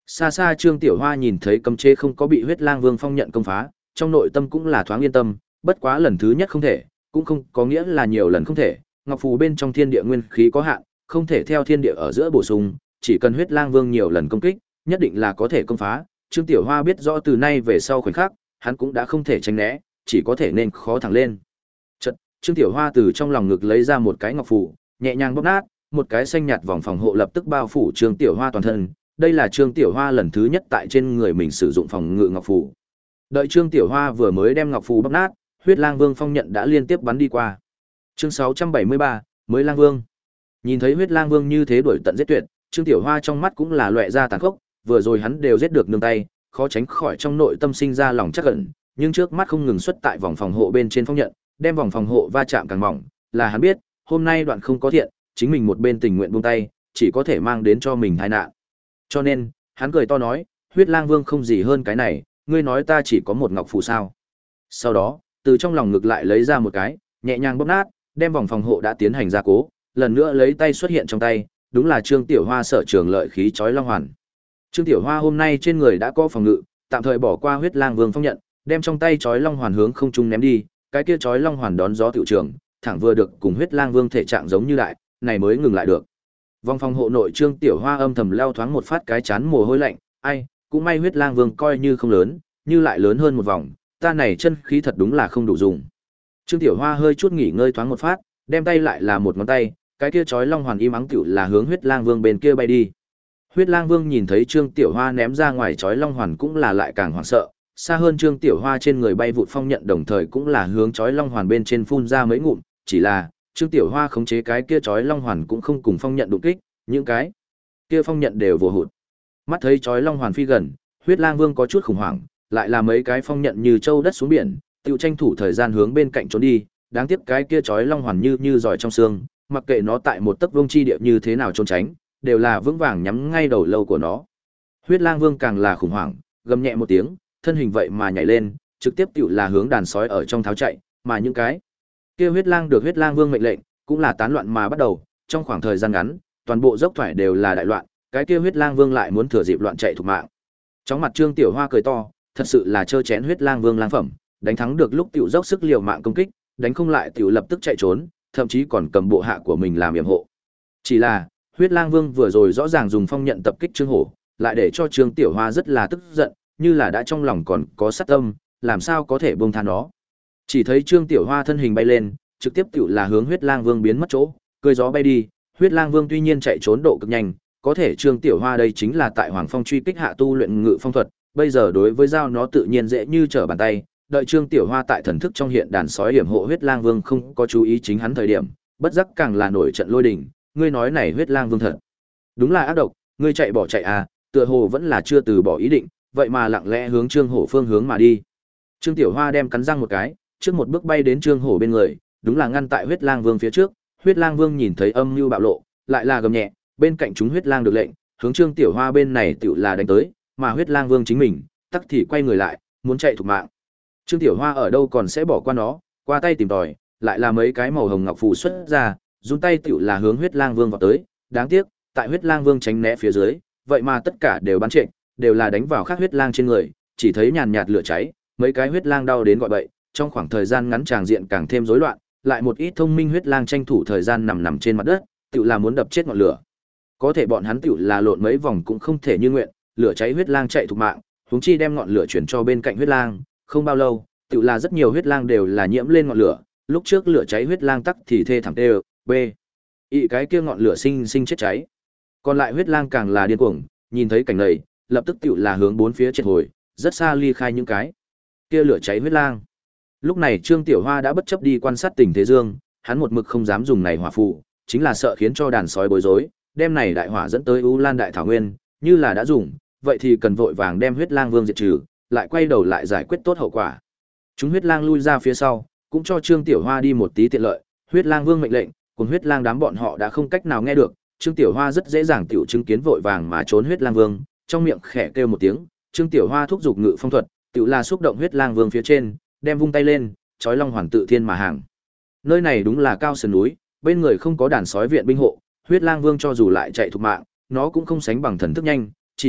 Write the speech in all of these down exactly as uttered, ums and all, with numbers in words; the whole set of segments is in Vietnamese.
Xa xa Trương Tiểu Hoa nhìn thấy cấm chế không có bị Huyết Lang Vương phong nhận công phá, trong nội tâm cũng là thoáng yên tâm, bất quá lần thứ nhất không thể, cũng không có nghĩa là nhiều lần không thể, ngọc phù bên trong thiên địa nguyên khí có hạn, không thể theo thiên địa ở giữa bổ sung, chỉ cần Huyết Lang Vương nhiều lần công kích, nhất định là có thể công phá. Trương Tiểu Hoa biết rõ từ nay về sau khoảnh khắc, hắn cũng đã không thể tránh né, chỉ có thể nên khó thẳng lên. Chợt, Trương Tiểu Hoa từ trong lòng ngực lấy ra một cái ngọc phù, nhẹ nhàng bóp nát, một cái xanh nhạt vòng phòng hộ lập tức bao phủ Trương Tiểu Hoa toàn thân. Đây là Trương Tiểu Hoa lần thứ nhất tại trên người mình sử dụng phòng ngự ngọc phù. Đợi Trương Tiểu Hoa vừa mới đem ngọc phù bóp nát, Huyết Lang Vương phong nhận đã liên tiếp bắn đi qua. Chương sáu trăm bảy mươi ba, mới Lang Vương. Nhìn thấy Huyết Lang Vương như thế đuổi tận giết tuyệt, Trương Tiểu Hoa trong mắt cũng là loẹt ra tàn khốc, vừa rồi hắn đều giết được nương tay, khó tránh khỏi trong nội tâm sinh ra lòng chắc ẩn, nhưng trước mắt không ngừng xuất tại vòng phòng hộ bên trên phong nhận, đem vòng phòng hộ va chạm càng mỏng, là hắn biết, hôm nay đoạn không có thiện, chính mình một bên tình nguyện buông tay, chỉ có thể mang đến cho mình tai nạn. Cho nên, hắn cười to nói, Huyết Lang Vương không gì hơn cái này, ngươi nói ta chỉ có một ngọc phù sao? Sau đó, từ trong lòng ngực lại lấy ra một cái, nhẹ nhàng bóp nát, đem vòng phòng hộ đã tiến hành gia cố, lần nữa lấy tay xuất hiện trong tay, đúng là Trương Tiểu Hoa sở trường lợi khí chói long hoàn. Trương Tiểu Hoa hôm nay trên người đã có phòng ngự, tạm thời bỏ qua Huyết Lang Vương phong nhận, đem trong tay chói long hoàn hướng không trung ném đi, cái kia chói long hoàn đón gió tiểu trường, thẳng vừa được cùng Huyết Lang Vương thể trạng giống như đại, này mới ngừng lại được. Vòng phòng hộ nội Trương Tiểu Hoa âm thầm leo thoáng một phát cái chán mồ hôi lạnh, ai, cũng may Huyết Lang Vương coi như không lớn, như lại lớn hơn một vòng, ta này chân khí thật đúng là không đủ dùng. Trương Tiểu Hoa hơi chút nghỉ ngơi thoáng một phát, đem tay lại là một ngón tay, cái kia chói long hoàn im ắng tiểu là hướng Huyết Lang Vương bên kia bay đi. Huyết Lang Vương nhìn thấy Trương Tiểu Hoa ném ra ngoài chói long hoàn cũng là lại càng hoảng sợ, xa hơn Trương Tiểu Hoa trên người bay vụt phong nhận đồng thời cũng là hướng chói long hoàn bên trên phun ra mấy ngụm, chỉ là Trương Tiểu Hoa khống chế cái kia chói long hoàn cũng không cùng phong nhận đụng kích, những cái kia phong nhận đều vô hụt. Mắt thấy chói long hoàn phi gần, Huyết Lang Vương có chút khủng hoảng, lại là mấy cái phong nhận như châu đất xuống biển, tiêu tranh thủ thời gian hướng bên cạnh trốn đi, đáng tiếc cái kia chói long hoàn như như giỏi trong xương, mặc kệ nó tại một tấc vương chi địa như thế nào trốn tránh, đều là vững vàng nhắm ngay đầu lâu của nó. Huyết Lang Vương càng là khủng hoảng, gầm nhẹ một tiếng, thân hình vậy mà nhảy lên, trực tiếp tiểu là hướng đàn sói ở trong tháo chạy, mà những cái kia huyết lang được Huyết Lang Vương mệnh lệnh, cũng là tán loạn mà bắt đầu, trong khoảng thời gian ngắn, toàn bộ dốc thoải đều là đại loạn, cái kia Huyết Lang Vương lại muốn thừa dịp loạn chạy thục mạng. Trong mặt Trương Tiểu Hoa cười to, thật sự là trơ chén Huyết Lang Vương lang phẩm, đánh thắng được lúc tiểu dốc sức liều mạng công kích, đánh không lại tiểu lập tức chạy trốn, thậm chí còn cầm bộ hạ của mình làm yểm hộ. Chỉ là, Huyết Lang Vương vừa rồi rõ ràng dùng phong nhận tập kích Trương Hổ, lại để cho Trương Tiểu Hoa rất là tức giận, như là đã trong lòng còn có sát tâm, làm sao có thể buông tha nó. Chỉ thấy Trương Tiểu Hoa thân hình bay lên, trực tiếp tiểu là hướng Huyết Lang Vương biến mất chỗ, cười gió bay đi. Huyết Lang Vương tuy nhiên chạy trốn độ cực nhanh, có thể Trương Tiểu Hoa đây chính là tại Hoàng Phong truy kích hạ tu luyện ngự phong thuật, bây giờ đối với dao nó tự nhiên dễ như trở bàn tay. Đợi Trương Tiểu Hoa tại thần thức trong hiện đàn sói hiểm hộ Huyết Lang Vương không có chú ý chính hắn thời điểm, bất giác càng là nổi trận lôi đình, ngươi nói này Huyết Lang Vương thật đúng là ác độc, ngươi chạy bỏ chạy à, tựa hồ vẫn là chưa từ bỏ ý định, vậy mà lặng lẽ hướng Trương Hổ phương hướng mà đi. Trương Tiểu Hoa đem cắn răng một cái, trước một bước bay đến Trương Hổ bên người, đúng là ngăn tại Huyết Lang Vương phía trước. Huyết Lang Vương nhìn thấy âm mưu bạo lộ, lại là gầm nhẹ, bên cạnh chúng Huyết Lang được lệnh, hướng Trương Tiểu Hoa bên này tiểu là đánh tới, mà Huyết Lang Vương chính mình, tắc thì quay người lại, muốn chạy thục mạng. Trương Tiểu Hoa ở đâu còn sẽ bỏ qua nó, qua tay tìm tòi, lại là mấy cái màu hồng ngọc phù xuất ra, dùng tay tiểu là hướng Huyết Lang Vương vọt tới, đáng tiếc, tại Huyết Lang Vương tránh né phía dưới, vậy mà tất cả đều bắn trệnh, đều là đánh vào khác huyết lang trên người, chỉ thấy nhàn nhạt lửa cháy, mấy cái huyết lang đau đến gọi bậy, trong khoảng thời gian ngắn tràng diện càng thêm rối loạn, lại một ít thông minh huyết lang tranh thủ thời gian nằm nằm trên mặt đất, tựu là muốn đập chết ngọn lửa. Có thể bọn hắn tựu là lộn mấy vòng cũng không thể như nguyện, lửa cháy huyết lang chạy thục mạng, huống chi đem ngọn lửa chuyển cho bên cạnh huyết lang, không bao lâu, tựu là rất nhiều huyết lang đều là nhiễm lên ngọn lửa, lúc trước lửa cháy huyết lang tắc thì thê thảm tê, b. Ị cái kia ngọn lửa sinh sinh chết cháy. Còn lại huyết lang càng là điên cuồng, nhìn thấy cảnh này, lập tức tựu là hướng bốn phía triệt hồi, rất xa ly khai những cái kia lửa cháy huyết lang. Lúc này Trương Tiểu Hoa đã bất chấp đi quan sát tình thế dương, hắn một mực không dám dùng này hỏa phù, chính là sợ khiến cho đàn sói bối rối, đem này đại hỏa dẫn tới U Lan đại thảo nguyên, như là đã dùng, vậy thì cần vội vàng đem huyết lang vương diệt trừ, lại quay đầu lại giải quyết tốt hậu quả. Chúng huyết lang lui ra phía sau, cũng cho Trương Tiểu Hoa đi một tí tiện lợi, huyết lang vương mệnh lệnh, cùng huyết lang đám bọn họ đã không cách nào nghe được, Trương Tiểu Hoa rất dễ dàng tiểu chứng kiến vội vàng mà trốn huyết lang vương, trong miệng khẽ kêu một tiếng, Trương Tiểu Hoa thúc giục ngự phong thuật, tiểu là xúc động huyết lang vương phía trên, đem vung tay lên, chói long hoàn tự thiên mà hàng. Nơi này đúng là cao sườn núi, bên người không có đàn sói viện binh hộ, huyết lang vương cho dù lại chạy thục mạng, nó cũng không sánh bằng thần thức nhanh, chỉ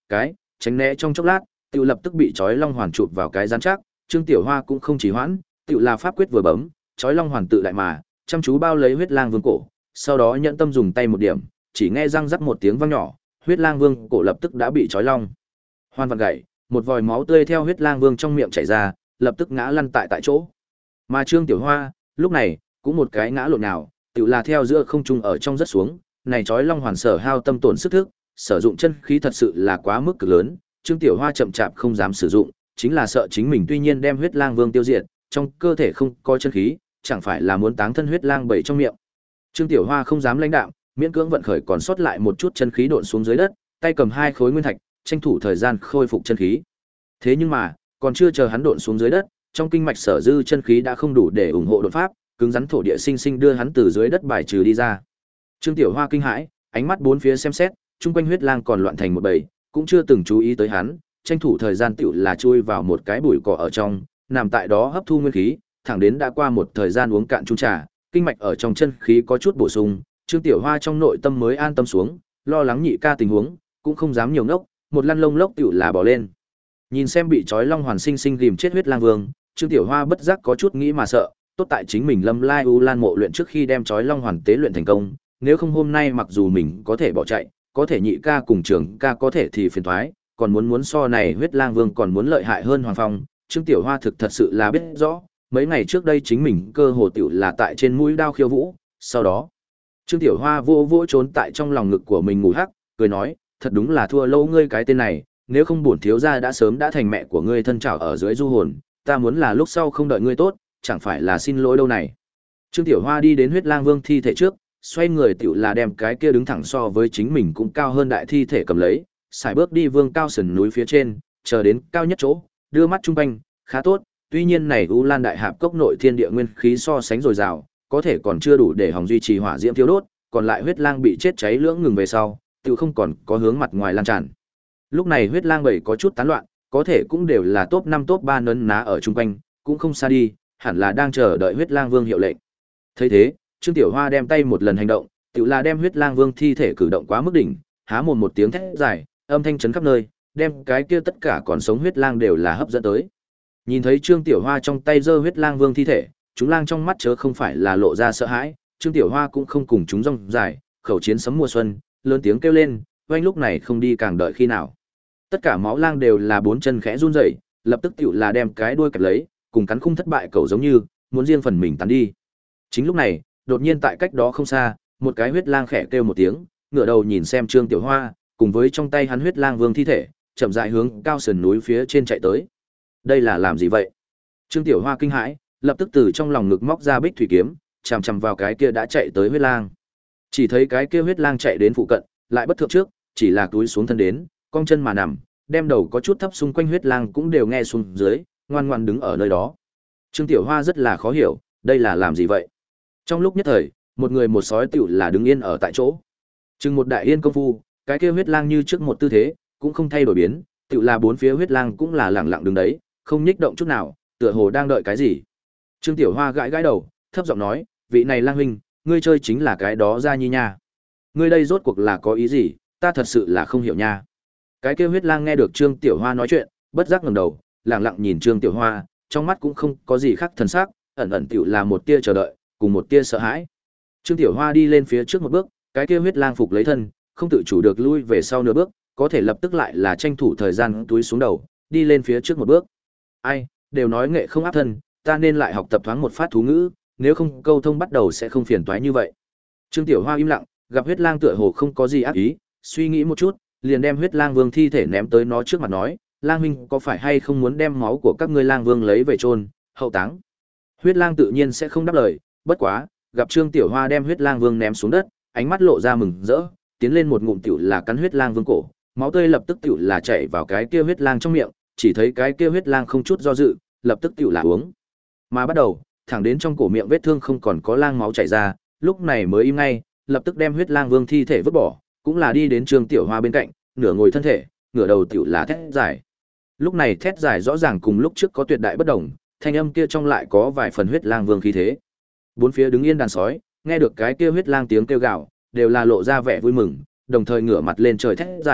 cái, tránh né trong chốc lát, tiểu lập tức bị chói long hoàn chụp vào cái rắn chắc, Trương Tiểu Hoa cũng không trì hoãn, tiểu là pháp quyết vừa bấm, chói long hoàn tự lại mà, chăm chú bao lấy huyết lang vương cổ, sau đó nhận tâm dùng tay một điểm, chỉ nghe răng rắc một tiếng vang nhỏ, huyết lang vương cổ lập tức đã bị chói long hoàn vặn gãy, một vòi máu tươi theo huyết lang vương trong miệng chảy ra, lập tức ngã lăn tại tại chỗ. Mà Trương Tiểu Hoa, lúc này, cũng một cái ngã lộn nào, tiểu là theo giữa không trung ở trong rất xuống, này chói long hoàn sở hao tâm tổn sức thức, sử dụng chân khí thật sự là quá mức cực lớn, Trương Tiểu Hoa chậm chạp không dám sử dụng, chính là sợ chính mình tuy nhiên đem huyết lang vương tiêu diệt, trong cơ thể không có chân khí, chẳng phải là muốn táng thân huyết lang bảy trong miệng. Trương Tiểu Hoa không dám lãnh đạm, miễn cưỡng vận khởi còn sót lại một chút chân khí độn xuống dưới đất, tay cầm hai khối nguyên thạch, tranh thủ thời gian khôi phục chân khí. Thế nhưng mà, còn chưa chờ hắn độn xuống dưới đất, trong kinh mạch sở dư chân khí đã không đủ để ủng hộ đột pháp, cứng rắn thổ địa sinh sinh đưa hắn từ dưới đất bài trừ đi ra. Trương Tiểu Hoa kinh hãi, ánh mắt bốn phía xem xét, chung quanh huyết lang còn loạn thành một bầy, cũng chưa từng chú ý tới hắn, tranh thủ thời gian tiểu là chui vào một cái bụi cỏ ở trong, nằm tại đó hấp thu nguyên khí, thẳng đến đã qua một thời gian uống cạn chung trà, kinh mạch ở trong chân khí có chút bổ sung, Trương Tiểu Hoa trong nội tâm mới an tâm xuống, lo lắng nhị ca tình huống, cũng không dám nhiều ngốc, một lăn lông lốc tiểu là bỏ lên. Nhìn xem bị trói long hoàn sinh sinh ghim chết huyết lang vương, Trương Tiểu Hoa bất giác có chút nghĩ mà sợ, tốt tại chính mình Lâm Lai U Lan mộ luyện trước khi đem trói long hoàn tế luyện thành công, nếu không hôm nay mặc dù mình có thể bỏ chạy, có thể nhị ca cùng trưởng ca có thể thì phiền toái, còn muốn muốn so này huyết lang vương còn muốn lợi hại hơn Hoàng Phong, Trương Tiểu Hoa thực thật sự là biết rõ, mấy ngày trước đây chính mình cơ hồ tiểu là tại trên mũi đao khiêu vũ, sau đó, Trương Tiểu Hoa vô vô trốn tại trong lòng ngực của mình ngủ hắc, cười nói, thật đúng là thua lâu ngươi cái tên này, nếu không bổn thiếu gia đã sớm đã thành mẹ của ngươi thân trảo ở dưới du hồn, ta muốn là lúc sau không đợi ngươi tốt, chẳng phải là xin lỗi đâu này. Trương Tiểu Hoa đi đến huyết lang vương thi thể trước, xoay người tiểu là đem cái kia đứng thẳng so với chính mình cũng cao hơn đại thi thể cầm lấy, xài bước đi vương cao sườn núi phía trên, chờ đến cao nhất chỗ, đưa mắt trung quanh, khá tốt, tuy nhiên này U Lan đại hạp cốc nội thiên địa nguyên khí so sánh dồi dào, có thể còn chưa đủ để hòng duy trì hỏa diễm thiêu đốt, còn lại huyết lang bị chết cháy lưỡng ngừng về sau, tiểu không còn có hướng mặt ngoài lan tràn. Lúc này huyết lang bảy có chút tán loạn, có thể cũng đều là top năm top ba nấn ná ở chung quanh, cũng không xa đi, hẳn là đang chờ đợi huyết lang vương hiệu lệnh. Thấy thế, Trương Tiểu Hoa đem tay một lần hành động, tiểu là đem huyết lang vương thi thể cử động quá mức đỉnh, há mồm một tiếng thét dài, âm thanh chấn khắp nơi, đem cái kia tất cả còn sống huyết lang đều là hấp dẫn tới. Nhìn thấy Trương Tiểu Hoa trong tay giơ huyết lang vương thi thể, chúng lang trong mắt chớ không phải là lộ ra sợ hãi, Trương Tiểu Hoa cũng không cùng chúng rong dài, khẩu chiến sấm mùa xuân, lớn tiếng kêu lên, oanh lúc này không đi càng đợi khi nào. Tất cả máu lang đều là bốn chân khẽ run rẩy, lập tức tiểu là đem cái đuôi kẹp lấy, cùng cắn khung thất bại cẩu giống như, muốn riêng phần mình tán đi. Chính lúc này, đột nhiên tại cách đó không xa, một cái huyết lang khẽ kêu một tiếng, ngửa đầu nhìn xem Trương Tiểu Hoa, cùng với trong tay hắn huyết lang vương thi thể, chậm rãi hướng cao sườn núi phía trên chạy tới. Đây là làm gì vậy? Trương Tiểu Hoa kinh hãi, lập tức từ trong lòng ngực móc ra bích thủy kiếm, chằm chằm vào cái kia đã chạy tới huyết lang. Chỉ thấy cái kia huyết lang chạy đến phụ cận, lại bất thượng trước, chỉ là túi xuống thân đến, cong chân mà nằm, đem đầu có chút thấp xung quanh huyết lang cũng đều nghe xuống dưới, ngoan ngoan đứng ở nơi đó. Trương Tiểu Hoa rất là khó hiểu, đây là làm gì vậy? Trong lúc nhất thời, một người một sói tiểu là đứng yên ở tại chỗ. Chừng một đại yên công phu, cái kia huyết lang như trước một tư thế, cũng không thay đổi biến, tiểu là bốn phía huyết lang cũng là lẳng lặng đứng đấy, không nhích động chút nào, tựa hồ đang đợi cái gì. Trương Tiểu Hoa gãi gãi đầu, thấp giọng nói, vị này lang huynh, ngươi chơi chính là cái đó ra nhi nha. Ngươi đây rốt cuộc là có ý gì, ta thật sự là không hiểu nha. Cái kia huyết lang nghe được Trương Tiểu Hoa nói chuyện, bất giác ngẩng đầu, lẳng lặng nhìn Trương Tiểu Hoa, trong mắt cũng không có gì khác thần sắc, ẩn ẩn tiểu là một tia chờ đợi, cùng một tia sợ hãi. Trương Tiểu Hoa đi lên phía trước một bước, cái kia huyết lang phục lấy thân, không tự chủ được lui về sau nửa bước, có thể lập tức lại là tranh thủ thời gian túi xuống đầu, đi lên phía trước một bước. Ai, đều nói nghệ không áp thân, ta nên lại học tập thoáng một phát thú ngữ, nếu không câu thông bắt đầu sẽ không phiền toái như vậy. Trương Tiểu Hoa im lặng, gặp huyết lang tựa hồ không có gì ác ý, suy nghĩ một chút, liền đem huyết lang vương thi thể ném tới nó trước mặt nói, lang huynh có phải hay không muốn đem máu của các ngươi lang vương lấy về chôn hậu táng? Huyết lang tự nhiên sẽ không đáp lời, bất quá, gặp Trương Tiểu Hoa đem huyết lang vương ném xuống đất, ánh mắt lộ ra mừng rỡ, tiến lên một ngụm tiểu là cắn huyết lang vương cổ, máu tươi lập tức tiểu là chảy vào cái kia huyết lang trong miệng, chỉ thấy cái kia huyết lang không chút do dự, lập tức tiểu là uống. Mà bắt đầu, thẳng đến trong cổ miệng vết thương không còn có lang máu chảy ra, lúc này mới im ngay, lập tức đem huyết lang vương thi thể vứt bỏ, cũng là đi đến Trương Tiểu Hoa bên cạnh, nửa ngồi thân thể, ngửa đầu tiểu là thét dài. Lúc này thét dài rõ ràng cùng lúc trước có tuyệt đại bất đồng, thanh âm kia trong lại có vài phần huyết lang vương khí thế. Bốn phía đứng yên đàn sói, nghe được cái kia huyết lang tiếng kêu gào, đều là lộ ra vẻ vui mừng, đồng thời ngửa mặt lên trời thét dài,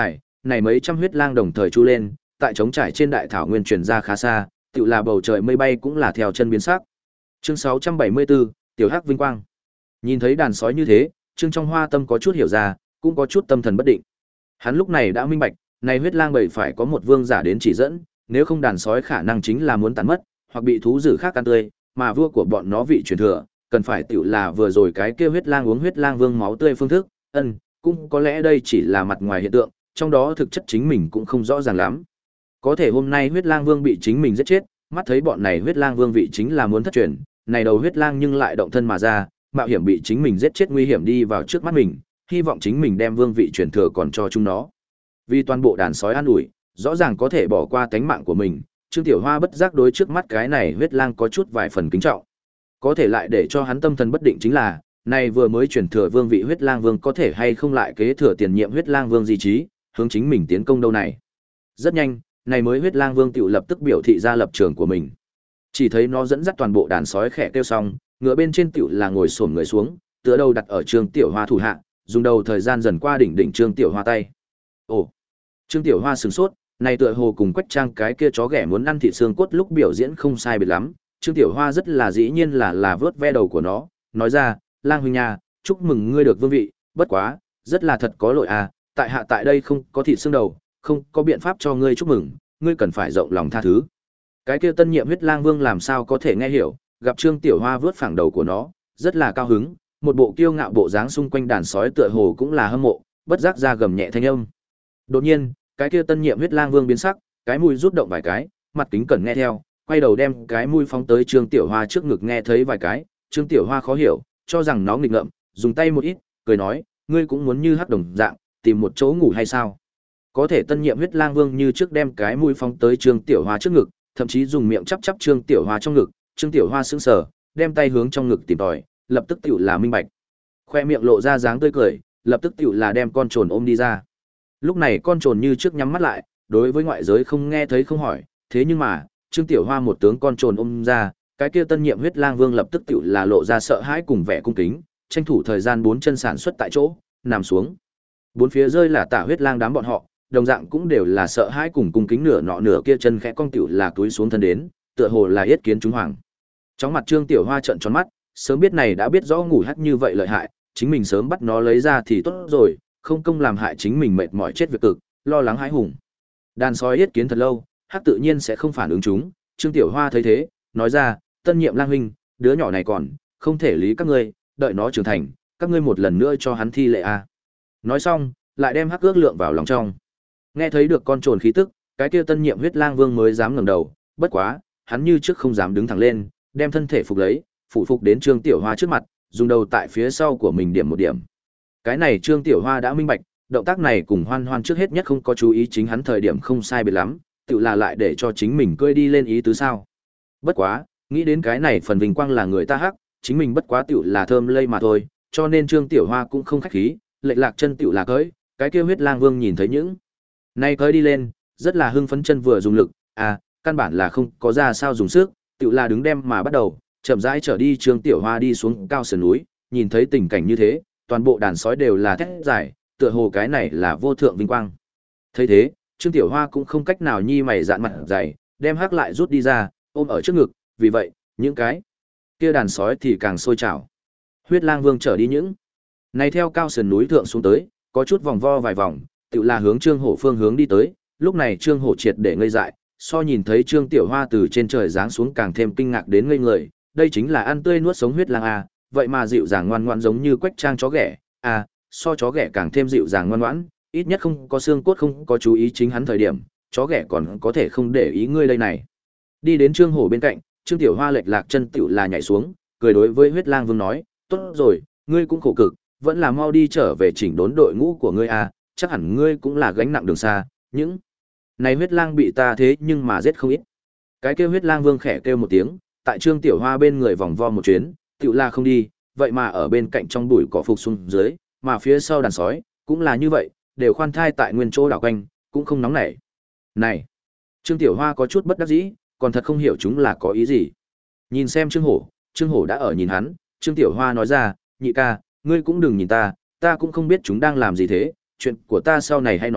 này mấy trăm huyết lang đồng thời chu lên, tại trống trải trên đại thảo nguyên truyền ra khá xa, tựu là bầu trời mây bay cũng là theo chân biến sắc. Chương sáu trăm bảy mươi bốn, Tiểu Hắc vinh quang. Nhìn thấy đàn sói như thế, Trương Trong Hoa tâm có chút hiểu ra, cũng có chút tâm thần bất định. Hắn lúc này đã minh bạch, này huyết lang bầy phải có một vương giả đến chỉ dẫn, nếu không đàn sói khả năng chính là muốn tàn mất, hoặc bị thú dữ khác ăn tươi, mà vua của bọn nó vị truyền thừa, cần phải tiểu là vừa rồi cái kia huyết lang uống huyết lang vương máu tươi phương thức, ân, cũng có lẽ đây chỉ là mặt ngoài hiện tượng, trong đó thực chất chính mình cũng không rõ ràng lắm. Có thể hôm nay huyết lang vương bị chính mình giết chết, mắt thấy bọn này huyết lang vương vị chính là muốn thất truyền, này đầu huyết lang nhưng lại động thân mà ra, mạo hiểm bị chính mình giết chết nguy hiểm đi vào trước mắt mình, hy vọng chính mình đem vương vị truyền thừa còn cho chúng nó. Vì toàn bộ đàn sói an ủi, rõ ràng có thể bỏ qua tánh mạng của mình, Trương Tiểu Hoa bất giác đối trước mắt cái này huyết lang có chút vài phần kính trọng. Có thể lại để cho hắn tâm thần bất định chính là, này vừa mới truyền thừa vương vị huyết lang vương có thể hay không lại kế thừa tiền nhiệm huyết lang vương di trí, hướng chính mình tiến công đâu này. Rất nhanh, này mới huyết lang vương tiểu lập tức biểu thị ra lập trường của mình. Chỉ thấy nó dẫn dắt toàn bộ đàn sói khẽ kêu xong, ngựa bên trên tiểu là ngồi xổm người xuống, tựa đầu đặt ở Trương Tiểu Hoa thủ hạ, dùng đầu thời gian dần qua đỉnh đỉnh Trương Tiểu Hoa tay. Ồ, Trương Tiểu Hoa sửng sốt, này tựa hồ cùng Quách Trang cái kia chó ghẻ muốn ăn thịt xương cốt lúc biểu diễn không sai biệt lắm. Trương Tiểu Hoa rất là dĩ nhiên là là vớt ve đầu của nó, nói ra, lang huynh nha, chúc mừng ngươi được vương vị, bất quá, rất là thật có lỗi à, tại hạ tại đây không có thịt xương đầu, không có biện pháp cho ngươi chúc mừng, ngươi cần phải rộng lòng tha thứ. Cái kia tân nhiệm huyết lang vương làm sao có thể nghe hiểu, gặp Trương Tiểu Hoa vớt phẳng đầu của nó, rất là cao hứng, một bộ kiêu ngạo bộ dáng xung quanh đàn sói tựa hồ cũng là hâm mộ, bất giác ra gầm nhẹ thanh âm. Đột nhiên, cái kia tân nhiệm huyết lang vương biến sắc, cái mũi rút động vài cái, mặt kính cẩn nghe theo, quay đầu đem cái mũi phóng tới Trương Tiểu Hoa trước ngực nghe thấy vài cái, Trương Tiểu Hoa khó hiểu, cho rằng nó nghịch ngợm, dùng tay một ít, cười nói, ngươi cũng muốn như hắc đồng dạng, tìm một chỗ ngủ hay sao? Có thể tân nhiệm huyết lang vương như trước đem cái mũi phóng tới Trương Tiểu Hoa trước ngực, thậm chí dùng miệng chắp chắp Trương Tiểu Hoa trong ngực, Trương Tiểu Hoa sững sờ, đem tay hướng trong ngực tìm tòi, lập tức tiểu là minh bạch. Khoe miệng lộ ra dáng tươi cười, lập tức tiểu là đem con trồn ôm đi ra. Lúc này con trồn như trước nhắm mắt lại, đối với ngoại giới không nghe thấy không hỏi, thế nhưng mà, Trương Tiểu Hoa một tướng con trồn ôm ra, cái kia tân nhiệm huyết lang vương lập tức tiểu là lộ ra sợ hãi cùng vẻ cung kính, tranh thủ thời gian bốn chân sản xuất tại chỗ, nằm xuống. Bốn phía rơi là tả huyết lang đám bọn họ, đồng dạng cũng đều là sợ hãi cùng cung kính nửa nọ nửa kia chân khẽ cong tiểu là túi xuống thân đến, tựa hồ là yết kiến chúng hoàng. Trong mặt Trương Tiểu Hoa trợn tròn mắt, sớm biết này đã biết rõ ngủ hắt như vậy lợi hại, chính mình sớm bắt nó lấy ra thì tốt rồi, không công làm hại chính mình mệt mỏi chết việc cực, lo lắng hãi hùng. Đàn sói yết kiến thật lâu, hắc tự nhiên sẽ không phản ứng chúng, Trương Tiểu Hoa thấy thế, nói ra, tân nhiệm lang huynh, đứa nhỏ này còn, không thể lý các ngươi, đợi nó trưởng thành, các ngươi một lần nữa cho hắn thi lệ a. Nói xong, lại đem hắc ước lượng vào lòng trong. Nghe thấy được con trồn khí tức, cái kia tân nhiệm huyết lang vương mới dám ngẩng đầu, bất quá, hắn như trước không dám đứng thẳng lên, đem thân thể phục lấy, phụ phục đến Trương Tiểu Hoa trước mặt, dùng đầu tại phía sau của mình điểm một điểm. Cái này Trương Tiểu Hoa đã minh bạch, động tác này cùng Hoan Hoan trước hết nhất không có chú ý chính hắn thời điểm không sai biệt lắm, tự là lại để cho chính mình cưỡi đi lên ý tứ sao. Bất quá, nghĩ đến cái này phần vinh quang là người ta hắc, chính mình bất quá tiểu là thơm lây mà thôi, cho nên Trương Tiểu Hoa cũng không khách khí, lệch lạc chân tiểu là cưỡi, cái kia huyết lang vương nhìn thấy những nay cưỡi đi lên, rất là hưng phấn chân vừa dùng lực, à, căn bản là không có ra sao dùng sức, tiểu là đứng đem mà bắt đầu, chậm rãi trở đi Trương Tiểu Hoa đi xuống cao sườn núi, nhìn thấy tình cảnh như thế, toàn bộ đàn sói đều là thét giải, tựa hồ cái này là vô thượng vinh quang. Thấy thế, Trương Tiểu Hoa cũng không cách nào nhi mày dạn mặt dày, đem hắc lại rút đi ra, ôm ở trước ngực, vì vậy, những cái kia đàn sói thì càng sôi trào. Huyết lang vương trở đi những này theo cao sườn núi thượng xuống tới, có chút vòng vo vài vòng, tự là hướng Trương Hổ phương hướng đi tới, lúc này Trương Hổ triệt để ngây dại, so nhìn thấy Trương Tiểu Hoa từ trên trời giáng xuống càng thêm kinh ngạc đến ngây người, đây chính là ăn tươi nuốt sống huyết lang a, vậy mà dịu dàng ngoan ngoãn giống như Quách Trang chó ghẻ, a, so chó ghẻ càng thêm dịu dàng ngoan ngoãn, ít nhất không có xương cốt không có chú ý chính hắn thời điểm, chó ghẻ còn có thể không để ý ngươi đây này. Đi đến Trương Hổ bên cạnh, Trương Tiểu Hoa lệch lạc chân tiểu là nhảy xuống, cười đối với huyết lang vương nói, tốt rồi, ngươi cũng khổ cực, vẫn là mau đi trở về chỉnh đốn đội ngũ của ngươi a, chắc hẳn ngươi cũng là gánh nặng đường xa, những này huyết lang bị ta thế nhưng mà giết không ít. Cái kêu huyết lang vương khẽ kêu một tiếng, tại Trương Tiểu Hoa bên người vòng vo một chuyến, tiểu là không đi, vậy mà ở bên cạnh trong bụi cỏ phục xuống dưới, mà phía sau đàn sói, cũng là như vậy, đều khoan thai tại nguyên chỗ đảo quanh, cũng không nóng nảy. Này, Trương Tiểu Hoa có chút bất đắc dĩ, còn thật không hiểu chúng là có ý gì. Nhìn xem Trương Hổ, Trương Hổ đã ở nhìn hắn, Trương Tiểu Hoa nói ra, nhị ca, ngươi cũng đừng nhìn ta, ta cũng không biết chúng đang làm gì thế, chuyện của ta sau này hay nói,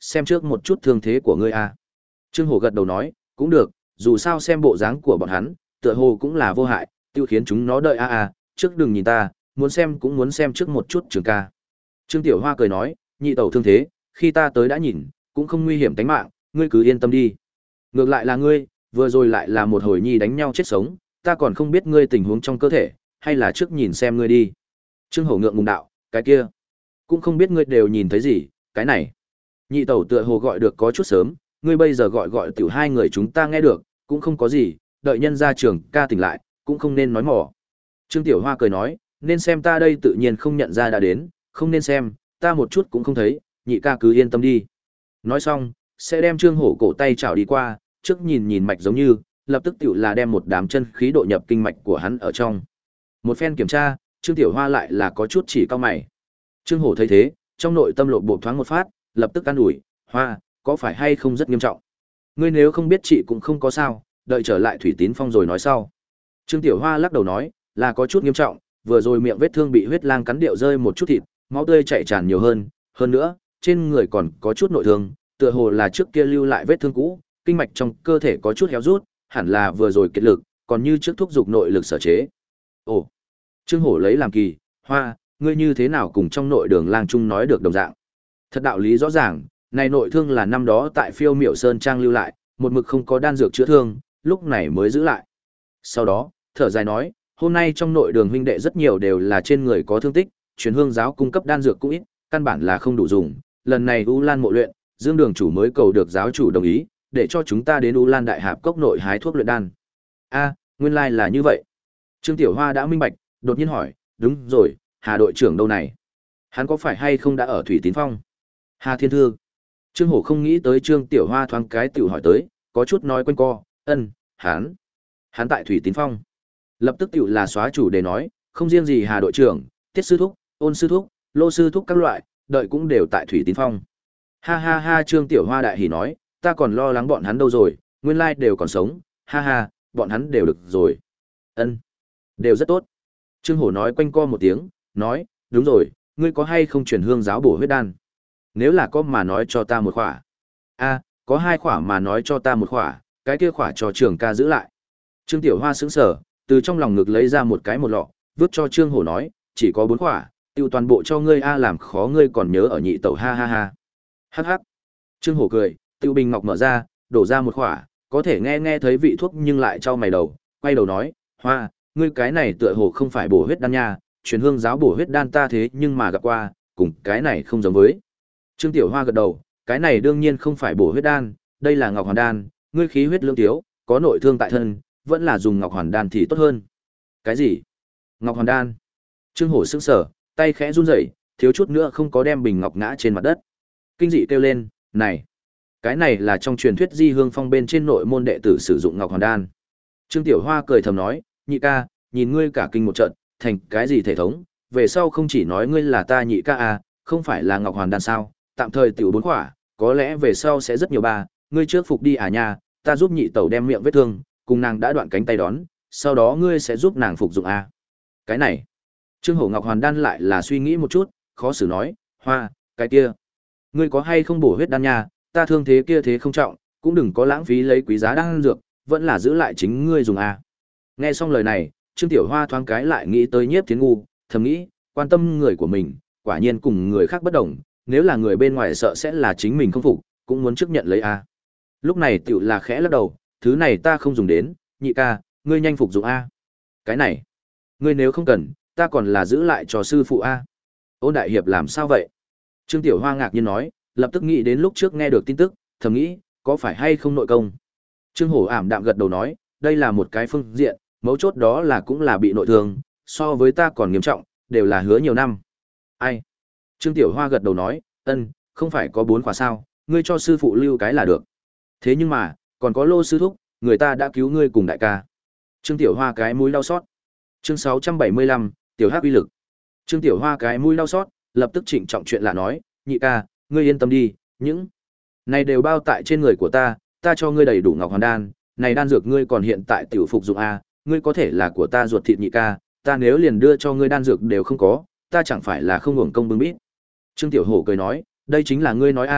xem trước một chút thương thế của ngươi a. Trương Hổ gật đầu nói, cũng được, dù sao xem bộ dáng của bọn hắn, tựa hồ cũng là vô hại, tiêu khiến chúng nó đợi a a, trước đừng nhìn ta, muốn xem cũng muốn xem trước một chút Trường ca. Trương Tiểu Hoa cười nói, nhị tẩu thương thế, khi ta tới đã nhìn, cũng không nguy hiểm tính mạng, ngươi cứ yên tâm đi. Ngược lại là ngươi, vừa rồi lại là một hồi nhi đánh nhau chết sống, ta còn không biết ngươi tình huống trong cơ thể, hay là trước nhìn xem ngươi đi. Trương Hổ ngượng ngùng đạo, cái kia, cũng không biết ngươi đều nhìn thấy gì, cái này. Nhị tẩu tựa hồ gọi được có chút sớm, ngươi bây giờ gọi gọi tiểu hai người chúng ta nghe được, cũng không có gì, đợi nhân ra Trường ca tỉnh lại, cũng không nên nói mỏ. Trương Tiểu Hoa cười nói, nên xem ta đây tự nhiên không nhận ra đã đến, không nên xem, ta một chút cũng không thấy, nhị ca cứ yên tâm đi. Nói xong, sẽ đem Trương Hổ cổ tay chảo đi qua, trước nhìn nhìn mạch giống như, lập tức tiểu là đem một đám chân khí độ nhập kinh mạch của hắn ở trong. Một phen kiểm tra, Trương Tiểu Hoa lại là có chút chỉ cao mày. Trương Hổ thấy thế, trong nội tâm lộn bộ thoáng một phát, lập tức an ủi, Hoa, có phải hay không rất nghiêm trọng? Ngươi nếu không biết chị cũng không có sao, đợi trở lại Thủy Tín Phong rồi nói sau. Trương Tiểu Hoa lắc đầu nói, là có chút nghiêm trọng, vừa rồi miệng vết thương bị huyết lang cắn điệu rơi một chút thịt, máu tươi chảy tràn nhiều hơn, hơn nữa, trên người còn có chút nội thương, tựa hồ là trước kia lưu lại vết thương cũ, kinh mạch trong cơ thể có chút héo rút, hẳn là vừa rồi kiệt lực, còn như trước thúc dục nội lực sở chế. Ồ. Trương Hổ lấy làm kỳ, Hoa, ngươi như thế nào cùng trong nội đường lang trung nói được đồng dạng? Thật đạo lý rõ ràng, này nội thương là năm đó tại Phiêu Miểu Sơn trang lưu lại, một mực không có đan dược chữa thương, lúc này mới giữ lại. Sau đó, thở dài nói, hôm nay trong nội đường huynh đệ rất nhiều đều là trên người có thương tích, truyền hương giáo cung cấp đan dược cũng ít, căn bản là không đủ dùng. Lần này U Lan mộ luyện, Dương đường chủ mới cầu được giáo chủ đồng ý, để cho chúng ta đến U Lan đại hạp cốc nội hái thuốc luyện đan. A, nguyên lai là như vậy. Trương Tiểu Hoa đã minh bạch, đột nhiên hỏi, đúng rồi, Hà đội trưởng đâu này? Hắn có phải hay không đã ở Thủy Tín Phong? Hà Thiên Thư. Trương Hổ không nghĩ tới Trương Tiểu Hoa thoáng cái tiểu hỏi tới, có chút nói quanh co, ân, hắn, hắn tại Thủy Tín Phong. Lập tức tiểu là xóa chủ đề nói, không riêng gì Hà đội trưởng, Tiết sư thúc, Ôn sư thúc, Lô sư thúc các loại, đợi cũng đều tại Thủy Tín Phong. Ha ha ha, Trương Tiểu Hoa đại hỉ nói, ta còn lo lắng bọn hắn đâu rồi, nguyên lai đều còn sống, ha ha, bọn hắn đều được rồi. Ân, đều rất tốt. Trương Hổ nói quanh co một tiếng, nói, đúng rồi, ngươi có hay không truyền hương giáo bổ huyết đan? Nếu là có mà nói cho ta một khỏa. A, có hai khỏa mà nói cho ta một khỏa, cái kia khỏa cho Trường ca giữ lại. Trương Tiểu Hoa sững sờ, từ trong lòng ngực lấy ra một cái một lọ, vứt cho Trương Hổ nói, chỉ có bốn khỏa, tiêu toàn bộ cho ngươi a, làm khó ngươi còn nhớ ở nhị tẩu, ha ha ha. Hắc hắc. Trương Hổ cười, tiêu bình ngọc mở ra, đổ ra một khỏa, có thể nghe nghe thấy vị thuốc nhưng lại trao mày đầu, quay đầu nói, Hoa, ngươi cái này tựa hồ không phải bổ huyết đan nha, truyền hương giáo bổ huyết đan ta thế nhưng mà gặp qua, cùng cái này không giống với. Trương Tiểu Hoa gật đầu, cái này đương nhiên không phải bổ huyết đan, đây là ngọc hoàn đan, ngươi khí huyết lương thiếu, có nội thương tại thân, vẫn là dùng ngọc hoàn đan thì tốt hơn. Cái gì? Ngọc hoàn đan? Trương Hổ sững sờ, tay khẽ run rẩy, thiếu chút nữa không có đem bình ngọc ngã trên mặt đất. Kinh dị kêu lên, này, cái này là trong truyền thuyết Di Hương Phong bên trên nội môn đệ tử sử dụng ngọc hoàn đan. Trương Tiểu Hoa cười thầm nói, nhị ca, nhìn ngươi cả kinh một trận, thành cái gì thể thống, về sau không chỉ nói ngươi là ta nhị ca à, không phải là ngọc hoàn đan sao? Tạm thời tiểu bốn khỏa, có lẽ về sau sẽ rất nhiều ba, ngươi trước phục đi à nha, ta giúp nhị tẩu đem miệng vết thương, cùng nàng đã đoạn cánh tay đón, sau đó ngươi sẽ giúp nàng phục dụng à. Cái này, Trương Hổ Ngọc Hoàn đan lại là suy nghĩ một chút, khó xử nói, Hoa, cái kia, ngươi có hay không bổ huyết đan nha, ta thương thế kia thế không trọng, cũng đừng có lãng phí lấy quý giá đan dược, vẫn là giữ lại chính ngươi dùng à. Nghe xong lời này, Trương Tiểu Hoa thoáng cái lại nghĩ tới Nhiếp Thiến Ngu, thầm nghĩ, quan tâm người của mình, quả nhiên cùng người khác bất đồng. Nếu là người bên ngoài sợ sẽ là chính mình không phục, cũng muốn trước nhận lấy a. Lúc này tiểu là khẽ lắc đầu, thứ này ta không dùng đến, nhị ca, ngươi nhanh phục dụng a. Cái này, ngươi nếu không cần, ta còn là giữ lại cho sư phụ a. Ôn đại hiệp làm sao vậy? Trương Tiểu Hoa ngạc nhiên nói, lập tức nghĩ đến lúc trước nghe được tin tức, thầm nghĩ, có phải hay không nội công? Trương Hổ ảm đạm gật đầu nói, đây là một cái phương diện, mấu chốt đó là cũng là bị nội thương, so với ta còn nghiêm trọng, đều là hứa nhiều năm. Ai? Trương Tiểu Hoa gật đầu nói, ân, không phải có bốn khóa sao, ngươi cho sư phụ lưu cái là được. Thế nhưng mà, còn có Lô sư thúc, người ta đã cứu ngươi cùng đại ca. Trương Tiểu Hoa cái mũi đau xót. Chương sáu trăm bảy mươi lăm, Tiểu Hắc uy lực. Trương Tiểu Hoa cái mũi đau xót, lập tức trịnh trọng chuyện lạ nói, nhị ca, ngươi yên tâm đi, những này đều bao tại trên người của ta, ta cho ngươi đầy đủ ngọc hoàn đan, này đan dược ngươi còn hiện tại tiểu phục dụng a, ngươi có thể là của ta ruột thịt nhị ca, ta nếu liền đưa cho ngươi đan dược đều không có, ta chẳng phải là không hưởng công bưng bít. Trương Tiểu Hổ cười nói, đây chính là ngươi nói a,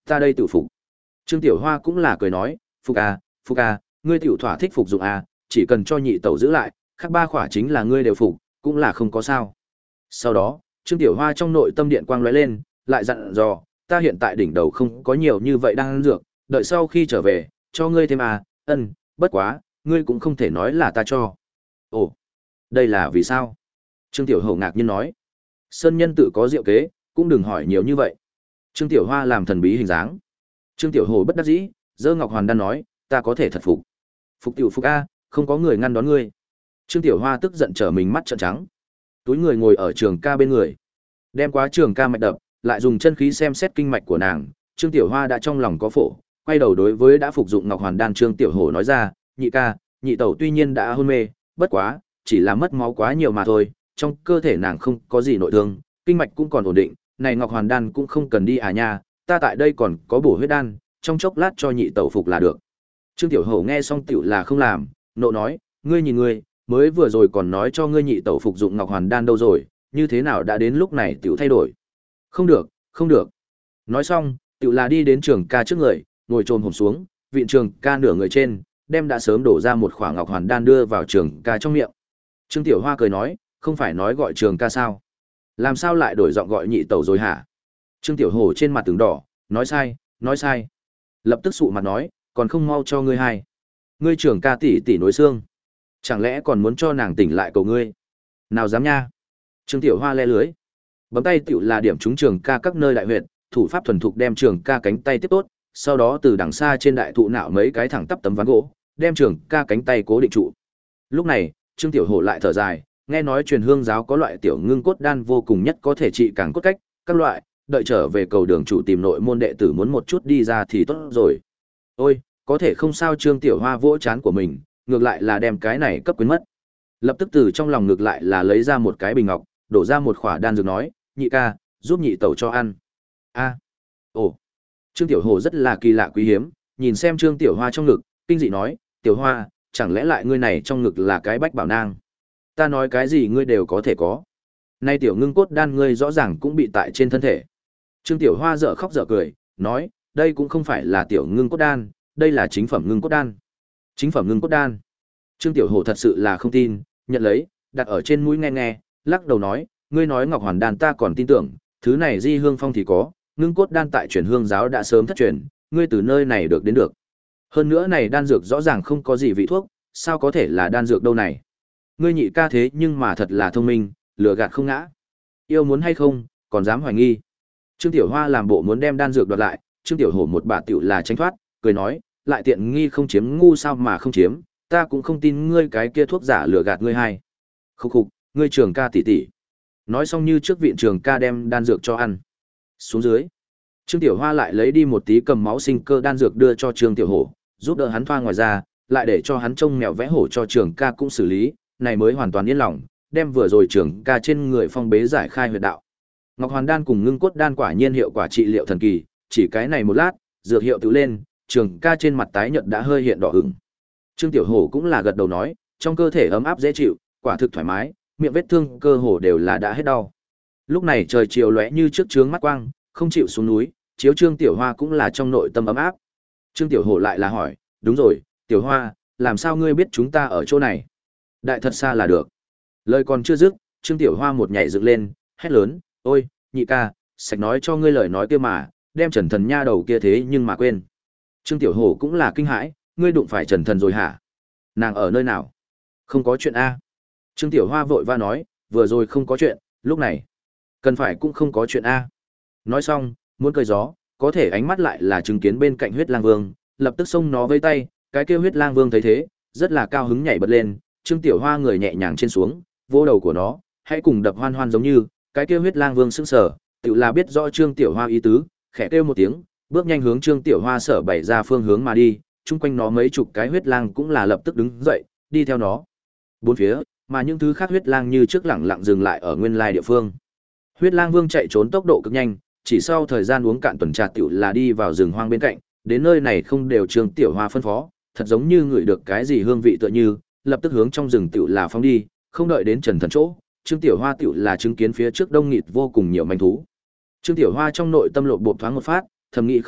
ta đây tự phục. Trương Tiểu Hoa cũng là cười nói, phục à, phục à, ngươi tiểu thỏa thích phục dụng à, chỉ cần cho nhị tẩu giữ lại, khác ba khỏa chính là ngươi đều phục, cũng là không có sao. Sau đó, Trương Tiểu Hoa trong nội tâm điện quang lóe lên, lại dặn dò, ta hiện tại đỉnh đầu không có nhiều như vậy đang ăn dược, đợi sau khi trở về, cho ngươi thêm à, ân, bất quá, ngươi cũng không thể nói là ta cho. Ồ, đây là vì sao? Trương Tiểu Hổ ngạc nhiên nói, sơn nhân tự có diệu kế, cũng đừng hỏi nhiều như vậy. Trương Tiểu Hoa làm thần bí hình dáng. Trương Tiểu Hổ bất đắc dĩ, giơ Ngọc Hoàn Đan nói, ta có thể thật phục. Phục tiểu phục a, không có người ngăn đón ngươi. Trương Tiểu Hoa tức giận trở mình mắt trợn trắng. Túi người ngồi ở Trường Ca bên người, đem quá Trường Ca mạch đập, lại dùng chân khí xem xét kinh mạch của nàng. Trương Tiểu Hoa đã trong lòng có phổ, quay đầu đối với đã phục dụng Ngọc Hoàn Đan Trương Tiểu Hổ nói ra, nhị ca, nhị tẩu tuy nhiên đã hôn mê, bất quá, chỉ là mất máu quá nhiều mà thôi, trong cơ thể nàng không có gì nội thương, kinh mạch cũng còn ổn định, này Ngọc Hoàn Đan cũng không cần đi à nha, ta tại đây còn có bổ huyết đan, trong chốc lát cho nhị tẩu phục là được. Trương Tiểu Hổ nghe xong tiểu là không làm, nộ nói, ngươi nhìn ngươi, mới vừa rồi còn nói cho ngươi nhị tẩu phục dụng Ngọc Hoàn Đan đâu rồi, như thế nào đã đến lúc này tiểu thay đổi. Không được, không được. Nói xong, tiểu là đi đến Trường Ca trước người, ngồi trồm hổm xuống, vịn Trường Ca nửa người trên, đem đã sớm đổ ra một khoảng Ngọc Hoàn Đan đưa vào Trường Ca trong miệng. Trương Tiểu Hoa cười nói, không phải nói gọi Trường Ca sao? Làm sao lại đổi giọng gọi nhị tẩu rồi hả? Trương Tiểu Hổ trên mặt từng đỏ, nói sai, nói sai. Lập tức sụ mặt nói, còn không mau cho ngươi hai. Ngươi Trường Ca tỷ tỷ nối xương. Chẳng lẽ còn muốn cho nàng tỉnh lại cầu ngươi? Nào dám nha. Trương Tiểu Hoa le lưới. Bấm tay tiểu là điểm trúng Trường Ca các nơi đại huyệt, thủ pháp thuần thục đem Trường Ca cánh tay tiếp tốt, sau đó từ đằng xa trên đại thụ nạo mấy cái thẳng tắp tấm ván gỗ, đem Trường Ca cánh tay cố định trụ. Lúc này, Trương Tiểu Hổ lại thở dài, nghe nói truyền hương giáo có loại tiểu ngưng cốt đan vô cùng nhất có thể trị càng cốt cách, các loại, đợi trở về cầu đường chủ tìm nội môn đệ tử muốn một chút đi ra thì tốt rồi. Ôi, có thể không sao. Trương Tiểu Hoa vỗ chán của mình, ngược lại là đem cái này cấp quyến mất. Lập tức từ trong lòng ngược lại là lấy ra một cái bình ngọc, đổ ra một khỏa đan dược nói, nhị ca, giúp nhị tẩu cho ăn. A, ồ, Trương Tiểu Hồ rất là kỳ lạ quý hiếm, nhìn xem Trương Tiểu Hoa trong ngực, kinh dị nói, Tiểu Hoa, chẳng lẽ lại ngươi này trong ngực là cái bách bảo nang? Ta nói cái gì ngươi đều có thể có. Nay tiểu ngưng cốt đan ngươi rõ ràng cũng bị tại trên thân thể. Trương Tiểu Hoa dở khóc dở cười, nói, đây cũng không phải là tiểu ngưng cốt đan, đây là chính phẩm ngưng cốt đan. Chính phẩm ngưng cốt đan. Trương Tiểu Hổ thật sự là không tin, nhận lấy, đặt ở trên mũi nghe nghe, lắc đầu nói, ngươi nói Ngọc Hoàn đan ta còn tin tưởng, thứ này Di Hương Phong thì có, ngưng cốt đan tại truyền hương giáo đã sớm thất truyền, ngươi từ nơi này được đến được. Hơn nữa này đan dược rõ ràng không có gì vị thuốc, sao có thể là đan dược đâu này? Ngươi nhị ca thế nhưng mà thật là thông minh, lừa gạt không ngã. Yêu muốn hay không, còn dám hoài nghi. Trương Tiểu Hoa làm bộ muốn đem đan dược đoạt lại, Trương Tiểu Hổ một bả tiểu là tránh thoát, cười nói, lại tiện nghi không chiếm ngu sao mà không chiếm, ta cũng không tin ngươi cái kia thuốc giả lừa gạt ngươi hay. Khục khục, ngươi Trường Ca tỷ tỷ. Nói xong như trước viện Trường Ca đem đan dược cho ăn. Xuống dưới, Trương Tiểu Hoa lại lấy đi một tí cầm máu sinh cơ đan dược đưa cho Trương Tiểu Hổ, giúp đỡ hắn thoa ngoài ra, lại để cho hắn trông mèo vẽ hổ cho Trường Ca cũng xử lý, này mới hoàn toàn yên lòng, đem vừa rồi Trường Ca trên người phong bế giải khai huyệt đạo. Ngọc Hoàn đan cùng ngưng cốt đan quả nhiên hiệu quả trị liệu thần kỳ, chỉ cái này một lát, dược hiệu tự lên, Trường Ca trên mặt tái nhợt đã hơi hiện đỏ ửng. Trương Tiểu Hổ cũng là gật đầu nói, trong cơ thể ấm áp dễ chịu, quả thực thoải mái, miệng vết thương cơ hồ đều là đã hết đau. Lúc này trời chiều lóe như trước chướng mắt quang, không chịu xuống núi, chiếu Trương Tiểu Hoa cũng là trong nội tâm ấm áp. Trương Tiểu Hổ lại là hỏi, đúng rồi, Tiểu Hoa, làm sao ngươi biết chúng ta ở chỗ này? Đại thật xa là được. Lời còn chưa dứt, Trương Tiểu Hoa một nhảy dựng lên, hét lớn, ôi, nhị ca, sạch nói cho ngươi lời nói kia mà, đem Trần Thần nha đầu kia thế nhưng mà quên. Trương Tiểu Hổ cũng là kinh hãi, ngươi đụng phải Trần Thần rồi hả? Nàng ở nơi nào? Không có chuyện a. Trương Tiểu Hoa vội va nói, vừa rồi không có chuyện, lúc này, cần phải cũng không có chuyện a. Nói xong, muốn cười gió, có thể ánh mắt lại là chứng kiến bên cạnh Huyết Lang Vương, lập tức xông nó với tay, cái kia Huyết Lang Vương thấy thế, rất là cao hứng nhảy bật lên, Trương Tiểu Hoa người nhẹ nhàng trên xuống, vô đầu của nó, hãy cùng đập hoan hoan giống như, cái kia Huyết Lang Vương sững sờ, tự là biết rõ Trương Tiểu Hoa ý tứ, khẽ kêu một tiếng, bước nhanh hướng Trương Tiểu Hoa sở bày ra phương hướng mà đi, chung quanh nó mấy chục cái huyết lang cũng là lập tức đứng dậy, đi theo nó. Bốn phía, mà những thứ khác huyết lang như trước lẳng lặng dừng lại ở nguyên lai địa phương. Huyết Lang Vương chạy trốn tốc độ cực nhanh, chỉ sau thời gian uống cạn tuần trà tiểu là đi vào rừng hoang bên cạnh, đến nơi này không đều Trương Tiểu Hoa phân phó, thật giống như ngửi được cái gì hương vị tựa như, lập tức hướng trong rừng tiểu là phóng đi, không đợi đến Trần Thần chỗ, Trương Tiểu Hoa tiểu là chứng kiến phía trước đông nghịt vô cùng nhiều manh thú. Trương Tiểu Hoa trong nội tâm lộ bộp thoáng một phát, thầm nghĩ không tốt,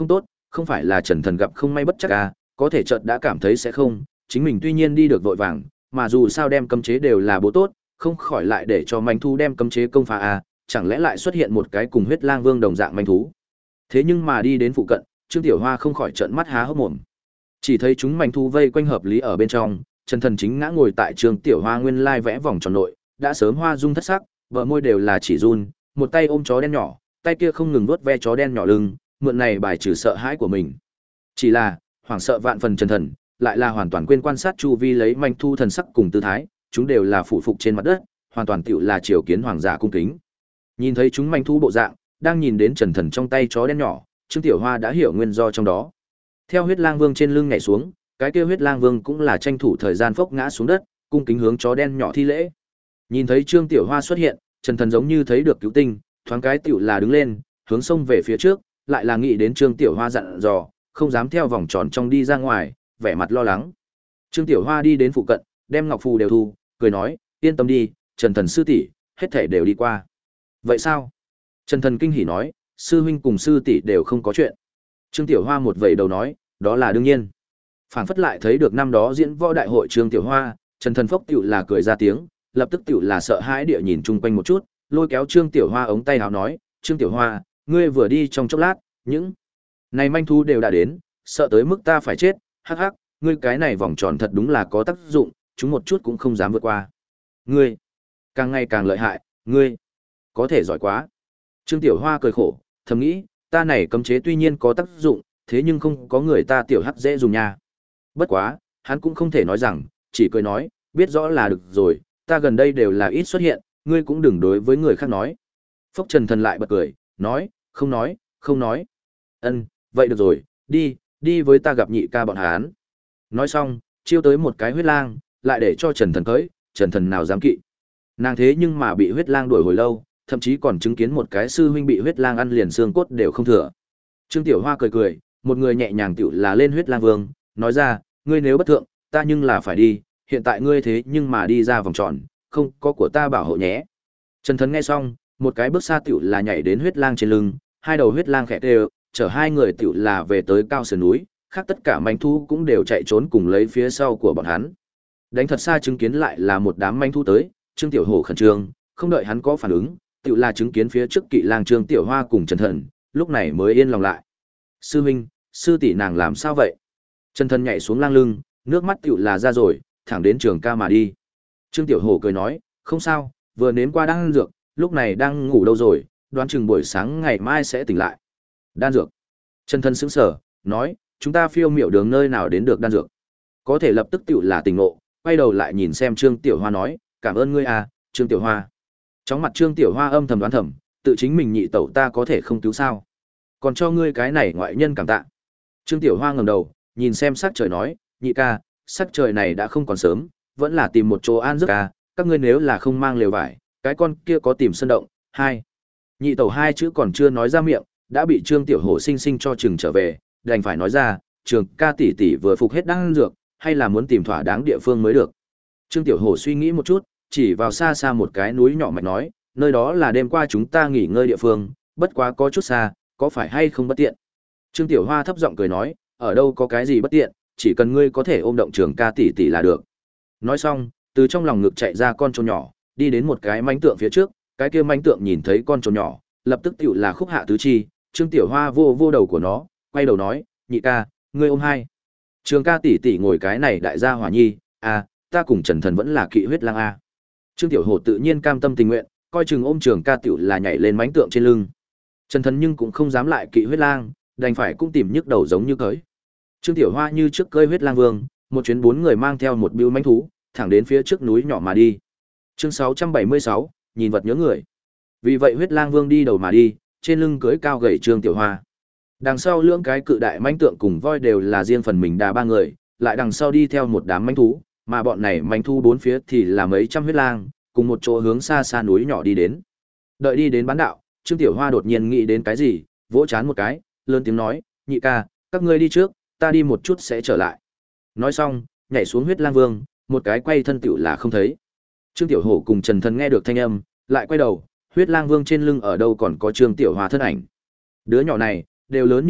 không phải là Trần Thần gặp không may bất chắc à, có thể chợt đã cảm thấy sẽ không, chính mình tuy nhiên đi được vội vàng, mà dù sao đem cấm chế đều là bố tốt, không khỏi lại để cho manh thú đem cấm chế công phá à, chẳng lẽ lại xuất hiện một cái cùng huyết lang vương đồng dạng manh thú. Thế nhưng mà đi đến phụ cận, Trương Tiểu Hoa không khỏi trợn mắt há hốc mồm. Chỉ thấy chúng manh thú vây quanh hợp lý ở bên trong, Trần Thần chính ngã ngồi tại Trương Tiểu Hoa nguyên lai vẽ vòng tròn nội, đã sớm hoa dung thất sắc, bờ môi đều là chỉ run, một tay ôm chó đen nhỏ, tay kia không ngừng vuốt ve chó đen nhỏ lưng, mượn này bài trừ sợ hãi của mình. Chỉ là, hoảng sợ vạn phần Trần Thần, lại là hoàn toàn quên quan sát chu vi lấy manh thu thần sắc cùng tư thái, chúng đều là phụ phục trên mặt đất, hoàn toàn tựu là triều kiến hoàng giả cung kính. Nhìn thấy chúng manh thu bộ dạng, đang nhìn đến Trần Thần trong tay chó đen nhỏ, Trương Tiểu Hoa đã hiểu nguyên do trong đó. Theo huyết lang vương trên lưng nhảy xuống, cái kia huyết lang vương cũng là tranh thủ thời gian phốc ngã xuống đất, cung kính hướng chó đen nhỏ thi lễ. Nhìn thấy Trương Tiểu Hoa xuất hiện, Trần Thần giống như thấy được cứu tinh, thoáng cái tựu là đứng lên, hướng sông về phía trước, lại là nghĩ đến Trương Tiểu Hoa dặn dò, không dám theo vòng tròn trong đi ra ngoài, vẻ mặt lo lắng. Trương Tiểu Hoa đi đến phụ cận, đem ngọc phù đều thu, cười nói, yên tâm đi, Trần Thần sư tỷ, hết thảy đều đi qua. Vậy sao? Trần Thần kinh hỉ nói, sư huynh cùng sư tỷ đều không có chuyện. Trương Tiểu Hoa một vẩy đầu nói, đó là đương nhiên. Phảng phất lại thấy được năm đó diễn võ đại hội Trương Tiểu Hoa, Trần Thần phốc tiểu là cười ra tiếng, lập tức tiểu là sợ hãi địa nhìn chung quanh một chút, lôi kéo Trương Tiểu Hoa ống tay áo nói, Trương Tiểu Hoa, ngươi vừa đi trong chốc lát, những này manh thú đều đã đến, sợ tới mức ta phải chết, hắc hắc, ngươi cái này vòng tròn thật đúng là có tác dụng, chúng một chút cũng không dám vượt qua. Ngươi, càng ngày càng lợi hại, ngươi, có thể giỏi quá. Trương Tiểu Hoa cười khổ, thầm nghĩ, ta này cấm chế tuy nhiên có tác dụng, thế nhưng không có người ta tiểu hắc dễ dùng nha. Bất quá, hắn cũng không thể nói rằng, chỉ cười nói, biết rõ là được rồi, ta gần đây đều là ít xuất hiện, ngươi cũng đừng đối với người khác nói. Phốc Trần Thần lại bật cười, nói, không nói, không nói. Ân, vậy được rồi, đi, đi với ta gặp nhị ca bọn hắn. Nói xong, chiêu tới một cái huyết lang, lại để cho Trần Thần cưỡi, Trần Thần nào dám kỵ. Nàng thế nhưng mà bị huyết lang đuổi hồi lâu, thậm chí còn chứng kiến một cái sư huynh bị huyết lang ăn liền xương cốt đều không thừa. Trương Tiểu Hoa cười cười, một người nhẹ nhàng tiểu là lên huyết lang vương, nói ra, ngươi nếu bất thượng, ta nhưng là phải đi, hiện tại ngươi thế nhưng mà đi ra vòng tròn, không có của ta bảo hộ nhé. Trần Thần nghe xong, một cái bước xa tiểu là nhảy đến huyết lang trên lưng, hai đầu huyết lang khẽ đều, chở hai người tiểu là về tới cao sườn núi, khác tất cả manh thú cũng đều chạy trốn cùng lấy phía sau của bọn hắn. Đánh thật xa chứng kiến lại là một đám manh thú tới, Trương Tiểu Hổ khẩn trương, không đợi hắn có phản ứng, tiểu là chứng kiến phía trước kỵ lang Trương Tiểu Hoa cùng Trần Thần, lúc này mới yên lòng lại. Sư huynh, sư tỷ nàng làm sao vậy? Trần Thần nhảy xuống lang lưng, nước mắt tiểu là ra rồi, thẳng đến trường ca mà đi. Trương Tiểu Hổ cười nói, không sao, vừa nếm qua đan dược, lúc này đang ngủ đâu rồi, đoán chừng buổi sáng ngày mai sẽ tỉnh lại. Đan dược. Trần Thần sững sờ, nói, chúng ta phiêu miểu đường nơi nào đến được đan dược. Có thể lập tức tiểu là tỉnh ngộ, quay đầu lại nhìn xem Trương Tiểu Hoa nói, cảm ơn ngươi à, Trương Tiểu Hoa. Chóng mặt Trương Tiểu Hoa âm thầm đoán thầm, tự chính mình nhị tẩu ta có thể không cứu sao. Còn cho ngươi cái này ngoại nhân cảm tạ. Trương Tiểu Hoa ngẩng đầu, nhìn xem sắc trời nói, nhị ca, sắc trời này đã không còn sớm, vẫn là tìm một chỗ an giấc ca, các ngươi nếu là không mang lều vải, cái con kia có tìm sân động, hai. Nhị tẩu hai chữ còn chưa nói ra miệng, đã bị Trương Tiểu Hổ sinh sinh cho chừng trở về, đành phải nói ra, Trường ca tỷ tỷ vừa phục hết đan dược, hay là muốn tìm thỏa đáng địa phương mới được. Trương Tiểu Hổ suy nghĩ một chút, chỉ vào xa xa một cái núi nhỏ mạch nói, nơi đó là đêm qua chúng ta nghỉ ngơi địa phương, bất quá có chút xa, có phải hay không bất tiện. Trương Tiểu Hoa thấp giọng cười nói, ở đâu có cái gì bất tiện, chỉ cần ngươi có thể ôm động Trường ca tỷ tỷ là được. Nói xong, từ trong lòng ngực chạy ra con trồn nhỏ, đi đến một cái manh tượng phía trước, cái kia manh tượng nhìn thấy con trồn nhỏ, lập tức tiểu là khúc hạ tứ chi, Trương Tiểu Hoa vô vô đầu của nó, quay đầu nói, nhị ca, ngươi ôm hai. Trường ca tỷ tỷ ngồi cái này đại gia hỏa nhi, à, ta cùng Trần Thần vẫn là kỵ huyết lang a. Trương Tiểu Hổ tự nhiên cam tâm tình nguyện, coi chừng ôm Trường ca tiểu là nhảy lên mánh tượng trên lưng. Trần Thần nhưng cũng không dám lại kỵ huyết lang, đành phải cũng tìm nhức đầu giống như cưới. Trương Tiểu Hoa như trước cơi huyết lang vương, một chuyến bốn người mang theo một bưu mãnh thú, thẳng đến phía trước núi nhỏ mà đi. Chương sáu trăm bảy mươi sáu, nhìn vật nhớ người. Vì vậy huyết lang vương đi đầu mà đi, trên lưng cưỡi cao gầy Trương Tiểu Hoa. Đằng sau lưỡng cái cự đại mãnh tượng cùng voi đều là riêng phần mình đà ba người, lại đằng sau đi theo một đám mãnh thú, mà bọn này mãnh thú bốn phía thì là mấy trăm huyết lang, cùng một chỗ hướng xa xa núi nhỏ đi đến. Đợi đi đến bán đạo, Trương Tiểu Hoa đột nhiên nghĩ đến cái gì, vỗ chán một cái, lớn tiếng nói, nhị ca, các ngươi đi trước, ta đi một chút sẽ trở lại. Nói xong, nhảy xuống huyết lang vương, một cái quay thân tiểu là không thấy. Trương Tiểu Hổ cùng Trần Thần nghe được thanh âm, lại quay đầu, huyết lang vương trên lưng ở đâu còn có Trương Tiểu Hoa thân ảnh. Đứa nhỏ này, đều lớn như vậy,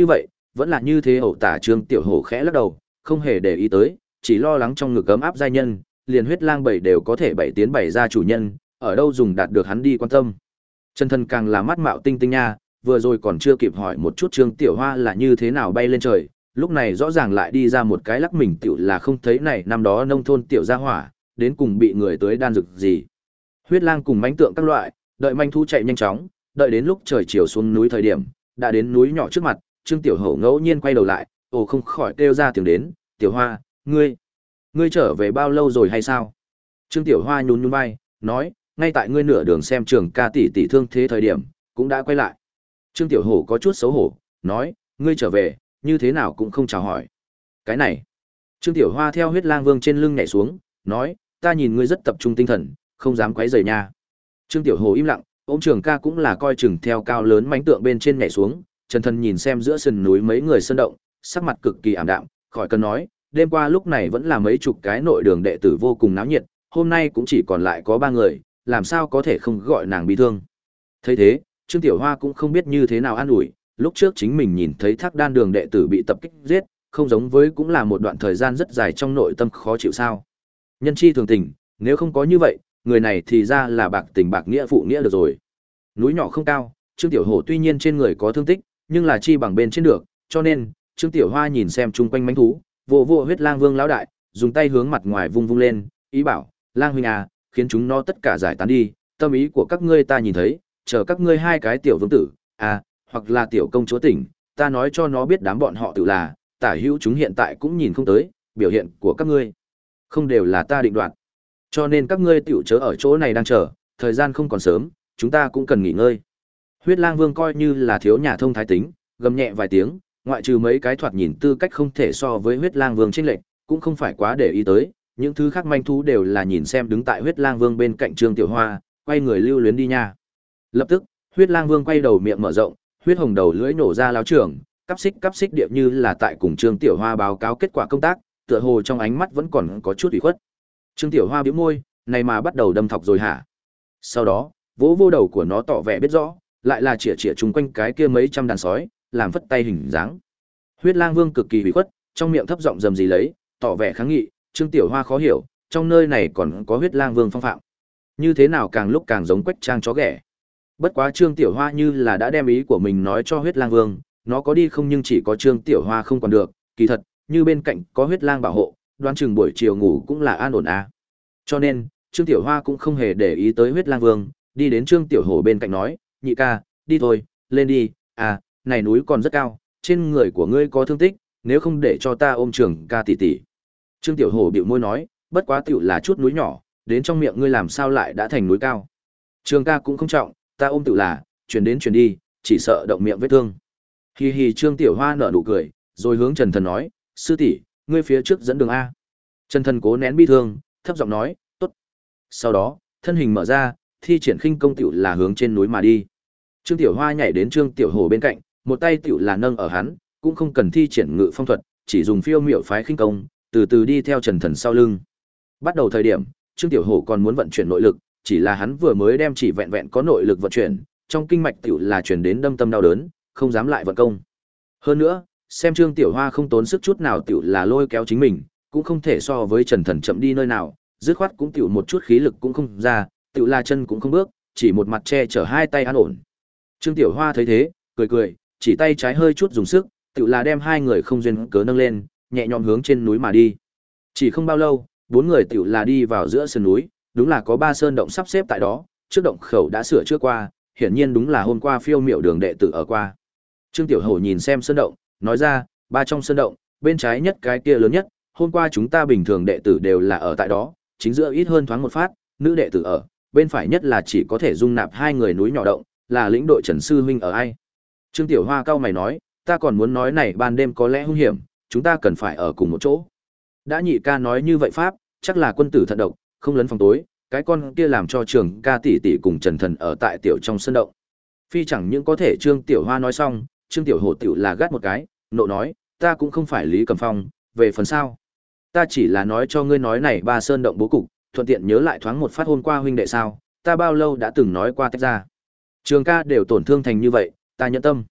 vẫn là như thế ẩu tả. Trương Tiểu Hổ khẽ lắc đầu, không hề để ý tới, chỉ lo lắng trong ngực ấm áp giai nhân, liền huyết lang bảy đều có thể bảy tiến bảy ra chủ nhân, ở đâu dùng đạt được hắn đi quan tâm. Chân thân càng là mắt mạo tinh tinh nha, vừa rồi còn chưa kịp hỏi một chút Trương Tiểu Hoa là như thế nào bay lên trời, lúc này rõ ràng lại đi ra một cái lắc mình tiểu là không thấy này năm đó nông thôn tiểu gia hỏa, đến cùng bị người tới đan dược gì. Huyết lang cùng mãnh tượng các loại, đợi manh thú chạy nhanh chóng, đợi đến lúc trời chiều xuống núi thời điểm, đã đến núi nhỏ trước mặt, Trương Tiểu Hổ ngẫu nhiên quay đầu lại, ồ không khỏi kêu ra tiếng đến, "Tiểu Hoa, ngươi, ngươi trở về bao lâu rồi hay sao?" Trương Tiểu Hoa nhún nhún vai, nói, "Ngay tại ngươi nửa đường xem Trường ca tỷ tỷ thương thế thời điểm, cũng đã quay lại." Trương Tiểu Hổ có chút xấu hổ, nói, "Ngươi trở về, như thế nào cũng không chào hỏi." Cái này, Trương Tiểu Hoa theo huyết lang vương trên lưng nhảy xuống, nói, "Ta nhìn ngươi rất tập trung tinh thần, không dám quấy rầy nha." Trương Tiểu Hổ im lặng, ôm Trường ca cũng là coi chừng theo cao lớn mãnh tượng bên trên nhảy xuống, Trần Thần nhìn xem giữa sườn núi mấy người sơn động, sắc mặt cực kỳ ảm đạm, khỏi cần nói, đêm qua lúc này vẫn là mấy chục cái nội đường đệ tử vô cùng náo nhiệt, hôm nay cũng chỉ còn lại có ba người, làm sao có thể không gọi nàng bị thương. Thấy thế, Trương Tiểu Hoa cũng không biết như thế nào an ủi, lúc trước chính mình nhìn thấy Thác Đan đường đệ tử bị tập kích giết, không giống với cũng là một đoạn thời gian rất dài trong nội tâm khó chịu sao. Nhân chi thường tình, nếu không có như vậy, người này thì ra là bạc tình bạc nghĩa phụ nghĩa được rồi. Núi nhỏ không cao, Trương Tiểu Hổ tuy nhiên trên người có thương tích, nhưng là chi bằng bên trên được, cho nên, Trương Tiểu Hoa nhìn xem chung quanh mãnh thú, vô vô huyết lang vương lão đại, dùng tay hướng mặt ngoài vung vung lên, ý bảo, "Lang huynh à, khiến chúng nó tất cả giải tán đi, tâm ý của các ngươi ta nhìn thấy, chờ các ngươi hai cái tiểu vương tử, à, hoặc là tiểu công chúa tỉnh, ta nói cho nó biết đám bọn họ tự là, tả hữu chúng hiện tại cũng nhìn không tới, biểu hiện của các ngươi không đều là ta định đoạt. Cho nên các ngươi tiểu chớ ở chỗ này đang chờ, thời gian không còn sớm, chúng ta cũng cần nghỉ ngơi." Huyết Lang Vương coi như là thiếu nhà thông thái tính, gầm nhẹ vài tiếng, ngoại trừ mấy cái thoạt nhìn tư cách không thể so với Huyết Lang Vương chênh lệch, cũng không phải quá để ý tới, những thứ khác manh thú đều là nhìn xem đứng tại Huyết Lang Vương bên cạnh Trương Tiểu Hoa, quay người lưu luyến đi nha. Lập tức, Huyết Lang Vương quay đầu miệng mở rộng, huyết hồng đầu lưỡi nổ ra láo trưởng, cắp xích cắp xích điệp như là tại cùng Trương Tiểu Hoa báo cáo kết quả công tác, tựa hồ trong ánh mắt vẫn còn có chút ủy khuất. Trương Tiểu Hoa bĩu môi, này mà bắt đầu đâm thọc rồi hả? Sau đó, vỗ vô đầu của nó tỏ vẻ biết rõ, lại là chĩa chĩa chung quanh cái kia mấy trăm đàn sói, làm phất tay hình dáng. Huyết Lang Vương cực kỳ ủy khuất, trong miệng thấp giọng rầm rì lấy, tỏ vẻ kháng nghị, Trương Tiểu Hoa khó hiểu, trong nơi này còn có Huyết Lang Vương phong phạm. Như thế nào càng lúc càng giống Quách Trang chó ghẻ. Bất quá Trương Tiểu Hoa như là đã đem ý của mình nói cho Huyết Lang Vương, nó có đi không nhưng chỉ có Trương Tiểu Hoa không còn được, kỳ thật, như bên cạnh có Huyết Lang bảo hộ, đoán chừng buổi chiều ngủ cũng là an ổn à. Cho nên, Trương Tiểu Hoa cũng không hề để ý tới Huyết Lang Vương, đi đến Trương Tiểu Hổ bên cạnh nói, "Nhị ca, đi thôi, lên đi, à, này núi còn rất cao, trên người của ngươi có thương tích, nếu không để cho ta ôm Trường ca tỷ tỷ." Trương Tiểu Hổ bĩu môi nói, "Bất quá tiểu là chút núi nhỏ, đến trong miệng ngươi làm sao lại đã thành núi cao. Trường ca cũng không trọng, ta ôm tự là, chuyển đến chuyển đi, chỉ sợ động miệng vết thương." Hi hi. Trương Tiểu Hoa nở nụ cười, rồi hướng Trần Thần nói, "Sư tỷ, ngươi phía trước dẫn đường a." Trần Thần cố nén bi thương, thấp giọng nói, "Tốt." Sau đó, thân hình mở ra, thi triển khinh công tiểu là hướng trên núi mà đi. Trương Tiểu Hoa nhảy đến Trương Tiểu Hổ bên cạnh, một tay tiểu là nâng ở hắn, cũng không cần thi triển ngự phong thuật, chỉ dùng phiêu miểu phái khinh công, từ từ đi theo Trần Thần sau lưng. Bắt đầu thời điểm, Trương Tiểu Hổ còn muốn vận chuyển nội lực, chỉ là hắn vừa mới đem chỉ vẹn vẹn có nội lực vận chuyển, trong kinh mạch tiểu là truyền đến đâm tâm đau đớn, không dám lại vận công. Hơn nữa, xem Trương Tiểu Hoa không tốn sức chút nào tiểu là lôi kéo chính mình, cũng không thể so với Trần Thần chậm đi nơi nào, dứt khoát cũng tiểu một chút khí lực cũng không ra, tiểu là chân cũng không bước, chỉ một mặt che chở hai tay an ổn. Trương Tiểu Hoa thấy thế, cười cười, chỉ tay trái hơi chút dùng sức, tiểu là đem hai người không duyên cớ nâng lên, nhẹ nhõm hướng trên núi mà đi. Chỉ không bao lâu, bốn người tiểu là đi vào giữa sườn núi, đúng là có ba sơn động sắp xếp tại đó, trước động khẩu đã sửa trước qua, hiển nhiên đúng là hôm qua phiêu miểu đường đệ tử ở qua. Trương Tiểu Hổ nhìn xem sơn động, nói ra, ba trong sơn động, bên trái nhất cái kia lớn nhất, hôm qua chúng ta bình thường đệ tử đều là ở tại đó, chính giữa ít hơn thoáng một phát, nữ đệ tử ở, bên phải nhất là chỉ có thể dung nạp hai người núi nhỏ động, là lĩnh đội Trần sư huynh ở ai. Trương Tiểu Hoa cau mày nói, ta còn muốn nói này ban đêm có lẽ hung hiểm, chúng ta cần phải ở cùng một chỗ. Đã nhị ca nói như vậy pháp, chắc là quân tử thận độc, không lấn phòng tối, cái con kia làm cho Trường ca tỷ tỷ cùng Trần Thần ở tại tiểu trong sân động. Phi chẳng những có thể Trương Tiểu Hoa nói xong, Trương Tiểu Hổ tiểu là gắt một cái, nộ nói, ta cũng không phải Lý Cầm Phong, về phần sao? Ta chỉ là nói cho ngươi nói này ba sơn động bố cục, thuận tiện nhớ lại thoáng một phát hôm qua huynh đệ sao, ta bao lâu đã từng nói qua tách ra. Trường ca đều tổn thương thành như vậy, ta nhẫn tâm.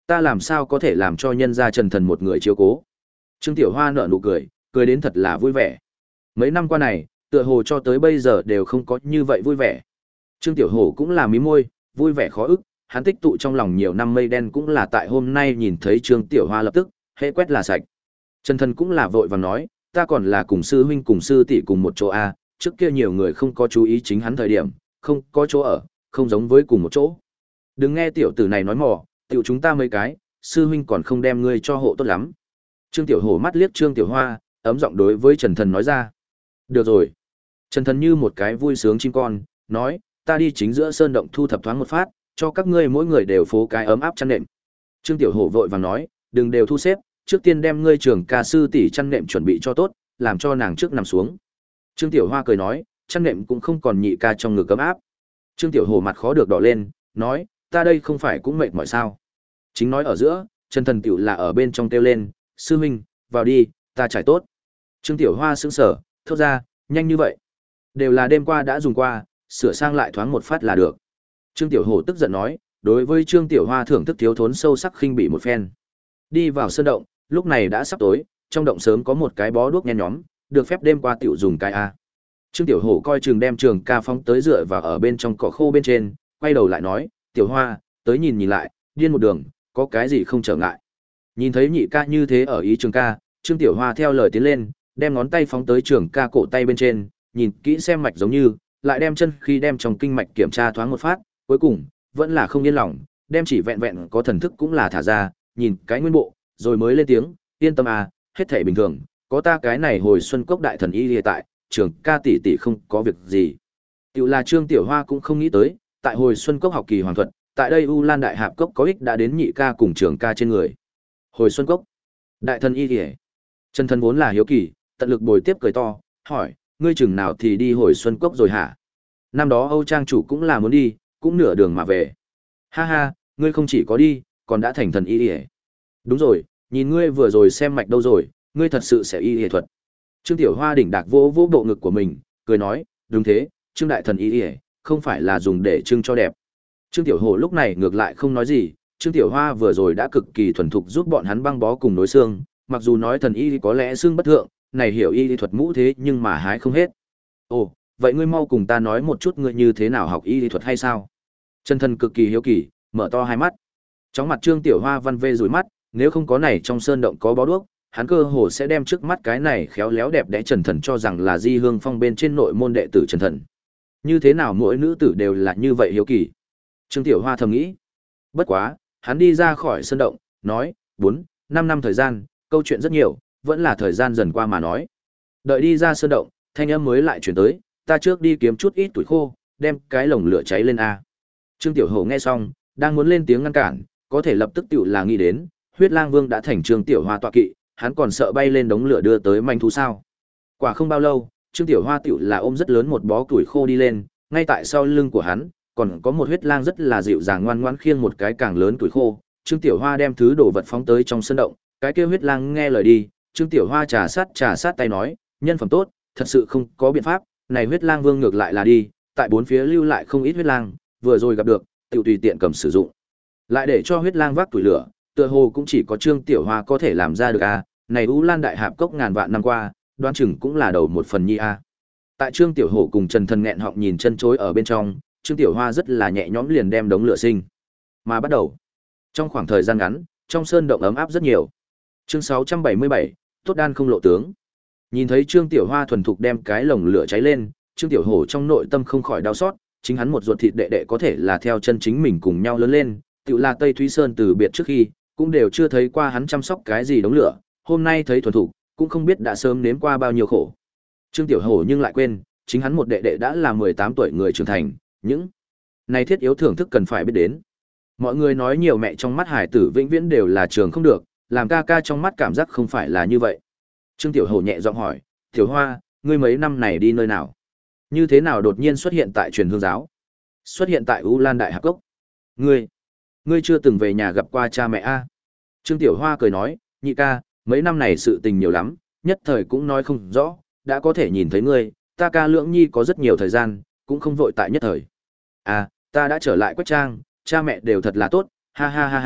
Ta làm sao có thể làm cho nhân gia Trần Thần một người chiếu cố. Trương Tiểu Hoa nở nụ cười, cười đến thật là vui vẻ. Mấy năm qua này, tựa hồ cho tới bây giờ đều không có như vậy vui vẻ. Trương Tiểu Hổ cũng là mí môi, vui vẻ khó ức, hắn tích tụ trong lòng nhiều năm mây đen cũng là tại hôm nay nhìn thấy Trương Tiểu Hoa lập tức, hễ quét là sạch. Trần Thần cũng là vội vàng nói, ta còn là cùng sư huynh cùng sư tỷ cùng một chỗ a, trước kia nhiều người không có chú ý chính hắn thời điểm, không có chỗ ở, không giống với cùng một chỗ. Đừng nghe tiểu tử này nói mò, tiểu chúng ta mấy cái, sư huynh còn không đem ngươi cho hộ tốt lắm. Trương Tiểu Hổ mắt liếc Trương Tiểu Hoa, ấm giọng đối với Trần Thần nói ra. Được rồi. Trần Thần như một cái vui sướng chim con, nói, ta đi chính giữa sơn động thu thập thoáng một phát, cho các ngươi mỗi người đều phố cái ấm áp chăn nệm. Trương Tiểu Hổ vội vàng nói, đừng đều thu xếp, trước tiên đem ngươi trưởng ca sư tỷ chăn nệm chuẩn bị cho tốt, làm cho nàng trước nằm xuống. Trương Tiểu Hoa cười nói, chăn nệm cũng không còn nhị ca trong ngực ấm áp. Trương Tiểu Hổ mặt khó được đỏ lên, nói, ta đây không phải cũng mệt mỏi sao? Chính nói ở giữa, Trần Thần tiểu là ở bên trong kêu lên, sư huynh, vào đi, ta trải tốt. Trương Tiểu Hoa sững sờ, thốt ra, nhanh như vậy. Đều là đêm qua đã dùng qua, sửa sang lại thoáng một phát là được. Trương Tiểu Hổ tức giận nói, đối với Trương Tiểu Hoa thưởng thức thiếu thốn sâu sắc khinh bị một phen. Đi vào sơn động, lúc này đã sắp tối, trong động sớm có một cái bó đuốc nhen nhóm, được phép đêm qua tiểu dùng cái a. Trương Tiểu Hổ coi chừng đem Trường Ca phóng tới dựa vào ở bên trong cỏ khô bên trên, quay đầu lại nói, Tiểu Hoa, tới nhìn nhìn lại, điên một đường, có cái gì không trở ngại. Nhìn thấy nhị ca như thế ở ý Trường Ca, Trương Tiểu Hoa theo lời tiến lên, đem ngón tay phóng tới Trường Ca cổ tay bên trên, nhìn kỹ xem mạch giống như, lại đem chân khi đem trong kinh mạch kiểm tra thoáng một phát, cuối cùng vẫn là không yên lòng, đem chỉ vẹn vẹn có thần thức cũng là thả ra, nhìn cái nguyên bộ, rồi mới lên tiếng, yên tâm à, hết thảy bình thường, có ta cái này hồi xuân cốc đại thần y hiện tại, Trường Ca tỷ tỷ không có việc gì. Tiểu là Trương Tiểu Hoa cũng không nghĩ tới, tại hồi xuân cốc học kỳ hoàng thuật, tại đây U Lan đại hạp cốc có ích đã đến nhị ca cùng Trường Ca trên người. Hồi xuân cốc, đại thần y liễu. Trần Thần vốn là hiếu kỳ, tận lực bồi tiếp cười to, hỏi, ngươi chừng nào thì đi hồi xuân cốc rồi hả? Năm đó Âu Trang chủ cũng là muốn đi, cũng nửa đường mà về. Ha ha, ngươi không chỉ có đi, còn đã thành thần y liễu. Đúng rồi, nhìn ngươi vừa rồi xem mạch đâu rồi, ngươi thật sự sẽ y y thuật. Trương Tiểu Hoa đỉnh đạc vỗ vỗ bộ ngực của mình, cười nói, đúng thế, Trương đại thần y y, không phải là dùng để trưng cho đẹp. Trương Tiểu Hổ lúc này ngược lại không nói gì, Trương Tiểu Hoa vừa rồi đã cực kỳ thuần thục giúp bọn hắn băng bó cùng nối xương, mặc dù nói thần y có lẽ xương bất thượng, này hiểu y lý thuật mũ thế nhưng mà hái không hết. Ồ, vậy ngươi mau cùng ta nói một chút ngươi như thế nào học y lý thuật hay sao? Trần Thần cực kỳ hiếu kỳ, mở to hai mắt. Trong mặt Trương Tiểu Hoa văn vê rủi mắt, nếu không có này trong sơn động có bó đuốc, hắn cơ hồ sẽ đem trước mắt cái này khéo léo đẹp đẽ Trần Thần cho rằng là Di Hương Phong bên trên nội môn đệ tử Trần Thần. Như thế nào mỗi nữ tử đều là như vậy hiếu kỳ? Trương Tiểu Hoa thầm nghĩ. Bất quá, hắn đi ra khỏi sơn động, nói, bốn, năm năm thời gian, câu chuyện rất nhiều, vẫn là thời gian dần qua mà nói. Đợi đi ra sơn động, thanh âm mới lại chuyển tới, ta trước đi kiếm chút ít tuổi khô, đem cái lồng lửa cháy lên a. Trương Tiểu Hổ nghe xong, đang muốn lên tiếng ngăn cản, có thể lập tức tiểu là nghĩ đến, Huyết Lang Vương đã thành Trương Tiểu Hoa tọa kỵ, hắn còn sợ bay lên đống lửa đưa tới manh thú sao? Quả không bao lâu, Trương Tiểu Hoa tiểu là ôm rất lớn một bó củi khô đi lên, ngay tại sau lưng của hắn, còn có một huyết lang rất là dịu dàng ngoan ngoãn khiêng một cái càng lớn củi khô. Trương Tiểu Hoa đem thứ đồ vật phóng tới trong sân động, cái kia huyết lang nghe lời đi, Trương Tiểu Hoa trà sát trà sát tay nói, nhân phẩm tốt, thật sự không có biện pháp, này huyết lang vương ngược lại là đi, tại bốn phía lưu lại không ít huyết lang, vừa rồi gặp được, tiểu tùy tiện cầm sử dụng. Lại để cho huyết lang vác tuổi lửa, tựa hồ cũng chỉ có Trương Tiểu Hoa có thể làm ra được a, này U Lan đại hạp cốc ngàn vạn năm qua, đoán chừng cũng là đầu một phần nhi a. Tại Trương Tiểu Hổ cùng Trần Thần nghẹn họng nhìn chân chối ở bên trong, Trương Tiểu Hoa rất là nhẹ nhõm liền đem đống lửa sinh mà bắt đầu. Trong khoảng thời gian ngắn, trong sơn động ấm áp rất nhiều. Chương sáu trăm bảy mươi bảy, tốt đan không lộ tướng. Nhìn thấy Trương Tiểu Hoa thuần thục đem cái lồng lửa cháy lên, Trương Tiểu Hổ trong nội tâm không khỏi đau xót, chính hắn một ruột thịt đệ đệ có thể là theo chân chính mình cùng nhau lớn lên, tựu là Tây Thúy Sơn từ biệt trước khi, cũng đều chưa thấy qua hắn chăm sóc cái gì đống lửa, hôm nay thấy thuần thục, cũng không biết đã sớm nếm qua bao nhiêu khổ. Trương Tiểu Hổ nhưng lại quên, chính hắn một đệ đệ đã là mười tám tuổi người trưởng thành, những này thiết yếu thưởng thức cần phải biết đến. Mọi người nói nhiều mẹ trong mắt hải tử vĩnh viễn đều là trường không được, làm ca ca trong mắt cảm giác không phải là như vậy. Trương Tiểu Hổ nhẹ giọng hỏi, Tiểu Hoa, ngươi mấy năm này đi nơi nào? Như thế nào đột nhiên xuất hiện tại truyền hương giáo? Xuất hiện tại U Lan Đại Hạp Cốc? Ngươi, ngươi chưa từng về nhà gặp qua cha mẹ a? Trương Tiểu Hoa cười nói, nhị ca, mấy năm này sự tình nhiều lắm, nhất thời cũng nói không rõ, đã có thể nhìn thấy ngươi, ta ca Lưỡng Nhi có rất nhiều thời gian, cũng không vội tại nhất thời. À, ta đã trở lại Quách Trang, cha mẹ đều thật là tốt, ha ha ha ha,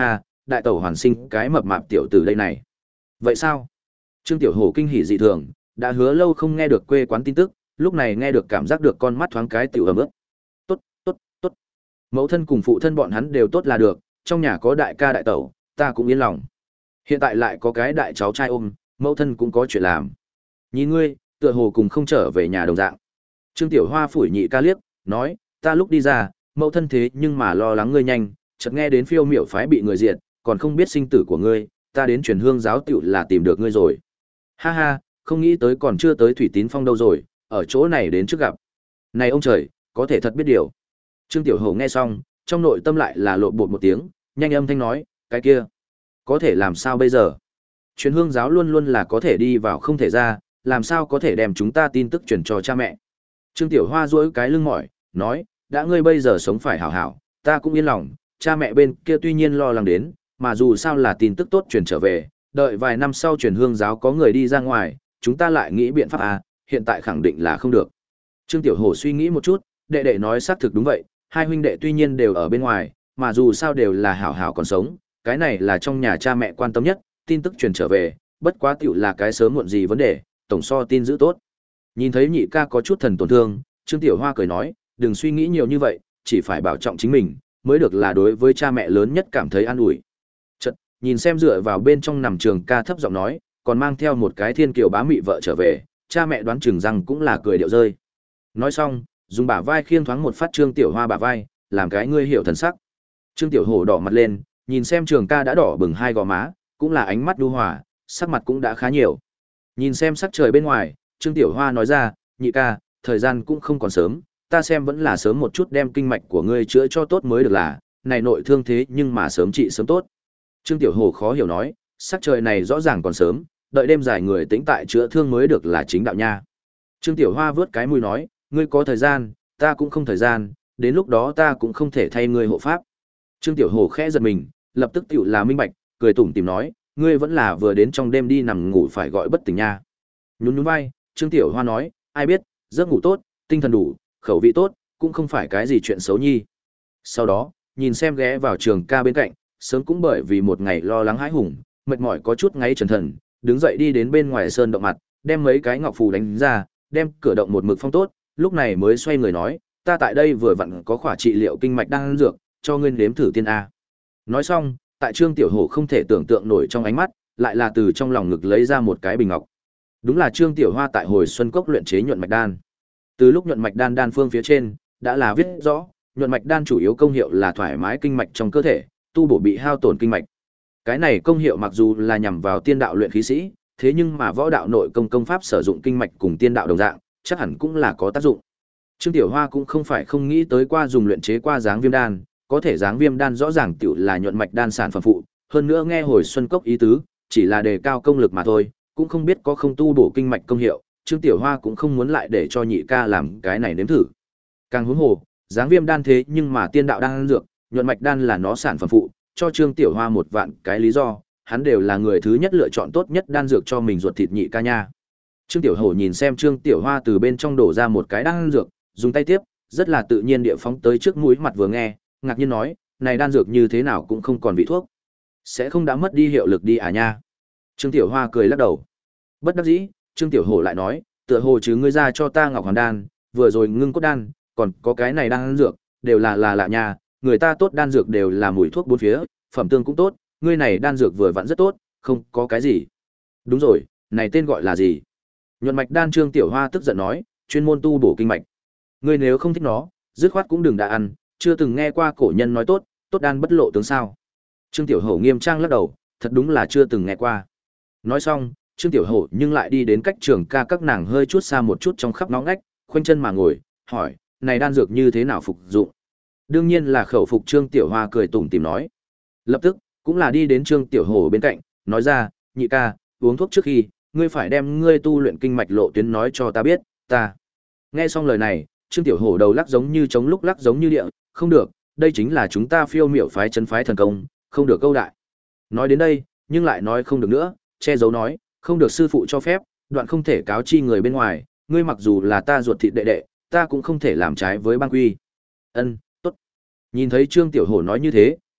đại tẩu hoàn sinh cái mập mạp tiểu tử đây này. Vậy sao? Trương Tiểu Hổ kinh hỉ dị thường, đã hứa lâu không nghe được quê quán tin tức, lúc này nghe được cảm giác được con mắt thoáng cái tiểu ấm ướt. Tốt, tốt, tốt. Mẫu thân cùng phụ thân bọn hắn đều tốt là được, trong nhà có đại ca đại tẩu, ta cũng yên lòng. Hiện tại lại có cái đại cháu trai ôm, mẫu thân cũng có chuyện làm. Nhìn ngươi, tựa hồ cùng không trở về nhà đồng dạng. Trương Tiểu Hoa phủi nhị ca liếc, nói, ta lúc đi ra, mẫu thân thế nhưng mà lo lắng ngươi nhanh, chợt nghe đến phiêu miểu phái bị người diệt, còn không biết sinh tử của ngươi, ta đến truyền hương giáo tiểu là tìm được ngươi rồi. Ha ha, không nghĩ tới còn chưa tới Thủy Tín Phong đâu rồi, ở chỗ này đến trước gặp. Này ông trời, có thể thật biết điều. Trương Tiểu Hổ nghe xong, trong nội tâm lại là lộn bột một tiếng, nhanh âm thanh nói, cái kia, có thể làm sao bây giờ? Truyền hương giáo luôn luôn là có thể đi vào không thể ra, làm sao có thể đem chúng ta tin tức truyền cho cha mẹ. Trương Tiểu Hoa duỗi cái lưng mỏi, nói, đã ngươi bây giờ sống phải hảo hảo, ta cũng yên lòng, cha mẹ bên kia tuy nhiên lo lắng đến, mà dù sao là tin tức tốt truyền trở về, đợi vài năm sau truyền hương giáo có người đi ra ngoài, chúng ta lại nghĩ biện pháp à, hiện tại khẳng định là không được. Trương Tiểu Hổ suy nghĩ một chút, đệ đệ nói xác thực đúng vậy, hai huynh đệ tuy nhiên đều ở bên ngoài, mà dù sao đều là hảo hảo còn sống, cái này là trong nhà cha mẹ quan tâm nhất, tin tức truyền trở về, bất quá tiểu là cái sớm muộn gì vấn đề, tổng so tin giữ tốt. Nhìn thấy nhị ca có chút thần tổn thương, Trương Tiểu Hoa cười nói, đừng suy nghĩ nhiều như vậy, chỉ phải bảo trọng chính mình, mới được là đối với cha mẹ lớn nhất cảm thấy an ủi. Chợt, nhìn xem dựa vào bên trong nằm trường ca thấp giọng nói, còn mang theo một cái thiên kiều bá mị vợ trở về, cha mẹ đoán chừng rằng cũng là cười điệu rơi. Nói xong, dùng bả vai khiêng thoáng một phát Trương Tiểu Hoa bả vai, làm cái ngươi hiểu thần sắc. Trương Tiểu Hổ đỏ mặt lên, nhìn xem trường ca đã đỏ bừng hai gò má, cũng là ánh mắt đu hòa, sắc mặt cũng đã khá nhiều. Nhìn xem sắc trời bên ngoài, Trương Tiểu Hoa nói ra, nhị ca, thời gian cũng không còn sớm, ta xem vẫn là sớm một chút đem kinh mạch của ngươi chữa cho tốt mới được là, này nội thương thế nhưng mà sớm trị sớm tốt. Trương Tiểu Hổ khó hiểu nói, sắc trời này rõ ràng còn sớm, đợi đêm dài người tĩnh tại chữa thương mới được là chính đạo nha. Trương Tiểu Hoa vớt cái mũi nói, ngươi có thời gian, ta cũng không thời gian, đến lúc đó ta cũng không thể thay ngươi hộ pháp. Trương Tiểu Hổ khẽ giật mình, lập tức tiểu là minh bạch, cười tủm tỉm nói, ngươi vẫn là vừa đến trong đêm đi nằm ngủ phải gọi bất tỉnh nha. Nhún nhún vai, Trương Tiểu Hoa nói, ai biết, giấc ngủ tốt, tinh thần đủ, khẩu vị tốt, cũng không phải cái gì chuyện xấu nhi. Sau đó, nhìn xem ghé vào trường ca bên cạnh, sớm cũng bởi vì một ngày lo lắng hãi hùng, mệt mỏi có chút ngáy trần thần, đứng dậy đi đến bên ngoài sơn động mặt, đem mấy cái ngọc phù đánh ra, đem cửa động một mực phong tốt, lúc này mới xoay người nói, ta tại đây vừa vặn có khỏa trị liệu kinh mạch đang ăn dược, cho ngươi nếm thử tiên a. Nói xong, tại Trương Tiểu Hổ không thể tưởng tượng nổi trong ánh mắt, lại là từ trong lòng ngực lấy ra một cái bình ngọc. Đúng là Trương Tiểu Hoa tại hồi xuân cốc luyện chế nhuận mạch đan. Từ lúc nhuận mạch đan đan phương phía trên đã là viết rõ, nhuận mạch đan chủ yếu công hiệu là thoải mái kinh mạch trong cơ thể, tu bổ bị hao tổn kinh mạch. Cái này công hiệu mặc dù là nhằm vào tiên đạo luyện khí sĩ, thế nhưng mà võ đạo nội công công pháp sử dụng kinh mạch cùng tiên đạo đồng dạng, chắc hẳn cũng là có tác dụng. Trương Tiểu Hoa cũng không phải không nghĩ tới qua dùng luyện chế qua dáng viêm đan, có thể dáng viêm đan rõ ràng tiểu là nhuận mạch đan sản phẩm phụ, hơn nữa nghe hồi xuân cốc ý tứ, chỉ là đề cao công lực mà thôi, cũng không biết có không tu bổ kinh mạch công hiệu, Trương Tiểu Hoa cũng không muốn lại để cho nhị ca làm cái này nếm thử. Càng huống hồ, dáng viêm đan thế nhưng mà tiên đạo đan dược, nhuận mạch đan là nó sản phẩm phụ, cho Trương Tiểu Hoa một vạn cái lý do, hắn đều là người thứ nhất lựa chọn tốt nhất đan dược cho mình ruột thịt nhị ca nha. Trương Tiểu Hổ nhìn xem Trương Tiểu Hoa từ bên trong đổ ra một cái đan dược, dùng tay tiếp, rất là tự nhiên địa phóng tới trước mũi mặt vừa nghe, ngạc nhiên nói, này đan dược như thế nào cũng không còn vị thuốc, sẽ không đã mất đi hiệu lực đi à nha. Trương Tiểu Hoa cười lắc đầu. Bất đắc dĩ, Trương Tiểu Hổ lại nói, tựa hồ chứ ngươi ra cho ta ngọc hoàn đan, vừa rồi ngưng cốt đan, còn có cái này đan dược, đều là là lạ nha, người ta tốt đan dược đều là mùi thuốc bốn phía, phẩm tương cũng tốt, ngươi này đan dược vừa vặn rất tốt, không có cái gì. Đúng rồi, này tên gọi là gì? Nhuận mạch đan. Trương Tiểu Hoa tức giận nói, chuyên môn tu bổ kinh mạch. Ngươi nếu không thích nó, dứt khoát cũng đừng đã ăn, chưa từng nghe qua cổ nhân nói tốt, tốt đan bất lộ tướng sao? Trương Tiểu Hổ nghiêm trang lắc đầu, thật đúng là chưa từng nghe qua. Nói xong, Trương Tiểu Hổ nhưng lại đi đến cách trường ca các nàng hơi chút xa một chút trong khắp ngõ ngách, khoanh chân mà ngồi, hỏi, này đan dược như thế nào phục dụng? Đương nhiên là khẩu phục. Trương Tiểu Hoa cười tủm tỉm nói. Lập tức, cũng là đi đến Trương Tiểu Hổ bên cạnh, nói ra, nhị ca, uống thuốc trước khi, ngươi phải đem ngươi tu luyện kinh mạch lộ tuyến nói cho ta biết, ta. Nghe xong lời này, Trương Tiểu Hổ đầu lắc giống như chống lúc lắc giống như địa, không được, đây chính là chúng ta phiêu miểu phái chân phái thần công, không được câu đại. Nói đến đây, nhưng lại nói không được nữa, che giấu nói, không được sư phụ cho phép, đoạn không thể cáo chi người bên ngoài, ngươi mặc dù là ta ruột thịt đệ đệ, ta cũng không thể làm trái với bang quy. Ân, tốt. Nhìn thấy Trương Tiểu Hổ nói như thế,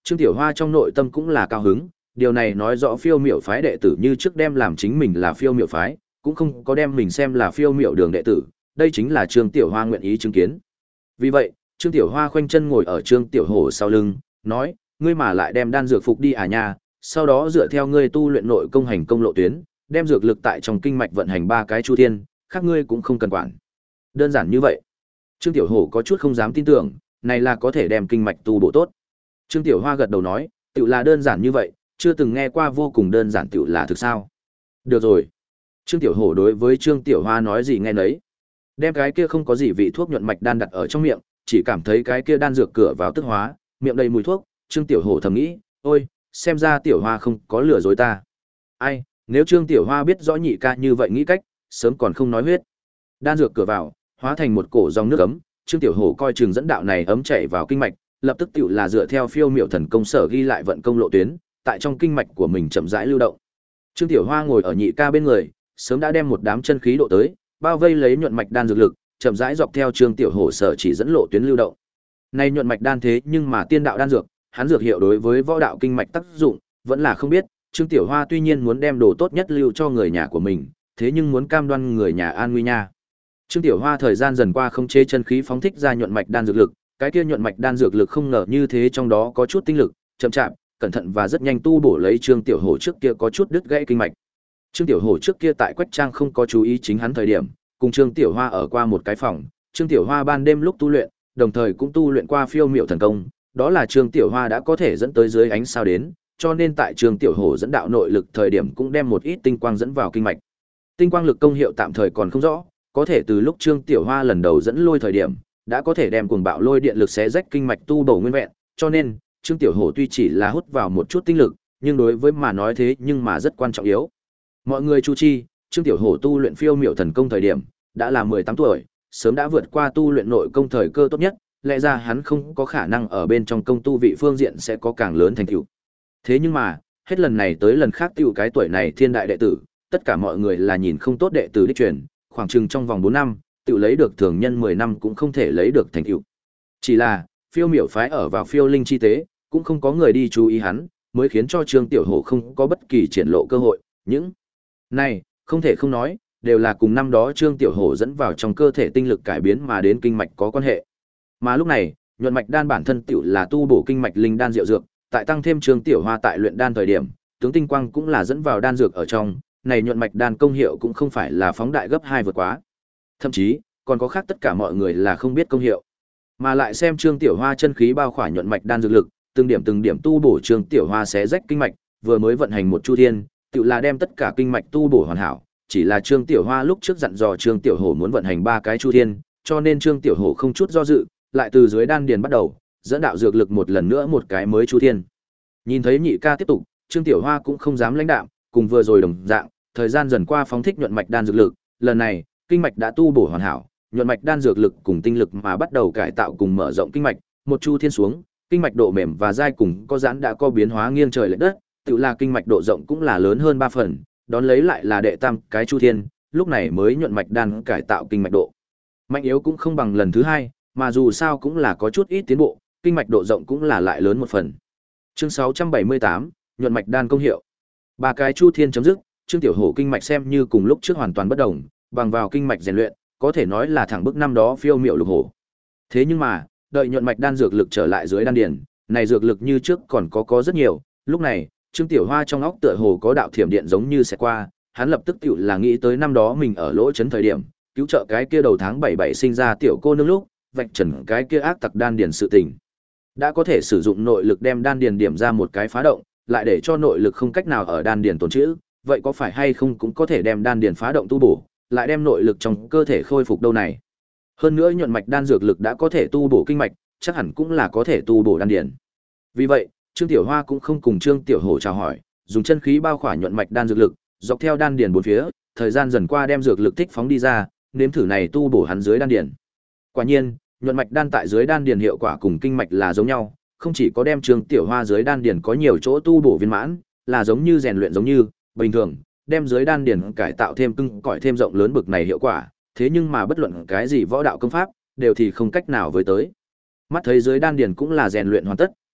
Trương Tiểu Hoa trong nội tâm cũng là cao hứng, điều này nói rõ phiêu miểu phái đệ tử như trước đem làm chính mình là phiêu miểu phái, cũng không có đem mình xem là phiêu miểu đường đệ tử, đây chính là Trương Tiểu Hoa nguyện ý chứng kiến. Vì vậy, Trương Tiểu Hoa khoanh chân ngồi ở Trương Tiểu Hổ sau lưng, nói, ngươi mà lại đem đan dược phục đi à nha, sau đó dựa theo ngươi tu luyện nội công hành công lộ tuyến, đem dược lực tại trong kinh mạch vận hành ba cái chu thiên, khác ngươi cũng không cần quản. Đơn giản như vậy. Trương Tiểu Hổ có chút không dám tin tưởng, này là có thể đem kinh mạch tu bổ tốt. Trương Tiểu Hoa gật đầu nói, tựu là đơn giản như vậy, chưa từng nghe qua vô cùng đơn giản tựu là thực sao. Được rồi. Trương Tiểu Hổ đối với Trương Tiểu Hoa nói gì nghe nấy. Đem cái kia không có gì vị thuốc nhuận mạch đan đặt ở trong miệng, chỉ cảm thấy cái kia đan dược cửa vào tức hóa, miệng đầy mùi thuốc, Trương Tiểu Hổ thầm nghĩ, ôi, xem ra Tiểu Hoa không có lừa dối ta. Ai, nếu Trương Tiểu Hoa biết rõ nhị ca như vậy nghĩ cách, sớm còn không nói huyết. Đan dược cửa vào, hóa thành một cổ dòng nước ấm, Trương Tiểu Hổ coi chừng dẫn đạo này ấm chảy vào kinh mạch, lập tức tựu là dựa theo phiêu miểu thần công sở ghi lại vận công lộ tuyến, tại trong kinh mạch của mình chậm rãi lưu động. Trương Tiểu Hoa ngồi ở nhị ca bên người, sớm đã đem một đám chân khí độ tới, bao vây lấy nhuận mạch đan dược lực, chậm rãi dọc theo Trương Tiểu Hổ sở chỉ dẫn lộ tuyến lưu động. Này nhuận mạch đan thế nhưng mà tiên đạo đan dược, hắn dược hiệu đối với võ đạo kinh mạch tác dụng, vẫn là không biết, Trương Tiểu Hoa tuy nhiên muốn đem đồ tốt nhất lưu cho người nhà của mình, thế nhưng muốn cam đoan người nhà an nguy nha. Trương Tiểu Hoa thời gian dần qua không chế chân khí phóng thích ra nhuận mạch đan dược lực, cái kia nhuận mạch đan dược lực không ngờ như thế trong đó có chút tinh lực, chậm chạp, cẩn thận và rất nhanh tu bổ lấy Trương Tiểu Hổ trước kia có chút đứt gãy kinh mạch. Trương Tiểu Hổ trước kia tại Quách Trang không có chú ý chính hắn thời điểm, cùng Trương Tiểu Hoa ở qua một cái phòng, Trương Tiểu Hoa ban đêm lúc tu luyện, đồng thời cũng tu luyện qua phiêu miểu thần công, đó là Trương Tiểu Hoa đã có thể dẫn tới dưới ánh sao đến, cho nên tại Trương Tiểu Hổ dẫn đạo nội lực thời điểm cũng đem một ít tinh quang dẫn vào kinh mạch. Tinh quang lực công hiệu tạm thời còn không rõ, có thể từ lúc Trương Tiểu Hoa lần đầu dẫn lôi thời điểm, đã có thể đem cuồng bạo lôi điện lực xé rách kinh mạch tu bổ nguyên vẹn, cho nên Trương Tiểu Hổ tuy chỉ là hút vào một chút tinh lực, nhưng đối với mà nói thế nhưng mà rất quan trọng yếu. Mọi người chú chi, Trương Tiểu Hổ tu luyện phiêu miểu thần công thời điểm, đã là mười tám tuổi, sớm đã vượt qua tu luyện nội công thời cơ tốt nhất, lẽ ra hắn không có khả năng ở bên trong công tu vị phương diện sẽ có càng lớn thành tựu. Thế nhưng mà, hết lần này tới lần khác tiểu cái tuổi này thiên đại đệ tử, tất cả mọi người là nhìn không tốt đệ tử đích truyền, khoảng chừng trong vòng bốn năm, tiểu lấy được thường nhân mười năm cũng không thể lấy được thành tựu. Chỉ là, phiêu miểu phái ở vào phiêu linh chi tế, cũng không có người đi chú ý hắn, mới khiến cho Trương Tiểu Hổ không có bất kỳ triển lộ cơ hội. Những này, không thể không nói, đều là cùng năm đó Trương Tiểu Hổ dẫn vào trong cơ thể tinh lực cải biến mà đến kinh mạch có quan hệ. Mà lúc này, nhuận mạch đan bản thân tiểu là tu bổ kinh mạch linh đan diệu dược, tại tăng thêm Trương Tiểu Hoa tại luyện đan thời điểm, tướng tinh quang cũng là dẫn vào đan dược ở trong, này nhuận mạch đan công hiệu cũng không phải là phóng đại gấp hai vượt quá. Thậm chí, còn có khác tất cả mọi người là không biết công hiệu. Mà lại xem Trương Tiểu Hoa chân khí bao khỏa nhuận mạch đan dược lực, từng điểm từng điểm tu bổ Trương Tiểu Hoa xé rách kinh mạch, vừa mới vận hành một chu thiên, tự là đem tất cả kinh mạch tu bổ hoàn hảo, chỉ là Trương Tiểu Hoa lúc trước dặn dò Trương Tiểu Hổ muốn vận hành ba cái chu thiên, cho nên Trương Tiểu Hổ không chút do dự, lại từ dưới đan điền bắt đầu, dẫn đạo dược lực một lần nữa một cái mới chu thiên. Nhìn thấy nhị ca tiếp tục, Trương Tiểu Hoa cũng không dám lãnh đạm, cùng vừa rồi đồng dạng, thời gian dần qua phóng thích nhuận mạch đan dược lực, lần này, kinh mạch đã tu bổ hoàn hảo, nhuận mạch đan dược lực cùng tinh lực mà bắt đầu cải tạo cùng mở rộng kinh mạch, một chu thiên xuống, kinh mạch độ mềm và dai cùng có giãn đã có biến hóa nghiêng trời lệch đất, tự là kinh mạch độ rộng cũng là lớn hơn ba phần, đón lấy lại là đệ tam cái chu thiên, lúc này mới nhuận mạch đan cải tạo kinh mạch độ. Mạnh yếu cũng không bằng lần thứ hai, mà dù sao cũng là có chút ít tiến bộ, kinh mạch độ rộng cũng là lại lớn một phần. Chương sáu trăm bảy mươi tám, nhuận mạch đan công hiệu. Ba cái chu thiên chấm dứt, Trương Tiểu Hổ kinh mạch xem như cùng lúc trước hoàn toàn bất đồng, bằng vào kinh mạch rèn luyện, có thể nói là thẳng bước năm đó phiêu miệu lục hổ. Thế nhưng mà, đợi nhuận mạch đan dược lực trở lại dưới đan điền, này dược lực như trước còn có có rất nhiều, lúc này, Trương Tiểu Hoa trong óc tựa hồ có đạo thiểm điện giống như sẽ qua, hắn lập tức tiểu là nghĩ tới năm đó mình ở lỗ trấn thời điểm, cứu trợ cái kia đầu tháng bảy bảy sinh ra tiểu cô nương lúc, vạch trần cái kia ác tặc đan điền sự tình. Đã có thể sử dụng nội lực đem đan điền điểm ra một cái phá động, lại để cho nội lực không cách nào ở đan điền tồn trữ, vậy có phải hay không cũng có thể đem đan điền phá động tu bổ, lại đem nội lực trong cơ thể khôi phục đâu này. Hơn nữa nhuận mạch đan dược lực đã có thể tu bổ kinh mạch, chắc hẳn cũng là có thể tu bổ đan điền. Vì vậy, Trương Tiểu Hoa cũng không cùng Trương Tiểu Hổ chào hỏi, dùng chân khí bao khỏa nhuận mạch đan dược lực, dọc theo đan điền bốn phía, thời gian dần qua đem dược lực tích phóng đi ra, nếm thử này tu bổ hắn dưới đan điền. Quả nhiên, nhuận mạch đan tại dưới đan điền hiệu quả cùng kinh mạch là giống nhau, không chỉ có đem Trương Tiểu Hoa dưới đan điền có nhiều chỗ tu bổ viên mãn, là giống như rèn luyện giống như bình thường, đem dưới đan điền cải tạo thêm cưng cõi thêm rộng lớn bực này hiệu quả, thế nhưng mà bất luận cái gì võ đạo công pháp, đều thì không cách nào với tới. Mắt thấy dưới đan điền cũng là rèn luyện hoàn tất,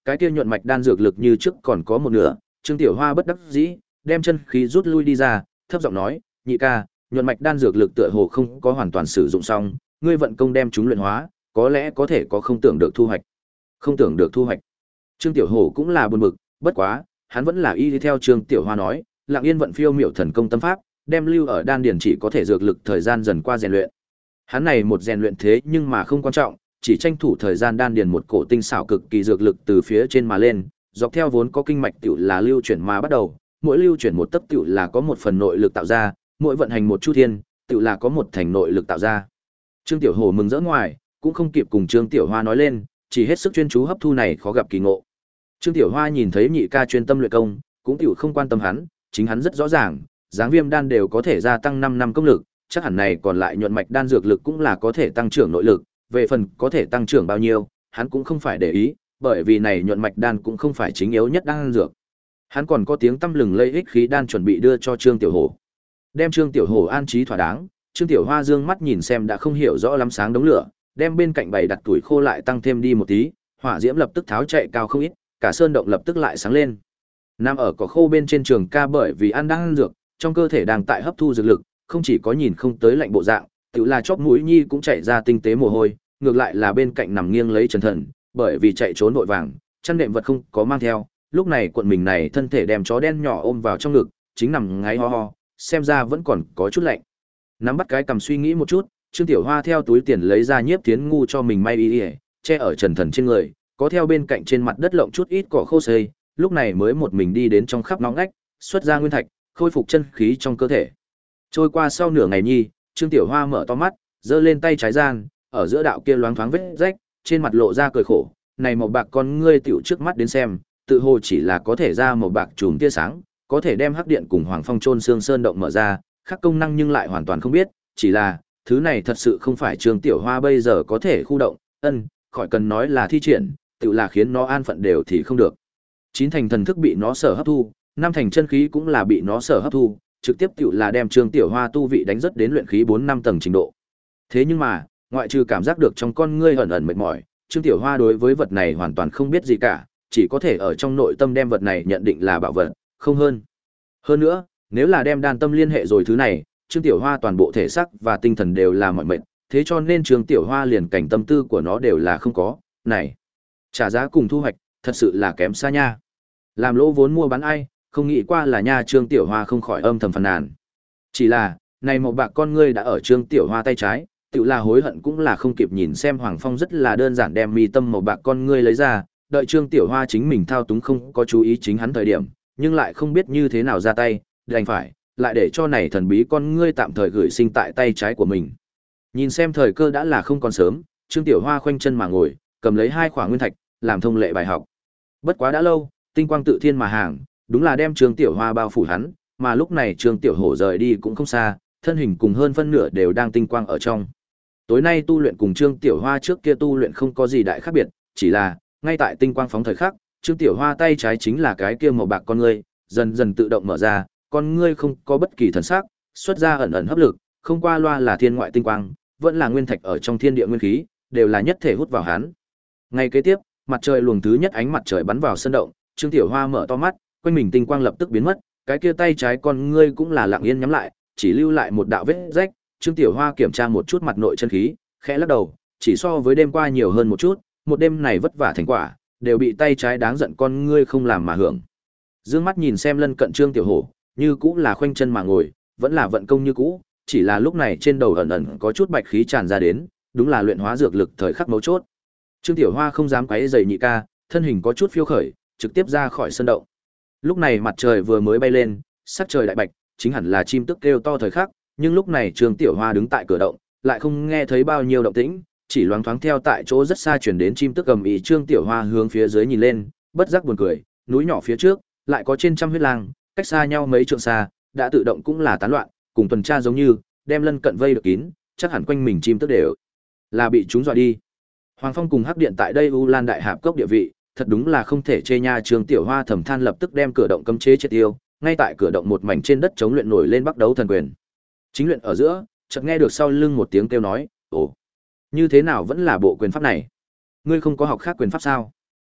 cái kia nhuận mạch đan dược lực như trước còn có một nửa. Trương Tiểu Hoa bất đắc dĩ, đem chân khí rút lui đi ra, thấp giọng nói, nhị ca, nhuận mạch đan dược lực tựa hồ không có hoàn toàn sử dụng xong, ngươi vận công đem chúng luyện hóa, có lẽ có thể có không tưởng được thu hoạch. Không tưởng được thu hoạch. Trương Tiểu Hổ cũng là buồn bực, bất quá, hắn vẫn là y theo Trương Tiểu Hoa nói, Lặng Yên vận phiêu miểu thần công tâm pháp, đem lưu ở đan điền chỉ có thể dược lực thời gian dần qua rèn luyện. Hắn này một rèn luyện thế nhưng mà không quan trọng, chỉ tranh thủ thời gian đan điền một cổ tinh xảo cực kỳ dược lực từ phía trên mà lên, dọc theo vốn có kinh mạch tiểu là lưu chuyển mà bắt đầu, mỗi lưu chuyển một tấc tiểu là có một phần nội lực tạo ra, mỗi vận hành một chu thiên, tiểu là có một thành nội lực tạo ra. Trương Tiểu Hổ mừng rỡ ngoài, cũng không kịp cùng Trương Tiểu Hoa nói lên, chỉ hết sức chuyên chú hấp thu này khó gặp kỳ ngộ. Trương Tiểu Hoa nhìn thấy nhị ca chuyên tâm luyện công, cũng tiểu không quan tâm hắn, chính hắn rất rõ ràng, dáng viêm đan đều có thể gia tăng năm năm công lực, chắc hẳn này còn lại nhuận mạch đan dược lực cũng là có thể tăng trưởng nội lực, về phần có thể tăng trưởng bao nhiêu, hắn cũng không phải để ý, bởi vì này nhuận mạch đan cũng không phải chính yếu nhất đan dược. Hắn còn có tiếng tâm lừng lây ích khí đan chuẩn bị đưa cho Trương Tiểu Hổ. Đem Trương Tiểu Hổ an trí thỏa đáng, Trương Tiểu Hoa dương mắt nhìn xem đã không hiểu rõ lắm sáng đống lửa, đem bên cạnh bày đặt tuổi khô lại tăng thêm đi một tí, hỏa diễm lập tức tháo chạy cao không ít, cả sơn động lập tức lại sáng lên. Nam ở cỏ khô bên trên trường ca bởi vì ăn đang ăn dược, trong cơ thể đang tại hấp thu dược lực, không chỉ có nhìn không tới lạnh bộ dạng, tự là chóp mũi nhi cũng chảy ra tinh tế mồ hôi, ngược lại là bên cạnh nằm nghiêng lấy Trần Thần, bởi vì chạy trốn vội vàng, chăn đệm vật không có mang theo, lúc này cuộn mình này thân thể đem chó đen nhỏ ôm vào trong ngực, chính nằm ngáy ho ho, xem ra vẫn còn có chút lạnh. Nắm bắt cái cầm suy nghĩ một chút, Trương Tiểu Hoa theo túi tiền lấy ra nhiếp thiến ngu cho mình may y, che ở Trần Thần trên người, có theo bên cạnh trên mặt đất lộng chút ít cỏ khô xây, lúc này mới một mình đi đến trong khắp nóng ngách, xuất ra nguyên thạch, khôi phục chân khí trong cơ thể. Trôi qua sau nửa ngày nhi, Trương Tiểu Hoa mở to mắt, giơ lên tay trái gian, ở giữa đạo kia loáng thoáng vết rách, trên mặt lộ ra cười khổ, này một bạc con ngươi tiểu trước mắt đến xem, tự hồ chỉ là có thể ra một bạc chùm tia sáng, có thể đem hắc điện cùng Hoàng Phong Trôn Xương Sơn động mở ra, khác công năng nhưng lại hoàn toàn không biết, chỉ là, thứ này thật sự không phải Trương Tiểu Hoa bây giờ có thể khu động, ân, khỏi cần nói là thi triển, tự là khiến nó an phận đều thì không được. Chín thành thần thức bị nó sở hấp thu, năm thành chân khí cũng là bị nó sở hấp thu, trực tiếp tự là đem Trương Tiểu Hoa tu vị đánh rất đến luyện khí bốn năm tầng trình độ. Thế nhưng mà, ngoại trừ cảm giác được trong con ngươi ẩn ẩn mệt mỏi, Trương Tiểu Hoa đối với vật này hoàn toàn không biết gì cả, chỉ có thể ở trong nội tâm đem vật này nhận định là bảo vật, không hơn. Hơn nữa, nếu là đem đan tâm liên hệ rồi thứ này, Trương Tiểu Hoa toàn bộ thể xác và tinh thần đều là mỏi mệt, thế cho nên Trương Tiểu Hoa liền cảnh tâm tư của nó đều là không có, này, trả giá cùng thu hoạch, thật sự là kém xa nha. Làm lỗ vốn mua bán ai, không nghĩ qua là nha. Trương Tiểu Hoa không khỏi âm thầm phàn nàn. Chỉ là, này một bạc con ngươi đã ở Trương Tiểu Hoa tay trái, tự là hối hận cũng là không kịp nhìn xem Hoàng Phong rất là đơn giản đem mi tâm một bạc con ngươi lấy ra, đợi Trương Tiểu Hoa chính mình thao túng không có chú ý chính hắn thời điểm, nhưng lại không biết như thế nào ra tay, đành phải, lại để cho này thần bí con ngươi tạm thời gửi sinh tại tay trái của mình. Nhìn xem thời cơ đã là không còn sớm, Trương Tiểu Hoa khoanh chân mà ngồi, cầm lấy hai khỏa nguyên thạch, làm thông lệ bài học. Bất quá đã lâu, tinh quang tự thiên mà hàng, đúng là đem Trương Tiểu Hoa bao phủ hắn, mà lúc này Trương Tiểu Hổ rời đi cũng không xa, thân hình cùng hơn phân nửa đều đang tinh quang ở trong. Tối nay tu luyện cùng Trương Tiểu Hoa trước kia tu luyện không có gì đại khác biệt, chỉ là, ngay tại tinh quang phóng thời khắc, Trương Tiểu Hoa tay trái chính là cái kia màu bạc con ngươi, dần dần tự động mở ra, con ngươi không có bất kỳ thần sắc, xuất ra ẩn ẩn hấp lực, không qua loa là thiên ngoại tinh quang, vẫn là nguyên thạch ở trong thiên địa nguyên khí, đều là nhất thể hút vào hắn. Ngay kế tiếp, mặt trời luồng thứ nhất ánh mặt trời bắn vào sân động, Trương Tiểu Hoa mở to mắt, quanh mình tinh quang lập tức biến mất, cái kia tay trái con ngươi cũng là lặng yên nhắm lại, chỉ lưu lại một đạo vết rách. Trương Tiểu Hoa kiểm tra một chút mặt nội chân khí, khẽ lắc đầu, chỉ so với đêm qua nhiều hơn một chút, một đêm này vất vả thành quả, đều bị tay trái đáng giận con ngươi không làm mà hưởng. Dương mắt nhìn xem lân cận Trương Tiểu Hổ, như cũ là khoanh chân mà ngồi, vẫn là vận công như cũ, chỉ là lúc này trên đầu ẩn ẩn có chút bạch khí tràn ra đến, đúng là luyện hóa dược lực thời khắc mấu chốt. Trương Tiểu Hoa không dám quấy rầy nhị ca, thân hình có chút phiêu khởi, trực tiếp ra khỏi sân động. Lúc này mặt trời vừa mới bay lên, sắc trời đại bạch, chính hẳn là chim tức kêu to thời khắc, nhưng lúc này Trương Tiểu Hoa đứng tại cửa động, lại không nghe thấy bao nhiêu động tĩnh, chỉ loáng thoáng theo tại chỗ rất xa truyền đến chim tức gầm ĩ. Trương Tiểu Hoa hướng phía dưới nhìn lên, bất giác buồn cười, núi nhỏ phía trước, lại có trên trăm huyết lang, cách xa nhau mấy trượng xa, đã tự động cũng là tán loạn, cùng tuần tra giống như, đem lân cận vây được kín, chắc hẳn quanh mình chim tức đều là bị chúng dọa đi. Hoàng Phong cùng Hắc Điện tại đây U Lan Đại Hạp cốc địa vị, thật đúng là không thể chê nha. Trương Tiểu Hoa thầm than lập tức đem cửa động cấm chế triệt tiêu, ngay tại cửa động một mảnh trên đất chống luyện nổi lên Bắc Đấu Thần Quyền. Chính luyện ở giữa, chợt nghe được sau lưng một tiếng kêu nói, "Ồ, như thế nào vẫn là bộ quyền pháp này? Ngươi không có học khác quyền pháp sao?"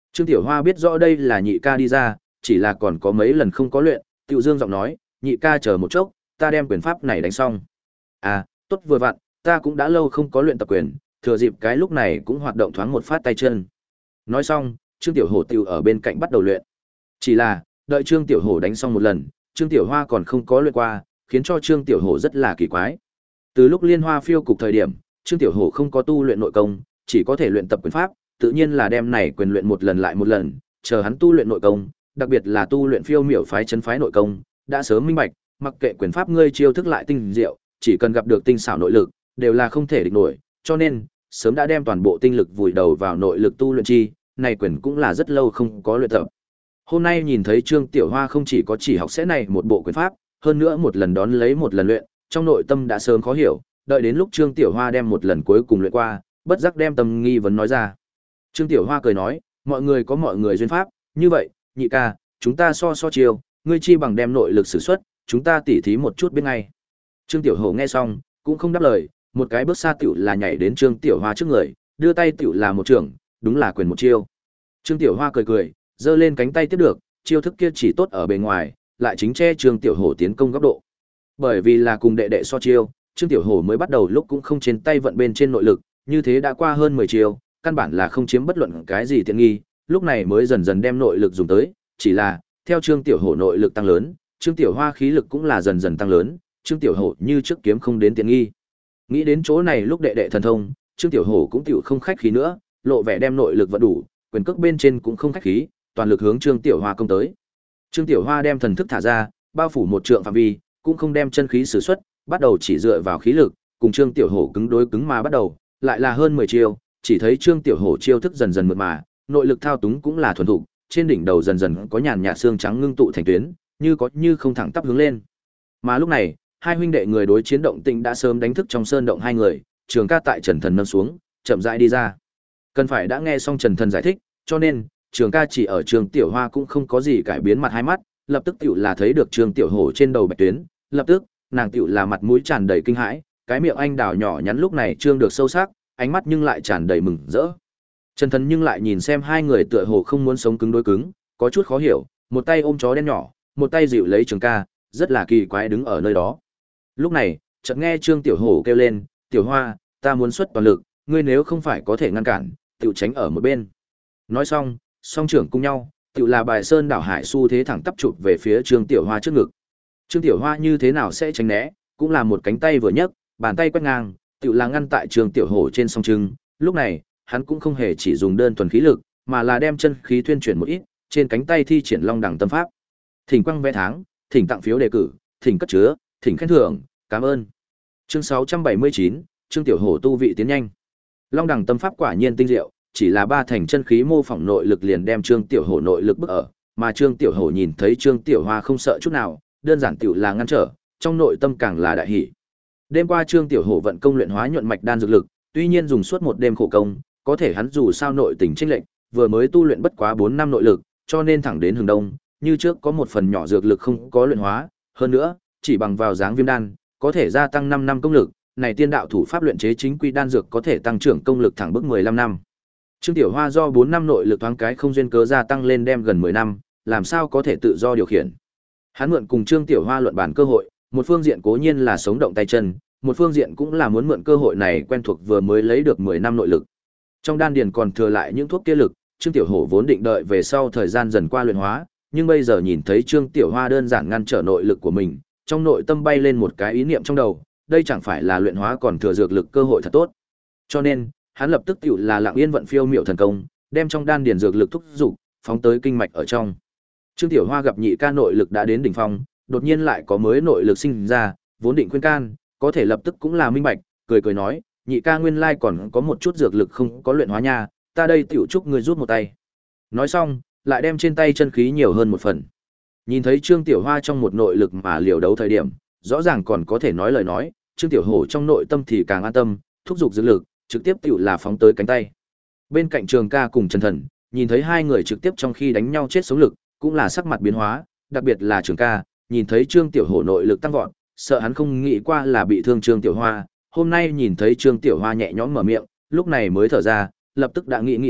Trương Tiểu Hoa biết rõ đây là nhị ca đi ra, chỉ là còn có mấy lần không có luyện, Tiểu Dương giọng nói, nhị ca chờ một chốc, ta đem quyền pháp này đánh xong. À, tốt vừa vặn, ta cũng đã lâu không có luyện tập quyền, thừa dịp cái lúc này cũng hoạt động thoáng một phát tay chân. Nói xong, Trương Tiểu Hổ tiểu ở bên cạnh bắt đầu luyện. Chỉ là, đợi Trương Tiểu Hổ đánh xong một lần, Trương Tiểu Hoa còn không có luyện qua, khiến cho Trương Tiểu Hổ rất là kỳ quái. Từ lúc Liên Hoa phiêu cục thời điểm, Trương Tiểu Hổ không có tu luyện nội công, chỉ có thể luyện tập quyền pháp, tự nhiên là đem này quyền luyện một lần lại một lần, chờ hắn tu luyện nội công, đặc biệt là tu luyện phiêu miểu phái chấn phái nội công, đã sớm minh bạch, mặc kệ quyền pháp ngươi chiêu thức lại tinh diệu, chỉ cần gặp được tinh xảo nội lực, đều là không thể địch nổi, cho nên sớm đã đem toàn bộ tinh lực vùi đầu vào nội lực tu luyện chi, này quyền cũng là rất lâu không có luyện tập. Hôm nay nhìn thấy Trương Tiểu Hoa không chỉ có chỉ học sẽ này một bộ quyền pháp, hơn nữa một lần đón lấy một lần luyện, trong nội tâm đã sớm khó hiểu, đợi đến lúc Trương Tiểu Hoa đem một lần cuối cùng luyện qua, bất giác đem tâm nghi vấn nói ra. Trương Tiểu Hoa cười nói, mọi người có mọi người duyên pháp, như vậy, nhị ca, chúng ta so so chiêu, ngươi chi bằng đem nội lực sử xuất, chúng ta tỉ thí một chút biết ngay. Trương Tiểu Hổ nghe xong, cũng không đáp lời, một cái bước xa tiểu là nhảy đến Trương Tiểu Hoa trước người, đưa tay tiểu là một trường, đúng là quyền một chiêu. Trương Tiểu Hoa cười cười, giơ lên cánh tay tiếp được, chiêu thức kia chỉ tốt ở bề ngoài, lại chính che Trương Tiểu Hổ tiến công góc độ. Bởi vì là cùng đệ đệ so chiêu, Trương Tiểu Hổ mới bắt đầu lúc cũng không trên tay vận bên trên nội lực, như thế đã qua hơn mười chiêu, căn bản là không chiếm bất luận cái gì tiện nghi, lúc này mới dần dần đem nội lực dùng tới, chỉ là, theo Trương Tiểu Hổ nội lực tăng lớn, Trương Tiểu Hoa khí lực cũng là dần dần tăng lớn, Trương Tiểu Hổ như trước kiếm không đến tiện nghi. Nghĩ đến chỗ này lúc đệ đệ thần thông, Trương Tiểu Hổ cũng tiểu không khách khí nữa, lộ vẻ đem nội lực vận đủ, quyền cước bên trên cũng không khách khí, toàn lực hướng Trương Tiểu Hoa công tới. Trương Tiểu Hoa đem thần thức thả ra, bao phủ một trượng phạm vi, cũng không đem chân khí sử xuất, bắt đầu chỉ dựa vào khí lực, cùng Trương Tiểu Hổ cứng đối cứng mà bắt đầu, lại là hơn mười chiêu, chỉ thấy Trương Tiểu Hổ chiêu thức dần dần mượt mà, nội lực thao túng cũng là thuần thục, trên đỉnh đầu dần dần có nhàn nhạt xương trắng ngưng tụ thành tuyến, như có như không thẳng tắp hướng lên. Mà lúc này, hai huynh đệ người đối chiến động tĩnh đã sớm đánh thức trong sơn động hai người, Trường Ca tại Trần Thần nâng xuống, chậm rãi đi ra. Cần phải đã nghe xong Trần Thần giải thích, cho nên Trường Ca chỉ ở Trương Tiểu Hoa cũng không có gì cải biến mặt hai mắt, lập tức tiểu là thấy được Trương Tiểu Hổ trên đầu bạch tuyến, lập tức, nàng tiểu là mặt mũi tràn đầy kinh hãi, cái miệng anh đào nhỏ nhắn lúc này trương được sâu sắc, ánh mắt nhưng lại tràn đầy mừng rỡ. Trần Thần nhưng lại nhìn xem hai người tựa hồ không muốn sống cứng đối cứng, có chút khó hiểu, một tay ôm chó đen nhỏ, một tay dịu lấy Trường Ca, rất là kỳ quái đứng ở nơi đó. Lúc này, chợt nghe Trương Tiểu Hổ kêu lên, "Tiểu Hoa, ta muốn xuất toàn lực, ngươi nếu không phải có thể ngăn cản, tiểu tránh ở một bên." Nói xong, song trưởng cùng nhau, tiểu là bài sơn đảo hải xu thế thẳng tắp chụp về phía Trương Tiểu Hoa trước ngực. Trương Tiểu Hoa như thế nào sẽ tránh né, cũng là một cánh tay vừa nhấc, bàn tay quét ngang, tiểu là ngăn tại Trương Tiểu Hổ trên song trưng. Lúc này, hắn cũng không hề chỉ dùng đơn thuần khí lực, mà là đem chân khí thuyên chuyển một ít, trên cánh tay thi triển Long Đẳng Tâm Pháp. Thỉnh quăng vé tháng, thỉnh tặng phiếu đề cử, thỉnh cất chứa, thỉnh khen thưởng, cảm ơn. Chương sáu trăm bảy mươi chín, Trương Tiểu Hổ tu vị tiến nhanh. Long Đẳng Tâm Pháp quả nhiên tinh diệu, chỉ là ba thành chân khí mô phỏng nội lực liền đem Trương Tiểu Hổ nội lực bức ở, mà Trương Tiểu Hổ nhìn thấy Trương Tiểu Hoa không sợ chút nào, đơn giản tiểu là ngăn trở, trong nội tâm càng là đại hỉ. Đêm qua Trương Tiểu Hổ vận công luyện hóa nhuận mạch đan dược lực, tuy nhiên dùng suốt một đêm khổ công, có thể hắn dù sao nội tình chênh lệch, vừa mới tu luyện bất quá bốn năm nội lực, cho nên thẳng đến hừng đông, như trước có một phần nhỏ dược lực không có luyện hóa, hơn nữa, chỉ bằng vào dáng viêm đan, có thể gia tăng năm năm công lực, này tiên đạo thủ pháp luyện chế chính quy đan dược có thể tăng trưởng công lực thẳng bước mười lăm năm. Trương Tiểu Hoa do bốn năm nội lực thoáng cái không duyên cớ gia tăng lên đem gần mười năm, làm sao có thể tự do điều khiển. Hắn mượn cùng Trương Tiểu Hoa luận bàn cơ hội, một phương diện cố nhiên là sống động tay chân, một phương diện cũng là muốn mượn cơ hội này quen thuộc vừa mới lấy được mười năm nội lực. Trong đan điền còn thừa lại những thuốc kia lực, Trương Tiểu Hổ vốn định đợi về sau thời gian dần qua luyện hóa, nhưng bây giờ nhìn thấy Trương Tiểu Hoa đơn giản ngăn trở nội lực của mình, trong nội tâm bay lên một cái ý niệm trong đầu, đây chẳng phải là luyện hóa còn thừa dược lực cơ hội thật tốt. Cho nên, hắn lập tức tiểu là lặng yên vận phiêu miểu thần công, đem trong đan điền dược lực thúc dục, phóng tới kinh mạch ở trong. Trương Tiểu Hoa gặp nhị ca nội lực đã đến đỉnh phong, đột nhiên lại có mới nội lực sinh ra, vốn định khuyên can, có thể lập tức cũng là minh bạch, cười cười nói, nhị ca nguyên lai còn có một chút dược lực không có luyện hóa nha, ta đây tiểu chúc ngươi rút một tay. Nói xong, lại đem trên tay chân khí nhiều hơn một phần. Nhìn thấy Trương Tiểu Hoa trong một nội lực mà liều đấu thời điểm, rõ ràng còn có thể nói lời nói, Trương Tiểu Hổ trong nội tâm thì càng an tâm, thúc giục dược lực, trực tiếp tiểu là phóng tới cánh tay. Bên cạnh Trường Ca cùng Trần Thần, nhìn thấy hai người trực tiếp trong khi đánh nhau chết sống lực, cũng là sắc mặt biến hóa, đặc biệt là Trường Ca, nhìn thấy Trương Tiểu Hổ nội lực tăng vọt, sợ hắn không nghĩ qua là bị thương Trương Tiểu Hoa, hôm nay nhìn thấy Trương Tiểu Hoa nhẹ nhõm mở miệng, lúc này mới thở ra, lập tức đã nghĩ nghĩ đến,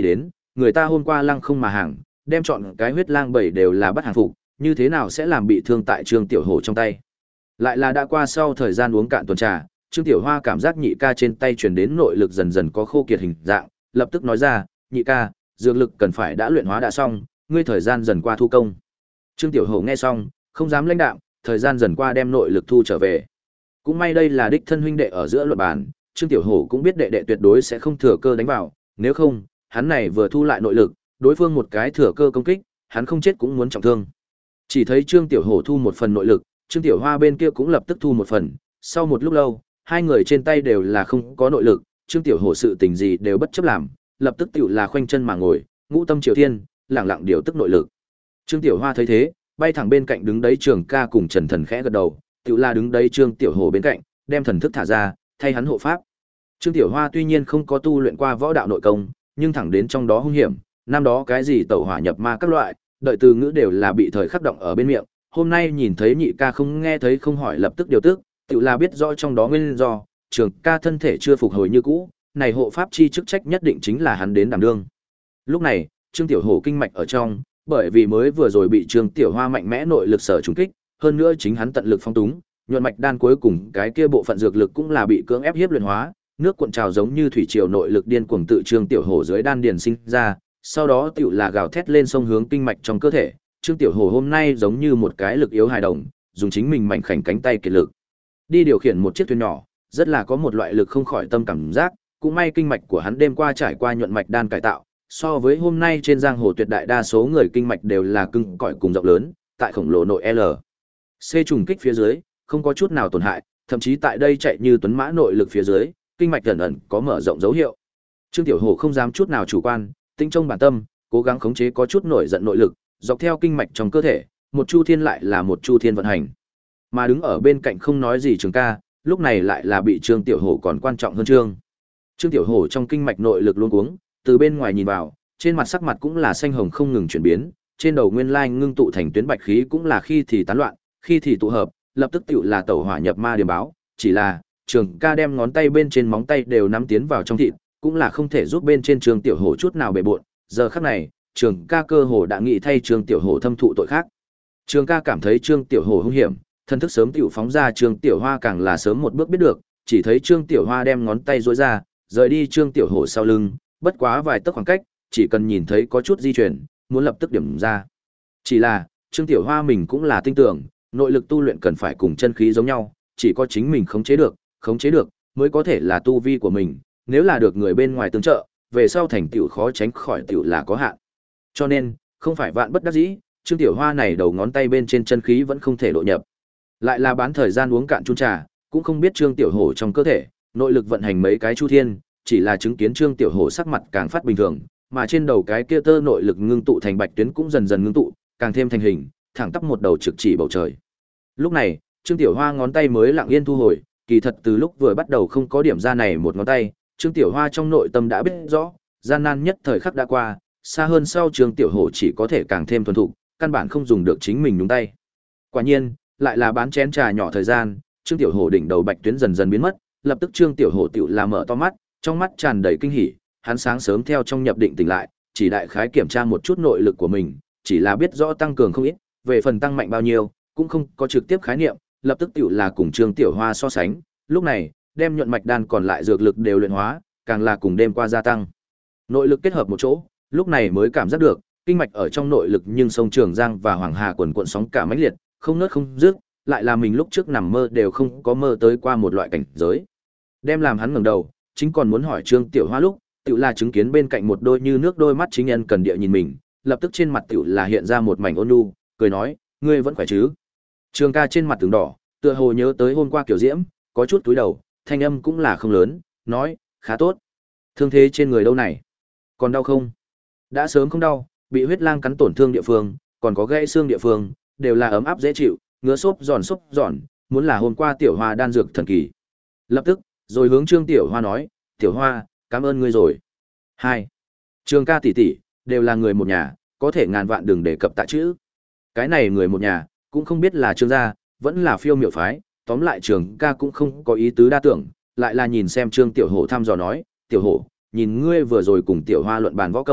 người ta hôm qua lăng không mà hàng, đem chọn cái huyết lang bảy đều là bắt hàng phục, như thế nào sẽ làm bị thương tại Trương Tiểu Hổ trong tay. Lại là đã qua sau thời gian uống cạn tuần trà, Trương Tiểu Hoa cảm giác nhị ca trên tay truyền đến nội lực dần dần có khô kiệt hình dạng, lập tức nói ra, nhị ca, dược lực cần phải đã luyện hóa đã xong, ngươi thời gian dần qua thu công. Trương Tiểu Hổ nghe xong, không dám lãnh đạm, thời gian dần qua đem nội lực thu trở về. Cũng may đây là đích thân huynh đệ ở giữa luận bàn, Trương Tiểu Hổ cũng biết đệ đệ tuyệt đối sẽ không thừa cơ đánh vào, nếu không, hắn này vừa thu lại nội lực, đối phương một cái thừa cơ công kích, hắn không chết cũng muốn trọng thương. Chỉ thấy Trương Tiểu Hổ thu một phần nội lực, Trương Tiểu Hoa bên kia cũng lập tức thu một phần, sau một lúc lâu, hai người trên tay đều là không có nội lực, Trương Tiểu Hổ sự tình gì đều bất chấp làm, lập tức tiểu là khoanh chân mà ngồi, ngũ tâm triều thiên, lặng lặng điều tức nội lực. Trương Tiểu Hoa thấy thế, bay thẳng bên cạnh đứng đấy Trường Ca cùng Trần Thần khẽ gật đầu, tiểu là đứng đấy Trương Tiểu Hổ bên cạnh, đem thần thức thả ra, thay hắn hộ pháp. Trương Tiểu Hoa tuy nhiên không có tu luyện qua võ đạo nội công, nhưng thẳng đến trong đó hung hiểm, năm đó cái gì tẩu hỏa nhập ma các loại, đợi từ ngữ đều là bị thời khắc động ở bên miệng, hôm nay nhìn thấy nhị ca không nghe thấy không hỏi lập tức điều tức, tự là biết rõ trong đó nguyên do, Trường Ca thân thể chưa phục hồi như cũ, này hộ pháp chi chức trách nhất định chính là hắn đến đảm đương. Lúc này, Trương Tiểu Hổ kinh mạch ở trong, bởi vì mới vừa rồi bị Trương Tiểu Hoa mạnh mẽ nội lực sở trùng kích, hơn nữa chính hắn tận lực phong túng, nhuận mạch đan cuối cùng cái kia bộ phận dược lực cũng là bị cưỡng ép hiếp luyện hóa, nước cuộn trào giống như thủy triều nội lực điên cuồng tự Trương Tiểu Hổ dưới đan điền sinh ra, sau đó tiểu là gào thét lên sông hướng kinh mạch trong cơ thể. Trương Tiểu Hổ hôm nay giống như một cái lực yếu hài đồng, dùng chính mình mảnh khảnh cánh tay kiệt lực đi điều khiển một chiếc thuyền nhỏ, rất là có một loại lực không khỏi tâm cảm giác, cũng may kinh mạch của hắn đêm qua trải qua nhuận mạch đan cải tạo, so với hôm nay trên giang hồ tuyệt đại đa số người kinh mạch đều là cứng cỏi cùng rộng lớn, tại khổng lồ nội L. C trùng kích phía dưới, không có chút nào tổn hại, thậm chí tại đây chạy như tuấn mã nội lực phía dưới, kinh mạch ẩn ẩn có mở rộng dấu hiệu. Trương Tiểu Hổ không dám chút nào chủ quan, tinh trong bản tâm, cố gắng khống chế có chút nổi giận nội lực, dọc theo kinh mạch trong cơ thể, một chu thiên lại là một chu thiên vận hành. Mà đứng ở bên cạnh không nói gì Trường Ca, lúc này lại là bị Trương Tiểu Hổ còn quan trọng hơn Trương. Trương Tiểu Hổ trong kinh mạch nội lực luống cuống, từ bên ngoài nhìn vào, trên mặt sắc mặt cũng là xanh hồng không ngừng chuyển biến, trên đầu nguyên lai ngưng tụ thành tuyến bạch khí cũng là khi thì tán loạn, khi thì tụ hợp, lập tức tựu là tẩu hỏa nhập ma điểm báo, chỉ là Trường Ca đem ngón tay bên trên móng tay đều nắm tiến vào trong thịt, cũng là không thể giúp bên trên Trương Tiểu Hổ chút nào bề bộn. Giờ khắc này, Trường Ca cơ hồ đã nghĩ thay Trương Tiểu Hổ thâm thụ tội khác. Trường Ca cảm thấy Trương Tiểu Hổ hung hiểm, thân thức sớm tiểu phóng ra, Trương Tiểu Hoa càng là sớm một bước biết được, chỉ thấy Trương Tiểu Hoa đem ngón tay duỗi ra, rời đi Trương Tiểu Hổ sau lưng, bất quá vài tấc khoảng cách, chỉ cần nhìn thấy có chút di chuyển, muốn lập tức điểm ra. Chỉ là, Trương Tiểu Hoa mình cũng là tin tưởng, nội lực tu luyện cần phải cùng chân khí giống nhau, chỉ có chính mình khống chế được, khống chế được mới có thể là tu vi của mình, nếu là được người bên ngoài tương trợ, về sau thành tựu khó tránh khỏi tựu là có hạn. Cho nên, không phải vạn bất đắc dĩ, Trương Tiểu Hoa này đầu ngón tay bên trên chân khí vẫn không thể độ nhập. Lại là bán thời gian uống cạn chung trà, cũng không biết Trương Tiểu Hổ trong cơ thể, nội lực vận hành mấy cái chu thiên, chỉ là chứng kiến Trương Tiểu Hổ sắc mặt càng phát bình thường, mà trên đầu cái kia tơ nội lực ngưng tụ thành bạch tuyến cũng dần dần ngưng tụ, càng thêm thành hình, thẳng tắp một đầu trực chỉ bầu trời. Lúc này, Trương Tiểu Hoa ngón tay mới lặng yên thu hồi, kỳ thật từ lúc vừa bắt đầu không có điểm ra này một ngón tay, Trương Tiểu Hoa trong nội tâm đã biết rõ, gian nan nhất thời khắc đã qua, xa hơn sau Trương Tiểu Hổ chỉ có thể càng thêm thuần thục, căn bản không dùng được chính mình nhúng tay. Quả nhiên, lại là bán chén trà nhỏ thời gian, Trương Tiểu Hổ đỉnh đầu bạch tuyến dần dần biến mất, lập tức Trương Tiểu Hổ tiểu là mở to mắt, trong mắt tràn đầy kinh hỉ, hắn sáng sớm theo trong nhập định tỉnh lại, chỉ đại khái kiểm tra một chút nội lực của mình, chỉ là biết rõ tăng cường không ít, về phần tăng mạnh bao nhiêu, cũng không có trực tiếp khái niệm, lập tức tiểu là cùng Trương Tiểu Hoa so sánh, lúc này, đem nhuận mạch đan còn lại dược lực đều luyện hóa, càng là cùng đêm qua gia tăng. Nội lực kết hợp một chỗ, lúc này mới cảm giác được, kinh mạch ở trong nội lực nhưng sông Trường Giang và Hoàng Hà quần cuộn sóng cả mãnh liệt, không ngớt không dứt, lại là mình lúc trước nằm mơ đều không có mơ tới qua một loại cảnh giới. Đem làm hắn ngẩng đầu, chính còn muốn hỏi Trương Tiểu Hoa lúc, tiểu là chứng kiến bên cạnh một đôi như nước đôi mắt chính nhân cần địa nhìn mình, lập tức trên mặt tiểu là hiện ra một mảnh ôn nhu, cười nói, ngươi vẫn khỏe chứ? Trường Ca trên mặt tướng đỏ, tựa hồ nhớ tới hôm qua kiểu diễm, có chút túi đầu, thanh âm cũng là không lớn, nói, khá tốt. Thương thế trên người đâu này? Còn đau không? Đã sớm không đau, bị huyết lang cắn tổn thương địa phương, còn có gãy xương địa phương, đều là ấm áp dễ chịu, ngứa xốp giòn xốp giòn, muốn là hôm qua Tiểu Hoa đan dược thần kỳ. Lập tức, rồi hướng Trương Tiểu Hoa nói, Tiểu Hoa, cảm ơn ngươi rồi. Hai, Trường Ca tỷ tỷ, đều là người một nhà, có thể ngàn vạn đừng đề cập tạ chữ. Cái này người một nhà, cũng không biết là Trương gia, vẫn là phiêu miểu phái, tóm lại Trường Ca cũng không có ý tứ đa tưởng, lại là nhìn xem Trương Tiểu Hổ thăm dò nói, Tiểu Hổ, nhìn ngươi vừa rồi cùng Tiểu Hoa luận bàn võ công,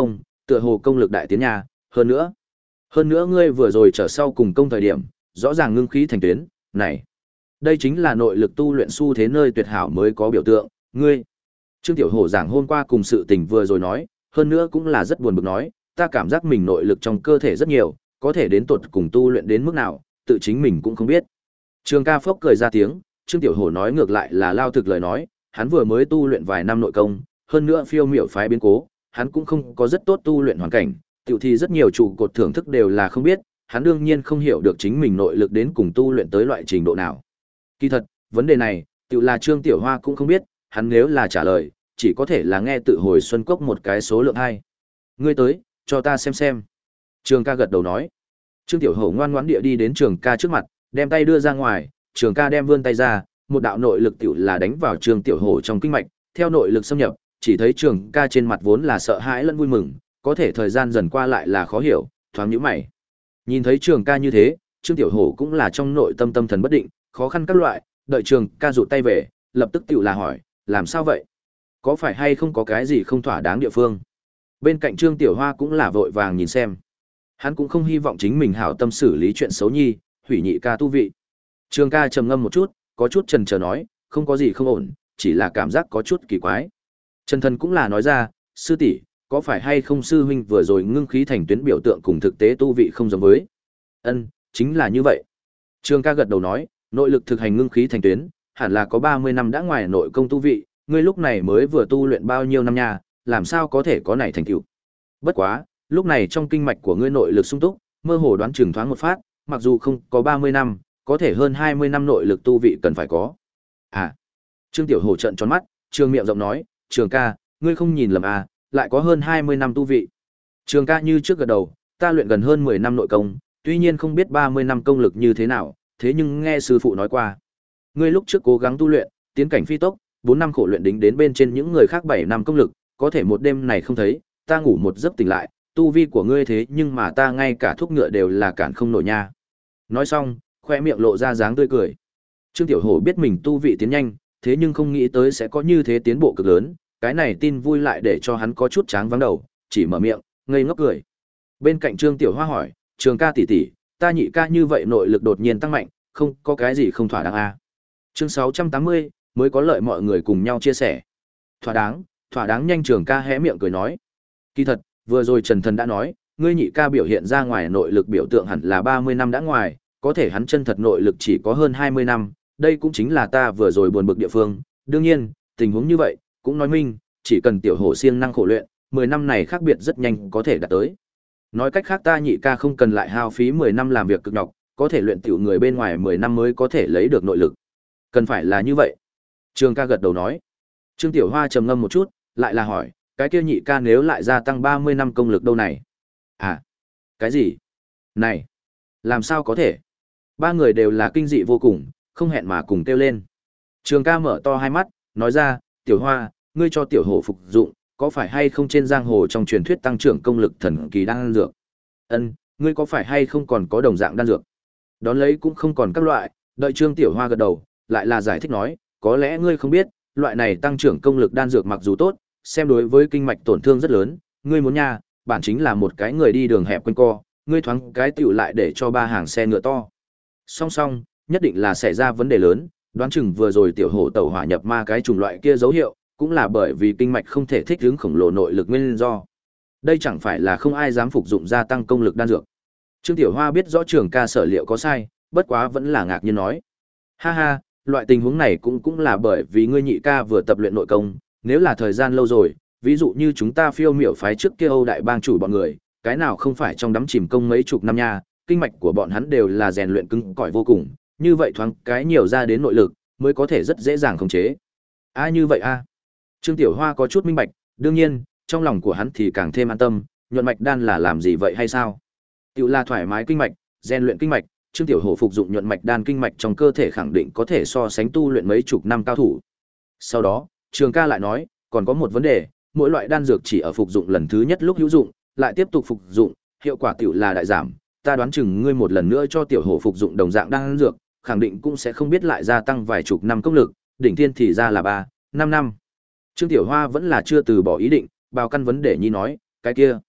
Tựa hồ công lực đại tiến nha, hơn nữa. Hơn nữa ngươi vừa rồi trở sau cùng công thời điểm, rõ ràng ngưng khí thành tuyến, này. Đây chính là nội lực tu luyện xu thế nơi tuyệt hảo mới có biểu tượng, ngươi. Trương Tiểu Hổ giảng hôm qua cùng sự tình vừa rồi nói, hơn nữa cũng là rất buồn bực nói, ta cảm giác mình nội lực trong cơ thể rất nhiều, có thể đến tột cùng tu luyện đến mức nào, tự chính mình cũng không biết. Trường ca phốc cười ra tiếng, Trương Tiểu Hổ nói ngược lại là lao thực lời nói, hắn vừa mới tu luyện vài năm nội công, hơn nữa phiêu miểu phái biến cố, hắn cũng không có rất tốt tu luyện hoàn cảnh, tiểu thì rất nhiều trụ cột thưởng thức đều là không biết, hắn đương nhiên không hiểu được chính mình nội lực đến cùng tu luyện tới loại trình độ nào. Kỳ thật, vấn đề này, tiểu là Trương Tiểu Hoa cũng không biết, hắn nếu là trả lời, chỉ có thể là nghe tự hồi xuân cốc một cái số lượng hai. Ngươi tới, cho ta xem xem. Trường ca gật đầu nói. Trương Tiểu Hổ ngoan ngoãn địa đi đến Trường ca trước mặt, đem tay đưa ra ngoài, Trường ca đem vươn tay ra, một đạo nội lực tiểu là đánh vào Trương Tiểu Hổ trong kinh mạch, theo nội lực xâm nhập, chỉ thấy Trường ca trên mặt vốn là sợ hãi lẫn vui mừng, có thể thời gian dần qua lại là khó hiểu, thoáng nhíu mày. Nhìn thấy Trường ca như thế, Trương Tiểu Hổ cũng là trong nội tâm tâm thần bất định, khó khăn các loại, đợi Trường ca rụt tay về, lập tức tiểu là hỏi, làm sao vậy? Có phải hay không có cái gì không thỏa đáng địa phương? Bên cạnh Trương Tiểu Hoa cũng là vội vàng nhìn xem. Hắn cũng không hy vọng chính mình hảo tâm xử lý chuyện xấu nhi, hủy nhị ca tu vị. Trường ca trầm ngâm một chút, có chút chần chờ nói, không có gì không ổn, chỉ là cảm giác có chút kỳ quái. Trần Thần cũng là nói ra, sư tỷ, có phải hay không sư huynh vừa rồi ngưng khí thành tuyến biểu tượng cùng thực tế tu vị không giống với? Ân, chính là như vậy. Trường ca gật đầu nói, nội lực thực hành ngưng khí thành tuyến, hẳn là có ba mươi năm đã ngoài nội công tu vị, ngươi lúc này mới vừa tu luyện bao nhiêu năm nha, làm sao có thể có này thành tựu. Bất quá, lúc này trong kinh mạch của ngươi nội lực sung túc, mơ hồ đoán chừng thoáng một phát, mặc dù không có ba mươi năm, có thể hơn hai mươi năm nội lực tu vị cần phải có. À. Trương Tiểu Hổ trợn tròn mắt, trường miệng rộng nói, "Trường ca, ngươi không nhìn lầm à, lại có hơn hai mươi năm tu vị." Trường ca như trước gật đầu, "Ta luyện gần hơn mười năm nội công, tuy nhiên không biết ba mươi năm công lực như thế nào, thế nhưng nghe sư phụ nói qua, ngươi lúc trước cố gắng tu luyện, tiến cảnh phi tốc, bốn năm khổ luyện đính đến bên trên những người khác bảy năm công lực, có thể một đêm này không thấy, ta ngủ một giấc tỉnh lại, tu vi của ngươi thế nhưng mà ta ngay cả thuốc ngựa đều là cản không nổi nha." Nói xong, khoe miệng lộ ra dáng tươi cười. Trương Tiểu Hổ biết mình tu vị tiến nhanh, thế nhưng không nghĩ tới sẽ có như thế tiến bộ cực lớn, cái này tin vui lại để cho hắn có chút tráng vắng đầu, chỉ mở miệng, ngây ngốc cười. Bên cạnh Trương Tiểu Hoa hỏi, "Trường ca tỷ tỷ, ta nhị ca như vậy nội lực đột nhiên tăng mạnh, không có cái gì không thỏa đáng à?" Chương sáu trăm tám mươi, mới có lợi mọi người cùng nhau chia sẻ. Thỏa đáng, thỏa đáng nhanh. Trường ca hé miệng cười nói. Kỳ thật, vừa rồi Trần Thần đã nói, ngươi nhị ca biểu hiện ra ngoài nội lực biểu tượng hẳn là ba mươi năm đã ngoài, có thể hắn chân thật nội lực chỉ có hơn hai mươi năm, đây cũng chính là ta vừa rồi buồn bực địa phương. Đương nhiên, tình huống như vậy, cũng nói minh, chỉ cần Tiểu Hổ siêng năng khổ luyện, mười năm này khác biệt rất nhanh có thể đạt tới. Nói cách khác ta nhị ca không cần lại hao phí mười năm làm việc cực nhọc, có thể luyện tiểu người bên ngoài mười năm mới có thể lấy được nội lực. Cần phải là như vậy. Trường ca gật đầu nói. Trương Tiểu Hoa trầm ngâm một chút, lại là hỏi, cái kia nhị ca nếu lại gia tăng ba mươi năm công lực đâu này? À, cái gì? Này, làm sao có thể? Ba người đều là kinh dị vô cùng, không hẹn mà cùng kêu lên. Trường ca mở to hai mắt, nói ra, Tiểu Hoa, ngươi cho Tiểu Hổ phục dụng, có phải hay không trên giang hồ trong truyền thuyết tăng trưởng công lực thần kỳ đan dược? Ân, ngươi có phải hay không còn có đồng dạng đan dược? Đón lấy cũng không còn các loại, đợi Trương Tiểu Hoa gật đầu, lại là giải thích nói, có lẽ ngươi không biết, loại này tăng trưởng công lực đan dược mặc dù tốt, xem đối với kinh mạch tổn thương rất lớn, ngươi muốn nha, bản chính là một cái người đi đường hẹp quanh co, ngươi thoáng cái tiểu lại để cho ba hàng xe ngựa to. Song song, nhất định là xảy ra vấn đề lớn, đoán chừng vừa rồi Tiểu Hổ tẩu hỏa nhập ma cái chủng loại kia dấu hiệu, cũng là bởi vì kinh mạch không thể thích ứng khổng lồ nội lực nguyên do. Đây chẳng phải là không ai dám phục dụng gia tăng công lực đan dược. Trương Tiểu Hoa biết rõ Trường ca sở liệu có sai, bất quá vẫn là ngạc nhiên nói. Ha ha, loại tình huống này cũng cũng là bởi vì ngươi nhị ca vừa tập luyện nội công, nếu là thời gian lâu rồi, ví dụ như chúng ta phiêu miểu phái trước kia Âu đại bang chủ bọn người, cái nào không phải trong đắm chìm công mấy chục năm nha, kinh mạch của bọn hắn đều là rèn luyện cứng cỏi vô cùng, như vậy thoáng cái nhiều ra đến nội lực, mới có thể rất dễ dàng khống chế. A như vậy a. Trương Tiểu Hoa có chút minh bạch, đương nhiên, trong lòng của hắn thì càng thêm an tâm, nhuận mạch đan là làm gì vậy hay sao? Tiểu là thoải mái kinh mạch, rèn luyện kinh mạch, Trương Tiểu Hổ phục dụng nhuận mạch đan kinh mạch trong cơ thể khẳng định có thể so sánh tu luyện mấy chục năm cao thủ. Sau đó, Trường ca lại nói, còn có một vấn đề, mỗi loại đan dược chỉ ở phục dụng lần thứ nhất lúc hữu dụng, lại tiếp tục phục dụng, hiệu quả tiểu là đại giảm, ta đoán chừng ngươi một lần nữa cho Tiểu Hổ phục dụng đồng dạng đan dược, khẳng định cũng sẽ không biết lại gia tăng vài chục năm công lực, đỉnh thiên thì ra là ba, năm năm. Trương Tiểu Hoa vẫn là chưa từ bỏ ý định, bao căn vấn đề nhi nói, cái kia,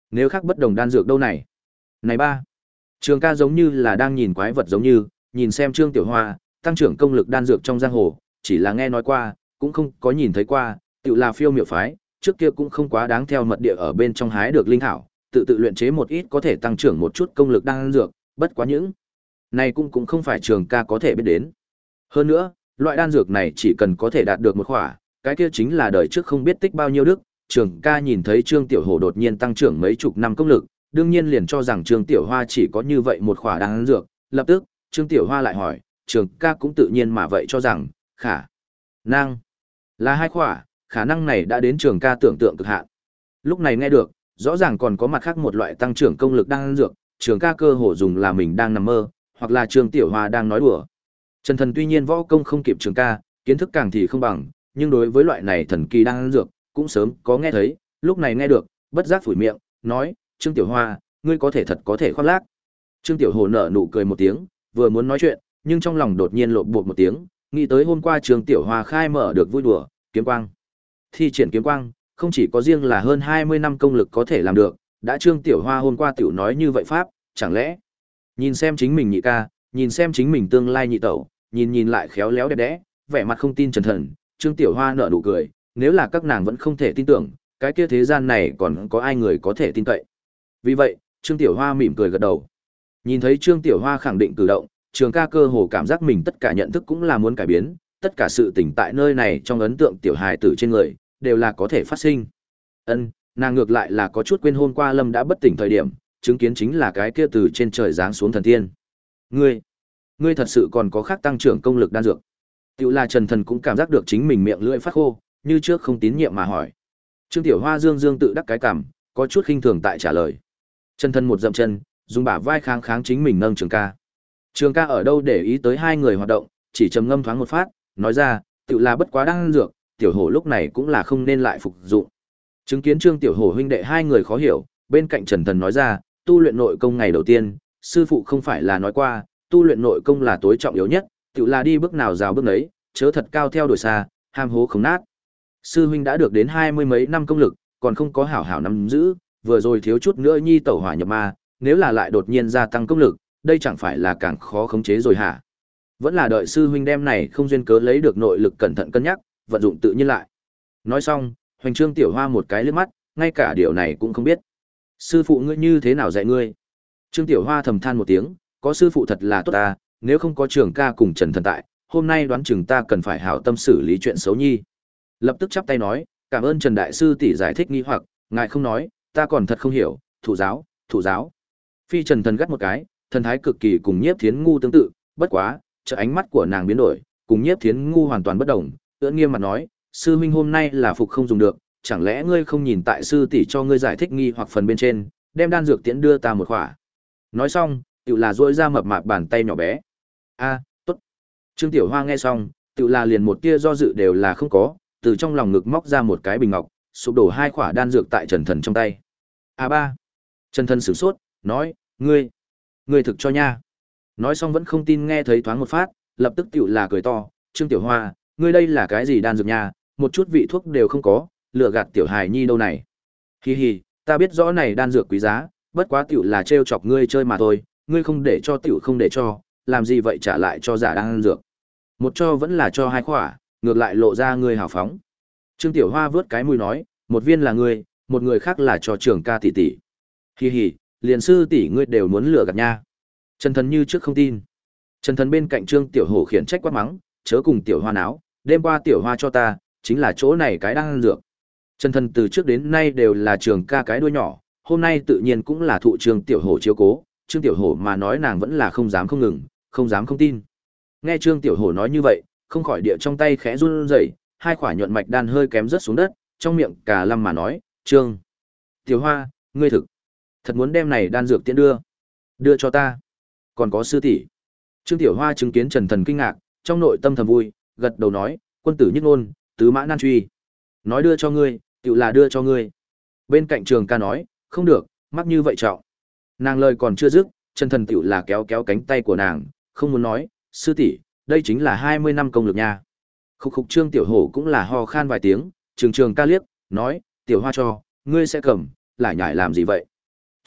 Nếu khác bất đồng đan dược đâu này? Này ba. Trường ca giống như là đang nhìn quái vật giống như, nhìn xem Trương Tiểu Hoa, tăng trưởng công lực đan dược trong giang hồ, chỉ là nghe nói qua, cũng không có nhìn thấy qua, tự là phiêu miểu phái, trước kia cũng không quá đáng theo mật địa ở bên trong hái được linh thảo, tự tự luyện chế một ít có thể tăng trưởng một chút công lực đan dược, bất quá những này cũng cũng không phải Trường ca có thể biết đến. Hơn nữa, loại đan dược này chỉ cần có thể đạt được một khỏa, cái kia chính là đời trước không biết tích bao nhiêu đức. Trường ca nhìn thấy Trương Tiểu Hổ đột nhiên tăng trưởng mấy chục năm công lực, đương nhiên liền cho rằng Trương Tiểu Hoa chỉ có như vậy một khỏa đan dược, lập tức, Trương Tiểu Hoa lại hỏi, Trường ca cũng tự nhiên mà vậy cho rằng, khả năng là hai khỏa, khả năng này đã đến Trường ca tưởng tượng cực hạn. Lúc này nghe được, rõ ràng còn có mặt khác một loại tăng trưởng công lực đan dược, Trường ca cơ hồ dùng là mình đang nằm mơ, hoặc là Trương Tiểu Hoa đang nói đùa. Trần Thần tuy nhiên võ công không kịp Trường ca, kiến thức càng thì không bằng, nhưng đối với loại này thần kỳ đan dược, cũng sớm có nghe thấy, lúc này nghe được, bất giác phủi miệng, nói, Trương Tiểu Hoa, ngươi có thể thật có thể khoác lác. Trương Tiểu Hồ nở nụ cười một tiếng, vừa muốn nói chuyện, nhưng trong lòng đột nhiên lộn bột một tiếng, nghĩ tới hôm qua Trương Tiểu Hoa khai mở được vui đùa, kiếm quang. Thi triển kiếm quang, không chỉ có riêng là hơn hai mươi năm công lực có thể làm được, đã Trương Tiểu Hoa hôm qua tiểu nói như vậy pháp, chẳng lẽ nhìn xem chính mình nhị ca, nhìn xem chính mình tương lai nhị tẩu, nhìn nhìn lại khéo léo đẹp đẽ, vẻ mặt không tin Trần Thần, Trương Tiểu Hoa nở nụ cười, nếu là các nàng vẫn không thể tin tưởng, cái kia thế gian này còn có ai người có thể tin cậy. Vì vậy, Trương Tiểu Hoa mỉm cười gật đầu. Nhìn thấy Trương Tiểu Hoa khẳng định cử động, Trường ca cơ hồ cảm giác mình tất cả nhận thức cũng là muốn cải biến, tất cả sự tỉnh tại nơi này trong ấn tượng tiểu hài tử trên người, đều là có thể phát sinh. Ân, nàng ngược lại là có chút quên hôm qua Lâm đã bất tỉnh thời điểm, chứng kiến chính là cái kia từ trên trời giáng xuống thần tiên. Ngươi, ngươi thật sự còn có khác tăng trưởng công lực đan dược. Tiểu là Trần Thần cũng cảm giác được chính mình miệng lưỡi phát khô, như trước không tín nhiệm mà hỏi. Trương Tiểu Hoa dương dương tự đắc cái cằm, có chút khinh thường tại trả lời. Trần Thần một dậm chân, dùng bả vai kháng kháng chính mình nâng Trường ca. Trường ca ở đâu để ý tới hai người hoạt động, chỉ trầm ngâm thoáng một phát, nói ra, tự là bất quá đang dược, Tiểu Hổ lúc này cũng là không nên lại phục dụng. Chứng kiến Trương Tiểu Hổ huynh đệ hai người khó hiểu, bên cạnh Trần Thần nói ra, tu luyện nội công ngày đầu tiên, sư phụ không phải là nói qua, tu luyện nội công là tối trọng yếu nhất, tự là đi bước nào rào bước ấy, chớ thật cao theo đuổi xa, ham hố không nát. Sư huynh đã được đến hai mươi mấy năm công lực, còn không có hảo hảo nắm giữ, vừa rồi thiếu chút nữa nhi tẩu hỏa nhập ma, nếu là lại đột nhiên gia tăng công lực, đây chẳng phải là càng khó khống chế rồi hả? Vẫn là đợi sư huynh đem này không duyên cớ lấy được nội lực cẩn thận cân nhắc, vận dụng tự nhiên lại. Nói xong, Hoành Trương Tiểu Hoa một cái liếc mắt, ngay cả điều này cũng không biết. Sư phụ ngươi như thế nào dạy ngươi? Trương Tiểu Hoa thầm than một tiếng, có sư phụ thật là tốt ta, nếu không có Trường ca cùng Trần Thần tại, hôm nay đoán chừng ta cần phải hảo tâm xử lý chuyện xấu nhi. Lập tức chắp tay nói, cảm ơn Trần Đại Sư tỷ giải thích nghi hoặc, ngài không nói, ta còn thật không hiểu, thủ giáo, thủ giáo. Phi Trần Thần gắt một cái, thần thái cực kỳ cùng Nhiếp Thiến Ngu tương tự, bất quá, trợ ánh mắt của nàng biến đổi, cùng Nhiếp Thiến Ngu hoàn toàn bất đồng, ưỡn nghiêm mặt nói, sư huynh hôm nay là phục không dùng được, chẳng lẽ ngươi không nhìn tại sư tỷ cho ngươi giải thích nghi hoặc phần bên trên, đem đan dược tiễn đưa ta một khỏa. Nói xong, tự là duỗi ra mập mạp bàn tay nhỏ bé. A, tốt. Trương Tiểu Hoa nghe xong, tự là liền một tia do dự đều là không có, từ trong lòng ngực móc ra một cái bình ngọc, sụp đổ hai khỏa đan dược tại Trần Thần trong tay. A ba. Trần Thần sửng sốt, nói, ngươi, ngươi thực cho nha. Nói xong vẫn không tin nghe thấy thoáng một phát, lập tức tiểu là cười to, Trương Tiểu Hoa, ngươi đây là cái gì đan dược nha, một chút vị thuốc đều không có, lừa gạt tiểu hài nhi đâu này. Hi hi, ta biết rõ này đan dược quý giá, bất quá tiểu là trêu chọc ngươi chơi mà thôi, ngươi không để cho tiểu không để cho, làm gì vậy trả lại cho giả đan dược. Một cho vẫn là cho hai khỏa, ngược lại lộ ra ngươi hào phóng. Trương Tiểu Hoa vớt cái mũi nói, một viên là ngươi, một người khác là cho Trường ca tỷ tỷ. Hi hi, liền sư tỷ ngươi đều muốn lừa gạt nha. Trần Thần như trước không tin. Trần Thần bên cạnh Trương Tiểu Hổ khiển trách quát mắng, chớ cùng Tiểu Hoa náo, đêm qua Tiểu Hoa cho ta, chính là chỗ này cái đang ăn dược. Trần Thần từ trước đến nay đều là Trường ca cái đuôi nhỏ, hôm nay tự nhiên cũng là thụ Trương Tiểu Hổ chiếu cố, Trương Tiểu Hổ mà nói nàng vẫn là không dám không ngừng, không dám không tin. Nghe Trương Tiểu Hổ nói như vậy, không khỏi địa trong tay khẽ run rẩy, hai quả nhuận mạch đan hơi kém rớt xuống đất, trong miệng cà lâm mà nói, "Trương Tiểu Hoa, ngươi thực thật muốn đem này đan dược tiễn đưa, đưa cho ta? Còn có sư tỷ." Trương Tiểu Hoa chứng kiến Trần Thần kinh ngạc, trong nội tâm thầm vui, gật đầu nói, "Quân tử nhất ngôn, tứ mã nan truy. Nói đưa cho ngươi, tựu là đưa cho ngươi." Bên cạnh Trường ca nói, "Không được, mắc như vậy trọng." Nàng lời còn chưa dứt, Trần Thần tựu là kéo kéo cánh tay của nàng, không muốn nói, "Sư tỷ, đây chính là hai mươi năm công lực nha." Khục khục Trương Tiểu Hổ cũng là ho khan vài tiếng, Trường Trường ca liếc, nói, "Tiểu Hoa cho, ngươi sẽ cầm, lại nhải làm gì vậy?"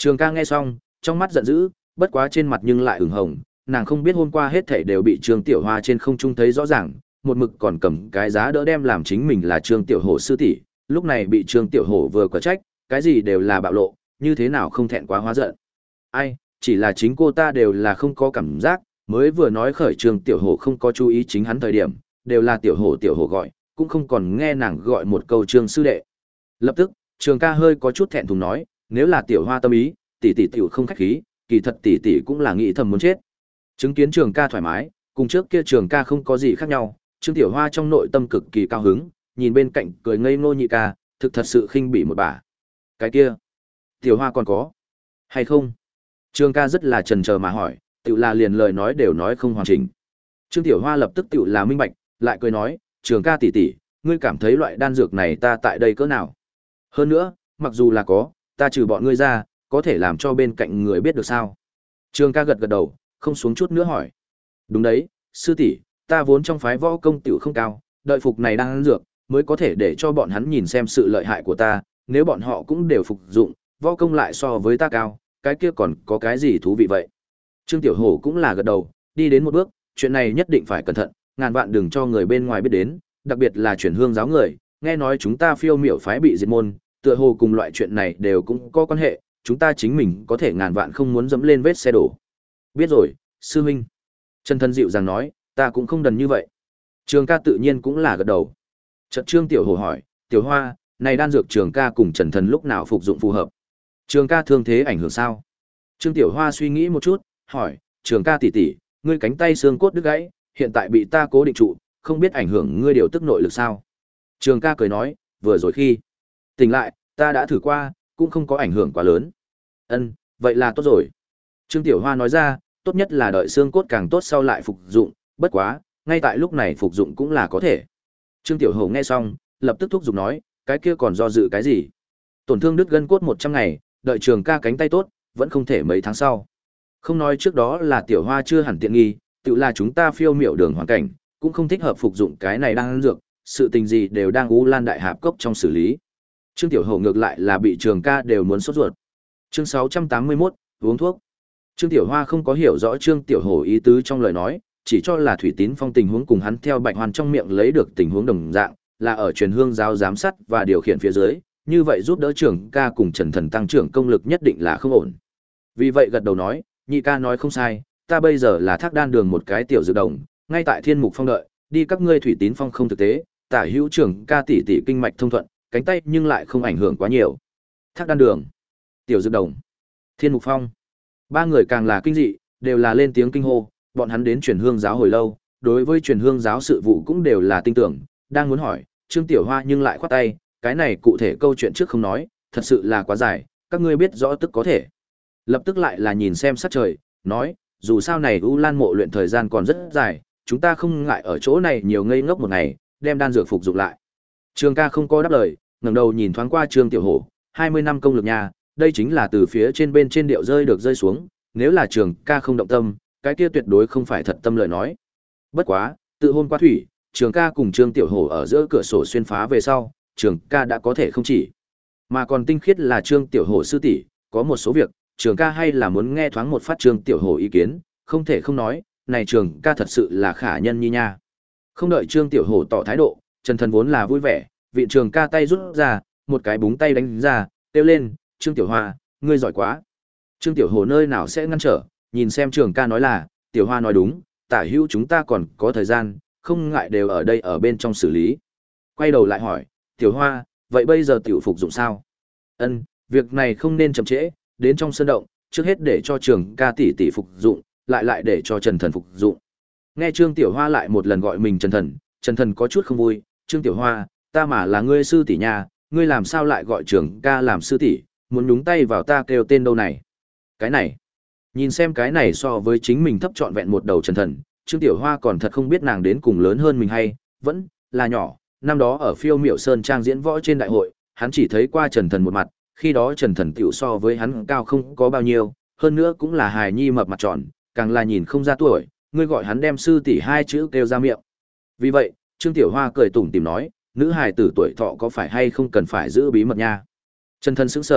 Trường ca nghe xong, trong mắt giận dữ, bất quá trên mặt nhưng lại ửng hồng, nàng không biết hôm qua hết thảy đều bị Trương Tiểu Hoa trên không trung thấy rõ ràng, một mực còn cầm cái giá đỡ đem làm chính mình là Trương Tiểu Hổ sư tỷ, lúc này bị Trương Tiểu Hổ vừa quả trách, cái gì đều là bạo lộ, như thế nào không thẹn quá hóa giận. Ai, chỉ là chính cô ta đều là không có cảm giác, mới vừa nói khởi Trương Tiểu Hổ không có chú ý chính hắn thời điểm, đều là Tiểu Hổ Tiểu Hổ gọi, cũng không còn nghe nàng gọi một câu Trương sư đệ. Lập tức, Trường ca hơi có chút thẹn thùng nói, nếu là Tiểu Hoa tâm ý, tỷ tỷ tiểu không khách khí, kỳ thật tỷ tỷ cũng là nghĩ thầm muốn chết. Chứng kiến Trường ca thoải mái, cùng trước kia Trường ca không có gì khác nhau, Trương Tiểu Hoa trong nội tâm cực kỳ cao hứng, nhìn bên cạnh cười ngây ngô nhị ca, thực thật sự khinh bỉ một bà. Cái kia, Tiểu Hoa còn có hay không? Trường ca rất là chần chờ mà hỏi, tiểu là liền lời nói đều nói không hoàn chỉnh. Trương Tiểu Hoa lập tức tiểu là minh bạch, lại cười nói, Trường ca tỷ tỷ, ngươi cảm thấy loại đan dược này ta tại đây cỡ nào? Hơn nữa, mặc dù là có, ta trừ bọn ngươi ra, có thể làm cho bên cạnh người biết được sao? Trường ca gật gật đầu, không xuống chút nữa hỏi. Đúng đấy, sư tỷ, ta vốn trong phái võ công tiểu không cao, đợi phục này đan dược, mới có thể để cho bọn hắn nhìn xem sự lợi hại của ta, nếu bọn họ cũng đều phục dụng, võ công lại so với ta cao, cái kia còn có cái gì thú vị vậy? Trương Tiểu Hổ cũng là gật đầu, đi đến một bước, chuyện này nhất định phải cẩn thận, ngàn vạn đừng cho người bên ngoài biết đến, đặc biệt là chuyển hương giáo người, nghe nói chúng ta phiêu miểu phái bị diệt môn, tựa hồ cùng loại chuyện này đều cũng có quan hệ, chúng ta chính mình có thể ngàn vạn không muốn dẫm lên vết xe đổ. Biết rồi, sư huynh. Trần Thân dịu dàng nói, ta cũng không đần như vậy. Trường ca tự nhiên cũng là gật đầu. Chợt Trương Tiểu Hổ hỏi, Tiểu Hoa, này đan dược Trường ca cùng Trần Thần lúc nào phục dụng phù hợp? Trường ca thương thế ảnh hưởng sao? Trương Tiểu Hoa suy nghĩ một chút, hỏi, Trường ca tỷ tỷ, ngươi cánh tay xương cốt đứt gãy, hiện tại bị ta cố định trụ, không biết ảnh hưởng ngươi điều tức nội lực sao? Trường ca cười nói, vừa rồi khi tỉnh lại, ta đã thử qua, cũng không có ảnh hưởng quá lớn. Ân, vậy là tốt rồi. Trương Tiểu Hoa nói ra, tốt nhất là đợi xương cốt càng tốt sau lại phục dụng, bất quá, ngay tại lúc này phục dụng cũng là có thể. Trương Tiểu Hổ nghe xong, lập tức thúc giục nói, cái kia còn do dự cái gì? Tổn thương đứt gân cốt một trăm ngày, đợi Trường ca cánh tay tốt, vẫn không thể mấy tháng sau. Không nói trước đó là Tiểu Hoa chưa hẳn tiện nghi, tự là chúng ta phiêu miểu đường hoàn cảnh, cũng không thích hợp phục dụng cái này đang ăn dược, sự tình gì đều đang U Lan đại hạp cốc trong xử lý. Trương Tiểu Hổ ngược lại là bị Trường ca đều muốn sốt ruột. Chương sáu trăm tám mươi mốt, uống thuốc. Trương Tiểu Hoa không có hiểu rõ Trương Tiểu Hổ ý tứ trong lời nói, chỉ cho là Thủy Tín Phong tình huống cùng hắn theo Bạch Hoàn trong miệng lấy được tình huống đồng dạng, là ở truyền hương giáo giám sát và điều khiển phía dưới, như vậy giúp đỡ Trường ca cùng Trần Thần tăng trưởng công lực nhất định là không ổn. Vì vậy gật đầu nói, nhị ca nói không sai, ta bây giờ là Thác Đan Đường một cái tiểu dược đồng, ngay tại Thiên Mục Phong đợi, đi các ngươi Thủy Tín Phong không thực tế, tả hữu Trường ca tỷ tỷ kinh mạch thông thuận, cánh tay nhưng lại không ảnh hưởng quá nhiều. Thác Đan Đường, tiểu dược đồng, Thiên Mục Phong, ba người càng là kinh dị, đều là lên tiếng kinh hô, bọn hắn đến truyền hương giáo hồi lâu, đối với truyền hương giáo sự vụ cũng đều là tin tưởng, đang muốn hỏi, Trương Tiểu Hoa nhưng lại khoát tay, cái này cụ thể câu chuyện trước không nói, thật sự là quá dài, các ngươi biết rõ tức có thể. Lập tức lại là nhìn xem sắc trời, nói, dù sao này U Lan mộ luyện thời gian còn rất dài, chúng ta không ngại ở chỗ này nhiều ngây ngốc một ngày, đem đan dược phục dụng lại. Trường ca không có đáp lời, ngẩng đầu nhìn thoáng qua Trương Tiểu Hổ, hai mươi năm công lực nhà, đây chính là từ phía trên bên trên điệu rơi được rơi xuống, nếu là Trường ca không động tâm, cái kia tuyệt đối không phải thật tâm lời nói. Bất quá, tự hôm qua thủy, Trường ca cùng Trương Tiểu Hổ ở giữa cửa sổ xuyên phá về sau, Trường ca đã có thể không chỉ, mà còn tinh khiết là Trương Tiểu Hổ sư tỷ, có một số việc, Trường ca hay là muốn nghe thoáng một phát Trương Tiểu Hổ ý kiến, không thể không nói, này Trường ca thật sự là khả nhân nhi nha. Không đợi Trương Tiểu Hổ tỏ thái độ, Trần Thần vốn là vui vẻ, vị Trường ca tay rút ra, một cái búng tay đánh ra, kêu lên, Trương Tiểu Hoa, ngươi giỏi quá. Trương Tiểu Hổ nơi nào sẽ ngăn trở, nhìn xem Trường ca nói là, Tiểu Hoa nói đúng, tả hữu chúng ta còn có thời gian, không ngại đều ở đây ở bên trong xử lý. Quay đầu lại hỏi, Tiểu Hoa, vậy bây giờ tiểu phục dụng sao? Ân, việc này không nên chậm trễ, đến trong sân động, trước hết để cho Trường ca tỷ tỷ phục dụng, lại lại để cho Trần Thần phục dụng. Nghe Trương Tiểu Hoa lại một lần gọi mình Trần Thần, Trần Thần có chút không vui, Trương Tiểu Hoa, ta mà là ngươi sư tỷ nhà, ngươi làm sao lại gọi Trường ca làm sư tỷ, muốn nhúng tay vào ta kêu tên đâu này? Cái này, nhìn xem cái này so với chính mình thấp trọn vẹn một đầu Trần Thần, Trương Tiểu Hoa còn thật không biết nàng đến cùng lớn hơn mình hay, vẫn là nhỏ. Năm đó ở Phiêu Miểu Sơn trang diễn võ trên đại hội, hắn chỉ thấy qua Trần Thần một mặt, khi đó Trần Thần tiểu so với hắn cao không có bao nhiêu, hơn nữa cũng là hài nhi mập mặt tròn, càng là nhìn không ra tuổi, ngươi gọi hắn đem sư tỷ hai chữ kêu ra miệng. Vì vậy, Trương Tiểu Hoa cười tủm tỉm nói, nữ hài tử tuổi thọ có phải hay không cần phải giữ bí mật nha. Trần Thần sững sờ,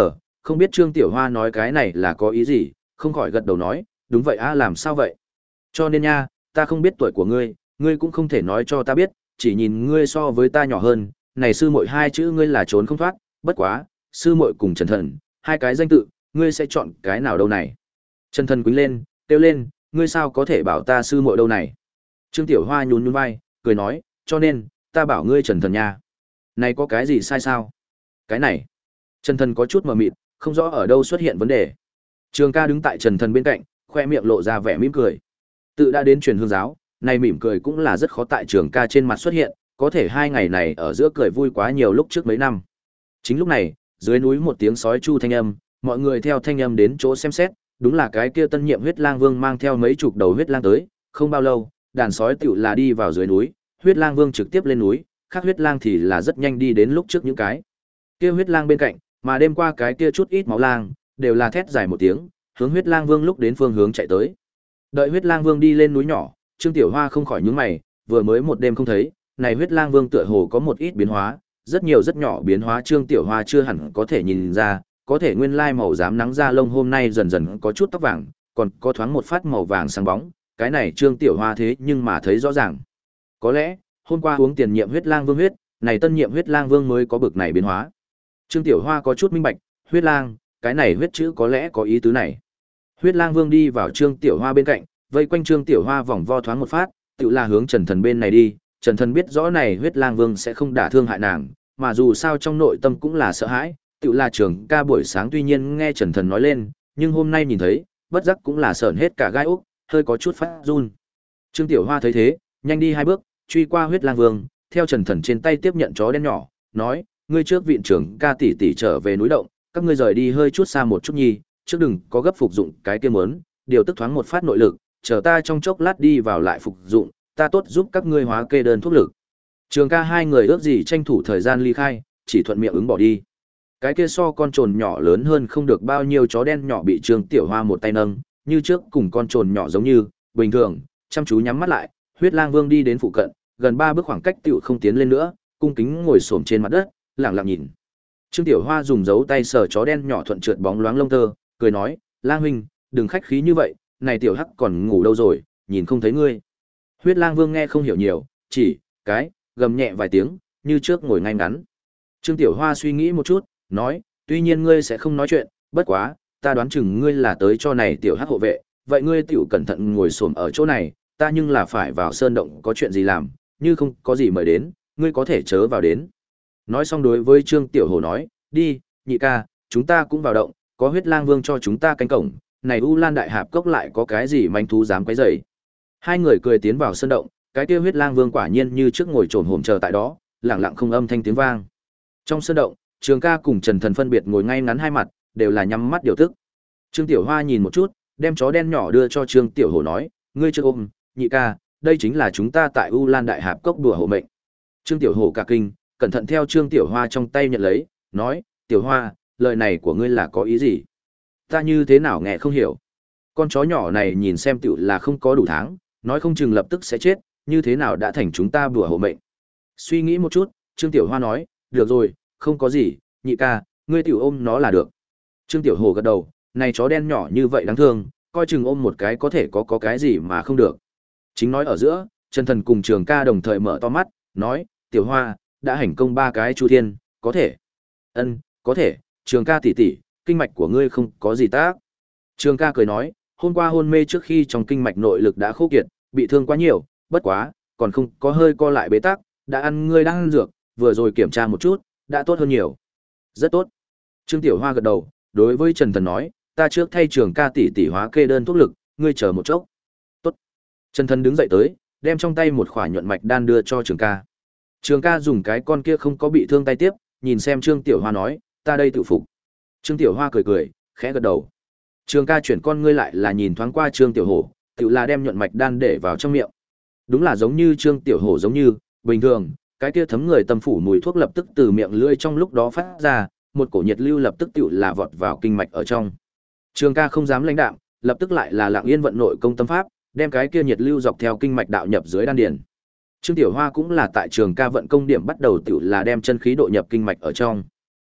không biết Trương Tiểu Hoa nói cái này là có ý gì, không khỏi gật đầu nói, đúng vậy a, làm sao vậy? Cho nên nha, ta không biết tuổi của ngươi, ngươi cũng không thể nói cho ta biết, chỉ nhìn ngươi so với ta nhỏ hơn, này sư muội hai chữ ngươi là trốn không thoát, bất quá, sư muội cùng Trần Thần, hai cái danh tự, ngươi sẽ chọn cái nào đâu này? Trần Thần quýnh lên, kêu lên, ngươi sao có thể bảo ta sư muội đâu này? Trương Tiểu Hoa nhún nhún vai, cười nói, cho nên, ta bảo ngươi Trần Thần nha. Này có cái gì sai sao? Cái này, Trần Thần có chút mờ mịt, không rõ ở đâu xuất hiện vấn đề. Trường ca đứng tại Trần Thần bên cạnh, khoe miệng lộ ra vẻ mỉm cười. Tự đã đến truyền hương giáo, này mỉm cười cũng là rất khó tại trường ca trên mặt xuất hiện, có thể hai ngày này ở giữa cười vui quá nhiều lúc trước mấy năm. Chính lúc này, dưới núi một tiếng sói chu thanh âm, mọi người theo thanh âm đến chỗ xem xét, đúng là cái kia tân nhiệm huyết lang vương mang theo mấy chục đầu huyết lang tới, không bao lâu, đàn sói tựu là đi vào dưới núi, huyết lang vương trực tiếp lên núi, khác huyết lang thì là rất nhanh đi đến lúc trước những cái kia huyết lang bên cạnh, mà đêm qua cái kia chút ít máu lang, đều là thét dài một tiếng, hướng huyết lang vương lúc đến phương hướng chạy tới. Đợi huyết lang vương đi lên núi nhỏ, Trương Tiểu Hoa không khỏi nhướng mày, vừa mới một đêm không thấy, này huyết lang vương tựa hồ có một ít biến hóa, rất nhiều rất nhỏ biến hóa Trương Tiểu Hoa chưa hẳn có thể nhìn ra, có thể nguyên lai màu xám nắng da lông hôm nay dần dần có chút tóc vàng, còn có thoáng một phát màu vàng sáng bóng, cái này Trương Tiểu Hoa thế nhưng mà thấy rõ ràng. Có lẽ, hôm qua uống tiền nhiệm huyết lang vương huyết, này tân nhiệm huyết lang vương mới có bực này biến hóa. Trương Tiểu Hoa có chút minh bạch, huyết lang, cái này huyết chữ có lẽ có ý tứ này. Huyết lang vương đi vào Trương Tiểu Hoa bên cạnh, vây quanh Trương Tiểu Hoa vòng vo thoáng một phát, tự là hướng Trần Thần bên này đi. Trần Thần biết rõ này huyết lang vương sẽ không đả thương hại nàng, mà dù sao trong nội tâm cũng là sợ hãi, tự là trường ca buổi sáng tuy nhiên nghe Trần Thần nói lên, nhưng hôm nay nhìn thấy, bất giác cũng là sởn hết cả gai ốc, hơi có chút phát run. Trương Tiểu Hoa thấy thế, nhanh đi hai bước, truy qua huyết lang vương, theo Trần Thần trên tay tiếp nhận chó đen nhỏ, nói, ngươi trước viện trưởng ca tỷ tỷ trở về núi động, các ngươi rời đi hơi chút xa một chút nhi, trước đừng có gấp phục dụng cái kia mớn, điều tức thoáng một phát nội lực, chờ ta trong chốc lát đi vào lại phục dụng, ta tốt giúp các ngươi hóa kê đơn thuốc lực. Trường ca hai người ước gì tranh thủ thời gian ly khai, chỉ thuận miệng ứng bỏ đi. Cái kia so con trồn nhỏ lớn hơn không được bao nhiêu chó đen nhỏ bị Trương Tiểu Hoa một tay nâng, như trước cùng con trồn nhỏ giống như, bình thường, chăm chú nhắm mắt lại, huyết lang vương đi đến phụ cận, gần ba bước khoảng cách tiểu không tiến lên nữa, cung kính ngồi xổm trên mặt đất, lặng lặng nhìn. Trương Tiểu Hoa dùng dấu tay sờ chó đen nhỏ thuận trượt bóng loáng lông tơ, cười nói, lang huynh, đừng khách khí như vậy, này tiểu hắc còn ngủ đâu rồi, nhìn không thấy ngươi. Huyết lang vương nghe không hiểu nhiều, chỉ, cái, gầm nhẹ vài tiếng, như trước ngồi ngay ngắn. Trương Tiểu Hoa suy nghĩ một chút, nói, tuy nhiên ngươi sẽ không nói chuyện, bất quá, ta đoán chừng ngươi là tới cho này tiểu hắc hộ vệ, vậy ngươi tiểu cẩn thận ngồi xổm ở chỗ này, ta nhưng là phải vào sơn động có chuyện gì làm, như không có gì mời đến, ngươi có thể chớ vào đến. Nói xong đối với Trương Tiểu Hổ nói, đi, nhị ca, chúng ta cũng vào động, có huyết lang vương cho chúng ta canh cổng, này U Lan Đại Hạp Cốc lại có cái gì manh thú dám quấy rầy. Hai người cười tiến vào sơn động, cái kia huyết lang vương quả nhiên như trước ngồi trồn hổm chờ tại đó, lặng lặng không âm thanh tiếng vang. Trong sơn động, Trường ca cùng Trần Thần phân biệt ngồi ngay ngắn hai mặt, đều là nhắm mắt điều tức. Trương Tiểu Hoa nhìn một chút, đem chó đen nhỏ đưa cho Trương Tiểu Hổ nói, ngươi chưa ôm, nhị ca, đây chính là chúng ta tại U Lan Đại Hạp Cốc đùa hộ mệnh. Trương Tiểu Hổ cả kinh, cẩn thận theo Trương Tiểu Hoa trong tay nhận lấy, nói, Tiểu Hoa, lời này của ngươi là có ý gì? Ta như thế nào nghe không hiểu. Con chó nhỏ này nhìn xem tiểu là không có đủ tháng, nói không chừng lập tức sẽ chết, như thế nào đã thành chúng ta đùa hộ mệnh. Suy nghĩ một chút, Trương Tiểu Hoa nói, được rồi, không có gì, nhị ca, ngươi tiểu ôm nó là được. Trương Tiểu Hổ gật đầu, này chó đen nhỏ như vậy đáng thương, coi chừng ôm một cái có thể có có cái gì mà không được. Chính nói ở giữa, Trần Thần cùng Trường ca đồng thời mở to mắt, nói, Tiểu Hoa, đã hành công ba cái chu thiên, có thể. Ân, có thể, Trường ca tỷ tỷ, kinh mạch của ngươi không có gì tác. Trường ca cười nói, hôm qua hôn mê trước khi trong kinh mạch nội lực đã khô kiệt, bị thương quá nhiều, bất quá, còn không có hơi co lại bế tắc, đã ăn ngươi đang ăn dược, vừa rồi kiểm tra một chút, đã tốt hơn nhiều. Rất tốt. Trương Tiểu Hoa gật đầu, đối với Trần Thần nói, ta trước thay Trường ca tỷ tỷ hóa kê đơn thuốc lực, ngươi chờ một chốc. Tốt. Trần Thần đứng dậy tới, đem trong tay một khỏa nhuận mạch đan đưa cho Trường ca. Trường ca dùng cái con kia không có bị thương tay tiếp, nhìn xem Trương Tiểu Hoa nói, ta đây tự phục. Trương Tiểu Hoa cười cười, khẽ gật đầu. Trường ca chuyển con ngươi lại là nhìn thoáng qua Trương Tiểu Hổ, tự là đem nhuận mạch đan để vào trong miệng. Đúng là giống như Trương Tiểu Hổ giống như, bình thường, cái kia thấm người tâm phủ mùi thuốc lập tức từ miệng lưỡi trong lúc đó phát ra, một cổ nhiệt lưu lập tức tự là vọt vào kinh mạch ở trong. Trường ca không dám lãnh đạm, lập tức lại là lặng yên vận nội công tâm pháp, đem cái kia nhiệt lưu dọc theo kinh mạch đạo nhập dưới đan điền. Trương Tiểu Hoa cũng là tại Trường ca vận công điểm bắt đầu tự là đem chân khí độ nhập kinh mạch ở trong.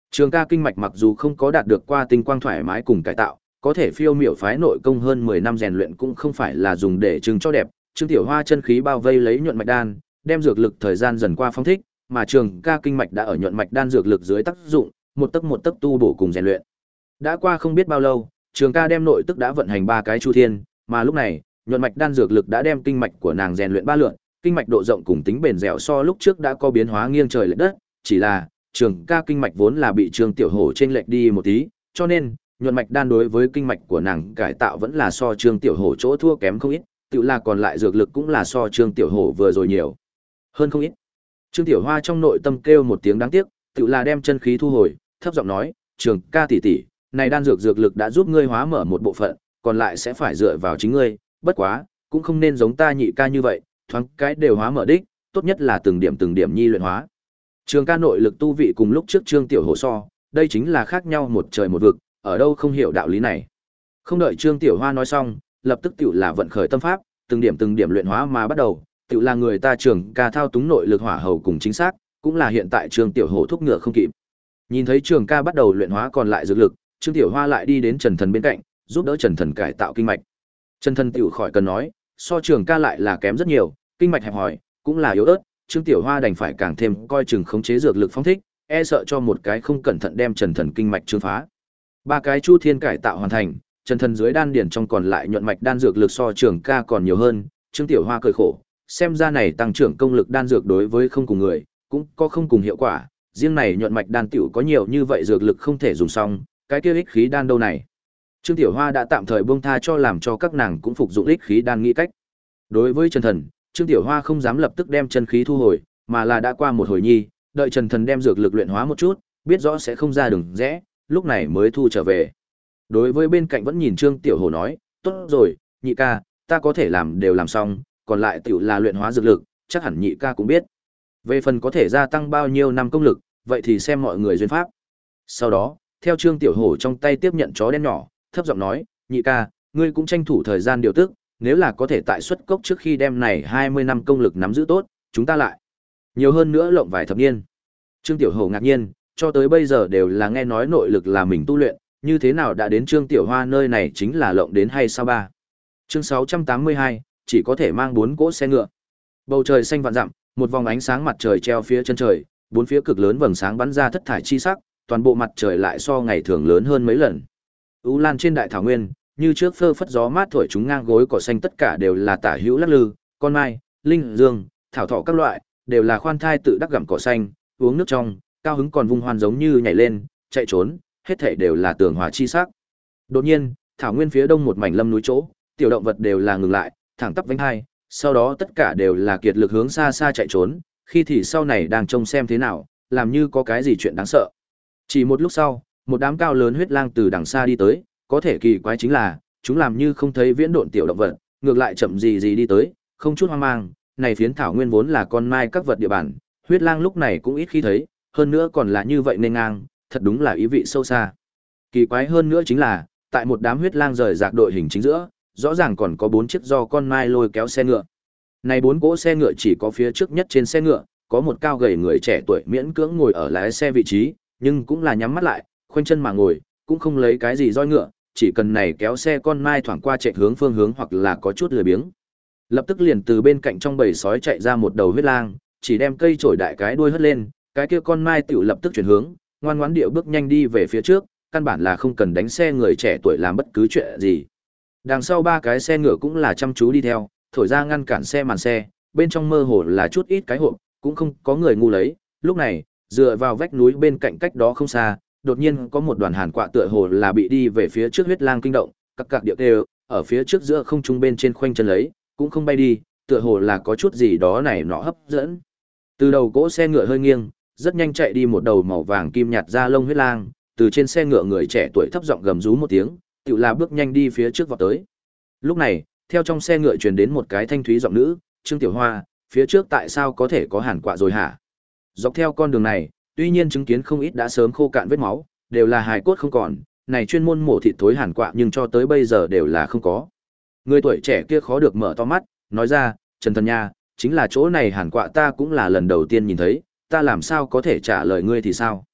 Trường ca kinh mạch mặc dù không có đạt được qua tinh quang thoải mái cùng cải tạo, có thể phiêu miểu phái nội công hơn mười năm rèn luyện cũng không phải là dùng để trưng cho đẹp. Trương Tiểu Hoa chân khí bao vây lấy nhuận mạch đan, đem dược lực thời gian dần qua phóng thích, mà trường ca kinh mạch đã ở nhuận mạch đan dược lực dưới tác dụng, một tấc một tấc tu bổ cùng rèn luyện. Đã qua không biết bao lâu, trường ca đem nội tức đã vận hành ba cái chu thiên, mà lúc này, nhuận mạch đan dược lực đã đem kinh mạch của nàng rèn luyện ba lượt, kinh mạch độ rộng cùng tính bền dẻo so lúc trước đã có biến hóa nghiêng trời lệch đất, chỉ là trường ca kinh mạch vốn là bị Trương Tiểu Hổ chênh lệch đi một tí, cho nên nhuận mạch đan đối với kinh mạch của nàng cải tạo vẫn là so Trương Tiểu Hổ chỗ thua kém không ít, tự là còn lại dược lực cũng là so Trương Tiểu Hổ vừa rồi nhiều hơn không ít. Trương Tiểu Hoa trong nội tâm kêu một tiếng đáng tiếc, tự là đem chân khí thu hồi, thấp giọng nói, "Trường ca tỷ tỷ, này đan dược dược lực đã giúp ngươi hóa mở một bộ phận, còn lại sẽ phải dựa vào chính ngươi, bất quá, cũng không nên giống ta nhị ca như vậy, thoáng cái đều hóa mở đích, tốt nhất là từng điểm từng điểm nhi luyện hóa." Trường ca nội lực tu vị cùng lúc trước Trương Tiểu Hổ so, đây chính là khác nhau một trời một vực, ở đâu không hiểu đạo lý này. Không đợi Trương Tiểu Hoa nói xong, lập tức tiểu là vận khởi tâm pháp, từng điểm từng điểm luyện hóa mà bắt đầu, tiểu là người ta Trường ca thao túng nội lực hỏa hầu cùng chính xác, cũng là hiện tại Trương Tiểu Hổ thúc ngựa không kịp. Nhìn thấy Trường ca bắt đầu luyện hóa còn lại dược lực, Trương Tiểu Hoa lại đi đến Trần Thần bên cạnh, giúp đỡ Trần Thần cải tạo kinh mạch. Trần Thần tiểu khỏi cần nói, so Trường ca lại là kém rất nhiều, kinh mạch hẹp hòi, cũng là yếu ớt, Trương Tiểu Hoa đành phải càng thêm coi chừng khống chế dược lực phóng thích, e sợ cho một cái không cẩn thận đem Trần Thần kinh mạch trương phá. Ba cái chu thiên cải tạo hoàn thành, Trần Thần dưới đan điển trong còn lại nhuận mạch đan dược lực so Trường ca còn nhiều hơn, Trương Tiểu Hoa cười khổ, xem ra này tăng trưởng công lực đan dược đối với không cùng người, cũng có không cùng hiệu quả, riêng này nhuận mạch đan tiểu có nhiều như vậy dược lực không thể dùng xong, cái kia ích khí đan đâu này. Trương Tiểu Hoa đã tạm thời buông tha cho làm cho các nàng cũng phục dụng ích khí đan nghĩ cách. Đối với Trần Thần, Trương Tiểu Hoa không dám lập tức đem chân khí thu hồi, mà là đã qua một hồi nhi, đợi Trần Thần đem dược lực luyện hóa một chút, biết rõ sẽ không ra đường rẽ, lúc này mới thu trở về. Đối với bên cạnh vẫn nhìn Trương Tiểu Hổ nói, "Tốt rồi, nhị ca, ta có thể làm đều làm xong, còn lại tiểu là luyện hóa dược lực, chắc hẳn nhị ca cũng biết. Về phần có thể gia tăng bao nhiêu năm công lực, vậy thì xem mọi người duyên pháp." Sau đó, theo Trương Tiểu Hổ trong tay tiếp nhận chó đen nhỏ, thấp giọng nói, "Nhị ca, ngươi cũng tranh thủ thời gian điều tức, nếu là có thể tại xuất cốc trước khi đem này hai mươi năm công lực nắm giữ tốt, chúng ta lại nhiều hơn nữa lộng vài thập niên." Trương Tiểu Hổ ngạc nhiên, cho tới bây giờ đều là nghe nói nội lực là mình tu luyện, như thế nào đã đến Trương Tiểu Hoa nơi này chính là lộng đến hay sao ba. Chương sáu trăm tám mươi hai, chỉ có thể mang bốn cỗ xe ngựa. Bầu trời xanh vạn dặm, một vòng ánh sáng mặt trời treo phía chân trời, bốn phía cực lớn vầng sáng bắn ra thất thải chi sắc, toàn bộ mặt trời lại so ngày thường lớn hơn mấy lần. U Lan trên đại thảo nguyên, như trước phơ phất gió mát thổi chúng ngang gối cỏ xanh tất cả đều là tả hữu lắc lư, con mai, linh dương, thảo thọ các loại, đều là khoan thai tự đắc gặm cỏ xanh, uống nước trong, cao hứng còn vung hoan giống như nhảy lên, chạy trốn, hết thảy đều là tường hòa chi sắc. Đột nhiên, thảo nguyên phía đông một mảnh lâm núi chỗ, tiểu động vật đều là ngừng lại, thẳng tắp vánh hai, sau đó tất cả đều là kiệt lực hướng xa xa chạy trốn, khi thì sau này đang trông xem thế nào, làm như có cái gì chuyện đáng sợ. Chỉ một lúc sau, một đám cao lớn huyết lang từ đằng xa đi tới, có thể kỳ quái chính là, chúng làm như không thấy viễn độn tiểu động vật, ngược lại chậm gì gì đi tới, không chút hoang mang, này phiến thảo nguyên vốn là con mai các vật địa bàn, huyết lang lúc này cũng ít khi thấy, hơn nữa còn là như vậy nên ngang, thật đúng là ý vị sâu xa. Kỳ quái hơn nữa chính là, tại một đám huyết lang rời rạc đội hình chính giữa, rõ ràng còn có bốn chiếc do con mai lôi kéo xe ngựa. Này bốn cỗ xe ngựa chỉ có phía trước nhất trên xe ngựa, có một cao gầy người trẻ tuổi miễn cưỡng ngồi ở lái xe vị trí, nhưng cũng là nhắm mắt lại, khoanh chân mà ngồi, cũng không lấy cái gì roi ngựa, chỉ cần này kéo xe con mai thoảng qua chạy hướng phương hướng hoặc là có chút lười biếng. Lập tức liền từ bên cạnh trong bầy sói chạy ra một đầu huyết lang, chỉ đem cây chổi đại cái đuôi hất lên, cái kia con mai tiểu lập tức chuyển hướng, ngoan ngoãn điệu bước nhanh đi về phía trước, căn bản là không cần đánh xe người trẻ tuổi làm bất cứ chuyện gì. Đằng sau ba cái xe ngựa cũng là chăm chú đi theo, thổi ra ngăn cản xe màn xe, bên trong mơ hồ là chút ít cái hộp, cũng không có người ngu lấy. Lúc này, dựa vào vách núi bên cạnh cách đó không xa, đột nhiên có một đoàn hàn quạ tựa hồ là bị đi về phía trước huyết lang kinh động, các cạc điệu đều, ở phía trước giữa không trung bên trên khoanh chân lấy, cũng không bay đi, tựa hồ là có chút gì đó này nọ hấp dẫn. Từ đầu cỗ xe ngựa hơi nghiêng, rất nhanh chạy đi một đầu màu vàng kim nhạt da lông huyết lang, từ trên xe ngựa người trẻ tuổi thấp giọng gầm rú một tiếng, tựu là bước nhanh đi phía trước vọt tới. Lúc này, theo trong xe ngựa truyền đến một cái thanh thúy giọng nữ, "Trương Tiểu Hoa, phía trước tại sao có thể có hàn quạ rồi hả?" Dọc theo con đường này, tuy nhiên chứng kiến không ít đã sớm khô cạn vết máu, đều là hài cốt không còn, này chuyên môn mổ thịt thối hàn quạ nhưng cho tới bây giờ đều là không có. Người tuổi trẻ kia khó được mở to mắt, nói ra, "Trần Thần Nha, chính là chỗ này hàn quạ ta cũng là lần đầu tiên nhìn thấy, ta làm sao có thể trả lời ngươi thì sao?"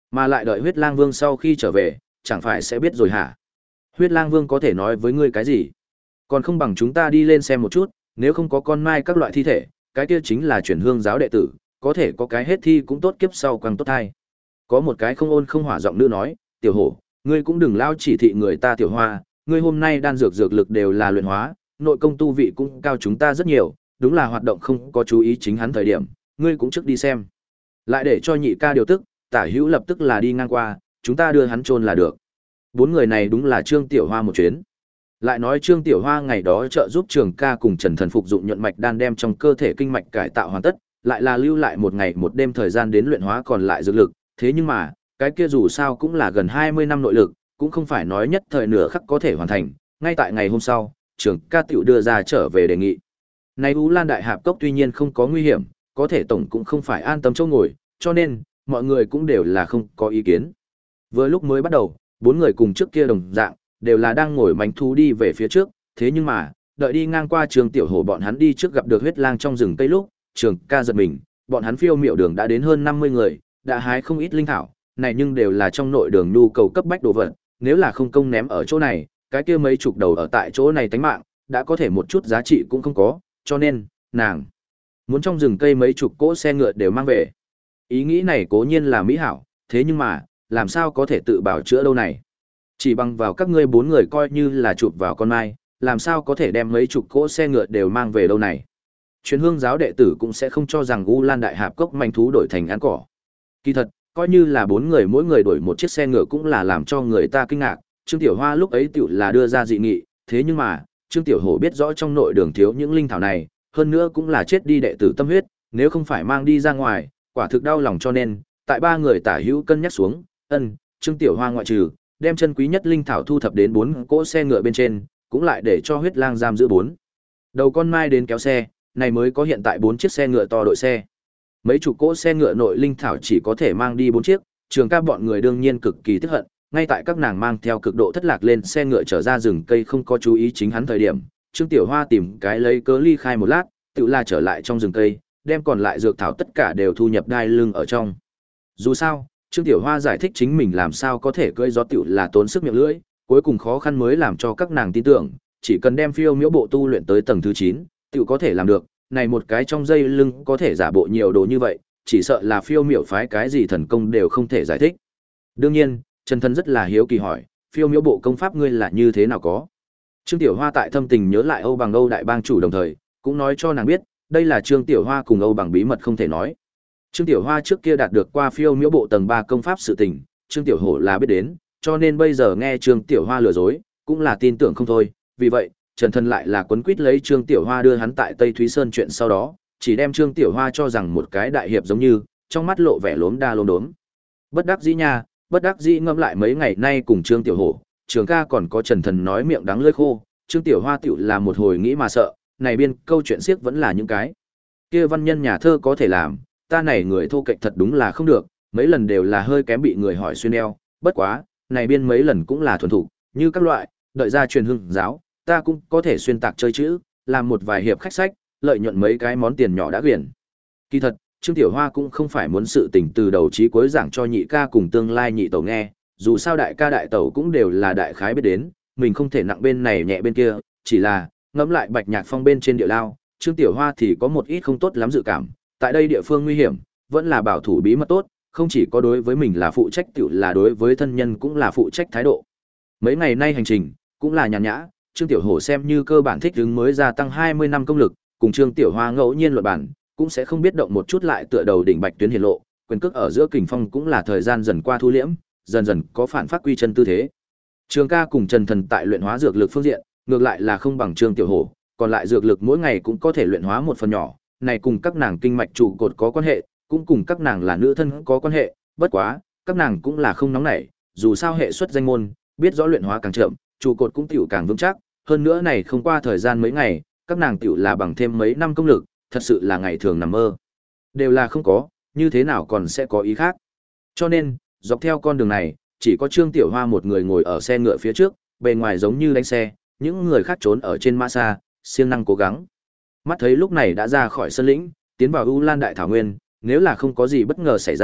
Mà lại đợi huyết lang vương sau khi trở về, chẳng phải sẽ biết rồi hả? Huyết lang vương có thể nói với ngươi cái gì? Còn không bằng chúng ta đi lên xem một chút, nếu không có con mai các loại thi thể, cái kia chính là chuyển hương giáo đệ tử, có thể có cái hết thi cũng tốt kiếp sau quăng tốt thai. Có một cái không ôn không hỏa giọng nữ nói, tiểu hổ, ngươi cũng đừng lao chỉ thị người ta tiểu hoa, ngươi hôm nay đan dược dược lực đều là luyện hóa, nội công tu vị cũng cao chúng ta rất nhiều, đúng là hoạt động không có chú ý chính hắn thời điểm, ngươi cũng trước đi xem. Lại để cho nhị ca điều tức, tả hữu lập tức là đi ngang qua, chúng ta đưa hắn chôn là được. Bốn người này đúng là Trương Tiểu Hoa một chuyến. Lại nói Trương Tiểu Hoa ngày đó trợ giúp Trường ca cùng Trần Thần phục dụng nhuận mạch đan đem trong cơ thể kinh mạch cải tạo hoàn tất, lại là lưu lại một ngày một đêm thời gian đến luyện hóa còn lại dược lực, thế nhưng mà, cái kia dù sao cũng là gần hai mươi năm nội lực, cũng không phải nói nhất thời nửa khắc có thể hoàn thành, ngay tại ngày hôm sau, Trường ca tiểu đưa ra trở về đề nghị. Này Ú Lan Đại Hạp Cốc tuy nhiên không có nguy hiểm, có thể tổng cũng không phải an tâm chỗ ngồi, cho nên, mọi người cũng đều là không có ý kiến. Vừa lúc mới bắt đầu, bốn người cùng trước kia đồng dạng, đều là đang ngồi mánh thú đi về phía trước, thế nhưng mà, đợi đi ngang qua Trường Tiểu Hổ bọn hắn đi trước gặp được huyết lang trong rừng cây lúc, Trường ca giật mình, bọn hắn phiêu miểu đường đã đến hơn năm mươi người, đã hái không ít linh thảo, này nhưng đều là trong nội đường nhu cầu cấp bách đồ vật, nếu là không công ném ở chỗ này, cái kia mấy chục đầu ở tại chỗ này tánh mạng, đã có thể một chút giá trị cũng không có, cho nên, nàng muốn trong rừng cây mấy chục cỗ xe ngựa đều mang về. Ý nghĩ này cố nhiên là mỹ hảo, thế nhưng mà, làm sao có thể tự bảo chữa đâu này? Chỉ bằng vào các ngươi bốn người coi như là chụp vào con mai, làm sao có thể đem mấy chục cỗ xe ngựa đều mang về đâu này? Truyền hương giáo đệ tử cũng sẽ không cho rằng U Lan Đại Hạp Cốc manh thú đổi thành ăn cỏ. Kỳ thật, coi như là bốn người mỗi người đổi một chiếc xe ngựa cũng là làm cho người ta kinh ngạc. Trương Tiểu Hoa lúc ấy tiểu là đưa ra dị nghị, thế nhưng mà, Trương Tiểu Hổ biết rõ trong nội đường thiếu những linh thảo này, hơn nữa cũng là chết đi đệ tử tâm huyết, nếu không phải mang đi ra ngoài, quả thực đau lòng, cho nên, tại ba người tả hữu cân nhắc xuống, ân, Trương Tiểu Hoa ngoại trừ, đem chân quý nhất linh thảo thu thập đến bốn cỗ xe ngựa bên trên, cũng lại để cho huyết lang giam giữ bốn đầu con mai đến kéo xe, này mới có hiện tại bốn chiếc xe ngựa to đội xe. Mấy chục cỗ xe ngựa nội linh thảo chỉ có thể mang đi bốn chiếc, Trường ca bọn người đương nhiên cực kỳ tức hận, ngay tại các nàng mang theo cực độ thất lạc lên xe ngựa trở ra rừng cây không có chú ý chính hắn thời điểm, Trương Tiểu Hoa tìm cái lấy cớ ly khai một lát, tự la trở lại trong rừng cây, đem còn lại dược thảo tất cả đều thu nhập đai lưng ở trong. Dù sao, Trương Tiểu Hoa giải thích chính mình làm sao có thể cưỡi gió tiểu là tốn sức miệng lưỡi, cuối cùng khó khăn mới làm cho các nàng tin tưởng, chỉ cần đem phiêu miễu bộ tu luyện tới tầng thứ chín, tiểu có thể làm được, này một cái trong dây lưng có thể giả bộ nhiều đồ như vậy, chỉ sợ là phiêu miểu phái cái gì thần công đều không thể giải thích. Đương nhiên, Trần Thân rất là hiếu kỳ hỏi, phiêu miễu bộ công pháp ngươi là như thế nào có? Trương Tiểu Hoa tại thâm tình nhớ lại Âu Bằng Âu đại bang chủ đồng thời, cũng nói cho nàng biết, đây là Trương Tiểu Hoa cùng Âu Bằng bí mật không thể nói. Trương Tiểu Hoa trước kia đạt được qua phiêu miễu bộ tầng ba công pháp sự tình, Trương Tiểu Hổ là biết đến, cho nên bây giờ nghe Trương Tiểu Hoa lừa dối, cũng là tin tưởng không thôi, vì vậy, Trần Thân lại là quấn quýt lấy Trương Tiểu Hoa đưa hắn tại Tây Thúy Sơn chuyện sau đó, chỉ đem Trương Tiểu Hoa cho rằng một cái đại hiệp giống như, trong mắt lộ vẻ lốm đa lốm đốm. Bất đắc dĩ nha, bất đắc dĩ ngâm lại mấy ngày nay cùng Trương Tiểu Hổ, Trường ca còn có Trần Thần nói miệng đắng lưỡi khô, Trương Tiểu Hoa tiểu là một hồi nghĩ mà sợ, này biên câu chuyện xiếc vẫn là những cái kia văn nhân nhà thơ có thể làm, ta này người thô kệch thật đúng là không được, mấy lần đều là hơi kém bị người hỏi xuyên eo, bất quá, này biên mấy lần cũng là thuần thủ, như các loại, đợi ra truyền hương giáo, ta cũng có thể xuyên tạc chơi chữ, làm một vài hiệp khách sách, lợi nhuận mấy cái món tiền nhỏ đã quyển. Kỳ thật, Trương Tiểu Hoa cũng không phải muốn sự tình từ đầu chí cuối giảng cho nhị ca cùng tương lai nhị tẩu nghe, dù sao đại ca đại tẩu cũng đều là đại khái biết đến, mình không thể nặng bên này nhẹ bên kia, chỉ là, ngẫm lại Bạch Nhạc Phong bên trên địa lao, Trương Tiểu Hoa thì có một ít không tốt lắm dự cảm, tại đây địa phương nguy hiểm, vẫn là bảo thủ bí mật tốt, không chỉ có đối với mình là phụ trách tiểu là đối với thân nhân cũng là phụ trách thái độ. Mấy ngày nay hành trình, cũng là nhàn nhã, Trương Tiểu Hổ xem như cơ bản thích ứng mới gia tăng hai mươi năm công lực, cùng Trương Tiểu Hoa ngẫu nhiên luận bản, cũng sẽ không biết động một chút lại tựa đầu đỉnh bạch tuyến hiển lộ, quyền cước ở giữa kình phong cũng là thời gian dần qua thu liễm, dần dần có phản phát quy chân tư thế. Trường ca cùng Trần Thần tại luyện hóa dược lực phương diện, ngược lại là không bằng Trương Tiểu Hổ, còn lại dược lực mỗi ngày cũng có thể luyện hóa một phần nhỏ, này cùng các nàng kinh mạch trụ cột có quan hệ, cũng cùng các nàng là nữ thân có quan hệ, bất quá, các nàng cũng là không nóng nảy, dù sao hệ xuất danh môn, biết rõ luyện hóa càng chậm, trụ cột cũng tiểu càng vững chắc, hơn nữa này không qua thời gian mấy ngày, các nàng tiểu là bằng thêm mấy năm công lực, thật sự là ngày thường nằm mơ. Đều là không có, như thế nào còn sẽ có ý khác. Cho nên, dọc theo con đường này, chỉ có Trương Tiểu Hoa một người ngồi ở xe ngựa phía trước, bề ngoài giống như đánh xe, những người khác trốn ở trên mã xa, siêng năng cố gắng. Mắt thấy lúc này đã ra khỏi sân lĩnh, tiến vào U Lan Đại Thảo Nguyên, nếu là không có gì bất ngờ xảy ra,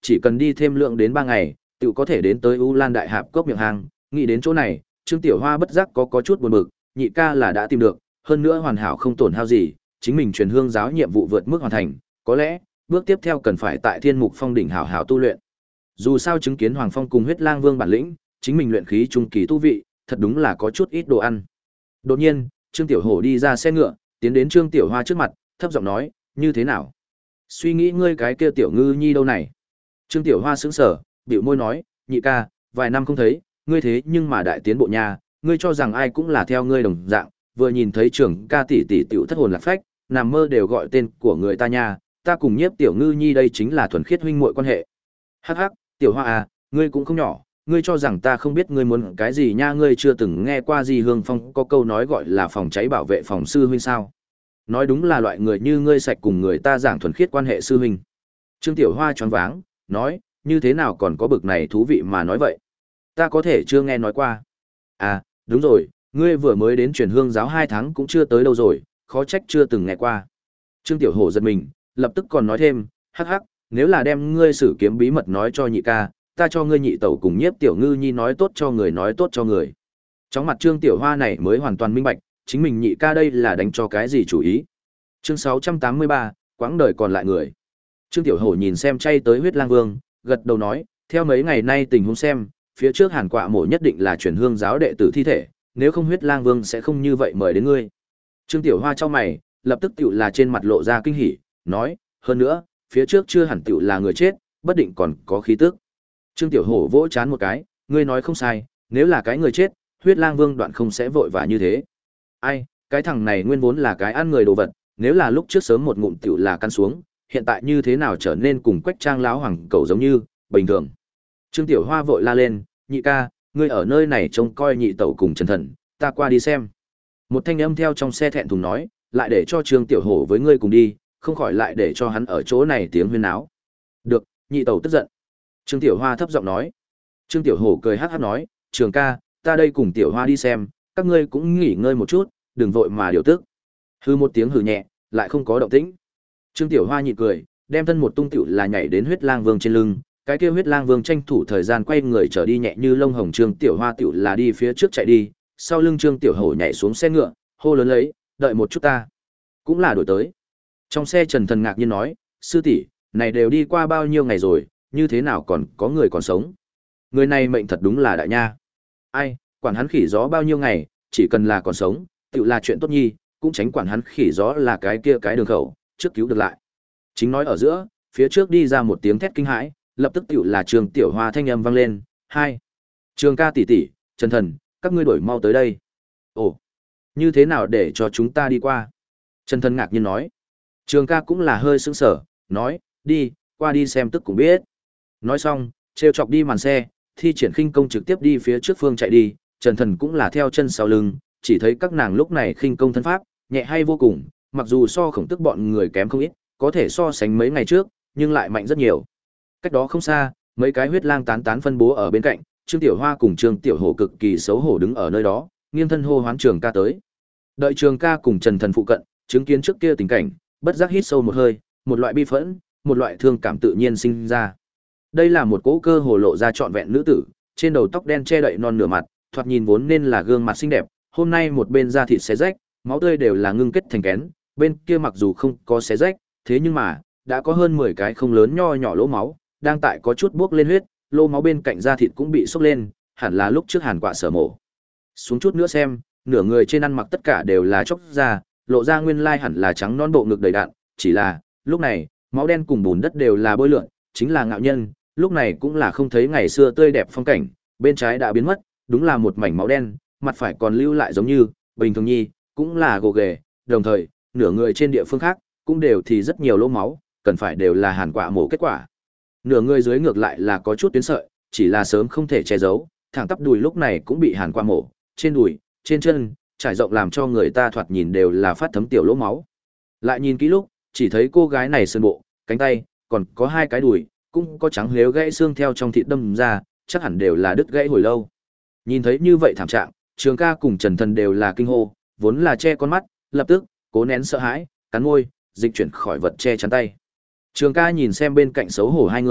chỉ cần đi thêm lượng đến ba ngày, tự có thể đến tới U Lan Đại Hạp cốc miệng hang. Nghĩ đến chỗ này, Trương Tiểu Hoa bất giác có có chút buồn bực, nhị ca là đã tìm được, hơn nữa hoàn hảo không tổn hao gì, chính mình truyền hương giáo nhiệm vụ vượt mức hoàn thành, có lẽ bước tiếp theo cần phải tại Thiên Mục Phong đỉnh hảo hảo tu luyện. Dù sao chứng kiến Hoàng Phong cùng Huyết Lang Vương bản lĩnh, chính mình luyện khí trung kỳ tu vị, thật đúng là có chút ít đồ ăn. Đột nhiên, Trương Tiểu Hổ đi ra xe ngựa, tiến đến Trương Tiểu Hoa trước mặt, thấp giọng nói, "Như thế nào? Suy nghĩ ngươi cái kia tiểu ngư nhi đâu này?" Trương Tiểu Hoa sững sờ, bĩu môi nói, "Nhị ca, vài năm không thấy, ngươi thế nhưng mà đại tiến bộ nha, ngươi cho rằng ai cũng là theo ngươi đồng dạng, vừa nhìn thấy trưởng ca tỷ tỷ tiểu thất hồn lạc phách, nằm mơ đều gọi tên của người ta nha, ta cùng Nhiếp tiểu ngư nhi đây chính là thuần khiết huynh muội quan hệ." "Hắc hắc, Tiểu Hoa à, ngươi cũng không nhỏ, ngươi cho rằng ta không biết ngươi muốn cái gì nha, ngươi chưa từng nghe qua gì Hương Phong có câu nói gọi là phòng cháy bảo vệ phòng sư huynh sao? Nói đúng là loại người như ngươi sạch cùng người ta giảng thuần khiết quan hệ sư huynh." Trương Tiểu Hoa choáng váng, nói, "Như thế nào còn có bực này thú vị mà nói vậy? Ta có thể chưa nghe nói qua." "À, đúng rồi, ngươi vừa mới đến truyền hương giáo hai tháng cũng chưa tới đâu rồi, khó trách chưa từng nghe qua." Trương Tiểu Hổ giật mình, lập tức còn nói thêm, "Hắc hắc, nếu là đem ngươi sử kiếm bí mật nói cho nhị ca, ta cho ngươi nhị tẩu cùng Nhiếp tiểu ngư nhi nói tốt cho người nói tốt cho người." Chóng mặt Trương Tiểu Hoa này mới hoàn toàn minh bạch, chính mình nhị ca đây là đánh cho cái gì chủ ý. Chương sáu trăm tám mươi ba, quãng đời còn lại người. Trương Tiểu Hổ nhìn xem chay tới Huyết Lang Vương, gật đầu nói, theo mấy ngày nay tình huống xem, phía trước Hàn Quạ Mộ nhất định là truyền hương giáo đệ tử thi thể, nếu không Huyết Lang Vương sẽ không như vậy mời đến ngươi. Trương Tiểu Hoa chau mày, lập tức tiểu là trên mặt lộ ra kinh hỉ, nói, hơn nữa, phía trước chưa hẳn tiểu là người chết, bất định còn có khí tức. Trương Tiểu Hổ vỗ chán một cái, ngươi nói không sai, nếu là cái người chết, Huyết Lang Vương đoạn không sẽ vội vã như thế. Ai, cái thằng này nguyên vốn là cái ăn người đồ vật, nếu là lúc trước sớm một ngụm tiểu là căn xuống, hiện tại như thế nào trở nên cùng Quách Trang láo hoàng cầu giống như bình thường. Trương Tiểu Hoa vội la lên, nhị ca, ngươi ở nơi này trông coi nhị tẩu cùng Trần Thần, ta qua đi xem. Một thanh âm theo trong xe thẹn thùng nói, lại để cho Trương Tiểu Hổ với ngươi cùng đi, không khỏi lại để cho hắn ở chỗ này tiếng huyên náo. Được, nhị tẩu tức giận. Trương Tiểu Hoa thấp giọng nói. Trương Tiểu Hổ cười hát hát nói, Trường ca, ta đây cùng Tiểu Hoa đi xem, các ngươi cũng nghỉ ngơi một chút, đừng vội mà điều tức. Hư một tiếng hừ nhẹ, lại không có động tĩnh. Trương Tiểu Hoa nhịn cười, đem thân một tung tiểu là nhảy đến Huyết Lang Vương trên lưng, cái kia Huyết Lang Vương tranh thủ thời gian quay người trở đi nhẹ như lông hồng. Trương Tiểu Hoa tiểu là đi phía trước chạy đi, sau lưng Trương Tiểu Hổ nhảy xuống xe ngựa, hô lớn lấy, đợi một chút ta. Cũng là đổi tới. Trong xe Trần Thần ngạc nhiên nói, sư tỷ, này đều đi qua bao nhiêu ngày rồi, như thế nào còn có người còn sống? Người này mệnh thật đúng là đại nha. Ai, quản hắn khỉ gió bao nhiêu ngày, chỉ cần là còn sống, tự là chuyện tốt nhi, cũng tránh quản hắn khỉ gió là cái kia cái đường khẩu, trước cứu được lại. Chính nói ở giữa, phía trước đi ra một tiếng thét kinh hãi, lập tức tiểu là Trường Tiểu Hoa thanh âm vang lên, hai. Trường ca tỷ tỷ, Trần Thần, các ngươi đuổi mau tới đây. Ồ, như thế nào để cho chúng ta đi qua? Trần Thần ngạc nhiên nói. Trường ca cũng là hơi sững sờ, nói, đi, qua đi xem tức cũng biết. Nói xong, trêu chọc đi màn xe, thi triển khinh công trực tiếp đi phía trước phương chạy đi, Trần Thần cũng là theo chân sau lưng, chỉ thấy các nàng lúc này khinh công thân pháp, nhẹ hay vô cùng, mặc dù so Khổng Tức bọn người kém không ít, có thể so sánh mấy ngày trước, nhưng lại mạnh rất nhiều. Cách đó không xa, mấy cái huyết lang tán tán phân bố ở bên cạnh, Trương Tiểu Hoa cùng Trương Tiểu Hổ cực kỳ xấu hổ đứng ở nơi đó, nghiêng thân hô hoán Trường ca tới. Đợi Trường ca cùng Trần Thần phụ cận, chứng kiến trước kia tình cảnh, bất giác hít sâu một hơi, một loại bi phẫn, một loại thương cảm tự nhiên sinh ra. Đây là một cỗ cơ hồ lộ ra trọn vẹn nữ tử, trên đầu tóc đen che đậy non nửa mặt, thoạt nhìn vốn nên là gương mặt xinh đẹp, hôm nay một bên da thịt xé rách, máu tươi đều là ngưng kết thành kén, bên kia mặc dù không có xé rách, thế nhưng mà đã có hơn mười cái không lớn nho nhỏ lỗ máu, đang tại có chút buốc lên huyết, lỗ máu bên cạnh da thịt cũng bị sốc lên, hẳn là lúc trước Hàn Quạ sở mổ. Xuống chút nữa xem, nửa người trên ăn mặc tất cả đều là chóc da, lộ ra nguyên lai hẳn là trắng non bộ ngực đầy đặn, chỉ là, lúc này, máu đen cùng bùn đất đều là bôi lượn, chính là ngạo nhân, lúc này cũng là không thấy ngày xưa tươi đẹp phong cảnh, bên trái đã biến mất, đúng là một mảnh máu đen, mặt phải còn lưu lại giống như, bình thường nhi, cũng là gồ ghề, đồng thời, nửa người trên địa phương khác, cũng đều thì rất nhiều lỗ máu, cần phải đều là Hàn Quạ mổ kết quả. Nửa người dưới ngược lại là có chút tuyến sợi, chỉ là sớm không thể che giấu, thẳng tắp đùi lúc này cũng bị Hàn Quạ mổ, trên đùi, trên chân, trải rộng làm cho người ta thoạt nhìn đều là phát thấm tiểu lỗ máu. Lại nhìn kỹ lúc, chỉ thấy cô gái này sơn bộ, cánh tay, còn có hai cái đùi, cũng có trắng lếu gãy xương theo trong thịt đâm ra, chắc hẳn đều là đứt gãy hồi lâu. Nhìn thấy như vậy thảm trạng, Trường ca cùng Trần Thần đều là kinh hô, vốn là che con mắt, lập tức cố nén sợ hãi, cắn môi, dịch chuyển khỏi vật che chắn tay. Trường ca nhìn xem bên cạnh xấu hổ hai người,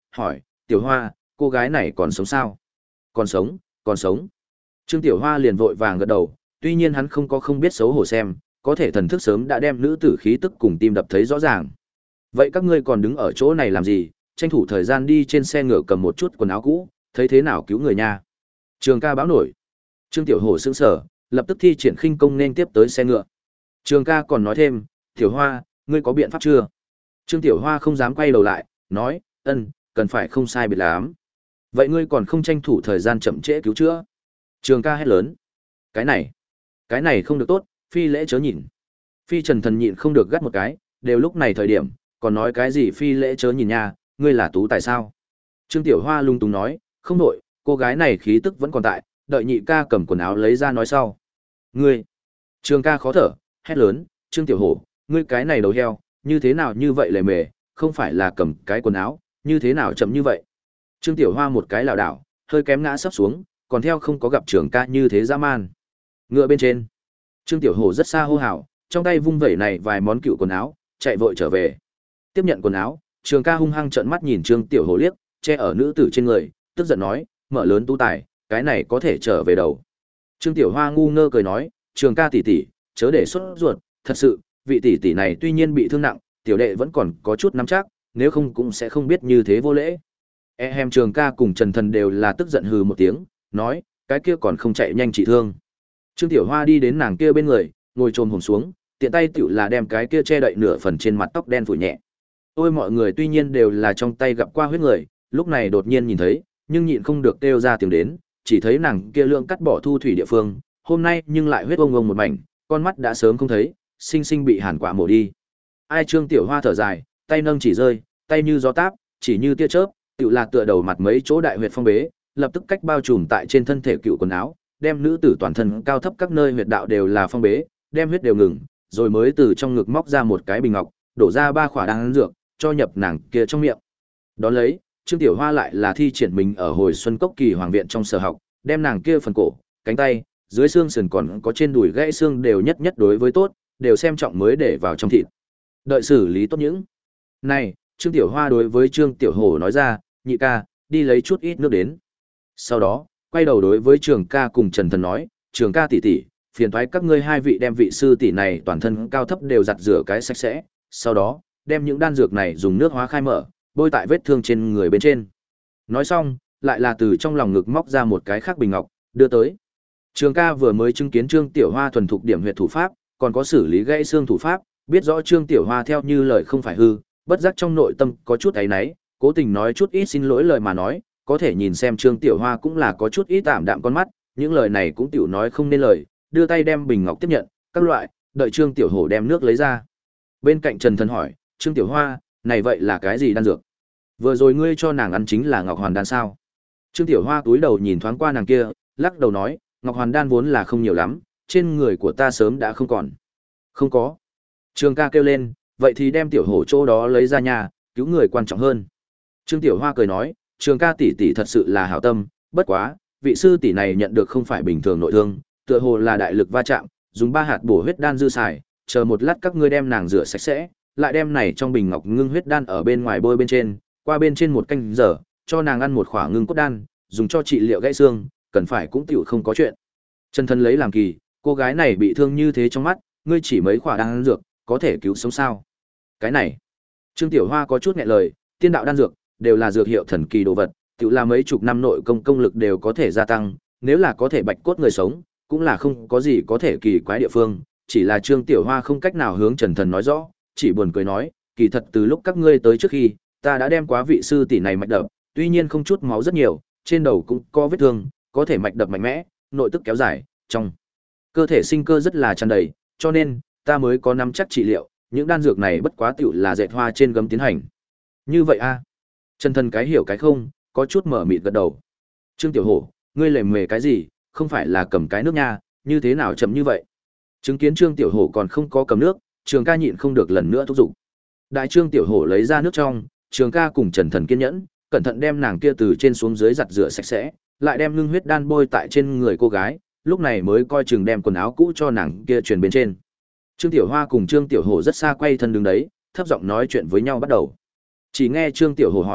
hỏi, Tiểu Hoa, cô gái này còn sống sao? Còn sống, còn sống. Trương Tiểu Hoa liền vội vàng gật đầu, tuy nhiên hắn không có không biết xấu hổ xem, có thể thần thức sớm đã đem nữ tử khí tức cùng tim đập thấy rõ ràng. Vậy các ngươi còn đứng ở chỗ này làm gì, tranh thủ thời gian đi trên xe ngựa cầm một chút quần áo cũ, thấy thế nào cứu người nha. Trường ca báo nổi. Trương Tiểu Hổ sững sờ, lập tức thi triển khinh công nên tiếp tới xe ngựa. Trường ca còn nói thêm, Tiểu Hoa, ngươi có biện pháp chưa? Trương Tiểu Hoa không dám quay đầu lại, nói, ân, cần phải không sai biệt lắm. Vậy ngươi còn không tranh thủ thời gian chậm trễ cứu chữa? Trường ca hét lớn. Cái này, cái này không được tốt, phi lễ chớ nhìn. Phi Trần Thần nhịn không được gắt một cái, đều lúc này thời điểm, còn nói cái gì phi lễ chớ nhìn nha, ngươi là tú tài sao? Trương Tiểu Hoa lung tung nói, không đổi, cô gái này khí tức vẫn còn tại, đợi nhị ca cầm quần áo lấy ra nói sau. Ngươi, Trường ca khó thở, hét lớn, Trương Tiểu Hổ, ngươi cái này đầu heo, như thế nào như vậy lề mề, không phải là cầm cái quần áo, như thế nào chậm như vậy. Trương Tiểu Hoa một cái lảo đảo, hơi kém ngã sấp xuống, còn theo không có gặp Trường ca như thế dã man. Ngựa bên trên, Trương Tiểu Hổ rất xa hô hào, trong tay vung vẩy này vài món cựu quần áo, chạy vội trở về. Tiếp nhận quần áo, Trường ca hung hăng trợn mắt nhìn Trương Tiểu Hổ liếc, che ở nữ tử trên người, tức giận nói, mở lớn tú tài, cái này có thể trở về đầu. Trương Tiểu Hoa ngu ngơ cười nói, Trường ca tỷ tỷ, chớ để xuất ruột, thật sự, vị tỷ tỷ này tuy nhiên bị thương nặng, tiểu đệ vẫn còn có chút nắm chắc, nếu không cũng sẽ không biết như thế vô lễ. E hem Trường ca cùng Trần Thần đều là tức giận hừ một tiếng, nói, cái kia còn không chạy nhanh trị thương. Trương Tiểu Hoa đi đến nàng kia bên người, ngồi trồm hổm xuống, tiện tay tiểu là đem cái kia che đậy nửa phần trên mặt tóc đen phủ nhẹ. Ôi mọi người tuy nhiên đều là trong tay gặp qua huyết người, lúc này đột nhiên nhìn thấy, nhưng nhịn không được kêu ra tiếng đến, chỉ thấy nàng kia lượng cắt bỏ thu thủy địa phương, hôm nay nhưng lại huyết ông ông một mảnh, con mắt đã sớm không thấy, sinh sinh bị hàn quả mổ đi. Ai Trương Tiểu Hoa thở dài, tay nâng chỉ rơi, tay như gió táp, chỉ như tia chớp, tiểu là tựa đầu mặt mấy chỗ đại huyệt phong bế, lập tức cách bao trùm tại trên thân thể cựu quần áo, đem nữ tử toàn thân cao thấp các nơi huyệt đạo đều là phong bế, đem huyết đều ngừng, rồi mới từ trong ngực móc ra một cái bình ngọc, đổ ra ba khỏa đan dược, cho nhập nàng kia trong miệng. Đón lấy, Trương Tiểu Hoa lại là thi triển mình ở hồi xuân cốc kỳ hoàng viện trong sở học, đem nàng kia phần cổ, cánh tay, dưới xương sườn còn có trên đùi gãy xương đều nhất nhất đối với tốt, đều xem trọng mới để vào trong thịt. Đợi xử lý tốt những. Này, Trương Tiểu Hoa đối với Trương Tiểu Hổ nói ra, nhị ca, đi lấy chút ít nước đến. Sau đó, quay đầu đối với Trường ca cùng Trần Thần nói, Trường ca tỷ tỷ, phiền toái các ngươi hai vị đem vị sư tỷ này toàn thân cao thấp đều giặt rửa cái sạch sẽ, sau đó, đem những đan dược này dùng nước hóa khai mở, bôi tại vết thương trên người bên trên. Nói xong, lại là từ trong lòng ngực móc ra một cái khác bình ngọc, đưa tới. Trường ca vừa mới chứng kiến Trương Tiểu Hoa thuần thục điểm huyệt thủ pháp, còn có xử lý gãy xương thủ pháp, biết rõ Trương Tiểu Hoa theo như lời không phải hư, bất giác trong nội tâm có chút áy náy, cố tình nói chút ít xin lỗi lời mà nói, có thể nhìn xem Trương Tiểu Hoa cũng là có chút ít tạm đạm con mắt, những lời này cũng tiểu nói không nên lời, đưa tay đem bình ngọc tiếp nhận, các loại, đợi Trương Tiểu Hổ đem nước lấy ra. Bên cạnh Trần Thần hỏi, Trương Tiểu Hoa, này vậy là cái gì đan dược? Vừa rồi ngươi cho nàng ăn chính là Ngọc Hoàn đan sao? Trương Tiểu Hoa cúi đầu nhìn thoáng qua nàng kia, lắc đầu nói, Ngọc Hoàn đan vốn là không nhiều lắm, trên người của ta sớm đã không còn. Không có. Trường ca kêu lên, vậy thì đem Tiểu Hổ chỗ đó lấy ra nhà, cứu người quan trọng hơn. Trương Tiểu Hoa cười nói, Trường ca tỷ tỷ thật sự là hảo tâm, bất quá, vị sư tỷ này nhận được không phải bình thường nội thương, tựa hồ là đại lực va chạm, dùng ba hạt bổ huyết đan dư xài, chờ một lát các ngươi đem nàng rửa sạch sẽ, lại đem này trong bình ngọc ngưng huyết đan ở bên ngoài bôi bên trên, qua bên trên một canh giờ, cho nàng ăn một khỏa ngưng cốt đan, dùng cho trị liệu gãy xương, cần phải cũng tiểu không có chuyện. Trần Thần lấy làm kỳ, cô gái này bị thương như thế trong mắt, ngươi chỉ mấy khỏa đan dược, có thể cứu sống sao? Cái này, Trương Tiểu Hoa có chút nghẹn lời, tiên đạo đan dược đều là dược hiệu thần kỳ đồ vật, tiểu là mấy chục năm nội công công lực đều có thể gia tăng, nếu là có thể bạch cốt người sống, cũng là không có gì có thể kỳ quái địa phương, chỉ là Trương Tiểu Hoa không cách nào hướng Trần Thần nói rõ, chỉ buồn cười nói, kỳ thật từ lúc các ngươi tới trước khi, ta đã đem quá vị sư tỷ này mạch đập, tuy nhiên không chút máu rất nhiều, trên đầu cũng có vết thương, có thể mạch đập mạnh mẽ, nội tức kéo dài, trong cơ thể sinh cơ rất là tràn đầy, cho nên ta mới có nắm chắc trị liệu, những đan dược này bất quá tiểu là dệt hoa trên gấm tiến hành. Như vậy a? À? Trần Thần cái hiểu cái không, có chút mở mịt gật đầu. Trương Tiểu Hổ, ngươi lề mề cái gì, không phải là cầm cái nước nha, như thế nào chậm như vậy? Chứng kiến Trương Tiểu Hổ còn không có cầm nước, Trường ca nhịn không được lần nữa thúc giục. Đại Trương Tiểu Hổ lấy ra nước trong, Trường ca cùng Trần Thần kiên nhẫn, cẩn thận đem nàng kia từ trên xuống dưới giặt rửa sạch sẽ, lại đem ngưng huyết đan bôi tại trên người cô gái, lúc này mới coi chừng đem quần áo cũ cho nàng kia truyền bên trên. Trương Tiểu Hoa cùng Trương Tiểu Hổ rất xa quay thân đứng đấy, thấp giọng nói chuyện với nhau bắt đầu. Chỉ nghe Trương Tiểu Hổ hỏi,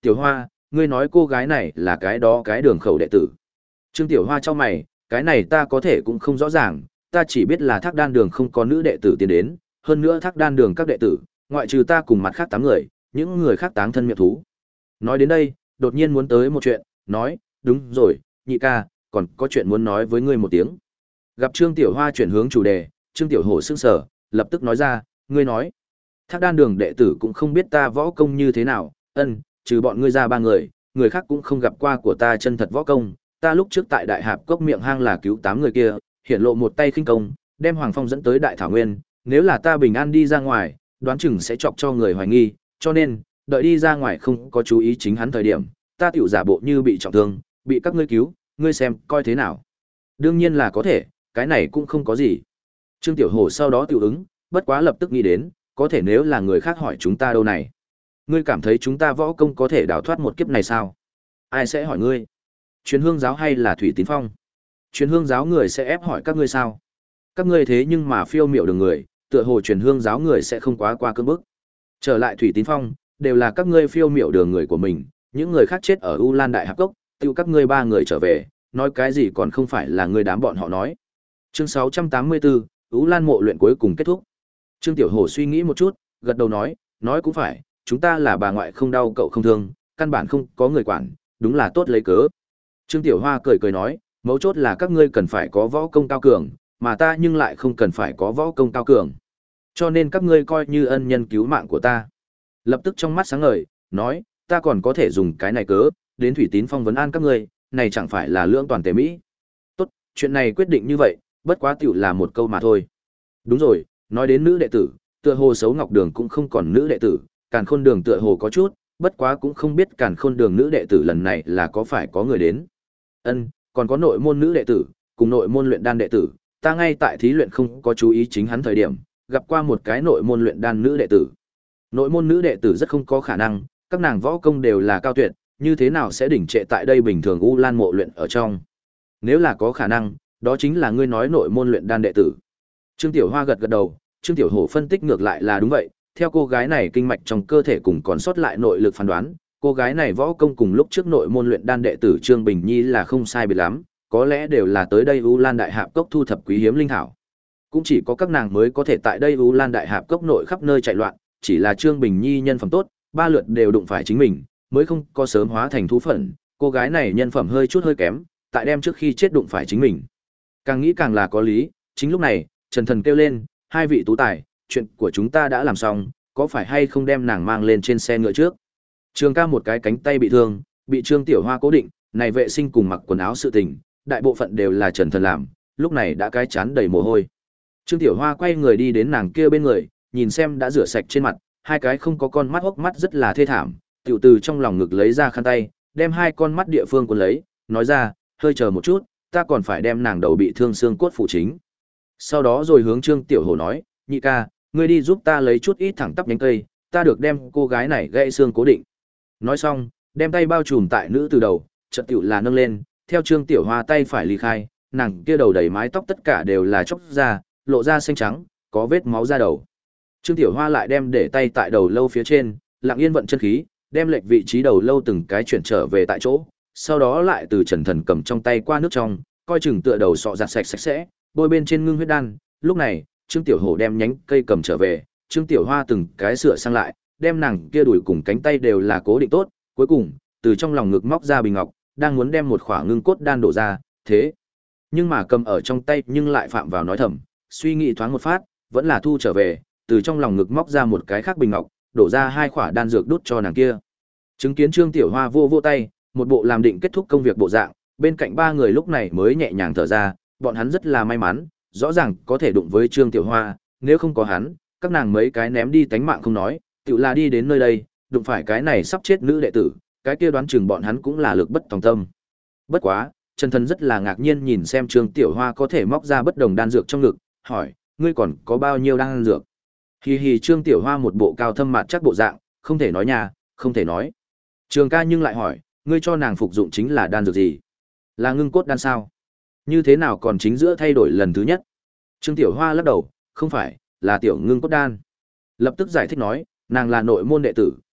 Tiểu Hoa, ngươi nói cô gái này là cái đó cái đường khẩu đệ tử. Trương Tiểu Hoa cho mày, cái này ta có thể cũng không rõ ràng, ta chỉ biết là Thác Đan đường không có nữ đệ tử tiến đến, hơn nữa Thác Đan đường các đệ tử, ngoại trừ ta cùng mặt khác tám người, những người khác táng thân miệng thú. Nói đến đây, đột nhiên muốn tới một chuyện, nói, đúng rồi, nhị ca, còn có chuyện muốn nói với ngươi một tiếng. Gặp Trương Tiểu Hoa chuyển hướng chủ đề, Trương Tiểu Hổ sững sờ, lập tức nói ra, ngươi nói. Thác Đan đường đệ tử cũng không biết ta võ công như thế nào, ân, trừ bọn ngươi ra ba người, người khác cũng không gặp qua của ta chân thật võ công. Ta lúc trước tại Đại Hạp Cốc miệng hang là cứu tám người kia, hiện lộ một tay khinh công, đem Hoàng Phong dẫn tới Đại Thảo Nguyên, nếu là ta bình an đi ra ngoài, đoán chừng sẽ chọc cho người hoài nghi, cho nên, đợi đi ra ngoài không có chú ý chính hắn thời điểm, ta tiểu giả bộ như bị trọng thương, bị các ngươi cứu, ngươi xem coi thế nào. Đương nhiên là có thể, cái này cũng không có gì. Trương Tiểu Hổ sau đó tiểu ứng, bất quá lập tức nghĩ đến, có thể nếu là người khác hỏi chúng ta đâu này. Ngươi cảm thấy chúng ta võ công có thể đào thoát một kiếp này sao? Ai sẽ hỏi ngươi? Truyền hương giáo hay là Thủy Tín Phong? Truyền hương giáo người sẽ ép hỏi các ngươi sao? Các ngươi thế nhưng mà phiêu miểu đường người, tựa hồ truyền hương giáo người sẽ không quá qua cơn bức. Trở lại Thủy Tín Phong, đều là các ngươi phiêu miểu đường người của mình, những người khác chết ở U Lan Đại Hạp Cốc, tiêu các ngươi ba người trở về, nói cái gì còn không phải là ngươi đám bọn họ nói. Chương sáu trăm tám mươi bốn, U Lan mộ luyện cuối cùng kết thúc. Trương Tiểu Hổ suy nghĩ một chút, gật đầu nói, nói cũng phải, chúng ta là bà ngoại không đau cậu không thương, căn bản không có người quản, đúng là tốt lấy cớ. Trương Tiểu Hoa cười cười nói, mấu chốt là các ngươi cần phải có võ công cao cường, mà ta nhưng lại không cần phải có võ công cao cường. Cho nên các ngươi coi như ân nhân cứu mạng của ta. Lập tức trong mắt sáng ngời, nói, ta còn có thể dùng cái này cớ, đến Thủy Tín Phong vấn an các ngươi, này chẳng phải là lưỡng toàn tề mỹ. Tốt, chuyện này quyết định như vậy, bất quá tiểu là một câu mà thôi. Đúng rồi, nói đến nữ đệ tử, tựa hồ Sấu Ngọc Đường cũng không còn nữ đệ tử, Càn Khôn Đường tựa hồ có chút, bất quá cũng không biết Càn Khôn Đường nữ đệ tử lần này là có phải có người đến. Ân, còn có nội môn nữ đệ tử, cùng nội môn luyện đan đệ tử, ta ngay tại thí luyện không có chú ý chính hắn thời điểm, gặp qua một cái nội môn luyện đan nữ đệ tử. Nội môn nữ đệ tử rất không có khả năng, các nàng võ công đều là cao tuyệt, như thế nào sẽ đỉnh trệ tại đây bình thường U Lan mộ luyện ở trong. Nếu là có khả năng, đó chính là ngươi nói nội môn luyện đan đệ tử. Trương Tiểu Hoa gật gật đầu, Trương Tiểu Hổ phân tích ngược lại là đúng vậy, theo cô gái này kinh mạch trong cơ thể cùng còn sót lại nội lực phán đoán, cô gái này võ công cùng lúc trước nội môn luyện đan đệ tử Trương Bình Nhi là không sai biệt lắm, có lẽ đều là tới đây U Lan Đại Hạp Cốc thu thập quý hiếm linh thảo. Cũng chỉ có các nàng mới có thể tại đây U Lan Đại Hạp Cốc nội khắp nơi chạy loạn, chỉ là Trương Bình Nhi nhân phẩm tốt, ba lượt đều đụng phải chính mình, mới không có sớm hóa thành thú phận, cô gái này nhân phẩm hơi chút hơi kém, tại đem trước khi chết đụng phải chính mình. Càng nghĩ càng là có lý, chính lúc này, Trần Thần kêu lên, hai vị tú tài, chuyện của chúng ta đã làm xong, có phải hay không đem nàng mang lên trên xe ngựa trước? Trường ca một cái cánh tay bị thương, bị Trương Tiểu Hoa cố định, này vệ sinh cùng mặc quần áo sự tình, đại bộ phận đều là Trần Thần làm, lúc này đã cái chán đầy mồ hôi. Trương Tiểu Hoa quay người đi đến nàng kia bên người, nhìn xem đã rửa sạch trên mặt, hai cái không có con mắt hốc mắt rất là thê thảm, tiểu từ trong lòng ngực lấy ra khăn tay, đem hai con mắt địa phương cuốn lấy, nói ra, hơi chờ một chút, ta còn phải đem nàng đầu bị thương xương cốt phụ chính. Sau đó rồi hướng Trương Tiểu Hổ nói, nhị ca, ngươi đi giúp ta lấy chút ít thẳng tắp nhánh cây, ta được đem cô gái này gãy xương cố định. Nói xong, đem tay bao trùm tại nữ từ đầu, chợt tiểu là nâng lên, theo Trương Tiểu Hoa tay phải ly khai, nàng kia đầu đầy mái tóc tất cả đều là chóc ra, lộ ra xanh trắng, có vết máu ra đầu. Trương Tiểu Hoa lại đem để tay tại đầu lâu phía trên, lặng yên vận chân khí, đem lệch vị trí đầu lâu từng cái chuyển trở về tại chỗ, sau đó lại từ Trần Thần cầm trong tay qua nước trong, coi chừng tựa đầu sọ giặt sạch sạch sẽ, bôi bên trên ngưng huyết đan. Lúc này, Trương Tiểu Hổ đem nhánh cây cầm trở về, Trương Tiểu Hoa từng cái sửa sang lại, đem nàng kia đùi cùng cánh tay đều là cố định tốt, cuối cùng, từ trong lòng ngực móc ra bình ngọc, đang muốn đem một khỏa ngưng cốt đan đổ ra, thế nhưng mà cầm ở trong tay nhưng lại phạm vào nói thầm, suy nghĩ thoáng một phát, vẫn là thu trở về, từ trong lòng ngực móc ra một cái khác bình ngọc, đổ ra hai khỏa đan dược đút cho nàng kia. Chứng kiến Trương Tiểu Hoa vô vô tay, một bộ làm định kết thúc công việc bộ dạng, bên cạnh ba người lúc này mới nhẹ nhàng thở ra, bọn hắn rất là may mắn, rõ ràng có thể đụng với Trương Tiểu Hoa, nếu không có hắn, các nàng mấy cái ném đi tánh mạng không nói, tự là đi đến nơi đây, đụng phải cái này sắp chết nữ đệ tử, cái kia đoán chừng bọn hắn cũng là lực bất tòng tâm. Bất quá, Trần Thần rất là ngạc nhiên nhìn xem Trương Tiểu Hoa có thể móc ra bất đồng đan dược trong ngực, hỏi, ngươi còn có bao nhiêu đan dược? Hì hì Trương Tiểu Hoa một bộ cao thâm mặt chắc bộ dạng, không thể nói nha, không thể nói. Trường ca nhưng lại hỏi, ngươi cho nàng phục dụng chính là đan dược gì? Là ngưng cốt đan sao? Như thế nào còn chính giữa thay đổi lần thứ nhất? Trương Tiểu Hoa lắc đầu, không phải, là tiểu ngưng cốt đan. Lập tức giải thích nói, nàng là nội môn đệ tử,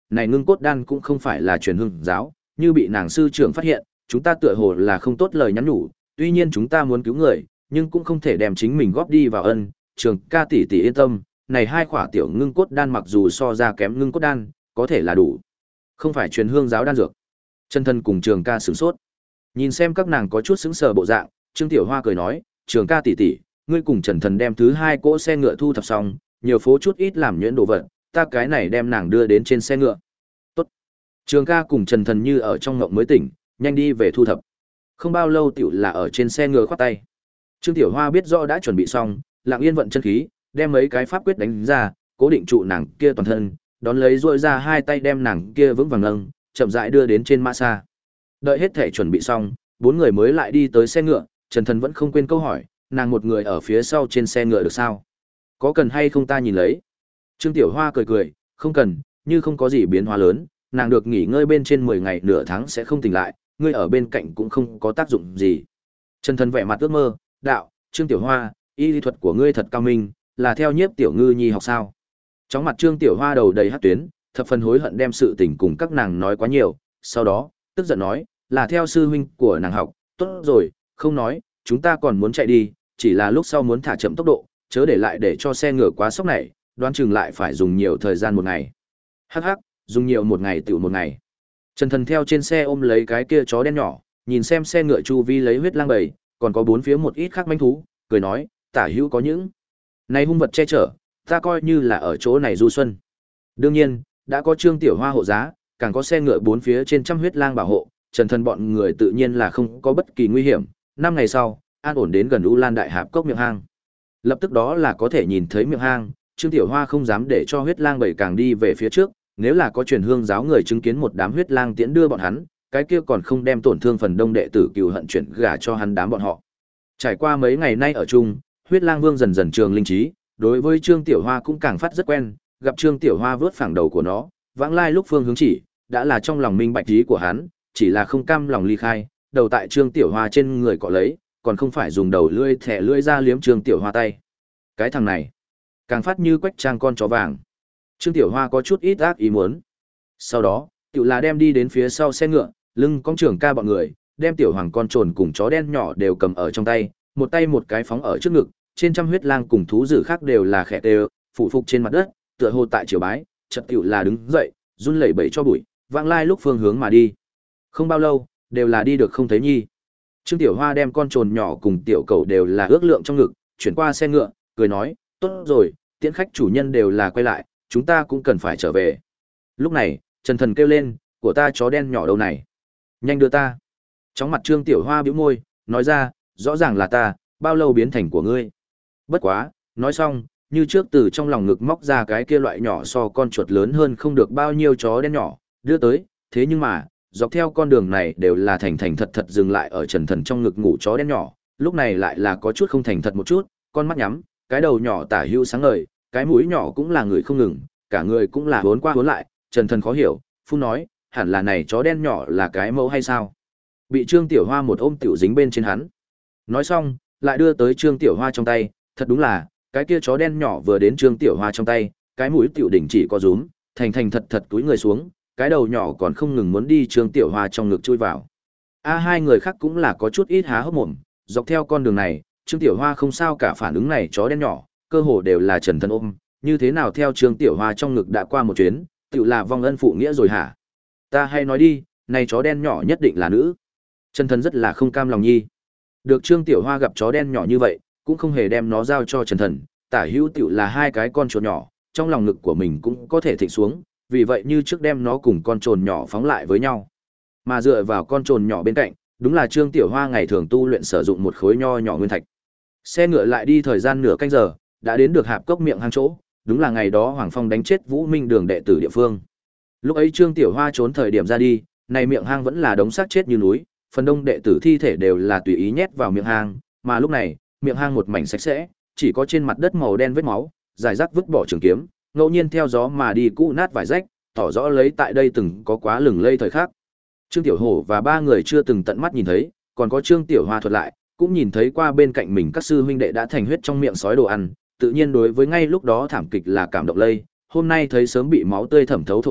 này ngưng cốt đan cũng không phải là truyền hương giáo, như bị nàng sư trưởng phát hiện, chúng ta tựa hồ là không tốt lời nhắn nhủ, tuy nhiên chúng ta muốn cứu người, nhưng cũng không thể đem chính mình góp đi vào ân, Trường ca tỷ tỷ yên tâm, này hai khỏa tiểu ngưng cốt đan mặc dù so ra kém ngưng cốt đan, có thể là đủ. Không phải truyền hương giáo đan dược. Chân thân cùng Trường ca sửng sốt. Nhìn xem các nàng có chút sững sờ bộ dạng, Trương Tiểu Hoa cười nói, Trường ca tỷ tỷ, ngươi cùng Trần Thần đem thứ hai cỗ xe ngựa thu thập xong, nhiều phố chút ít làm nhuyễn đồ vật, ta cái này đem nàng đưa đến trên xe ngựa. Tốt. Trường ca cùng Trần Thần như ở trong ngộng mới tỉnh, nhanh đi về thu thập. Không bao lâu tiểu là ở trên xe ngựa khoát tay. Trương Tiểu Hoa biết rõ đã chuẩn bị xong, Lặng Yên vận chân khí, đem mấy cái pháp quyết đánh ra, cố định trụ nàng kia toàn thân, đón lấy duỗi ra hai tay đem nàng kia vững vàng nâng, chậm rãi đưa đến trên mã xa. Đợi hết thể chuẩn bị xong, bốn người mới lại đi tới xe ngựa, Trần Thần vẫn không quên câu hỏi, nàng một người ở phía sau trên xe ngựa được sao? Có cần hay không ta nhìn lấy? Trương Tiểu Hoa cười cười, không cần, như không có gì biến hóa lớn, nàng được nghỉ ngơi bên trên mười ngày nửa tháng sẽ không tỉnh lại, ngươi ở bên cạnh cũng không có tác dụng gì. Trần Thần vẻ mặt ước mơ, đạo, Trương Tiểu Hoa, y lý thuật của ngươi thật cao minh, là theo Nhiếp Tiểu Ngư nhi học sao? Chóng mặt Trương Tiểu Hoa đầu đầy hắc tuyến, thập phần hối hận đem sự tình cùng các nàng nói quá nhiều, sau đó, tức giận nói, là theo sư huynh của nàng học, tốt rồi, không nói, chúng ta còn muốn chạy đi, chỉ là lúc sau muốn thả chậm tốc độ, chớ để lại để cho xe ngựa quá sốc này, đoán chừng lại phải dùng nhiều thời gian một ngày. Hắc hắc, dùng nhiều một ngày tiểu một ngày. Trần Thần theo trên xe ôm lấy cái kia chó đen nhỏ, nhìn xem xe ngựa chu vi lấy huyết lang bầy, còn có bốn phía một ít khác manh thú, cười nói, tả hữu có những này hung vật che chở, ta coi như là ở chỗ này du xuân. Đương nhiên, đã có Trương Tiểu Hoa hộ giá, càng có xe ngựa bốn phía trên trăm huyết lang bảo hộ, Trần Thần bọn người tự nhiên là không có bất kỳ nguy hiểm. Năm ngày sau, an ổn đến gần U Lan Đại Hạp cốc miệng hang. Lập tức đó là có thể nhìn thấy miệng hang, Trương Tiểu Hoa không dám để cho huyết lang bảy càng đi về phía trước, nếu là có truyền hương giáo người chứng kiến một đám huyết lang tiễn đưa bọn hắn, cái kia còn không đem tổn thương phần đông đệ tử cừu hận chuyển gả cho hắn đám bọn họ. Trải qua mấy ngày nay ở chung, huyết lang vương dần dần trường linh trí, đối với Trương Tiểu Hoa cũng càng phát rất quen, gặp Trương Tiểu Hoa vớt phẳng đầu của nó, vãng lai lúc phương hướng chỉ, đã là trong lòng minh bạch ý của hắn, chỉ là không cam lòng ly khai, đầu tại Trương Tiểu Hoa trên người cọ lấy, còn không phải dùng đầu lưỡi thẻ lưỡi ra liếm Trương Tiểu Hoa tay. Cái thằng này, càng phát như quách trang con chó vàng. Trương Tiểu Hoa có chút ít ác ý muốn. Sau đó, tiểu là đem đi đến phía sau xe ngựa, lưng cong trưởng ca bọn người, đem tiểu hoàng con trồn cùng chó đen nhỏ đều cầm ở trong tay, một tay một cái phóng ở trước ngực, trên trăm huyết lang cùng thú dữ khác đều là khẽ đều, phụ phục trên mặt đất, tựa hồ tại triều bái, chợt tiểu là đứng dậy, run lẩy bẩy cho bụi, vãng lai lúc phương hướng mà đi. Không bao lâu, đều là đi được không thấy nhi. Trương Tiểu Hoa đem con trồn nhỏ cùng tiểu cầu đều là ước lượng trong ngực, chuyển qua xe ngựa, cười nói, tốt rồi, tiễn khách chủ nhân đều là quay lại, chúng ta cũng cần phải trở về. Lúc này, Trần Thần kêu lên, của ta chó đen nhỏ đâu này? Nhanh đưa ta. Chóng mặt Trương Tiểu Hoa bĩu môi, nói ra, rõ ràng là ta, bao lâu biến thành của ngươi. Bất quá, nói xong, như trước từ trong lòng ngực móc ra cái kia loại nhỏ so con chuột lớn hơn không được bao nhiêu chó đen nhỏ, đưa tới, thế nhưng mà, dọc theo con đường này đều là thành thành thật thật dừng lại ở Trần Thần trong ngực ngủ chó đen nhỏ, lúc này lại là có chút không thành thật một chút, con mắt nhắm, cái đầu nhỏ tả hữu sáng ngời, cái mũi nhỏ cũng là người không ngừng, cả người cũng là hốn qua hốn lại, Trần Thần khó hiểu, phun nói, hẳn là này chó đen nhỏ là cái mẫu hay sao? Bị Trương Tiểu Hoa một ôm tiểu dính bên trên hắn. Nói xong, lại đưa tới Trương Tiểu Hoa trong tay, thật đúng là, cái kia chó đen nhỏ vừa đến Trương Tiểu Hoa trong tay, cái mũi tiểu đỉnh chỉ có rúm, thành thành thật thật túi người xuống, cái đầu nhỏ còn không ngừng muốn đi Trương Tiểu Hoa trong ngực chui vào. A hai người khác cũng là có chút ít há hốc mồm, dọc theo con đường này, Trương Tiểu Hoa không sao cả phản ứng này chó đen nhỏ, cơ hồ đều là Trần Thần ôm, như thế nào theo Trương Tiểu Hoa trong ngực đã qua một chuyến, tiểu là vong ân phụ nghĩa rồi hả? Ta hay nói đi, này chó đen nhỏ nhất định là nữ. Trần Thần rất là không cam lòng nhi. Được Trương Tiểu Hoa gặp chó đen nhỏ như vậy, cũng không hề đem nó giao cho Trần Thần, tả hữu tiểu là hai cái con chuột nhỏ, trong lòng ngực của mình cũng có thể thịnh xuống, vì vậy như trước đem nó cùng con trồn nhỏ phóng lại với nhau. Mà dựa vào con trồn nhỏ bên cạnh, đúng là Trương Tiểu Hoa ngày thường tu luyện sử dụng một khối nho nhỏ nguyên thạch. Xe ngựa lại đi thời gian nửa canh giờ, đã đến được hạp cốc miệng hang chỗ, đúng là ngày đó Hoàng Phong đánh chết Vũ Minh Đường đệ tử địa phương. Lúc ấy Trương Tiểu Hoa trốn thời điểm ra đi, này miệng hang vẫn là đống xác chết như núi, phần đông đệ tử thi thể đều là tùy ý nhét vào miệng hang, mà lúc này, miệng hang một mảnh sạch sẽ, chỉ có trên mặt đất màu đen vết máu, dài rác vứt bỏ trường kiếm, ngẫu nhiên theo gió mà đi cũ nát vài rách, tỏ rõ lấy tại đây từng có quá lừng lây thời khắc. Trương Tiểu Hổ và ba người chưa từng tận mắt nhìn thấy, còn có Trương Tiểu Hoa thuật lại, cũng nhìn thấy qua bên cạnh mình các sư huynh đệ đã thành huyết trong miệng sói đồ ăn, tự nhiên đối với ngay lúc đó thảm kịch là cảm động lây, hôm nay thấy sớm bị máu tươi thẩm thấu thổ địa,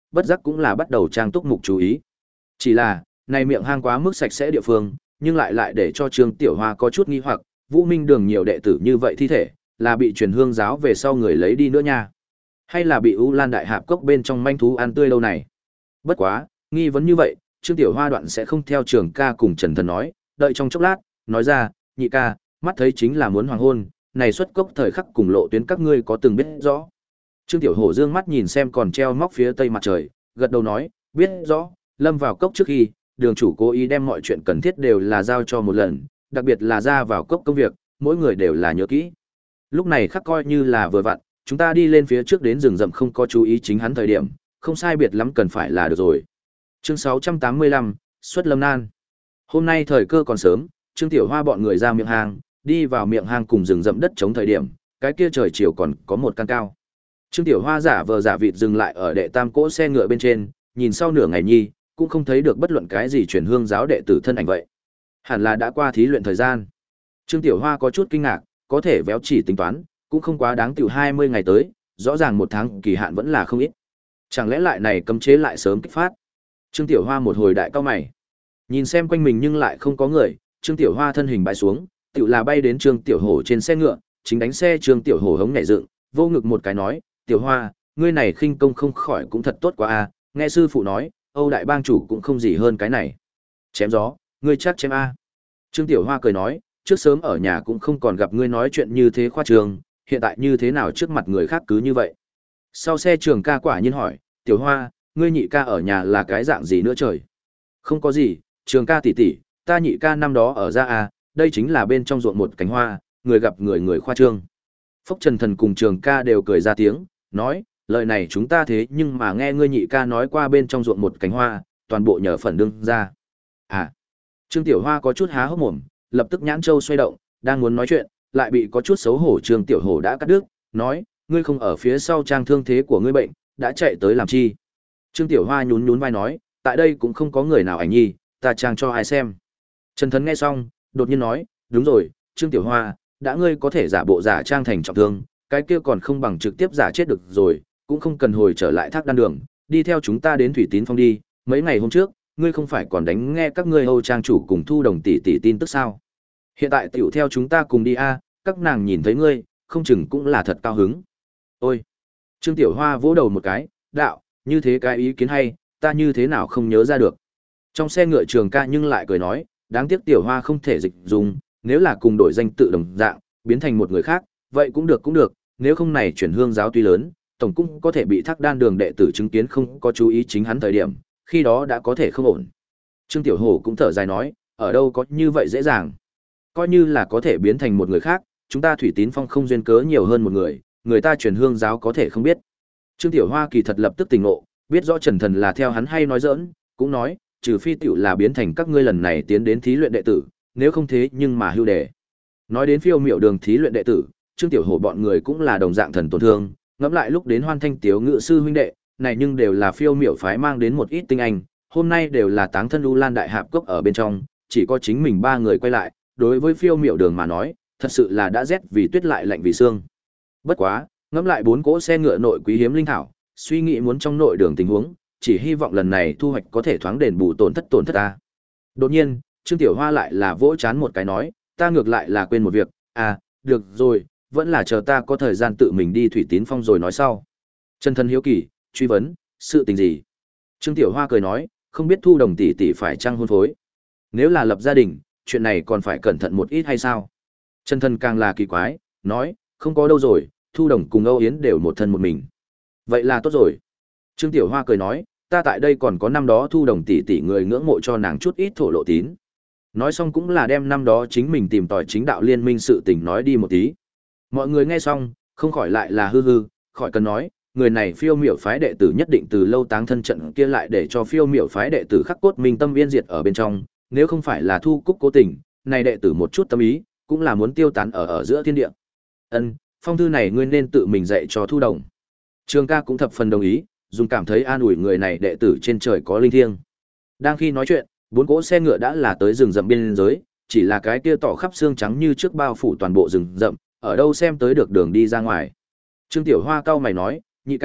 bất giác cũng là bắt đầu trang túc mục chú ý. Chỉ là, này miệng hang quá mức sạch sẽ địa phương, nhưng lại lại để cho Trương Tiểu Hoa có chút nghi hoặc, Vũ Minh Đường nhiều đệ tử như vậy thi thể, là bị truyền hương giáo về sau người lấy đi nữa nha. Hay là bị U Lan Đại Hạp Cốc bên trong manh thú ăn tươi lâu này. Bất quá, nghi vấn như vậy, Trương Tiểu Hoa đoạn sẽ không theo Trường ca cùng Trần Thần nói, đợi trong chốc lát, nói ra, nhị ca, mắt thấy chính là muốn hoàng hôn, này xuất cốc thời khắc cùng lộ tuyến các ngươi có từng biết rõ. Trương Tiểu Hổ dương mắt nhìn xem còn treo móc phía tây mặt trời, gật đầu nói, biết rõ, lâm vào cốc trước khi, đường chủ cố ý đem mọi chuyện cần thiết đều là giao cho một lần, đặc biệt là ra vào cốc công việc, mỗi người đều là nhớ kỹ. Lúc này khắc coi như là vừa vặn, chúng ta đi lên phía trước đến rừng rậm không có chú ý chính hắn thời điểm, không sai biệt lắm cần phải là được rồi. Chương sáu trăm tám mươi lăm, xuất lâm nan. Hôm nay thời cơ còn sớm, Trương Tiểu Hoa bọn người ra miệng hang, đi vào miệng hang cùng rừng rậm đất chống thời điểm, cái kia trời chiều còn có một căn cao. Trương Tiểu Hoa giả vờ giả vịt dừng lại ở đệ tam cỗ xe ngựa bên trên, nhìn sau nửa ngày nhi, cũng không thấy được bất luận cái gì truyền hương giáo đệ tử thân ảnh vậy. Hẳn là đã qua thí luyện thời gian. Trương Tiểu Hoa có chút kinh ngạc, có thể véo chỉ tính toán, cũng không quá đáng tiểu hai mươi ngày tới, rõ ràng một tháng kỳ hạn vẫn là không ít. Chẳng lẽ lại này cấm chế lại sớm kích phát? Trương Tiểu Hoa một hồi đại cao mày. Nhìn xem quanh mình nhưng lại không có người, Trương Tiểu Hoa thân hình bay xuống, tiểu là bay đến Trương Tiểu Hổ trên xe ngựa, chính đánh xe Trương Tiểu Hổ hống nhảy dựng, vô ngực một cái nói, "Tiểu Hoa, ngươi này khinh công không khỏi cũng thật tốt quá a, nghe sư phụ nói, Âu đại bang chủ cũng không gì hơn cái này." Chém gió, ngươi chắc chém a. Trương Tiểu Hoa cười nói, trước sớm ở nhà cũng không còn gặp ngươi nói chuyện như thế khoa trương, hiện tại như thế nào trước mặt người khác cứ như vậy. Sau xe Trường ca quả nhiên hỏi, Tiểu Hoa, ngươi nhị ca ở nhà là cái dạng gì nữa trời? Không có gì, Trường ca tỷ tỷ, ta nhị ca năm đó ở ra à, đây chính là bên trong ruộng một cánh hoa, người gặp người người khoa trương. Phúc Trần Thần cùng Trường ca đều cười ra tiếng, nói, lời này chúng ta thế nhưng mà nghe ngươi nhị ca nói qua bên trong ruộng một cánh hoa, toàn bộ nhờ phần đương ra. À, Trương Tiểu Hoa có chút há hốc mồm, lập tức nhãn châu xoay động, đang muốn nói chuyện, lại bị có chút xấu hổ Trương Tiểu Hổ đã cắt đứt, nói, ngươi không ở phía sau trang thương thế của ngươi bệnh, đã chạy tới làm chi? Trương Tiểu Hoa nhún nhún vai nói, tại đây cũng không có người nào ảnh nhi, ta trang cho ai xem. Trần Thấn nghe xong, đột nhiên nói, đúng rồi, Trương Tiểu Hoa, đã ngươi có thể giả bộ giả trang thành trọng thương, cái kia còn không bằng trực tiếp giả chết được rồi, cũng không cần hồi trở lại thác đan đường, đi theo chúng ta đến Thủy Tín Phong đi, mấy ngày hôm trước, ngươi không phải còn đánh nghe các ngươi Âu trang chủ cùng Thu Đồng tỷ tỷ tin tức sao? Hiện tại tiểu theo chúng ta cùng đi a, các nàng nhìn thấy ngươi, không chừng cũng là thật cao hứng. Ôi! Trương Tiểu Hoa vỗ đầu một cái, đạo, như thế cái ý kiến hay, ta như thế nào không nhớ ra được. Trong xe ngựa Trường ca nhưng lại cười nói, đáng tiếc Tiểu Hoa không thể dịch dùng, nếu là cùng đổi danh tự đồng dạng, biến thành một người khác, vậy cũng được cũng được, nếu không này chuyển hương giáo tuy lớn, tổng cũng có thể bị thác đan đường đệ tử chứng kiến không có chú ý chính hắn thời điểm, khi đó đã có thể không ổn. Trương Tiểu Hổ cũng thở dài nói, ở đâu có như vậy dễ dàng. Coi như là có thể biến thành một người khác, chúng ta Thủy Tín Phong không duyên cớ nhiều hơn một người, người ta chuyển hương giáo có thể không biết. Trương Tiểu Hoa kỳ thật lập tức tỉnh ngộ, biết rõ Trần Thần là theo hắn hay nói giỡn, cũng nói, trừ phi tiểu là biến thành các ngươi lần này tiến đến thí luyện đệ tử, nếu không thế nhưng mà hưu đề. Nói đến phiêu miểu đường thí luyện đệ tử, Trương Tiểu Hổ bọn người cũng là đồng dạng thần tổn thương, ngẫm lại lúc đến Hoan Thanh Tiếu ngự sư huynh đệ, này nhưng đều là phiêu miểu phái mang đến một ít tinh anh, hôm nay đều là táng thân U Lan Đại Hạp Cốc ở bên trong, chỉ có chính mình ba người quay lại, đối với phiêu miểu đường mà nói, thật sự là đã rét vì tuyết lại lạnh vì xương. Bất quá, ngẫm lại bốn cỗ xe ngựa nội quý hiếm linh thảo, suy nghĩ muốn trong nội đường tình huống, chỉ hy vọng lần này thu hoạch có thể thoáng đền bù tổn thất tổn thất ta. Đột nhiên, Trương Tiểu Hoa lại là vỗ chán một cái nói, ta ngược lại là quên một việc, à, được rồi, vẫn là chờ ta có thời gian tự mình đi Thủy Tín Phong rồi nói sau. Trần Thần hiếu kỳ, truy vấn, sự tình gì? Trương Tiểu Hoa cười nói, không biết Thu Đồng tỷ tỷ phải chăng hôn phối. Nếu là lập gia đình, chuyện này còn phải cẩn thận một ít hay sao? Trần Thần càng là kỳ quái, nói, không có đâu rồi, Thu Đồng cùng Âu Yến đều một thân một mình. Vậy là tốt rồi. Trương Tiểu Hoa cười nói, ta tại đây còn có năm đó Thu Đồng tỷ tỷ người ngưỡng mộ cho nàng chút ít thổ lộ tín. Nói xong cũng là đem năm đó chính mình tìm tòi chính đạo liên minh sự tình nói đi một tí. Mọi người nghe xong, không khỏi lại là hư hư, khỏi cần nói, người này phiêu miểu phái đệ tử nhất định từ lâu táng thân trận kia lại để cho phiêu miểu phái đệ tử khắc cốt minh tâm viên diệt ở bên trong, nếu không phải là Thu Cúc cố tình, này đệ tử một chút tâm ý, cũng là muốn tiêu tán ở ở giữa thiên địa. Ân, phong thư này ngươi nên tự mình dạy cho Thu Đồng. Trường ca cũng thập phần đồng ý, dùng cảm thấy an ủi người này đệ tử trên trời có linh thiêng. Đang khi nói chuyện, bốn cỗ xe ngựa đã là tới rừng rậm biên giới, chỉ là cái kia tỏ khắp xương trắng như trước bao phủ toàn bộ rừng rậm, ở đâu xem tới được đường đi ra ngoài. Trương Tiểu Hoa cau mày nói, nhị ca,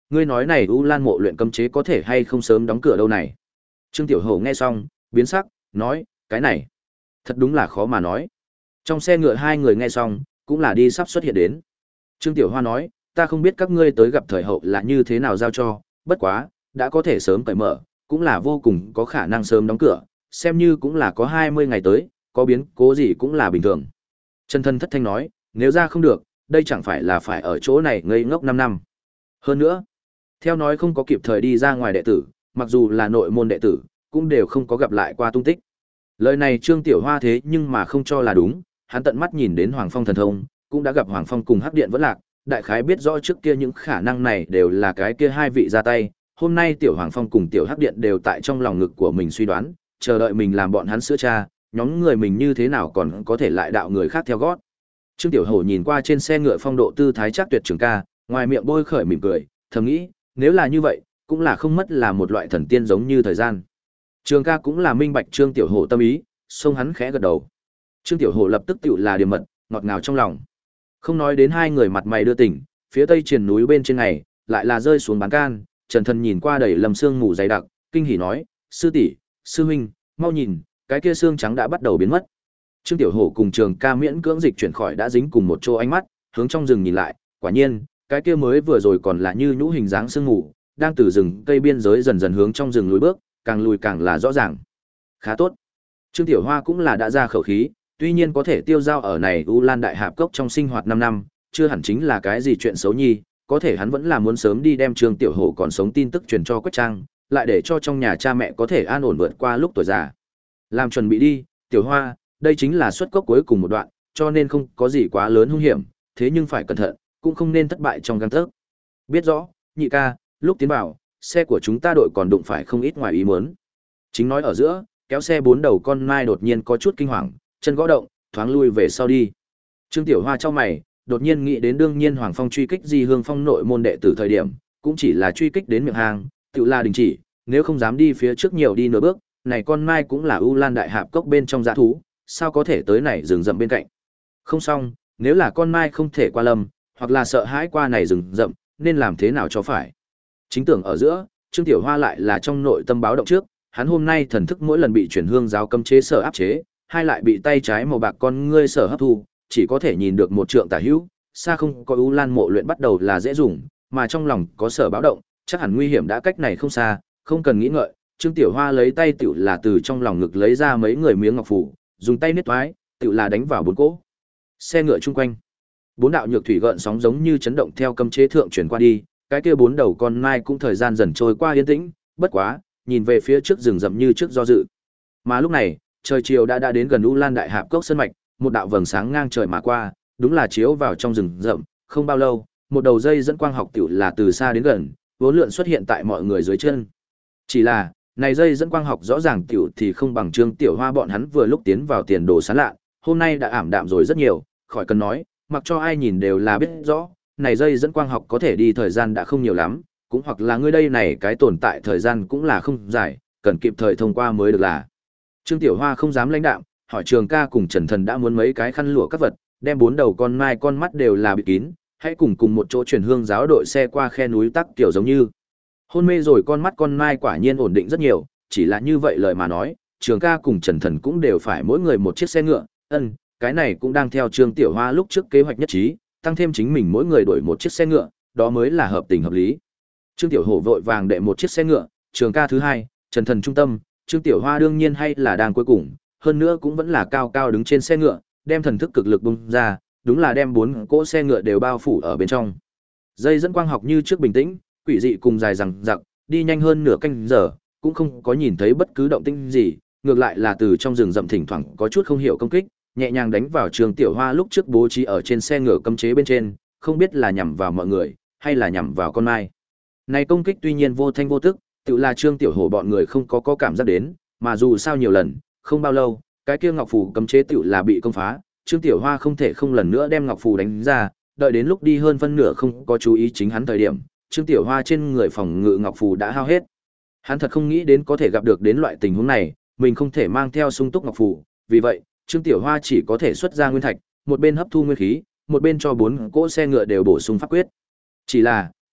ngươi nói này U Lan mộ luyện cấm chế có thể hay không sớm đóng cửa đâu này. Trương Tiểu Hổ nghe xong, biến sắc, nói, cái này, thật đúng là khó mà nói. Trong xe ngựa hai người nghe xong, cũng là đi sắp xuất hiện đến. Trương Tiểu Hoa nói, ta không biết các ngươi tới gặp thời hậu là như thế nào giao cho, bất quá, đã có thể sớm cởi mở, cũng là vô cùng có khả năng sớm đóng cửa, xem như cũng là có hai mươi ngày tới, có biến cố gì cũng là bình thường. Chân thân thất thanh nói, nếu ra không được, đây chẳng phải là phải ở chỗ này ngây ngốc năm năm. Hơn nữa, theo nói không có kịp thời đi ra ngoài đệ tử, mặc dù là nội môn đệ tử, cũng đều không có gặp lại qua tung tích. Lời này Trương Tiểu Hoa thế nhưng mà không cho là đúng, hắn tận mắt nhìn đến Hoàng Phong thần thông, cũng đã gặp Hoàng Phong cùng Hắc Điện vẫn lạc, đại khái biết rõ trước kia những khả năng này đều là cái kia hai vị ra tay, hôm nay Tiểu Hoàng Phong cùng Tiểu Hắc Điện đều tại trong lòng ngực của mình suy đoán, chờ đợi mình làm bọn hắn sữa cha, nhóm người mình như thế nào còn có thể lại đạo người khác theo gót. Trương Tiểu Hổ nhìn qua trên xe ngựa phong độ tư thái chắc tuyệt trường ca, ngoài miệng bôi khởi mỉm cười, thầm nghĩ, nếu là như vậy, cũng là không mất là một loại thần tiên giống như thời gian. Trường ca cũng là minh bạch Trương Tiểu Hổ tâm ý, xông hắn khẽ gật đầu. Trương Tiểu Hổ lập tức tựu là điềm mật, ngọt ngào trong lòng. Không nói đến hai người mặt mày đưa tỉnh, phía tây triền núi bên trên này, lại là rơi xuống bán can, Trần Thần nhìn qua đầy lầm sương mù dày đặc, kinh hỉ nói, sư tỷ, sư huynh, mau nhìn, cái kia xương trắng đã bắt đầu biến mất. Trương Tiểu Hổ cùng Trường ca miễn cưỡng dịch chuyển khỏi đã dính cùng một chỗ ánh mắt, hướng trong rừng nhìn lại, quả nhiên, cái kia mới vừa rồi còn là như nhũ hình dáng sương mù, đang từ rừng cây biên giới dần dần hướng trong rừng lùi bước, càng lùi càng là rõ ràng. Khá tốt. Trương Tiểu Hoa cũng là đã ra khẩu khí, tuy nhiên có thể tiêu dao ở này U Lan Đại Hạp Cốc trong sinh hoạt năm năm, chưa hẳn chính là cái gì chuyện xấu nhi, có thể hắn vẫn là muốn sớm đi đem Trương Tiểu Hổ còn sống tin tức truyền cho Quách Trang, lại để cho trong nhà cha mẹ có thể an ổn vượt qua lúc tuổi già. Làm chuẩn bị đi, Tiểu Hoa, đây chính là xuất cốc cuối cùng một đoạn, cho nên không có gì quá lớn hung hiểm, thế nhưng phải cẩn thận, cũng không nên thất bại trong gang tấc. Biết rõ, nhị ca, lúc tiến vào, xe của chúng ta đội còn đụng phải không ít ngoài ý muốn. Chính nói ở giữa, kéo xe bốn đầu con mai đột nhiên có chút kinh hoàng, chân gõ động, thoáng lui về sau đi. Trương Tiểu Hoa trong mày, đột nhiên nghĩ đến đương nhiên Hoàng Phong truy kích Di Hương Phong nội môn đệ tử thời điểm, cũng chỉ là truy kích đến miệng hang, tự là đình chỉ, nếu không dám đi phía trước nhiều đi nửa bước, này con mai cũng là U Lan Đại Hạp Cốc bên trong dã thú, sao có thể tới này rừng rậm bên cạnh. Không xong, nếu là con mai không thể qua lâm, hoặc là sợ hãi qua này rừng rậm, nên làm thế nào cho phải. Chính tưởng ở giữa, Trương Tiểu Hoa lại là trong nội tâm báo động trước, hắn hôm nay thần thức mỗi lần bị chuyển hương giáo cấm chế sở áp chế, hai lại bị tay trái màu bạc con ngươi sở hấp thu, chỉ có thể nhìn được một trượng tả hữu, xa không có U Lan mộ luyện bắt đầu là dễ dùng, mà trong lòng có sở báo động, chắc hẳn nguy hiểm đã cách này không xa, không cần nghĩ ngợi, Trương Tiểu Hoa lấy tay tiểu là từ trong lòng ngực lấy ra mấy người miếng ngọc phù, dùng tay niết thoái, tiểu là đánh vào bốn cỗ xe ngựa chung quanh. Bốn đạo nhược thủy gợn sóng giống như chấn động theo cấm chế thượng chuyển qua đi, cái kia bốn đầu con mai cũng thời gian dần trôi qua yên tĩnh, bất quá, nhìn về phía trước rừng rậm như trước do dự. Mà lúc này, trời chiều đã đã đến gần U Lan Đại Hạp Cốc sơn mạch, một đạo vầng sáng ngang trời mà qua, đúng là chiếu vào trong rừng rậm, không bao lâu, một đầu dây dẫn quang học tiểu là từ xa đến gần, vốn lượn xuất hiện tại mọi người dưới chân. Chỉ là, này dây dẫn quang học rõ ràng tiểu thì không bằng Trương Tiểu Hoa bọn hắn vừa lúc tiến vào tiền đồ sáng lạ, hôm nay đã ảm đạm rồi rất nhiều, khỏi cần nói, mặc cho ai nhìn đều là biết rõ, này dây dẫn quang học có thể đi thời gian đã không nhiều lắm, cũng hoặc là ngươi đây này cái tồn tại thời gian cũng là không dài, cần kịp thời thông qua mới được là. Trương Tiểu Hoa không dám lãnh đạm, hỏi Trường ca cùng Trần Thần đã muốn mấy cái khăn lụa các vật, đem bốn đầu con mai con mắt đều là bịt kín, hãy cùng cùng một chỗ chuyển hương giáo đội xe qua khe núi tắc kiểu giống như. Hôn mê rồi con mắt con mai quả nhiên ổn định rất nhiều, chỉ là như vậy lời mà nói, Trường ca cùng Trần Thần cũng đều phải mỗi người một chiếc xe ngựa, ân, cái này cũng đang theo Trương Tiểu Hoa lúc trước kế hoạch nhất trí, tăng thêm chính mình mỗi người đổi một chiếc xe ngựa, đó mới là hợp tình hợp lý. Trương Tiểu Hổ vội vàng đệ một chiếc xe ngựa, Trường ca thứ hai, Trần Thần trung tâm, Trương Tiểu Hoa đương nhiên hay là đang cuối cùng, hơn nữa cũng vẫn là cao cao đứng trên xe ngựa, đem thần thức cực lực bung ra, đúng là đem bốn cỗ xe ngựa đều bao phủ ở bên trong. Dây dẫn quang học như trước bình tĩnh, quỷ dị cùng dài rằng rặc, đi nhanh hơn nửa canh giờ, cũng không có nhìn thấy bất cứ động tĩnh gì, ngược lại là từ trong rừng rậm thỉnh thoảng có chút không hiểu công kích, nhẹ nhàng đánh vào Trương Tiểu Hoa lúc trước bố trí ở trên xe ngựa cấm chế bên trên, không biết là nhằm vào mọi người hay là nhằm vào con mai. Này công kích tuy nhiên vô thanh vô tức, tự là Trương Tiểu Hổ bọn người không có có cảm giác đến, mà dù sao nhiều lần, không bao lâu, cái kia ngọc phù cấm chế tự là bị công phá, Trương Tiểu Hoa không thể không lần nữa đem ngọc phù đánh ra, đợi đến lúc đi hơn phân nửa không có chú ý chính hắn thời điểm, Trương Tiểu Hoa trên người phòng ngự ngọc phù đã hao hết. Hắn thật không nghĩ đến có thể gặp được đến loại tình huống này, mình không thể mang theo sung túc ngọc phù, vì vậy, Trương Tiểu Hoa chỉ có thể xuất ra nguyên thạch, một bên hấp thu nguyên khí, một bên cho bốn cỗ xe ngựa đều bổ sung pháp quyết. Chỉ là,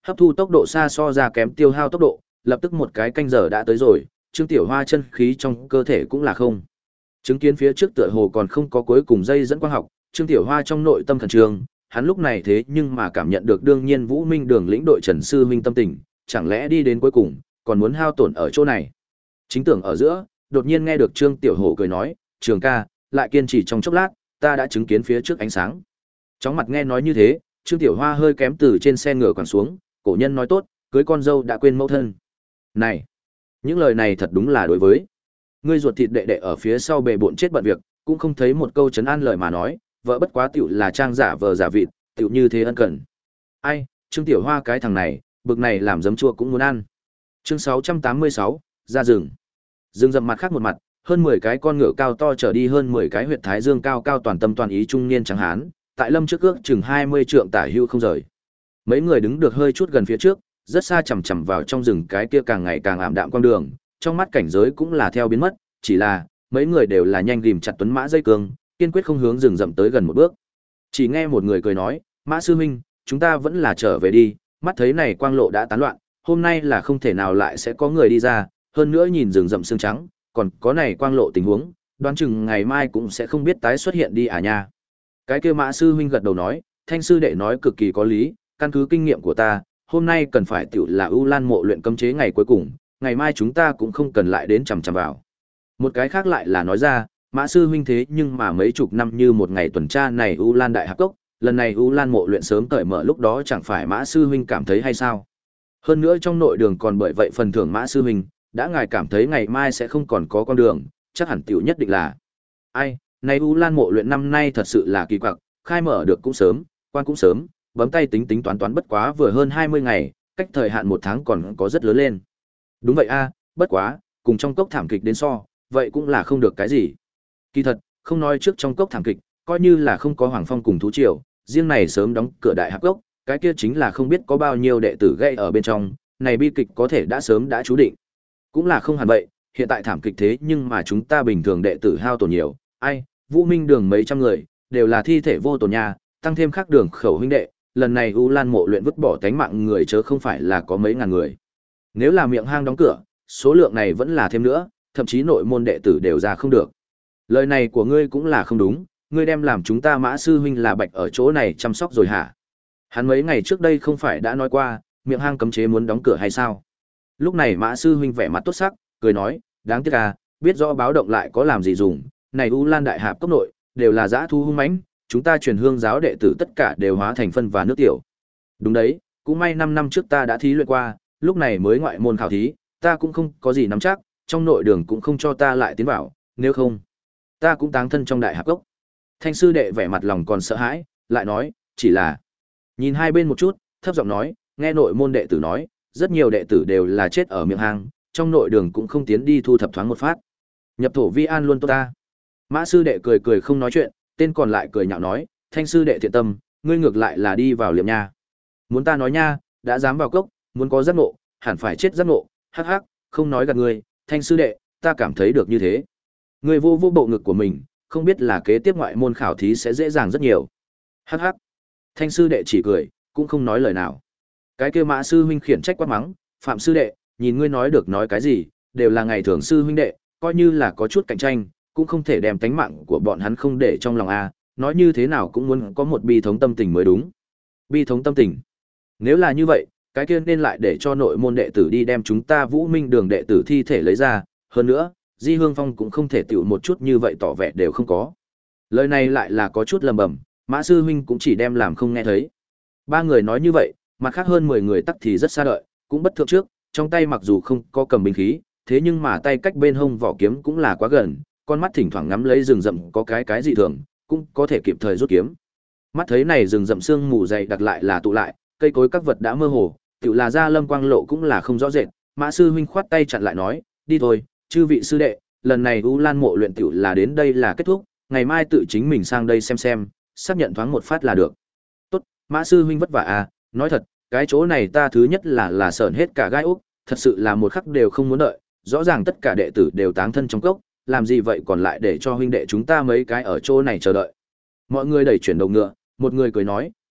hấp thu tốc độ xa so ra kém tiêu hao tốc độ, lập tức một cái canh giờ đã tới rồi, Trương Tiểu Hoa chân khí trong cơ thể cũng là không. Chứng kiến phía trước tựa hồ còn không có cuối cùng dây dẫn quang học, Trương Tiểu Hoa trong nội tâm khẩn trương, hắn lúc này thế nhưng mà cảm nhận được đương nhiên Vũ Minh Đường lĩnh đội Trần sư huynh tâm tình, chẳng lẽ đi đến cuối cùng, còn muốn hao tổn ở chỗ này. Chính tưởng ở giữa, đột nhiên nghe được Trương Tiểu Hổ cười nói, "Trường ca, lại kiên trì trong chốc lát, ta đã chứng kiến phía trước ánh sáng." Chóng mặt nghe nói như thế, Trương Tiểu Hoa hơi kém từ trên xe ngựa quẳng xuống, cổ nhân nói tốt, cưới con dâu đã quên mẫu thân. Này, những lời này thật đúng là đối với ngươi ruột thịt đệ đệ ở phía sau bề bộn chết bận việc, cũng không thấy một câu trấn an lời mà nói, vợ bất quá tiểu là trang giả vờ giả vịt, tiểu như thế ân cần. Ai, Trương Tiểu Hoa cái thằng này, bực này làm giấm chua cũng muốn ăn. Chương sáu trăm tám mươi sáu, ra rừng. Rừng rậm mặt khác một mặt, hơn mười cái con ngựa cao to trở đi hơn mười cái huyệt thái dương cao cao toàn tâm toàn ý trung niên trắng hán, tại lâm trước ước chừng hai mươi trượng tả hưu không rời. Mấy người đứng được hơi chút gần phía trước, rất xa chằm chằm vào trong rừng cái kia càng ngày càng ảm đạm quang đường, trong mắt cảnh giới cũng là theo biến mất, chỉ là mấy người đều là nhanh ghim chặt tuấn mã dây cương, kiên quyết không hướng rừng rậm tới gần một bước. Chỉ nghe một người cười nói, "Mã sư huynh, chúng ta vẫn là trở về đi, mắt thấy này quang lộ đã tán loạn, hôm nay là không thể nào lại sẽ có người đi ra, hơn nữa nhìn rừng rậm sương trắng, còn có này quang lộ tình huống, đoán chừng ngày mai cũng sẽ không biết tái xuất hiện đi à nha." Cái kia Mã sư huynh gật đầu nói, "Thanh sư đệ nói cực kỳ có lý, căn cứ kinh nghiệm của ta, hôm nay cần phải tiểu là ưu lan mộ luyện cấm chế ngày cuối cùng, ngày mai chúng ta cũng không cần lại đến chằm chằm vào." Một cái khác lại là nói ra, Mã sư huynh thế nhưng mà mấy chục năm như một ngày tuần tra này ưu lan đại hạp cốc, lần này ưu lan mộ luyện sớm cởi mở lúc đó chẳng phải Mã sư huynh cảm thấy hay sao? Hơn nữa trong nội đường còn bởi vậy phần thưởng Mã sư huynh, đã ngài cảm thấy ngày mai sẽ không còn có con đường, chắc hẳn tiểu nhất định là. Ai, này ưu lan mộ luyện năm nay thật sự là kỳ quặc, khai mở được cũng sớm, quan cũng sớm, bấm tay tính tính toán toán bất quá vừa hơn hai mươi ngày, cách thời hạn một tháng còn có rất lớn lên. Đúng vậy a, bất quá, cùng trong cốc thảm kịch đến so, vậy cũng là không được cái gì. Kỳ thật, không nói trước trong cốc thảm kịch, coi như là không có Hoàng Phong cùng thú triều, riêng này sớm đóng cửa đại hạp cốc, cái kia chính là không biết có bao nhiêu đệ tử gây ở bên trong, này bi kịch có thể đã sớm đã chú định. Cũng là không hẳn vậy, hiện tại thảm kịch thế nhưng mà chúng ta bình thường đệ tử hao tổn nhiều, ai, Vũ Minh Đường mấy trăm người, đều là thi thể vô tổn nhà, tăng thêm khác đường khẩu huynh đệ, lần này U Lan mộ luyện vứt bỏ tánh mạng người chớ không phải là có mấy ngàn người. Nếu là miệng hang đóng cửa, số lượng này vẫn là thêm nữa, thậm chí nội môn đệ tử đều ra không được. Lời này của ngươi cũng là không đúng, ngươi đem làm chúng ta Mã sư huynh là bạch ở chỗ này chăm sóc rồi hả? Hắn mấy ngày trước đây không phải đã nói qua, miệng hang cấm chế muốn đóng cửa hay sao? Lúc này Mã sư huynh vẻ mặt tốt sắc, cười nói, đáng tiếc à, biết rõ báo động lại có làm gì dùng, này U Lan đại hạp cốc nội, đều là dã thu hung mãnh, chúng ta truyền hương giáo đệ tử tất cả đều hóa thành phân và nước tiểu. Đúng đấy, cũng may năm năm trước ta đã thí luyện qua, lúc này mới ngoại môn khảo thí, ta cũng không có gì nắm chắc, trong nội đường cũng không cho ta lại tiến vào, nếu không, ta cũng táng thân trong đại hạp cốc. Thanh sư đệ vẻ mặt lòng còn sợ hãi, lại nói, chỉ là nhìn hai bên một chút, thấp giọng nói, nghe nội môn đệ tử nói, rất nhiều đệ tử đều là chết ở miệng hang, trong nội đường cũng không tiến đi thu thập thoáng một phát. Nhập thổ vi an luôn tốt ta. Mã sư đệ cười cười không nói chuyện, tên còn lại cười nhạo nói, thanh sư đệ thiện tâm, ngươi ngược lại là đi vào liệm nha. Muốn ta nói nha, đã dám vào cốc, muốn có giác ngộ, hẳn phải chết giác ngộ, hắc hắc, không nói gạt ngươi, thanh sư đệ, ta cảm thấy được như thế. Ngươi vô vô bộ ngực của mình, không biết là kế tiếp ngoại môn khảo thí sẽ dễ dàng rất nhiều. Hắc hắc. Thanh sư đệ chỉ cười, cũng không nói lời nào. Cái kia Mã sư huynh khiển trách quát mắng, Phạm sư đệ, nhìn ngươi nói được nói cái gì, đều là ngày thường sư huynh đệ, coi như là có chút cạnh tranh, cũng không thể đem tánh mạng của bọn hắn không để trong lòng a, nói như thế nào cũng muốn có một bi thống tâm tình mới đúng. Bi thống tâm tình. Nếu là như vậy, cái kia nên lại để cho nội môn đệ tử đi đem chúng ta Vũ Minh Đường đệ tử thi thể lấy ra, hơn nữa, Di Hương Phong cũng không thể tiểu một chút như vậy tỏ vẻ đều không có. Lời này lại là có chút lầm bầm, Mã sư huynh cũng chỉ đem làm không nghe thấy. Ba người nói như vậy, mặt khác hơn mười người tắc thì rất xa đợi, cũng bất thượng trước, trong tay mặc dù không có cầm binh khí, thế nhưng mà tay cách bên hông vỏ kiếm cũng là quá gần, con mắt thỉnh thoảng ngắm lấy rừng rậm có cái cái gì thường, cũng có thể kịp thời rút kiếm. Mắt thấy này rừng rậm sương mù dày đặc lại là tụ lại, cây cối các vật đã mơ hồ, tiểu là ra lâm quang lộ cũng là không rõ rệt, Mã sư huynh khoát tay chặn lại nói, đi thôi, chư vị sư đệ, lần này U Lan mộ luyện tiểu là đến đây là kết thúc, ngày mai tự chính mình sang đây xem xem, xác nhận thoáng một phát là được. Tốt, Mã sư huynh vất vả à, nói thật, cái chỗ này ta thứ nhất là là sởn hết cả gai ốc, thật sự là một khắc đều không muốn đợi, rõ ràng tất cả đệ tử đều táng thân trong cốc, làm gì vậy còn lại để cho huynh đệ chúng ta mấy cái ở chỗ này chờ đợi. Mọi người đẩy chuyển đầu ngựa, một người cười nói,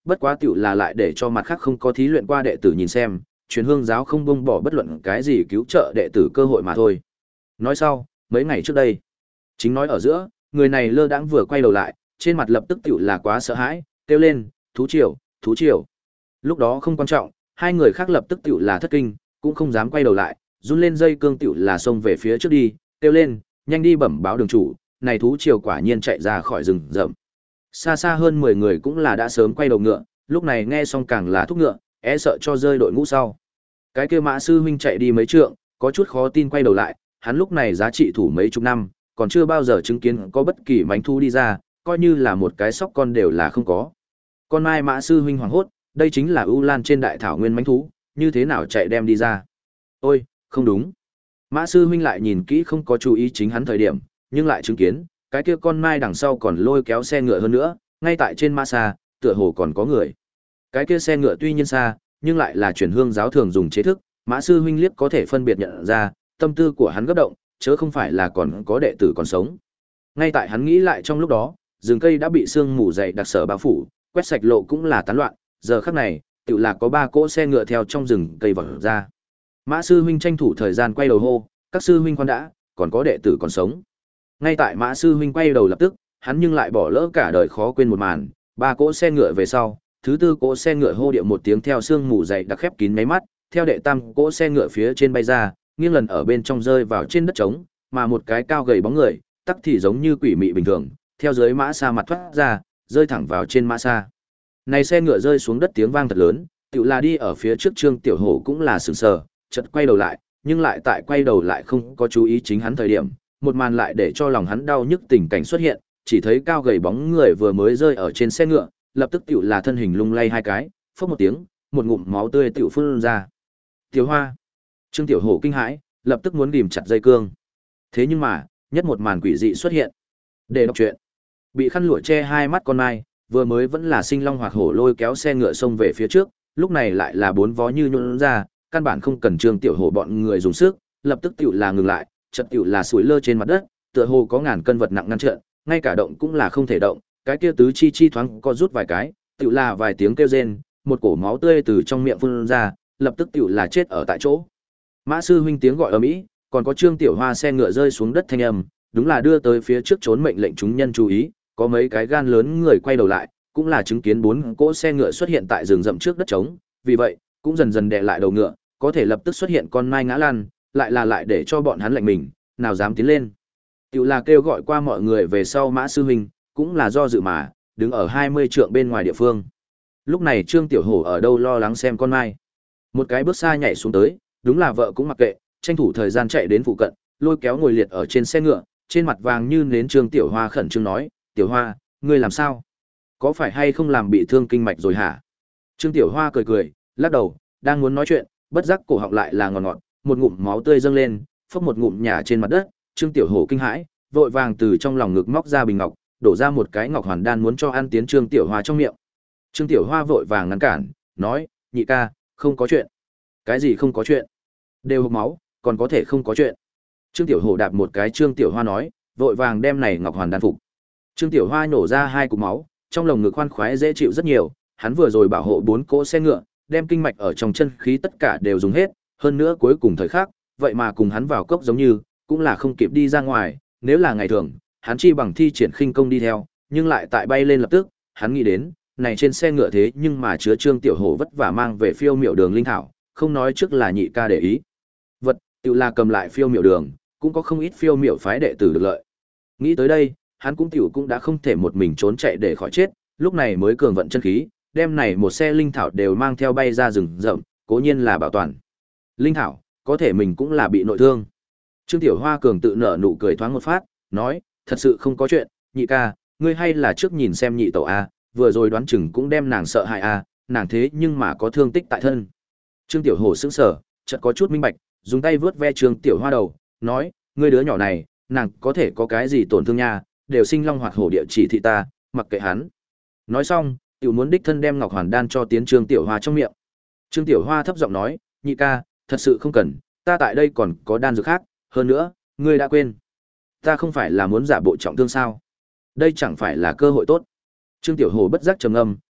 bất quá tiểu là lại để cho mặt khác không có thí luyện qua đệ tử nhìn xem, truyền hương giáo không buông bỏ bất luận cái gì cứu trợ đệ tử cơ hội mà thôi. Nói sau, mấy ngày trước đây, chính nói ở giữa, người này lơ đãng vừa quay đầu lại, trên mặt lập tức tiểu là quá sợ hãi, kêu lên, thú triều, thú triều. Lúc đó không quan trọng, hai người khác lập tức tiểu là thất kinh, cũng không dám quay đầu lại, run lên dây cương tiểu là xông về phía trước đi, kêu lên, nhanh đi bẩm báo đường chủ, này thú triều quả nhiên chạy ra khỏi rừng rậm. Xa xa hơn mười người cũng là đã sớm quay đầu ngựa, lúc này nghe xong càng là thúc ngựa, e sợ cho rơi đội ngũ sau. Cái kia Mã sư huynh chạy đi mấy trượng, có chút khó tin quay đầu lại, hắn lúc này giá trị thủ mấy chục năm, còn chưa bao giờ chứng kiến có bất kỳ mánh thú đi ra, coi như là một cái sóc con đều là không có. Con mai Mã sư huynh hoảng hốt, đây chính là ưu lan trên đại thảo nguyên mánh thú, như thế nào chạy đem đi ra? Ôi, không đúng. Mã sư huynh lại nhìn kỹ không có chú ý chính hắn thời điểm, nhưng lại chứng kiến, cái kia con mai đằng sau còn lôi kéo xe ngựa hơn nữa, ngay tại trên mã xa, tựa hồ còn có người. Cái kia xe ngựa tuy nhiên xa, nhưng lại là chuyển hương giáo thường dùng chế thức, Mã sư huynh liếc có thể phân biệt nhận ra, tâm tư của hắn gấp động, chớ không phải là còn có đệ tử còn sống. Ngay tại hắn nghĩ lại trong lúc đó, rừng cây đã bị sương mù dày đặc sở bao phủ, quét sạch lộ cũng là tán loạn, giờ khắc này, tự là có ba cỗ xe ngựa theo trong rừng cây vọt ra. Mã sư huynh tranh thủ thời gian quay đầu hô, các sư huynh khoan đã, còn có đệ tử còn sống. Ngay tại Mã sư huynh quay đầu lập tức, hắn nhưng lại bỏ lỡ cả đời khó quên một màn, ba cỗ xe ngựa về sau, thứ tư cỗ xe ngựa hô điệu một tiếng theo sương mù dày đặc khép kín mấy mắt, theo đệ tam cỗ xe ngựa phía trên bay ra, nghiêng lần ở bên trong rơi vào trên đất trống, mà một cái cao gầy bóng người, tắc thì giống như quỷ mị bình thường, theo dưới mã xa mặt thoát ra, rơi thẳng vào trên mã xa. Này xe ngựa rơi xuống đất tiếng vang thật lớn, tựu là đi ở phía trước Trương Tiểu Hổ cũng là sửng sờ, chợt quay đầu lại, nhưng lại tại quay đầu lại không có chú ý chính hắn thời điểm, một màn lại để cho lòng hắn đau nhức tình cảnh xuất hiện, chỉ thấy cao gầy bóng người vừa mới rơi ở trên xe ngựa, lập tức tựu là thân hình lung lay hai cái, phốc một tiếng, một ngụm máu tươi tựu phun ra. Tiểu Hoa, Trương Tiểu Hổ kinh hãi, lập tức muốn ghim chặt dây cương. Thế nhưng mà, nhất một màn quỷ dị xuất hiện. Để đọc truyện, bị khăn lụa che hai mắt con mai, vừa mới vẫn là sinh long hoạt hổ lôi kéo xe ngựa xông về phía trước, lúc này lại là bốn vó như nhũn ra, căn bản không cần Trương Tiểu Hổ bọn người dùng sức, lập tức tiểu là ngừng lại, chợt tiểu là sủi lơ trên mặt đất, tựa hồ có ngàn cân vật nặng ngăn trở, ngay cả động cũng là không thể động, cái kia tứ chi chi thoáng co rút vài cái, tiểu là vài tiếng kêu rên, một cổ máu tươi từ trong miệng phun ra, lập tức tiểu là chết ở tại chỗ. Mã sư huynh tiếng gọi ầm ĩ, còn có Trương Tiểu Hoa xe ngựa rơi xuống đất thanh âm, đúng là đưa tới phía trước trốn mệnh lệnh chúng nhân chú ý, có mấy cái gan lớn người quay đầu lại, cũng là chứng kiến bốn cỗ xe ngựa xuất hiện tại rừng rậm trước đất trống, vì vậy, cũng dần dần đè lại đầu ngựa, có thể lập tức xuất hiện con mai ngã lăn, lại là lại để cho bọn hắn lạnh mình, nào dám tiến lên. Tiểu là kêu gọi qua mọi người về sau Mã sư huynh, cũng là do dự mà, đứng ở hai mươi trượng bên ngoài địa phương. Lúc này Trương Tiểu Hổ ở đâu lo lắng xem con mai. Một cái bước xa nhảy xuống tới, đúng là vợ cũng mặc kệ, tranh thủ thời gian chạy đến phụ cận, lôi kéo ngồi liệt ở trên xe ngựa, trên mặt vàng như nến. Trương Tiểu Hoa khẩn trương nói, Tiểu Hoa, ngươi làm sao? Có phải hay không làm bị thương kinh mạch rồi hả? Trương Tiểu Hoa cười cười, lắc đầu, đang muốn nói chuyện, bất giác cổ họng lại là ngọt ngọt, một ngụm máu tươi dâng lên, phốc một ngụm nhả trên mặt đất. Trương Tiểu Hổ kinh hãi, vội vàng từ trong lòng ngực móc ra bình ngọc, đổ ra một cái ngọc hoàn đan muốn cho ăn tiến Trương Tiểu Hoa trong miệng. Trương Tiểu Hoa vội vàng ngăn cản, nói, nhị ca, không có chuyện. Cái gì không có chuyện? Đều hộc máu, còn có thể không có chuyện. Trương Tiểu Hổ đạp một cái Trương Tiểu Hoa nói, vội vàng đem này ngọc hoàn đan phục. Trương Tiểu Hoa nổ ra hai cục máu, trong lồng ngực khoan khoái dễ chịu rất nhiều, hắn vừa rồi bảo hộ bốn cỗ xe ngựa, đem kinh mạch ở trong chân khí tất cả đều dùng hết, hơn nữa cuối cùng thời khắc, vậy mà cùng hắn vào cốc giống như, cũng là không kịp đi ra ngoài, nếu là ngày thường, hắn chi bằng thi triển khinh công đi theo, nhưng lại tại bay lên lập tức, hắn nghĩ đến, này trên xe ngựa thế nhưng mà chứa Trương Tiểu Hổ vất vả mang về phiêu miểu đường linh thảo, không nói trước là nhị ca để ý. Vật, tự là cầm lại phiêu miểu đường, cũng có không ít phiêu miểu phái đệ tử được lợi. Nghĩ tới đây, hắn cũng tiểu cũng đã không thể một mình trốn chạy để khỏi chết, lúc này mới cường vận chân khí, đem này một xe linh thảo đều mang theo bay ra rừng rậm, cố nhiên là bảo toàn. Linh thảo, có thể mình cũng là bị nội thương. Trương Tiểu Hoa cường tự nở nụ cười thoáng một phát, nói, thật sự không có chuyện, nhị ca, ngươi hay là trước nhìn xem nhị tẩu a, vừa rồi đoán chừng cũng đem nàng sợ hại a, nàng thế nhưng mà có thương tích tại thân. Trương Tiểu Hổ sững sờ, chợt có chút minh bạch, dùng tay vướt ve Trương Tiểu Hoa đầu, nói, ngươi đứa nhỏ này, nàng có thể có cái gì tổn thương nha, đều sinh long hoạt hổ địa chỉ thị ta, mặc kệ hắn. Nói xong, tiểu muốn đích thân đem ngọc hoàn đan cho tiến Trương Tiểu Hoa trong miệng. Trương Tiểu Hoa thấp giọng nói, nhị ca, thật sự không cần, ta tại đây còn có đan dược khác, hơn nữa, ngươi đã quên. Ta không phải là muốn giả bộ trọng thương sao? Đây chẳng phải là cơ hội tốt. Trương Tiểu Hổ bất giác trầm ngâm,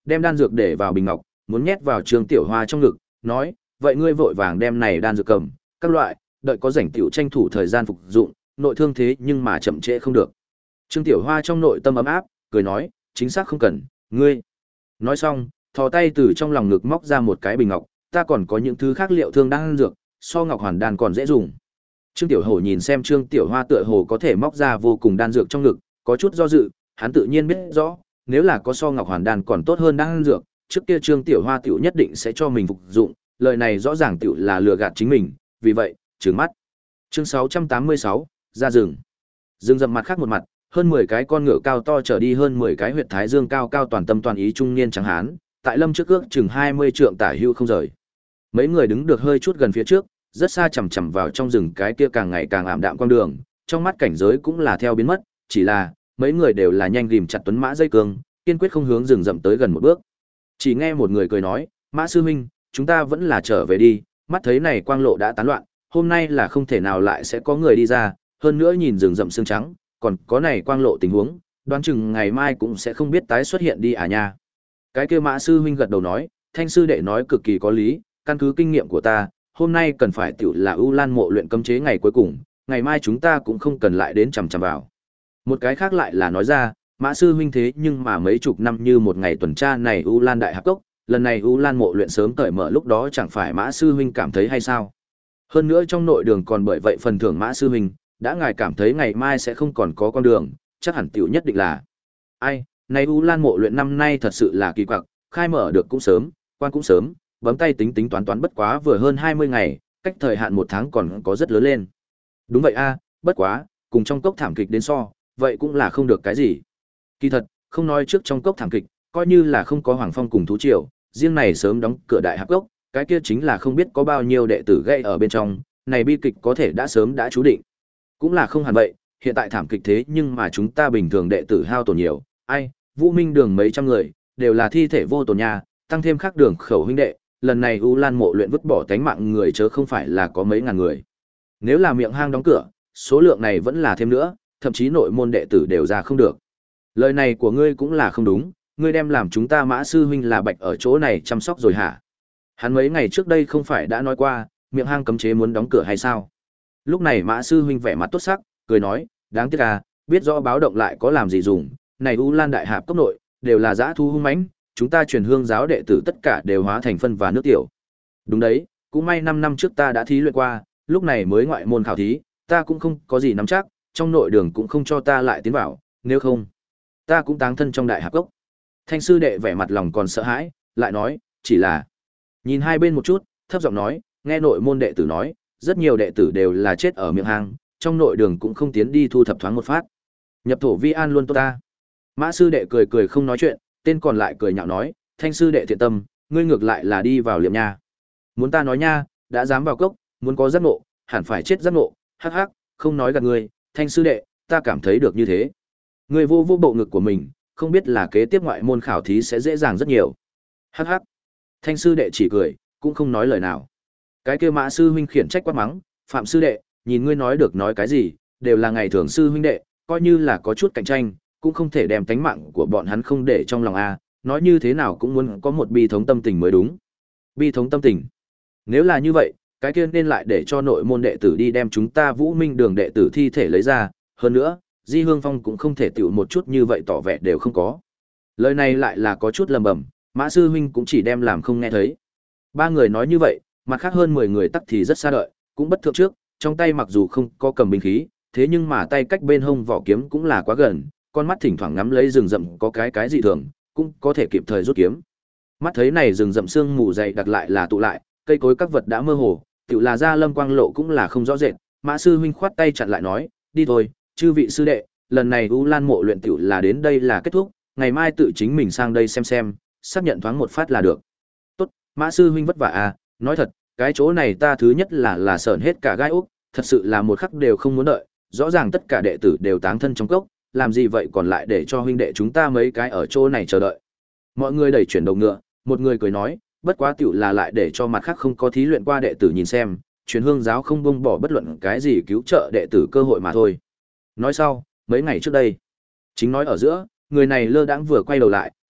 đem đan dược để vào bình ngọc, muốn nhét vào Trương Tiểu Hoa trong ngực, nói, vậy ngươi vội vàng đem này đan dược cầm, các loại, đợi có rảnh tiểu tranh thủ thời gian phục dụng, nội thương thế nhưng mà chậm trễ không được. Trương Tiểu Hoa trong nội tâm ấm áp, cười nói, chính xác không cần, ngươi. Nói xong, thò tay từ trong lòng ngực móc ra một cái bình ngọc, ta còn có những thứ khác liệu thương đan dược, so ngọc hoàn đan còn dễ dùng. Trương Tiểu Hổ nhìn xem Trương Tiểu Hoa tựa hồ có thể móc ra vô cùng đan dược trong ngực, có chút do dự, hắn tự nhiên biết rõ, nếu là có so ngọc hoàn đan còn tốt hơn đan dược, trước kia Trương Tiểu Hoa tiểu nhất định sẽ cho mình phục dụng, lời này rõ ràng tiểu là lừa gạt chính mình, vì vậy, trừng mắt. Chương sáu trăm tám mươi sáu, ra rừng. Rừng rậm mặt khác một mặt, hơn mười cái con ngựa cao to trở đi hơn mười cái huyệt thái dương cao cao toàn tâm toàn ý trung niên trắng hán, tại lâm trước ước chừng hai mươi trượng tả hưu không rời. Mấy người đứng được hơi chút gần phía trước, rất xa chằm chằm vào trong rừng cái kia càng ngày càng ảm đạm con đường, trong mắt cảnh giới cũng là theo biến mất, chỉ là mấy người đều là nhanh rìm chặt tuấn mã dây cương, kiên quyết không hướng rừng rậm tới gần một bước. Chỉ nghe một người cười nói, "Mã sư huynh, chúng ta vẫn là trở về đi, mắt thấy này quang lộ đã tán loạn, hôm nay là không thể nào lại sẽ có người đi ra, hơn nữa nhìn rừng rậm sương trắng, còn có này quang lộ tình huống, đoán chừng ngày mai cũng sẽ không biết tái xuất hiện đi à nha." Cái kia Mã sư huynh gật đầu nói, "Thanh sư đệ nói cực kỳ có lý, căn cứ kinh nghiệm của ta, hôm nay cần phải tiểu là ưu lan mộ luyện cấm chế ngày cuối cùng, ngày mai chúng ta cũng không cần lại đến chằm chằm vào." Một cái khác lại là nói ra, Mã sư huynh thế nhưng mà mấy chục năm như một ngày tuần tra này ưu lan đại hạp cốc, lần này ưu lan mộ luyện sớm cởi mở lúc đó chẳng phải Mã sư huynh cảm thấy hay sao? Hơn nữa trong nội đường còn bởi vậy phần thưởng Mã sư huynh, đã ngài cảm thấy ngày mai sẽ không còn có con đường, chắc hẳn tiểu nhất định là. Ai, này ưu lan mộ luyện năm nay thật sự là kỳ quặc, khai mở được cũng sớm, quan cũng sớm, bấm tay tính tính toán toán bất quá vừa hơn hai mươi ngày, cách thời hạn một tháng còn có rất lớn lên. Đúng vậy a, bất quá, cùng trong cốc thảm kịch đến so, vậy cũng là không được cái gì. Kỳ thật, không nói trước trong cốc thảm kịch, coi như là không có Hoàng Phong cùng thú triều, riêng này sớm đóng cửa đại hạp cốc, cái kia chính là không biết có bao nhiêu đệ tử gây ở bên trong, này bi kịch có thể đã sớm đã chú định. Cũng là không hẳn vậy, hiện tại thảm kịch thế nhưng mà chúng ta bình thường đệ tử hao tổn nhiều, ai, Vũ Minh Đường mấy trăm người, đều là thi thể vô tổn nhà, tăng thêm khác đường khẩu huynh đệ, lần này U Lan mộ luyện vứt bỏ tánh mạng người chớ không phải là có mấy ngàn người. Nếu là miệng hang đóng cửa, số lượng này vẫn là thêm nữa, thậm chí nội môn đệ tử đều ra không được. Lời này của ngươi cũng là không đúng, ngươi đem làm chúng ta Mã sư huynh là bạch ở chỗ này chăm sóc rồi hả? Hắn mấy ngày trước đây không phải đã nói qua, miệng hang cấm chế muốn đóng cửa hay sao? Lúc này Mã sư huynh vẻ mặt tốt sắc, cười nói, đáng tiếc à, biết rõ báo động lại có làm gì dùng, này U Lan đại hạp cốc nội, đều là dã thu hung mãnh, chúng ta truyền hương giáo đệ tử tất cả đều hóa thành phân và nước tiểu. Đúng đấy, cũng may năm năm trước ta đã thí luyện qua, lúc này mới ngoại môn khảo thí, ta cũng không có gì nắm chắc, trong nội đường cũng không cho ta lại tiến vào, nếu không, ta cũng táng thân trong đại hạp cốc. Thanh sư đệ vẻ mặt lòng còn sợ hãi, lại nói, chỉ là nhìn hai bên một chút, thấp giọng nói, nghe nội môn đệ tử nói, rất nhiều đệ tử đều là chết ở miệng hang, trong nội đường cũng không tiến đi thu thập thoáng một phát. Nhập thổ vi an luôn tốt ta. Mã sư đệ cười cười không nói chuyện, tên còn lại cười nhạo nói, Thanh sư đệ thiện tâm, ngươi ngược lại là đi vào liệm nha. Muốn ta nói nha, đã dám vào cốc, muốn có giác ngộ, hẳn phải chết giác ngộ, hắc hắc, không nói gạt ngươi, Thanh sư đệ, ta cảm thấy được như thế. Ngươi vô vô bộ ngực của mình, không biết là kế tiếp ngoại môn khảo thí sẽ dễ dàng rất nhiều. Hắc hắc. Thanh sư đệ chỉ cười, cũng không nói lời nào. Cái kia Mã sư huynh khiển trách quát mắng, Phạm sư đệ, nhìn ngươi nói được nói cái gì, đều là ngày thường sư huynh đệ, coi như là có chút cạnh tranh, cũng không thể đem tánh mạng của bọn hắn không để trong lòng a, nói như thế nào cũng muốn có một bi thống tâm tình mới đúng. Bi thống tâm tình. Nếu là như vậy, cái kia nên lại để cho nội môn đệ tử đi đem chúng ta Vũ Minh Đường đệ tử thi thể lấy ra, hơn nữa, Di Hương Phong cũng không thể tiểu một chút như vậy tỏ vẻ đều không có. Lời này lại là có chút lầm bầm, Mã sư huynh cũng chỉ đem làm không nghe thấy. Ba người nói như vậy, mặt khác hơn mười người tắc thì rất xa đợi, cũng bất thượng trước, trong tay mặc dù không có cầm binh khí, thế nhưng mà tay cách bên hông vỏ kiếm cũng là quá gần, con mắt thỉnh thoảng ngắm lấy rừng rậm có cái cái gì thường, cũng có thể kịp thời rút kiếm. Mắt thấy này rừng rậm sương mù dày đặc lại là tụ lại, cây cối các vật đã mơ hồ, tiểu là ra lâm quang lộ cũng là không rõ rệt, Mã sư huynh khoát tay chặn lại nói, đi thôi, chư vị sư đệ, lần này U Lan mộ luyện tiểu là đến đây là kết thúc, ngày mai tự chính mình sang đây xem xem, xác nhận thoáng một phát là được. Tốt, Mã sư huynh vất vả à, nói thật, cái chỗ này ta thứ nhất là là sởn hết cả gai ốc, thật sự là một khắc đều không muốn đợi, rõ ràng tất cả đệ tử đều táng thân trong cốc, làm gì vậy còn lại để cho huynh đệ chúng ta mấy cái ở chỗ này chờ đợi. Mọi người đẩy chuyển đầu ngựa, một người cười nói, bất quá tiểu là lại để cho mặt khác không có thí luyện qua đệ tử nhìn xem, truyền hương giáo không buông bỏ bất luận cái gì cứu trợ đệ tử cơ hội mà thôi. Nói sau, mấy ngày trước đây, chính nói ở giữa, người này lơ đãng vừa quay đầu lại,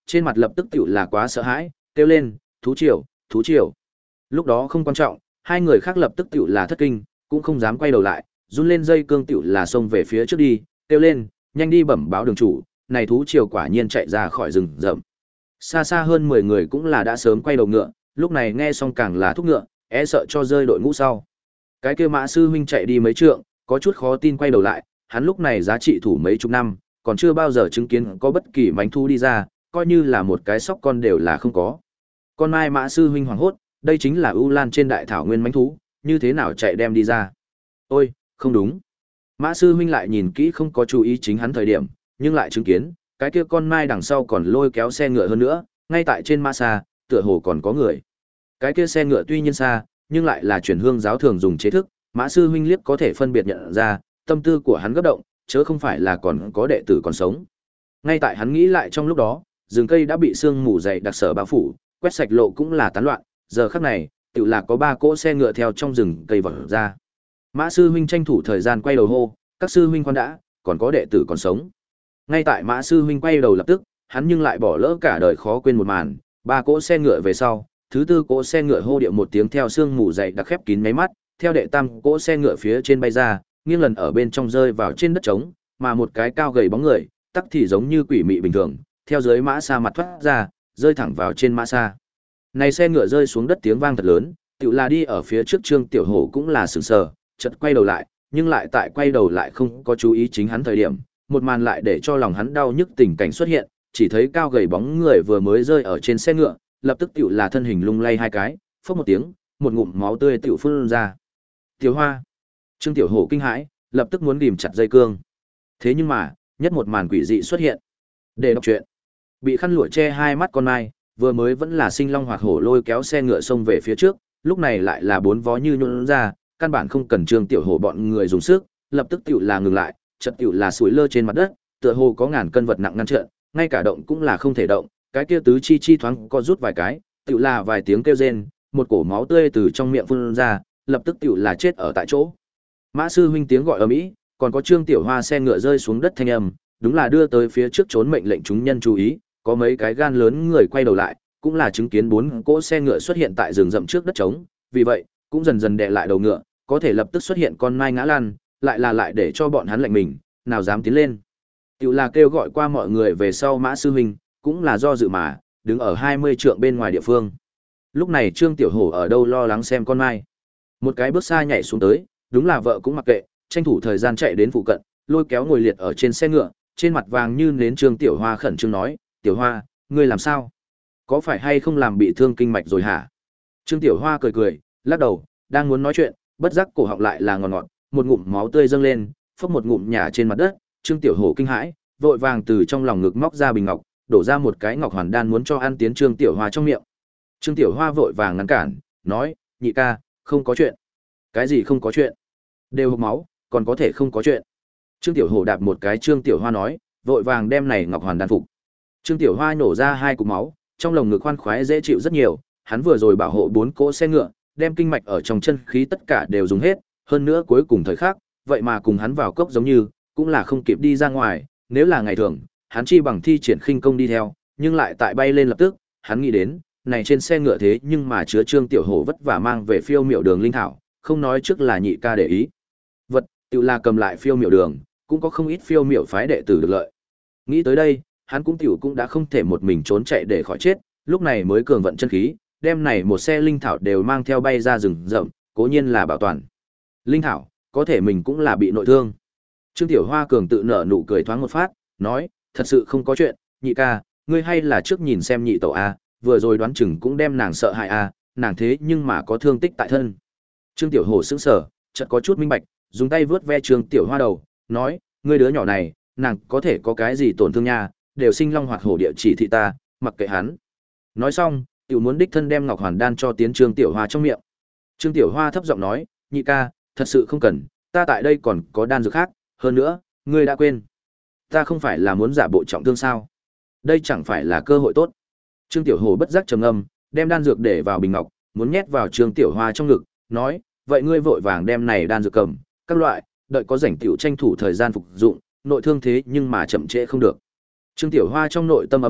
trên mặt lập tức tựu là quá sợ hãi, kêu lên, thú triều, thú triều. Lúc đó không quan trọng, hai người khác lập tức tựu là thất kinh, cũng không dám quay đầu lại, run lên dây cương tựu là xông về phía trước đi, kêu lên, nhanh đi bẩm báo đường chủ, này thú triều quả nhiên chạy ra khỏi rừng rậm. Xa xa hơn mười người cũng là đã sớm quay đầu ngựa, lúc này nghe xong càng là thúc ngựa, e sợ cho rơi đội ngũ sau. Cái kia Mã sư huynh chạy đi mấy trượng, có chút khó tin quay đầu lại, hắn lúc này giá trị thủ mấy chục năm, còn chưa bao giờ chứng kiến có bất kỳ mánh thú đi ra, coi như là một cái sóc con đều là không có. Con mai Mã sư huynh hoảng hốt, đây chính là ưu lan trên đại thảo nguyên mánh thú, như thế nào chạy đem đi ra? Ôi, không đúng. Mã sư huynh lại nhìn kỹ không có chú ý chính hắn thời điểm, nhưng lại chứng kiến, cái kia con mai đằng sau còn lôi kéo xe ngựa hơn nữa, ngay tại trên mã xa, tựa hồ còn có người. Cái kia xe ngựa tuy nhiên xa, nhưng lại là chuyển hương giáo thường dùng chế thức, Mã sư huynh liếc có thể phân biệt nhận ra, tâm tư của hắn gấp động, chớ không phải là còn có đệ tử còn sống. Ngay tại hắn nghĩ lại trong lúc đó, rừng cây đã bị sương mù dày đặc sở bao phủ, quét sạch lộ cũng là tán loạn, giờ khắc này, tự là có ba cỗ xe ngựa theo trong rừng cây vọt ra. Mã sư huynh tranh thủ thời gian quay đầu hô, các sư huynh khoan đã, còn có đệ tử còn sống. Ngay tại Mã sư huynh quay đầu lập tức, hắn nhưng lại bỏ lỡ cả đời khó quên một màn, ba cỗ xe ngựa về sau, thứ tư cỗ xe ngựa hô điệu một tiếng theo sương mù dày đặc khép kín mấy mắt, theo đệ tam cỗ xe ngựa phía trên bay ra, nghiêng lần ở bên trong rơi vào trên đất trống, mà một cái cao gầy bóng người, tắc thì giống như quỷ mị bình thường, theo dưới mã xa mặt thoát ra, rơi thẳng vào trên mã xa. Này xe ngựa rơi xuống đất tiếng vang thật lớn, tựu là đi ở phía trước Trương Tiểu Hổ cũng là sửng sờ, chợt quay đầu lại, nhưng lại tại quay đầu lại không có chú ý chính hắn thời điểm, một màn lại để cho lòng hắn đau nhức tình cảnh xuất hiện, chỉ thấy cao gầy bóng người vừa mới rơi ở trên xe ngựa, lập tức tựu là thân hình lung lay hai cái, phốc một tiếng, một ngụm máu tươi tựu phun ra. Tiểu Hoa, Trương Tiểu Hổ kinh hãi, lập tức muốn ghim chặt dây cương. Thế nhưng mà, nhất một màn quỷ dị xuất hiện. Để đọc truyện, bị khăn lụa che hai mắt con mai, vừa mới vẫn là sinh long hoạt hổ lôi kéo xe ngựa xông về phía trước, lúc này lại là bốn vó như nhũn ra, căn bản không cần Trương Tiểu Hổ bọn người dùng sức, lập tức tựu là ngừng lại, chợt tựu là sủi lơ trên mặt đất, tựa hồ có ngàn cân vật nặng ngăn trở, ngay cả động cũng là không thể động, cái kia tứ chi chi thoáng co rút vài cái, tựu là vài tiếng kêu rên, một cổ máu tươi từ trong miệng phun ra, lập tức tựu là chết ở tại chỗ. Mã sư huynh tiếng gọi ầm ĩ, còn có Trương Tiểu Hoa xe ngựa rơi xuống đất thanh âm, đúng là đưa tới phía trước trốn mệnh lệnh chúng nhân chú ý, có mấy cái gan lớn người quay đầu lại, cũng là chứng kiến bốn cỗ xe ngựa xuất hiện tại rừng rậm trước đất trống, vì vậy, cũng dần dần đè lại đầu ngựa, có thể lập tức xuất hiện con mai ngã lăn, lại là lại để cho bọn hắn lạnh mình, nào dám tiến lên. Tiểu là kêu gọi qua mọi người về sau Mã sư huynh, cũng là do dự mà, đứng ở hai mươi trượng bên ngoài địa phương. Lúc này Trương Tiểu Hổ ở đâu lo lắng xem con mai. Một cái bước xa nhảy xuống tới, đúng là vợ cũng mặc kệ, tranh thủ thời gian chạy đến phụ cận, lôi kéo ngồi liệt ở trên xe ngựa, trên mặt vàng như nến Trương Tiểu Hoa khẩn trương nói, "Tiểu Hoa, ngươi làm sao? Có phải hay không làm bị thương kinh mạch rồi hả?" Trương Tiểu Hoa cười cười, lắc đầu, đang muốn nói chuyện, bất giác cổ họng lại là ngọt ngọt, một ngụm máu tươi dâng lên, phốc một ngụm nhả trên mặt đất, Trương Tiểu Hổ kinh hãi, vội vàng từ trong lòng ngực móc ra bình ngọc, đổ ra một cái ngọc hoàn đan muốn cho ăn tiến Trương Tiểu Hoa trong miệng. Trương Tiểu Hoa vội vàng ngăn cản, nói, "Nhị ca, không có chuyện." "Cái gì không có chuyện? Đều hộc máu, còn có thể không có chuyện?" Trương Tiểu Hổ đạp một cái Trương Tiểu Hoa nói, vội vàng đem này ngọc hoàn đan phục. Trương Tiểu Hoa nổ ra hai cục máu, trong lồng ngực khoan khoái dễ chịu rất nhiều, hắn vừa rồi bảo hộ bốn cỗ xe ngựa, đem kinh mạch ở trong chân khí tất cả đều dùng hết, hơn nữa cuối cùng thời khắc, vậy mà cùng hắn vào cốc giống như, cũng là không kịp đi ra ngoài, nếu là ngày thường, hắn chi bằng thi triển khinh công đi theo, nhưng lại tại bay lên lập tức, hắn nghĩ đến, này trên xe ngựa thế nhưng mà chứa Trương Tiểu Hổ vất vả mang về phiêu miểu đường linh thảo, không nói trước là nhị ca để ý. Vật, tự là cầm lại phiêu miểu đường, cũng có không ít phiêu miểu phái đệ tử được lợi. Nghĩ tới đây, hắn cũng tiểu cũng đã không thể một mình trốn chạy để khỏi chết, lúc này mới cường vận chân khí, đem này một xe linh thảo đều mang theo bay ra rừng rậm, cố nhiên là bảo toàn. Linh thảo, có thể mình cũng là bị nội thương. Trương Tiểu Hoa cường tự nở nụ cười thoáng một phát, nói, thật sự không có chuyện, nhị ca, ngươi hay là trước nhìn xem nhị tẩu a, vừa rồi đoán chừng cũng đem nàng sợ hại a, nàng thế nhưng mà có thương tích tại thân. Trương Tiểu Hổ sững sờ, chợt có chút minh bạch, dùng tay vướt ve Trương Tiểu Hoa đầu, nói, ngươi đứa nhỏ này, nàng có thể có cái gì tổn thương nha, đều sinh long hoạt hổ địa chỉ thị ta, mặc kệ hắn. Nói xong, tiểu muốn đích thân đem ngọc hoàn đan cho tiến Trương Tiểu Hoa trong miệng. Trương Tiểu Hoa thấp giọng nói, nhị ca, thật sự không cần, ta tại đây còn có đan dược khác, hơn nữa, ngươi đã quên. Ta không phải là muốn giả bộ trọng thương sao? Đây chẳng phải là cơ hội tốt. Trương Tiểu Hồ bất giác trầm ngâm, đem đan dược để vào bình ngọc, muốn nhét vào Trương Tiểu Hoa trong ngực, nói, vậy ngươi vội vàng đem này đan dược cầm, các loại, đợi có rảnh tiểu tranh thủ thời gian phục dụng, nội thương thế nhưng mà chậm trễ không được. Trương Tiểu Hoa trong nội tâm ấm áp,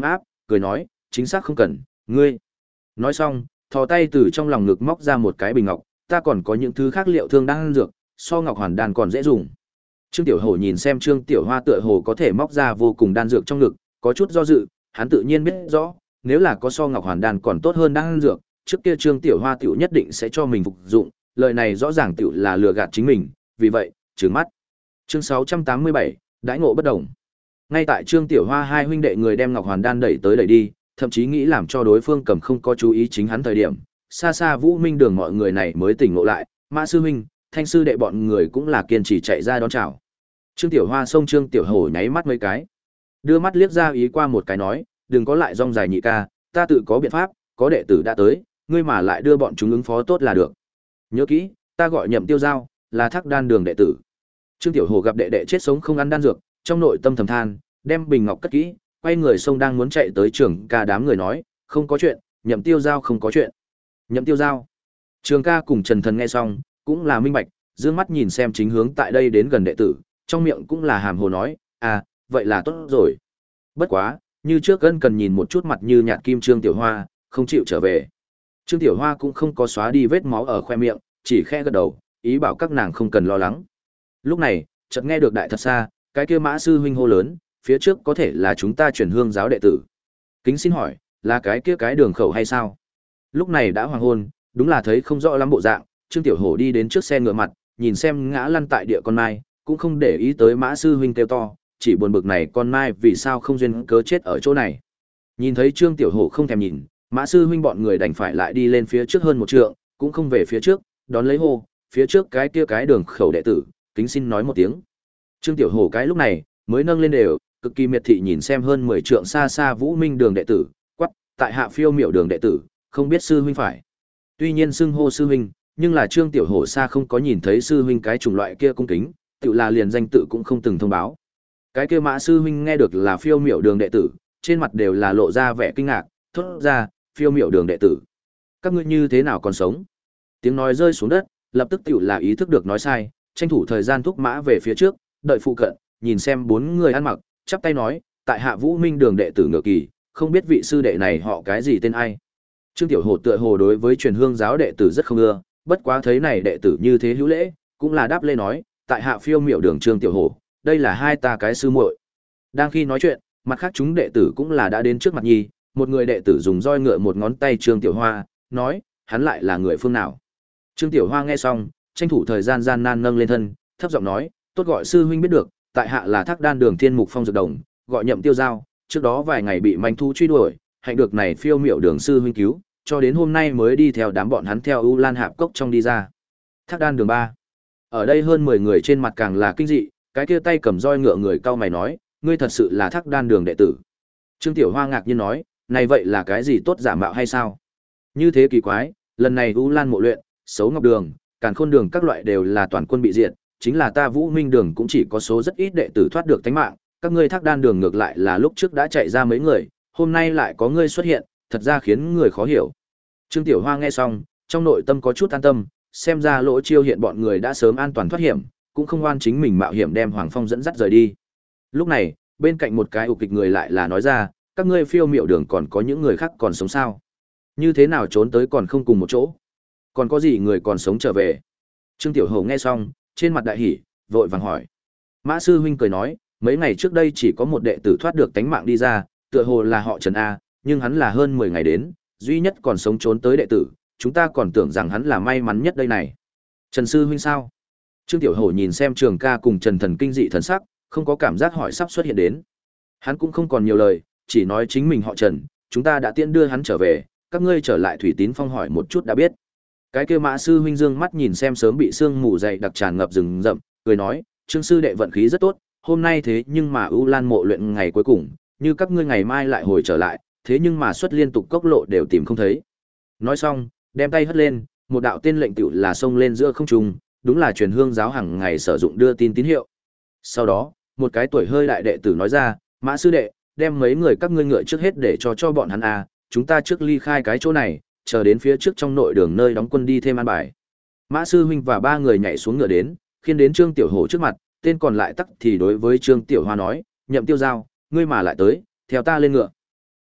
cười nói, chính xác không cần, ngươi. Nói xong, thò tay từ trong lòng ngực móc ra một cái bình ngọc, ta còn có những thứ khác liệu thương đang ăn dược, so ngọc hoàn đan còn dễ dùng. Trương Tiểu Hổ nhìn xem Trương Tiểu Hoa tựa hồ có thể móc ra vô cùng đan dược trong ngực, có chút do dự, hắn tự nhiên biết rõ, nếu là có so ngọc hoàn đan còn tốt hơn đan dược, trước kia Trương Tiểu Hoa tiểu nhất định sẽ cho mình phục dụng, lời này rõ ràng tiểu là lừa gạt chính mình, vì vậy, trừng mắt. Chương sáu trăm tám mươi bảy, đãi ngộ bất đồng. Ngay tại Trương Tiểu Hoa hai huynh đệ người đem ngọc hoàn đan đẩy tới đẩy đi, thậm chí nghĩ làm cho đối phương cầm không có chú ý chính hắn thời điểm, xa xa Vũ Minh Đường mọi người này mới tỉnh ngộ lại, Mã sư huynh, Thanh sư đệ bọn người cũng là kiên trì chạy ra đón chào. Trương Tiểu Hoa xông Trương Tiểu Hổ nháy mắt mấy cái, đưa mắt liếc ra ý qua một cái nói, đừng có lại rong dài nhị ca, ta tự có biện pháp, có đệ tử đã tới, ngươi mà lại đưa bọn chúng ứng phó tốt là được. Nhớ kỹ, ta gọi Nhậm Tiêu Giao, là Thác Đan Đường đệ tử. Trương Tiểu Hổ gặp đệ đệ chết sống không ăn đan dược, trong nội tâm thầm than, đem bình ngọc cất kỹ, quay người xông đang muốn chạy tới Trường Ca đám người nói, không có chuyện, Nhậm Tiêu Giao không có chuyện. Nhậm Tiêu Giao. Trường Ca cùng Trần Thần nghe xong, cũng là minh bạch, dương mắt nhìn xem chính hướng tại đây đến gần đệ tử, trong miệng cũng là hàm hồ nói, à, vậy là tốt rồi. Bất quá, như trước ân cần nhìn một chút mặt như nhạt kim Trương Tiểu Hoa, không chịu trở về. Trương Tiểu Hoa cũng không có xóa đi vết máu ở khoe miệng, chỉ khẽ gật đầu, ý bảo các nàng không cần lo lắng. Lúc này, chợt nghe được đại thật xa, cái kia Mã sư huynh hô lớn, phía trước có thể là chúng ta truyền hương giáo đệ tử. Kính xin hỏi, là cái kia cái đường khẩu hay sao? Lúc này đã hoàng hôn, đúng là thấy không rõ lắm bộ dạng, Trương Tiểu Hổ đi đến trước xe ngựa mặt, nhìn xem ngã lăn tại địa con mai, cũng không để ý tới Mã sư huynh kêu to, chỉ buồn bực này con mai vì sao không duyên cớ chết ở chỗ này. Nhìn thấy Trương Tiểu Hổ không thèm nhìn, Mã sư huynh bọn người đành phải lại đi lên phía trước hơn một trượng, cũng không về phía trước, đón lấy hô, phía trước cái kia cái đường khẩu đệ tử, kính xin nói một tiếng. Trương Tiểu Hổ cái lúc này mới nâng lên đều, cực kỳ miệt thị nhìn xem hơn mười trượng xa xa Vũ Minh Đường đệ tử, quắc, tại hạ phiêu miểu đường đệ tử, không biết sư huynh phải. Tuy nhiên xưng hô sư huynh, nhưng là Trương Tiểu Hổ xa không có nhìn thấy sư huynh cái chủng loại kia cung kính, tự là liền danh tự cũng không từng thông báo. Cái kia Mã sư huynh nghe được là phiêu miểu đường đệ tử, trên mặt đều là lộ ra vẻ kinh ngạc, thốt ra, phiêu miểu đường đệ tử. Các ngươi như thế nào còn sống? Tiếng nói rơi xuống đất, lập tức tiểu là ý thức được nói sai, tranh thủ thời gian thúc mã về phía trước, đợi phụ cận, nhìn xem bốn người ăn mặc, chắp tay nói, tại hạ Vũ Minh Đường đệ tử Ngựa Kỳ, không biết vị sư đệ này họ cái gì tên ai. Trương Tiểu Hổ tựa hồ đối với truyền hương giáo đệ tử rất không ưa, bất quá thấy này đệ tử như thế hữu lễ, cũng là đáp lê nói, tại hạ phiêu miểu đường Trương Tiểu Hổ, đây là hai ta cái sư muội. Đang khi nói chuyện, mặt khác chúng đệ tử cũng là đã đến trước mặt nhi, một người đệ tử dùng roi ngựa một ngón tay Trương Tiểu Hoa, nói, hắn lại là người phương nào. Trương Tiểu Hoa nghe xong, tranh thủ thời gian gian nan nâng lên thân, thấp giọng nói, tốt gọi sư huynh biết được, tại hạ là Thác Đan Đường Thiên Mục Phong Dược Đồng, gọi Nhậm Tiêu Giao, trước đó vài ngày bị manh thú truy đuổi, hạnh được này phiêu miểu đường sư huynh cứu, cho đến hôm nay mới đi theo đám bọn hắn theo U Lan Hạp Cốc trong đi ra. Thác Đan Đường ba. Ở đây hơn mười người trên mặt càng là kinh dị, cái kia tay cầm roi ngựa người cau mày nói, ngươi thật sự là Thác Đan Đường đệ tử. Trương Tiểu Hoa ngạc nhiên nói, này vậy là cái gì tốt giả mạo hay sao? Như thế kỳ quái, lần này U Lan mộ luyện, Xấu Ngọc Đường, Càn Khôn Đường các loại đều là toàn quân bị diệt, chính là ta Vũ Minh Đường cũng chỉ có số rất ít đệ tử thoát được tánh mạng, các ngươi Thác Đan Đường ngược lại là lúc trước đã chạy ra mấy người, hôm nay lại có ngươi xuất hiện, thật ra khiến người khó hiểu. Trương Tiểu Hoa nghe xong, trong nội tâm có chút an tâm, xem ra Lỗ Chiêu hiện bọn người đã sớm an toàn thoát hiểm, cũng không oan chính mình mạo hiểm đem Hoàng Phong dẫn dắt rời đi. Lúc này, bên cạnh một cái ục kịch người lại là nói ra, các ngươi phiêu miểu đường còn có những người khác còn sống sao? Như thế nào trốn tới còn không cùng một chỗ? Còn có gì người còn sống trở về? Trương Tiểu Hổ nghe xong, trên mặt đại hỉ, vội vàng hỏi. Mã sư huynh cười nói, mấy ngày trước đây chỉ có một đệ tử thoát được tánh mạng đi ra, tựa hồ là họ Trần A, nhưng hắn là hơn mười ngày đến, duy nhất còn sống trốn tới đệ tử, chúng ta còn tưởng rằng hắn là may mắn nhất đây này. Trần sư huynh sao? Trương Tiểu Hổ nhìn xem Trường Ca cùng Trần Thần kinh dị thần sắc, không có cảm giác hỏi sắp xuất hiện đến. Hắn cũng không còn nhiều lời, chỉ nói chính mình họ Trần, chúng ta đã tiễn đưa hắn trở về, các ngươi trở lại Thủy Tín Phong hỏi một chút đã biết. Cái kia Mã sư huynh dương mắt nhìn xem sớm bị sương mù dày đặc tràn ngập rừng rậm, cười nói, Trương sư đệ vận khí rất tốt, hôm nay thế nhưng mà U Lan mộ luyện ngày cuối cùng, như các ngươi ngày mai lại hồi trở lại, thế nhưng mà xuất liên tục cốc lộ đều tìm không thấy. Nói xong, đem tay hất lên, một đạo tên lệnh tựu là xông lên giữa không trung, đúng là truyền hương giáo hàng ngày sử dụng đưa tin tín hiệu. Sau đó, một cái tuổi hơi đại đệ tử nói ra, Mã sư đệ, đem mấy người các ngươi ngựa trước hết để cho cho bọn hắn à, chúng ta trước ly khai cái chỗ này, chờ đến phía trước trong nội đường nơi đóng quân đi thêm an bài. Mã sư huynh và ba người nhảy xuống ngựa đến, khiến đến Trương Tiểu Hổ trước mặt, tên còn lại tắc thì đối với Trương Tiểu Hoa nói, Nhậm Tiêu Giao, ngươi mà lại tới, theo ta lên ngựa.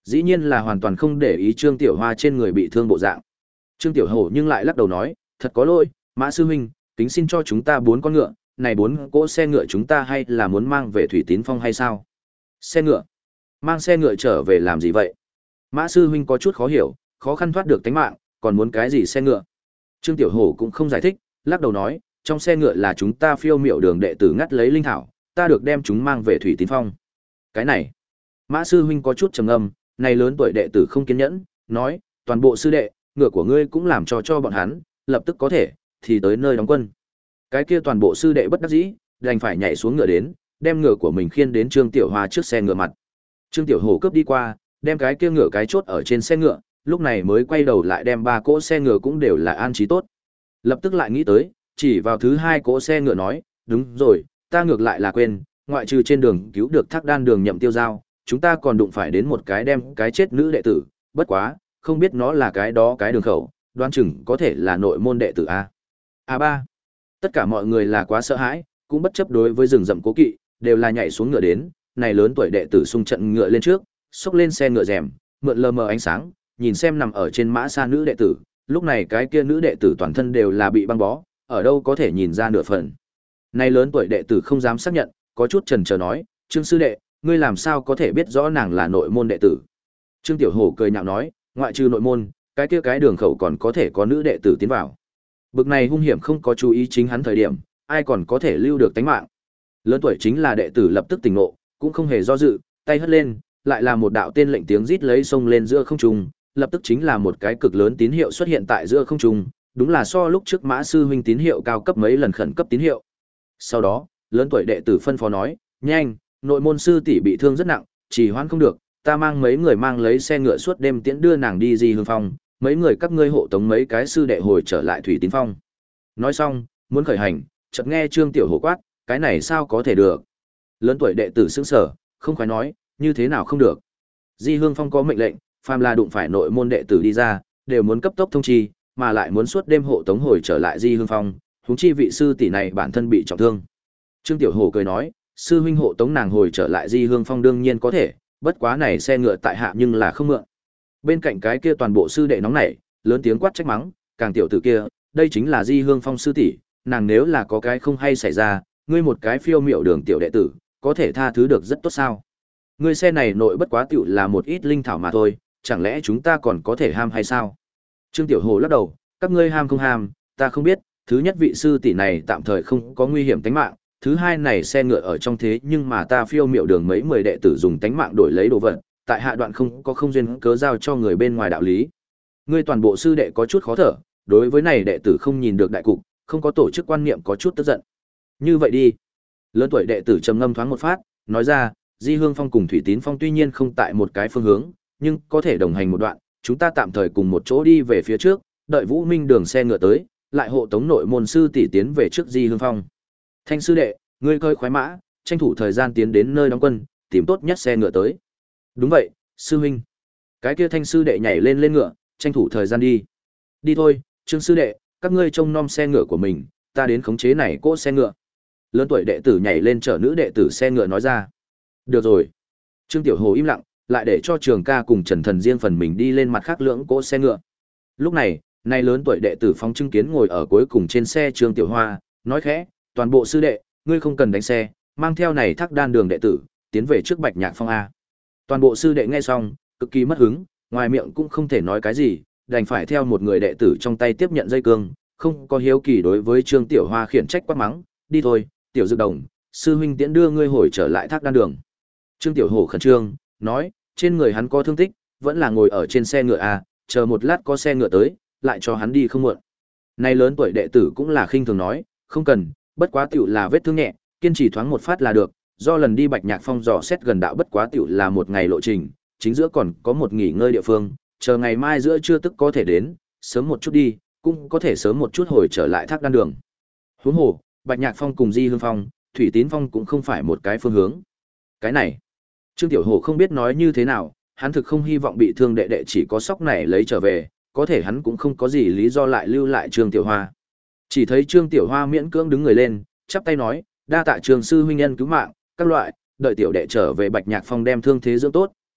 Dĩ nhiên là hoàn toàn không để ý Trương Tiểu Hoa trên người bị thương bộ dạng. Trương Tiểu Hổ nhưng lại lắc đầu nói, thật có lỗi, Mã sư huynh, kính xin cho chúng ta bốn con ngựa, này bốn cỗ xe ngựa chúng ta hay là muốn mang về Thủy Tín Phong hay sao? Xe ngựa? Mang xe ngựa trở về làm gì vậy? Mã sư huynh có chút khó hiểu, khó khăn thoát được tánh mạng, còn muốn cái gì xe ngựa? Trương Tiểu Hổ cũng không giải thích, lắc đầu nói, trong xe ngựa là chúng ta phiêu miệu đường đệ tử ngắt lấy linh thảo, ta được đem chúng mang về Thủy Tín Phong. Cái này, Mã sư huynh có chút trầm ngâm, này lớn tuổi đệ tử không kiên nhẫn, nói, toàn bộ sư đệ, ngựa của ngươi cũng làm cho cho bọn hắn, lập tức có thể, thì tới nơi đóng quân. Cái kia toàn bộ sư đệ bất đắc dĩ, đành phải nhảy xuống ngựa đến, đem ngựa của mình khiêng đến Trương Tiểu Hoa trước xe ngựa mặt. Trương Tiểu Hổ cướp đi qua, đem cái kia ngựa cái chốt ở trên xe ngựa, lúc này mới quay đầu lại đem ba cỗ xe ngựa cũng đều là an trí tốt. Lập tức lại nghĩ tới, chỉ vào thứ hai cỗ xe ngựa nói, đúng rồi, ta ngược lại là quên, ngoại trừ trên đường cứu được Thác Đan Đường Nhậm Tiêu Giao, chúng ta còn đụng phải đến một cái đem cái chết nữ đệ tử, bất quá, không biết nó là cái đó cái đường khẩu, đoán chừng có thể là nội môn đệ tử a. A ba. Tất cả mọi người là quá sợ hãi, cũng bất chấp đối với rừng rậm cố kỵ, đều là nhảy xuống ngựa đến, này lớn tuổi đệ tử xung trận ngựa lên trước, xốc lên xe ngựa rèm, mượn lờ mờ ánh sáng, nhìn xem nằm ở trên mã xa nữ đệ tử, lúc này cái kia nữ đệ tử toàn thân đều là bị băng bó, ở đâu có thể nhìn ra nửa phần. Này lớn tuổi đệ tử không dám xác nhận, có chút chần chờ nói, Trương sư đệ, ngươi làm sao có thể biết rõ nàng là nội môn đệ tử? Trương Tiểu Hổ cười nhạo nói, ngoại trừ nội môn, cái kia cái đường khẩu còn có thể có nữ đệ tử tiến vào. Bực này hung hiểm không có chú ý chính hắn thời điểm, ai còn có thể lưu được tánh mạng. Lớn tuổi chính là đệ tử lập tức tỉnh ngộ, cũng không hề do dự, tay hất lên, lại là một đạo tên lệnh tiếng rít lấy sông lên giữa không trung, lập tức chính là một cái cực lớn tín hiệu xuất hiện tại giữa không trung, đúng là so lúc trước Mã sư huynh tín hiệu cao cấp mấy lần khẩn cấp tín hiệu. Sau đó, lớn tuổi đệ tử phân phó nói, nhanh, nội môn sư tỷ bị thương rất nặng, chỉ hoãn không được, ta mang mấy người mang lấy xe ngựa suốt đêm tiễn đưa nàng đi Di Hương Phong, mấy người các ngươi hộ tống mấy cái sư đệ hồi trở lại Thủy Tín Phong. Nói xong, muốn khởi hành, chợt nghe Trương Tiểu Hổ quát, cái này sao có thể được? Lớn tuổi đệ tử sững sờ, không khoái nói, như thế nào không được? Di Hương Phong có mệnh lệnh, phàm là đụng phải nội môn đệ tử đi ra, đều muốn cấp tốc thông chi, mà lại muốn suốt đêm hộ tống hồi trở lại Di Hương Phong, huống chi vị sư tỷ này bản thân bị trọng thương. Trương Tiểu Hổ cười nói, sư huynh hộ tống nàng hồi trở lại Di Hương Phong đương nhiên có thể, bất quá này xe ngựa tại hạ nhưng là không mượn. Bên cạnh cái kia toàn bộ sư đệ nóng nảy, lớn tiếng quát trách mắng, càng tiểu tử kia, đây chính là Di Hương Phong sư tỷ, nàng nếu là có cái không hay xảy ra, ngươi một cái phiêu miểu đường tiểu đệ tử, có thể tha thứ được rất tốt sao? Ngươi xe này nội bất quá tiểu là một ít linh thảo mà thôi, chẳng lẽ chúng ta còn có thể ham hay sao? Trương Tiểu Hồ lắc đầu, các ngươi ham không ham, ta không biết, thứ nhất vị sư tỷ này tạm thời không có nguy hiểm tính mạng, thứ hai này xe ngựa ở trong thế nhưng mà ta phiêu miểu đường mấy mười đệ tử dùng tánh mạng đổi lấy đồ vật, tại hạ đoạn không có không duyên cớ giao cho người bên ngoài đạo lý. Ngươi toàn bộ sư đệ có chút khó thở, đối với này đệ tử không nhìn được đại cục, không có tổ chức quan niệm có chút tức giận. Như vậy đi. Lớn tuổi đệ tử trầm ngâm thoáng một phát, nói ra, Di Hương Phong cùng Thủy Tín Phong tuy nhiên không tại một cái phương hướng, nhưng có thể đồng hành một đoạn, chúng ta tạm thời cùng một chỗ đi về phía trước, đợi Vũ Minh đường xe ngựa tới, lại hộ tống nội môn sư tỷ tiến về trước Di Hương Phong. Thanh sư đệ, ngươi cơi khoái mã, tranh thủ thời gian tiến đến nơi đóng quân, tìm tốt nhất xe ngựa tới. Đúng vậy, sư huynh. Cái kia Thanh sư đệ nhảy lên lên ngựa, tranh thủ thời gian đi. Đi thôi, Trương sư đệ, các ngươi trông nom xe ngựa của mình, ta đến khống chế này cỗ xe ngựa. Lớn tuổi đệ tử nhảy lên chở nữ đệ tử xe ngựa nói ra. Được rồi. Trương Tiểu Hồ im lặng, lại để cho Trường Ca cùng Trần Thần riêng phần mình đi lên mặt khác lưỡng cỗ xe ngựa. Lúc này, nay lớn tuổi đệ tử phóng chứng kiến ngồi ở cuối cùng trên xe Trương Tiểu Hoa, nói khẽ, toàn bộ sư đệ, ngươi không cần đánh xe, mang theo này Thác Đan đường đệ tử, tiến về trước Bạch Nhạc Phong a. Toàn bộ sư đệ nghe xong, cực kỳ mất hứng, ngoài miệng cũng không thể nói cái gì, đành phải theo một người đệ tử trong tay tiếp nhận dây cương, không có hiếu kỳ đối với Trương Tiểu Hoa khiển trách quát mắng, đi thôi, Tiểu Dược Đồng, sư huynh tiễn đưa ngươi hồi trở lại Thác Đan đường. Trương Tiểu Hổ khẩn trương, nói, trên người hắn có thương tích, vẫn là ngồi ở trên xe ngựa a, chờ một lát có xe ngựa tới, lại cho hắn đi không muộn. Nay lớn tuổi đệ tử cũng là khinh thường nói, không cần, bất quá tiểu là vết thương nhẹ, kiên trì thoáng một phát là được, do lần đi Bạch Nhạc Phong dò xét gần đạo bất quá tiểu là một ngày lộ trình, chính giữa còn có một nghỉ ngơi địa phương, chờ ngày mai giữa trưa tức có thể đến, sớm một chút đi, cũng có thể sớm một chút hồi trở lại Thác Đan đường. Huống hồ, Bạch Nhạc Phong cùng Di Hương Phong, Thủy Tín Phong cũng không phải một cái phương hướng. Cái này, Trương Tiểu Hồ không biết nói như thế nào, hắn thực không hy vọng bị thương đệ đệ chỉ có sóc này lấy trở về, có thể hắn cũng không có gì lý do lại lưu lại Trương Tiểu Hoa. Chỉ thấy Trương Tiểu Hoa miễn cưỡng đứng người lên, chắp tay nói, đa tạ Trường sư huynh nhân cứu mạng, các loại, đợi tiểu đệ trở về Bạch Nhạc Phong đem thương thế dưỡng tốt,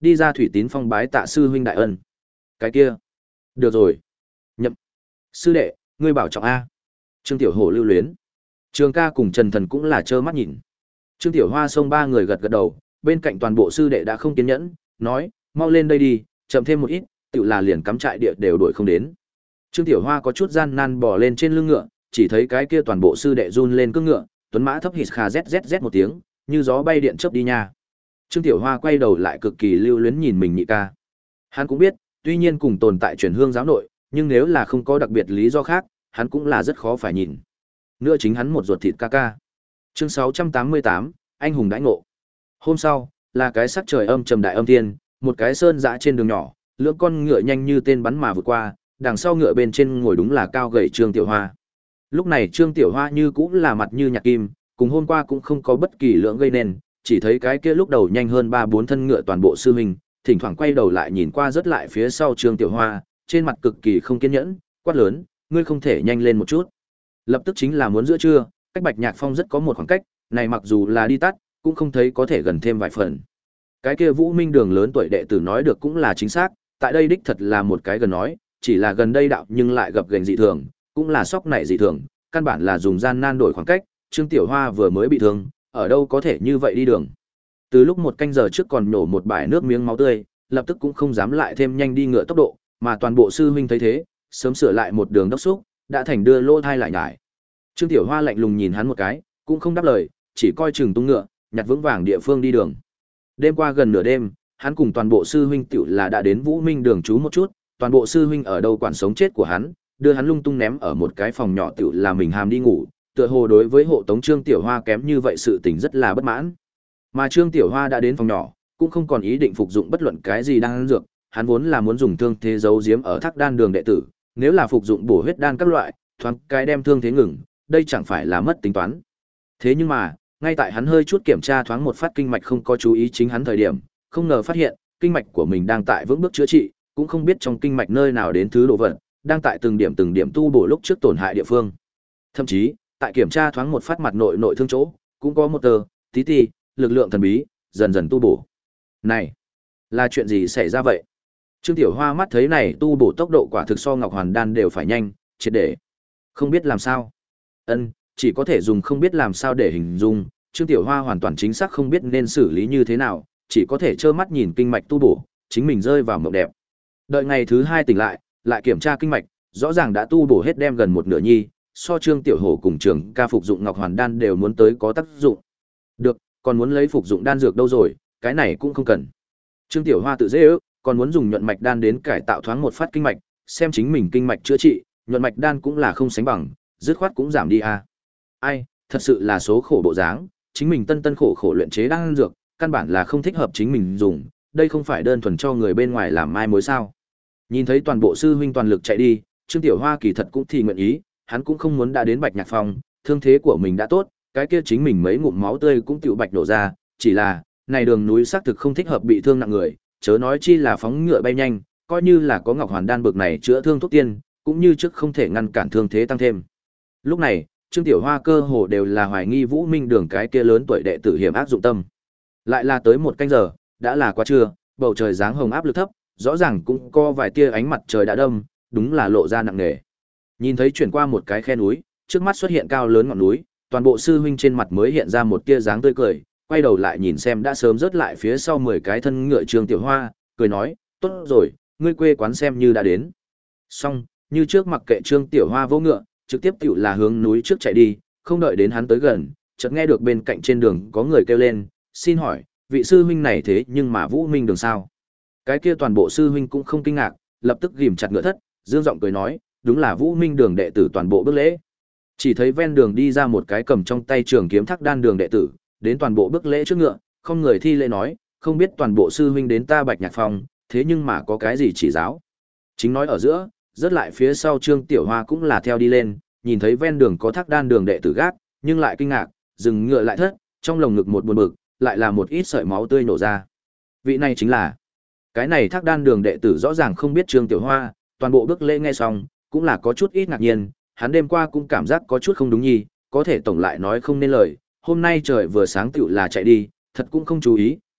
đi ra thủy tín phong bái tạ sư huynh đại ân. Cái kia, được rồi. Nhậm. Sư đệ, ngươi bảo trọng a. Trương Tiểu Hổ lưu luyến. Trường ca cùng Trần Thần cũng là trơ mắt nhìn. Trương Tiểu Hoa xông ba người gật gật đầu, bên cạnh toàn bộ sư đệ đã không kiên nhẫn, nói, mau lên đây đi, chậm thêm một ít, tự là liền cắm trại địa đều đuổi không đến. Trương Tiểu Hoa có chút gian nan bò lên trên lưng ngựa, chỉ thấy cái kia toàn bộ sư đệ run lên cưỡng ngựa, tuấn mã thấp hít khà zzz một tiếng, như gió bay điện chớp đi nha. Trương Tiểu Hoa quay đầu lại cực kỳ lưu luyến nhìn mình nhị ca. Hắn cũng biết, tuy nhiên cùng tồn tại truyền hương giáo nội, nhưng nếu là không có đặc biệt lý do khác, hắn cũng là rất khó phải nhìn. Nữa chính hắn một ruột thịt ca ca. Chương sáu trăm tám mươi tám, anh hùng đãi ngộ. Hôm sau, là cái sắc trời âm trầm đại âm thiên, một cái sơn dã trên đường nhỏ, lưỡng con ngựa nhanh như tên bắn mà vượt qua, đằng sau ngựa bên trên ngồi đúng là cao gầy Trương Tiểu Hoa. Lúc này Trương Tiểu Hoa như cũng là mặt như nhạc kim, cùng hôm qua cũng không có bất kỳ lượng gây nên, chỉ thấy cái kia lúc đầu nhanh hơn ba bốn thân ngựa toàn bộ sư huynh, thỉnh thoảng quay đầu lại nhìn qua rất lại phía sau Trương Tiểu Hoa, trên mặt cực kỳ không kiên nhẫn, quát lớn, ngươi không thể nhanh lên một chút. Lập tức chính là muốn giữa trưa, cách Bạch Nhạc Phong rất có một khoảng cách, này mặc dù là đi tắt, cũng không thấy có thể gần thêm vài phần. Cái kia Vũ Minh Đường lớn tuổi đệ tử nói được cũng là chính xác, tại đây đích thật là một cái gần nói, chỉ là gần đây đạo nhưng lại gặp gành dị thường, cũng là sóc này dị thường, căn bản là dùng gian nan đổi khoảng cách, Trương Tiểu Hoa vừa mới bị thương, ở đâu có thể như vậy đi đường. Từ lúc một canh giờ trước còn nổ một bãi nước miếng máu tươi, lập tức cũng không dám lại thêm nhanh đi ngựa tốc độ, mà toàn bộ sư huynh thấy thế, sớm sửa lại một đường đốc xúc, đã thành đưa lô thai lại nhải. Trương Tiểu Hoa lạnh lùng nhìn hắn một cái, cũng không đáp lời, chỉ coi chừng tung ngựa, nhặt vững vàng địa phương đi đường. Đêm qua gần nửa đêm, hắn cùng toàn bộ sư huynh tiểu là đã đến Vũ Minh Đường trú một chút, toàn bộ sư huynh ở đâu quản sống chết của hắn, đưa hắn lung tung ném ở một cái phòng nhỏ tiểu là mình hàm đi ngủ, tựa hồ đối với hộ tống Trương Tiểu Hoa kém như vậy sự tình rất là bất mãn. Mà Trương Tiểu Hoa đã đến phòng nhỏ, cũng không còn ý định phục dụng bất luận cái gì đang ăn dược, hắn vốn là muốn dùng thương thế giấu giếm ở Thác Đan Đường đệ tử, nếu là phục dụng bổ huyết đan các loại, thoáng cái đem thương thế ngừng, đây chẳng phải là mất tính toán. Thế nhưng mà, ngay tại hắn hơi chút kiểm tra thoáng một phát kinh mạch không có chú ý chính hắn thời điểm, không ngờ phát hiện, kinh mạch của mình đang tại vững bước chữa trị, cũng không biết trong kinh mạch nơi nào đến thứ đồ vật, đang tại từng điểm từng điểm tu bổ lúc trước tổn hại địa phương. Thậm chí, tại kiểm tra thoáng một phát mặt nội nội thương chỗ, cũng có một tờ, tí tí, lực lượng thần bí, dần dần tu bổ. Này, là chuyện gì xảy ra vậy? Trương Tiểu Hoa mắt thấy này tu bổ tốc độ quả thực so Ngọc Hoàn Đan đều phải nhanh, triệt để. Không biết làm sao. Ân, chỉ có thể dùng không biết làm sao để hình dung, Trương Tiểu Hoa hoàn toàn chính xác không biết nên xử lý như thế nào, chỉ có thể trơ mắt nhìn kinh mạch tu bổ, chính mình rơi vào mộng đẹp. Đợi ngày thứ hai tỉnh lại, lại kiểm tra kinh mạch, rõ ràng đã tu bổ hết đem gần một nửa nhi, so Trương Tiểu Hổ cùng Trường Ca phục dụng Ngọc Hoàn Đan đều muốn tới có tác dụng. Được, còn muốn lấy phục dụng đan dược đâu rồi, cái này cũng không cần. Trương Tiểu Hoa tự dễ ước, còn muốn dùng nhuận mạch đan đến cải tạo thoáng một phát kinh mạch, xem chính mình kinh mạch chữa trị, nhuận mạch đan cũng là không sánh bằng, dứt khoát cũng giảm đi a. Ai, thật sự là số khổ bộ dáng, chính mình tân tân khổ khổ luyện chế đan dược, căn bản là không thích hợp chính mình dùng, đây không phải đơn thuần cho người bên ngoài làm mai mối sao? Nhìn thấy toàn bộ sư huynh toàn lực chạy đi, Trương Tiểu Hoa kỳ thật cũng thì nguyện ý, hắn cũng không muốn đã đến Bạch Nhạc Phong, thương thế của mình đã tốt, cái kia chính mình mấy ngụm máu tươi cũng tựu bạch đổ ra, chỉ là, này đường núi xác thực không thích hợp bị thương nặng người, chớ nói chi là phóng ngựa bay nhanh, coi như là có Ngọc Hoàn Đan bực này chữa thương thuốc tiên, cũng như trước không thể ngăn cản thương thế tăng thêm. Lúc này, Trương Tiểu Hoa cơ hồ đều là hoài nghi Vũ Minh Đường cái kia lớn tuổi đệ tử hiểm ác dụng tâm. Lại là tới một canh giờ, đã là quá trưa, bầu trời dáng hồng áp lực thấp, rõ ràng cũng có vài tia ánh mặt trời đã đâm, đúng là lộ ra nặng nề. Nhìn thấy chuyển qua một cái khe núi, trước mắt xuất hiện cao lớn ngọn núi, toàn bộ sư huynh trên mặt mới hiện ra một tia dáng tươi cười, quay đầu lại nhìn xem đã sớm rớt lại phía sau mười cái thân ngựa Trương Tiểu Hoa, cười nói, tốt rồi, ngươi quê quán xem như đã đến. Xong, như trước mặc kệ Trương Tiểu Hoa vô ngựa, trực tiếp tiểu là hướng núi trước chạy đi, không đợi đến hắn tới gần, chợt nghe được bên cạnh trên đường có người kêu lên, xin hỏi, vị sư huynh này thế nhưng mà Vũ Minh Đường sao? Cái kia toàn bộ sư huynh cũng không kinh ngạc, lập tức ghim chặt ngựa thất, dương giọng cười nói, đúng là Vũ Minh Đường đệ tử toàn bộ bước lễ. Chỉ thấy ven đường đi ra một cái cầm trong tay trường kiếm Thác Đan Đường đệ tử, đến toàn bộ bước lễ trước ngựa, không người thi lễ nói, không biết toàn bộ sư huynh đến ta Bạch Nhạc Phong, thế nhưng mà có cái gì chỉ giáo. Chính nói ở giữa, rớt lại phía sau Trương Tiểu Hoa cũng là theo đi lên, nhìn thấy ven đường có Thác Đan Đường đệ tử gác, nhưng lại kinh ngạc, dừng ngựa lại thất, trong lồng ngực một buồn bực, lại là một ít sợi máu tươi nổ ra. Vị này chính là cái này Thác Đan Đường đệ tử rõ ràng không biết Trương Tiểu Hoa, toàn bộ bước lễ nghe xong, cũng là có chút ít ngạc nhiên, hắn đêm qua cũng cảm giác có chút không đúng nhỉ, có thể tổng lại nói không nên lời, hôm nay trời vừa sáng tựu là chạy đi, thật cũng không chú ý,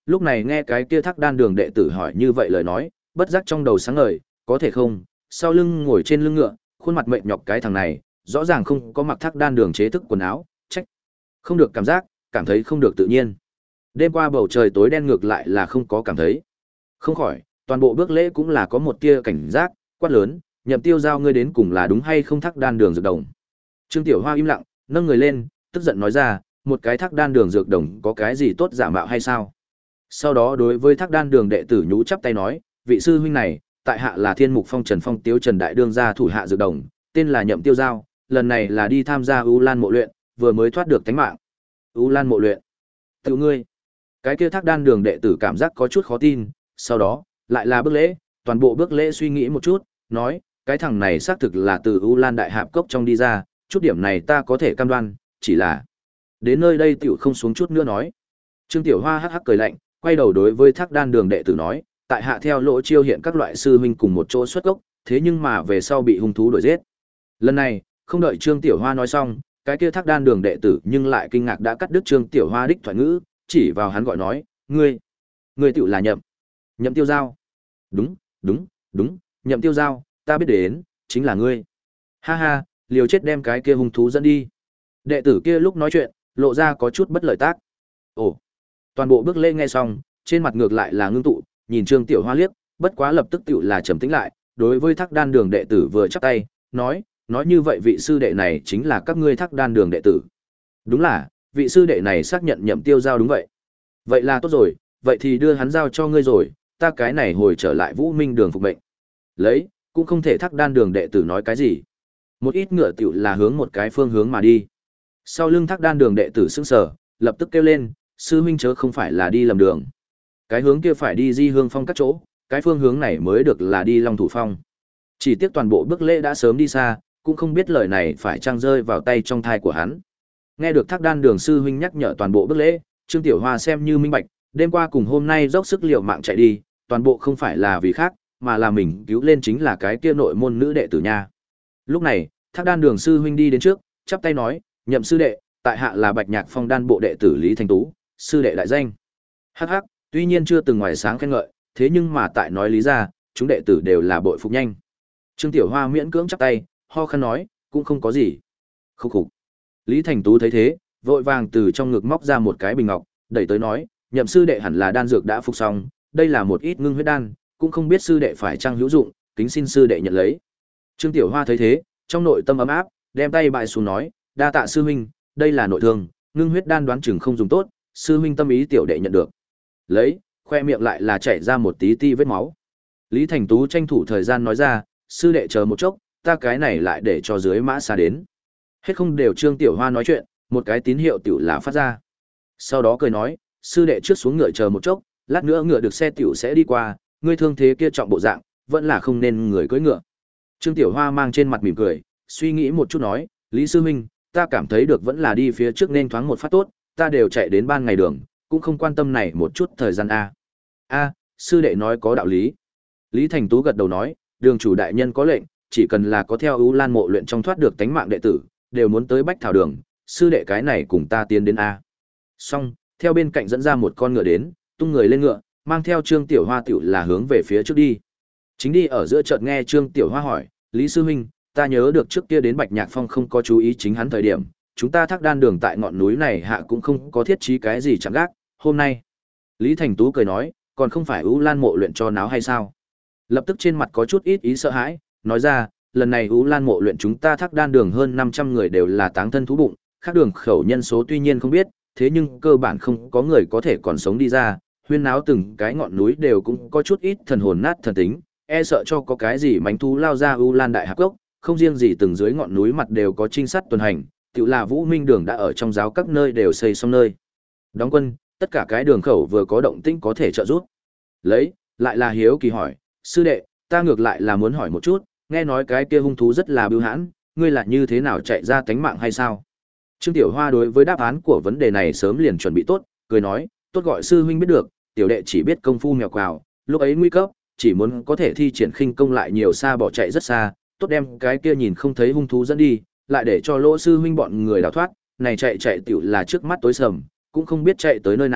lúc này nghe cái kia Thác Đan Đường đệ tử hỏi như vậy lời nói, bất giác trong đầu sáng ngời, có thể không, sau lưng ngồi trên lưng ngựa, khuôn mặt mệt nhọc cái thằng này, rõ ràng không có mặc Thác Đan Đường chế thức quần áo, trách. Không được cảm giác, cảm thấy không được tự nhiên. Đêm qua bầu trời tối đen ngược lại là không có cảm thấy. Không khỏi, toàn bộ bước lễ cũng là có một tia cảnh giác, quát lớn, Nhậm Tiêu Giao ngươi đến cùng là đúng hay không Thác Đan Đường dược đồng. Trương Tiểu Hoa im lặng, nâng người lên, tức giận nói ra, một cái Thác Đan Đường dược đồng có cái gì tốt giả mạo hay sao? Sau đó đối với Thác Đan Đường đệ tử nhú chắp tay nói, vị sư huynh này, tại hạ là Thiên Mục Phong Trần Phong Tiếu Trần Đại Đương gia thủ hạ dược đồng, tên là Nhậm Tiêu Giao, lần này là đi tham gia U Lan mộ luyện, vừa mới thoát được tánh mạng. U Lan mộ luyện? Tự ngươi? Cái kia Thác Đan Đường đệ tử cảm giác có chút khó tin, sau đó, lại là bước lễ, toàn bộ bước lễ suy nghĩ một chút, nói, cái thằng này xác thực là từ U Lan Đại Hạp Cốc trong đi ra, chút điểm này ta có thể cam đoan, chỉ là đến nơi đây tiểu không xuống chút nữa nói. Trương Tiểu Hoa hắc hắc cười lạnh, quay đầu đối với Thác Đan Đường đệ tử nói, tại hạ theo Lỗ Chiêu hiện các loại sư huynh cùng một chỗ xuất gốc, thế nhưng mà về sau bị hung thú đuổi giết. Lần này, không đợi Trương Tiểu Hoa nói xong, cái kia Thác Đan Đường đệ tử nhưng lại kinh ngạc đã cắt đứt Trương Tiểu Hoa đích thoại ngữ, chỉ vào hắn gọi nói, ngươi, ngươi tiểu là Nhậm, Nhậm Tiêu Giao. Đúng, đúng, đúng, Nhậm Tiêu Giao, ta biết đến, chính là ngươi. Ha ha, liều chết đem cái kia hung thú dẫn đi. Đệ tử kia lúc nói chuyện, lộ ra có chút bất lợi tác. Ồ, toàn bộ bước lễ nghe xong, trên mặt ngược lại là ngưng tụ, nhìn Trương Tiểu Hoa liếc, bất quá lập tức tiểu là trầm tĩnh lại, đối với Thác Đan Đường đệ tử vừa chắp tay, nói, nói như vậy vị sư đệ này chính là các ngươi Thác Đan Đường đệ tử. Đúng là, vị sư đệ này xác nhận Nhậm Tiêu Giao đúng vậy. Vậy là tốt rồi, vậy thì đưa hắn giao cho ngươi rồi, ta cái này hồi trở lại Vũ Minh Đường phục mệnh. Lấy, cũng không thể Thác Đan Đường đệ tử nói cái gì. Một ít ngựa tiểu là hướng một cái phương hướng mà đi. Sau lưng Thác Đan Đường đệ tử sững sờ, lập tức kêu lên, sư huynh chớ không phải là đi lầm đường. Cái hướng kia phải đi Di Hương Phong các chỗ, cái phương hướng này mới được là đi Long Thủ Phong. Chỉ tiếc toàn bộ bước lễ đã sớm đi xa, cũng không biết lời này phải trang rơi vào tay trong thai của hắn. Nghe được Thác Đan Đường sư huynh nhắc nhở toàn bộ bước lễ, Trương Tiểu Hoa xem như minh bạch, đêm qua cùng hôm nay dốc sức liều mạng chạy đi, toàn bộ không phải là vì khác, mà là mình cứu lên chính là cái kia nội môn nữ đệ tử nha. Lúc này, Thác Đan Đường sư huynh đi đến trước, chắp tay nói, Nhậm sư đệ, tại hạ là Bạch Nhạc Phong đan bộ đệ tử Lý Thành Tú, sư đệ đại danh. Hắc hắc, tuy nhiên chưa từng ngoài sáng khen ngợi, thế nhưng mà tại nói lý ra, chúng đệ tử đều là bội phục nhanh. Trương Tiểu Hoa miễn cưỡng chắp tay, ho khăn nói, cũng không có gì. Khúc khục. Lý Thành Tú thấy thế, vội vàng từ trong ngực móc ra một cái bình ngọc, đẩy tới nói, Nhậm sư đệ hẳn là đan dược đã phục xong, đây là một ít ngưng huyết đan, cũng không biết sư đệ phải chăng hữu dụng, kính xin sư đệ nhận lấy. Trương Tiểu Hoa thấy thế, trong nội tâm ấm áp, đem tay bại xuống nói, đa tạ sư huynh, đây là nội thương, ngưng huyết đan đoán chừng không dùng tốt, sư huynh tâm ý tiểu đệ nhận được. Lấy, khoe miệng lại là chảy ra một tí ti vết máu. Lý Thành Tú tranh thủ thời gian nói ra, sư đệ chờ một chốc, ta cái này lại để cho dưới mã xa đến. Hết không đều Trương Tiểu Hoa nói chuyện, một cái tín hiệu tiểu là phát ra. Sau đó cười nói, sư đệ trước xuống ngựa chờ một chốc, lát nữa ngựa được xe tiểu sẽ đi qua, ngươi thương thế kia trọng bộ dạng, vẫn là không nên người cưỡi ngựa. Trương Tiểu Hoa mang trên mặt mỉm cười, suy nghĩ một chút nói, Lý sư huynh, ta cảm thấy được vẫn là đi phía trước nên thoáng một phát tốt, ta đều chạy đến ban ngày đường, cũng không quan tâm này một chút thời gian a. A, sư đệ nói có đạo lý. Lý Thành Tú gật đầu nói, đường chủ đại nhân có lệnh, chỉ cần là có theo ưu lan mộ luyện trong thoát được tánh mạng đệ tử, đều muốn tới Bách Thảo Đường, sư đệ cái này cùng ta tiến đến a. Xong, theo bên cạnh dẫn ra một con ngựa đến, tung người lên ngựa, mang theo Trương Tiểu Hoa tiểu là hướng về phía trước đi. Chính đi ở giữa chợt nghe Trương Tiểu Hoa hỏi, Lý sư huynh, ta nhớ được trước kia đến Bạch Nhạc Phong không có chú ý chính hắn thời điểm, chúng ta Thác Đan Đường tại ngọn núi này hạ cũng không có thiết trí cái gì chẳng gác, hôm nay. Lý Thành Tú cười nói, còn không phải ưu lan mộ luyện cho náo hay sao? Lập tức trên mặt có chút ít ý sợ hãi, nói ra, lần này ưu lan mộ luyện chúng ta Thác Đan Đường hơn năm trăm người đều là táng thân thú bụng, khác đường khẩu nhân số tuy nhiên không biết, thế nhưng cơ bản không có người có thể còn sống đi ra, huyên náo từng cái ngọn núi đều cũng có chút ít thần hồn nát thần tính, e sợ cho có cái gì mánh thú lao ra ưu lan đại hạp gốc, không riêng gì từng dưới ngọn núi mặt đều có trinh sát tuần hành, tự là Vũ Minh Đường đã ở trong giáo các nơi đều xây xong nơi đóng quân, tất cả cái đường khẩu vừa có động tĩnh có thể trợ giúp. Lấy, lại là hiếu kỳ hỏi, sư đệ, ta ngược lại là muốn hỏi một chút, nghe nói cái kia hung thú rất là bưu hãn, ngươi là như thế nào chạy ra tánh mạng hay sao? Trương Tiểu Hoa đối với đáp án của vấn đề này sớm liền chuẩn bị tốt, cười nói, tốt gọi sư huynh biết được, tiểu đệ chỉ biết công phu mèo quào, lúc ấy nguy cấp, chỉ muốn có thể thi triển khinh công lại nhiều xa bỏ chạy rất xa, tốt đem cái kia nhìn không thấy hung thú dẫn đi, lại để cho Lỗ sư huynh bọn người đào thoát, này chạy chạy tiểu là trước mắt tối sầm, cũng không biết chạy tới nơi nào,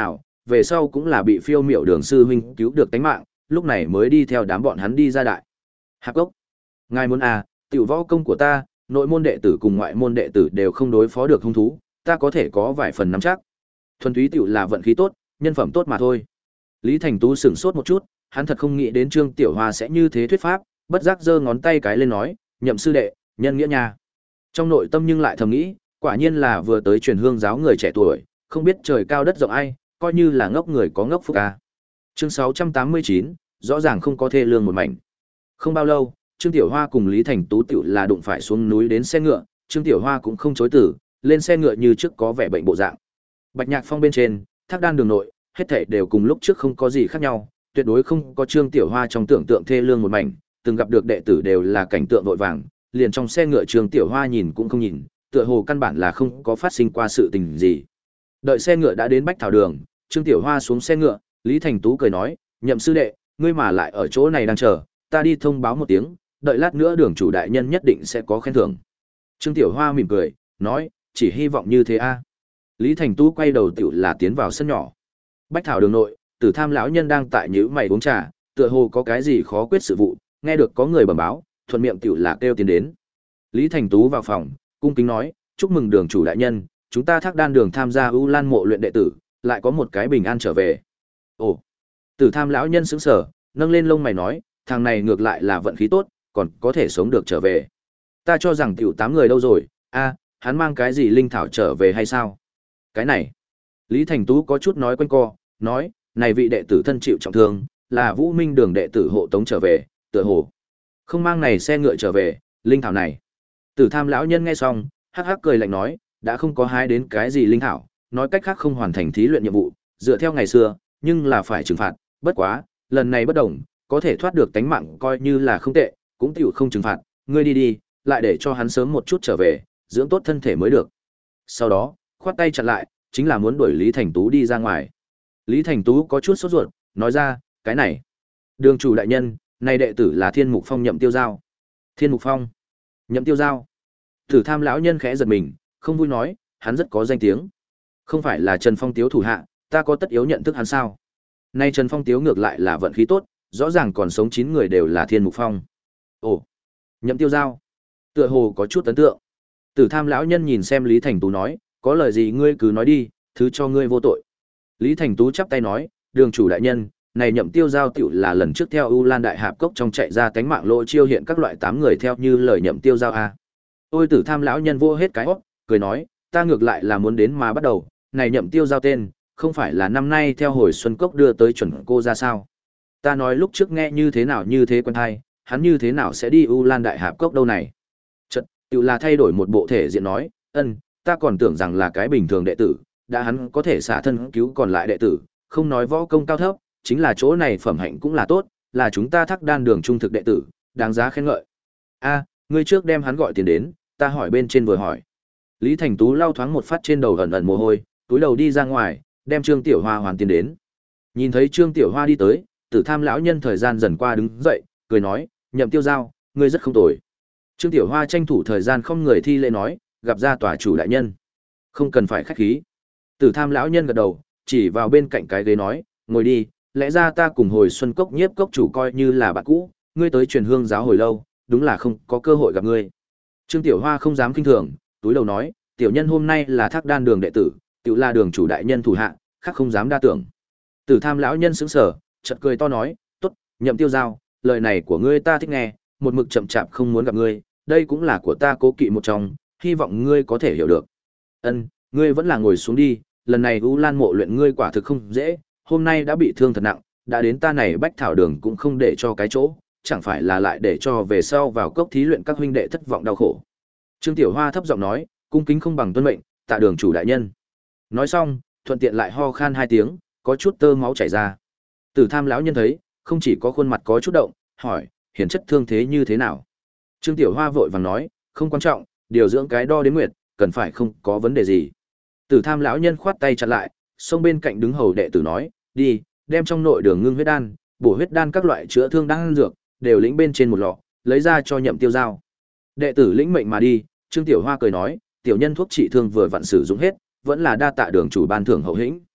về sau cũng là bị phiêu miểu đường sư huynh cứu được tánh mạng, lúc này mới đi theo đám bọn hắn đi ra đại hạp cốc. Ngài muốn à, tiểu võ công của ta, nội môn đệ tử cùng ngoại môn đệ tử đều không đối phó được hung thú, ta có thể có vài phần nắm chắc. Thuần túy tiểu là vận khí tốt, nhân phẩm tốt mà thôi. Lý Thành Tú sửng sốt một chút, hắn thật không nghĩ đến Trương Tiểu Hoa sẽ như thế thuyết pháp, bất giác giơ ngón tay cái lên nói, nhậm sư đệ, nhân nghĩa nha. Trong nội tâm nhưng lại thầm nghĩ, quả nhiên là vừa tới truyền hương giáo người trẻ tuổi, không biết trời cao đất rộng ai, coi như là ngốc người có ngốc phúc à. Chương sáu trăm tám mươi chín, rõ ràng không có thê lương một mảnh. Không bao lâu, Trương Tiểu Hoa cùng Lý Thành Tú tiểu là đụng phải xuống núi đến xe ngựa, Trương Tiểu Hoa cũng không chối từ, lên xe ngựa như trước có vẻ bệnh bộ dạng. Bạch Nhạc Phong bên trên, Thác Đan đường nội, hết thảy đều cùng lúc trước không có gì khác nhau, tuyệt đối không có Trương Tiểu Hoa trong tưởng tượng thê lương một mảnh, từng gặp được đệ tử đều là cảnh tượng vội vàng, liền trong xe ngựa Trương Tiểu Hoa nhìn cũng không nhìn, tựa hồ căn bản là không có phát sinh qua sự tình gì. Đợi xe ngựa đã đến Bách Thảo đường, Trương Tiểu Hoa xuống xe ngựa, Lý Thành Tú cười nói, nhậm sư đệ, ngươi mà lại ở chỗ này đang chờ, ta đi thông báo một tiếng, đợi lát nữa đường chủ đại nhân nhất định sẽ có khen thưởng. Trương Tiểu Hoa mỉm cười, nói, chỉ hy vọng như thế a. Lý Thành Tú quay đầu tiểu là tiến vào sân nhỏ. Bách Thảo đường nội, Tử Tham lão nhân đang tại nhíu mày uống trà, tựa hồ có cái gì khó quyết sự vụ, nghe được có người bẩm báo, thuận miệng tiểu là kêu tiến đến. Lý Thành Tú vào phòng, cung kính nói, chúc mừng đường chủ đại nhân, chúng ta Thác Đan đường tham gia U Lan mộ luyện đệ tử, lại có một cái bình an trở về. Ồ. Tử Tham lão nhân sững sờ, nâng lên lông mày nói, thằng này ngược lại là vận khí tốt, còn có thể sống được trở về. Ta cho rằng tiểu tám người đâu rồi, a, hắn mang cái gì linh thảo trở về hay sao? Cái này. Lý Thành Tú có chút nói quanh co, nói, này vị đệ tử thân chịu trọng thương, là Vũ Minh đường đệ tử hộ tống trở về, tựa hồ không mang này xe ngựa trở về, linh thảo này. Tử Tham lão nhân nghe xong, hắc hắc cười lạnh nói, đã không có hái đến cái gì linh thảo, nói cách khác không hoàn thành thí luyện nhiệm vụ, dựa theo ngày xưa, nhưng là phải trừng phạt, bất quá, lần này bất đồng, có thể thoát được tánh mạng coi như là không tệ, cũng tiểu không trừng phạt, ngươi đi đi, lại để cho hắn sớm một chút trở về, dưỡng tốt thân thể mới được. Sau đó, khoát tay chặn lại, chính là muốn đuổi Lý Thành Tú đi ra ngoài. Lý Thành Tú có chút sốt ruột, nói ra, cái này. Đường chủ đại nhân, này đệ tử là Thiên Mục Phong Nhậm Tiêu Giao. Thiên Mục Phong? Nhậm Tiêu Giao? Tử Tham lão nhân khẽ giật mình, không vui nói, hắn rất có danh tiếng. Không phải là Trần Phong Tiếu thủ hạ, ta có tất yếu nhận thức hắn sao? Nay Trần Phong Tiếu ngược lại là vận khí tốt, rõ ràng còn sống chín người đều là Thiên Mục Phong. Ồ, Nhậm Tiêu Giao. Tựa hồ có chút ấn tượng. Tử Tham lão nhân nhìn xem Lý Thành Tú nói, có lời gì ngươi cứ nói đi, thứ cho ngươi vô tội. Lý Thành Tú chắp tay nói, đường chủ đại nhân, này Nhậm Tiêu Giao tiểu là lần trước theo U Lan Đại Hạp Cốc trong chạy ra tánh mạng lỗ chiêu hiện các loại tám người theo như lời Nhậm Tiêu Giao a. Ôi Tử Tham lão nhân vô hết cái hót, cười nói, ta ngược lại là muốn đến mà bắt đầu, này Nhậm Tiêu Giao tên, không phải là năm nay theo hồi Xuân Cốc đưa tới chuẩn cô ra sao? Ta nói lúc trước nghe như thế nào như thế quen hay, hắn như thế nào sẽ đi U Lan Đại Hạp Cốc đâu này? Chợt, tiểu là thay đổi một bộ thể diện nói, ân, ta còn tưởng rằng là cái bình thường đệ tử, đã hắn có thể xả thân cứu còn lại đệ tử, không nói võ công cao thấp, chính là chỗ này phẩm hạnh cũng là tốt, là chúng ta Thác Đan đường trung thực đệ tử, đáng giá khen ngợi. A, ngươi trước đem hắn gọi tiền đến, ta hỏi bên trên vừa hỏi. Lý Thành Tú lau thoáng một phát trên đầu ẩn ẩn mồ hôi, túi đầu đi ra ngoài, đem Trương Tiểu Hoa hoàn tiền đến. Nhìn thấy Trương Tiểu Hoa đi tới, Tử Tham lão nhân thời gian dần qua đứng dậy, cười nói, Nhậm Tiêu Giao, ngươi rất không tồi. Trương Tiểu Hoa tranh thủ thời gian không người thi lễ nói, gặp ra tòa chủ đại nhân, không cần phải khách khí. Tử Tham lão nhân gật đầu, chỉ vào bên cạnh cái ghế nói, ngồi đi, lẽ ra ta cùng hồi Xuân Cốc Nhiếp Cốc chủ coi như là bạn cũ, ngươi tới truyền hương giáo hồi lâu, đúng là không có cơ hội gặp ngươi. Trương Tiểu Hoa không dám kinh thường, túi đầu nói, tiểu nhân hôm nay là Thác Đan đường đệ tử, tiểu là đường chủ đại nhân thủ hạ, khác không dám đa tưởng. Tử Tham lão nhân sững sờ, chợt cười to nói, tốt, Nhậm Tiêu Giao, lời này của ngươi ta thích nghe, một mực chậm chạp không muốn gặp ngươi, đây cũng là của ta cố kỵ một trong, hy vọng ngươi có thể hiểu được. Ân, ngươi vẫn là ngồi xuống đi, lần này U Lan mộ luyện ngươi quả thực không dễ, hôm nay đã bị thương thật nặng, đã đến ta này Bách Thảo đường cũng không để cho cái chỗ, chẳng phải là lại để cho về sau vào cốc thí luyện các huynh đệ thất vọng đau khổ. Trương Tiểu Hoa thấp giọng nói, cung kính không bằng tuân mệnh, tạ đường chủ đại nhân. Nói xong, thuận tiện lại ho khan hai tiếng, có chút tơ máu chảy ra. Tử Tham lão nhân thấy, không chỉ có khuôn mặt có chút động, hỏi, hiển chất thương thế như thế nào? Trương Tiểu Hoa vội vàng nói, không quan trọng, điều dưỡng cái đo đếm nguyệt, cần phải không có vấn đề gì. Tử Tham lão nhân khoát tay chặn lại, xông bên cạnh đứng hầu đệ tử nói, đi, đem trong nội đường ngưng huyết đan, bổ huyết đan các loại chữa thương đan dược, đều lĩnh bên trên một lọ, lấy ra cho Nhậm Tiêu Giao. Đệ tử lĩnh mệnh mà đi, Trương Tiểu Hoa cười nói, tiểu nhân thuốc trị thương vừa vặn sử dụng hết, vẫn là đa tạ đường chủ ban thưởng hậu hĩnh.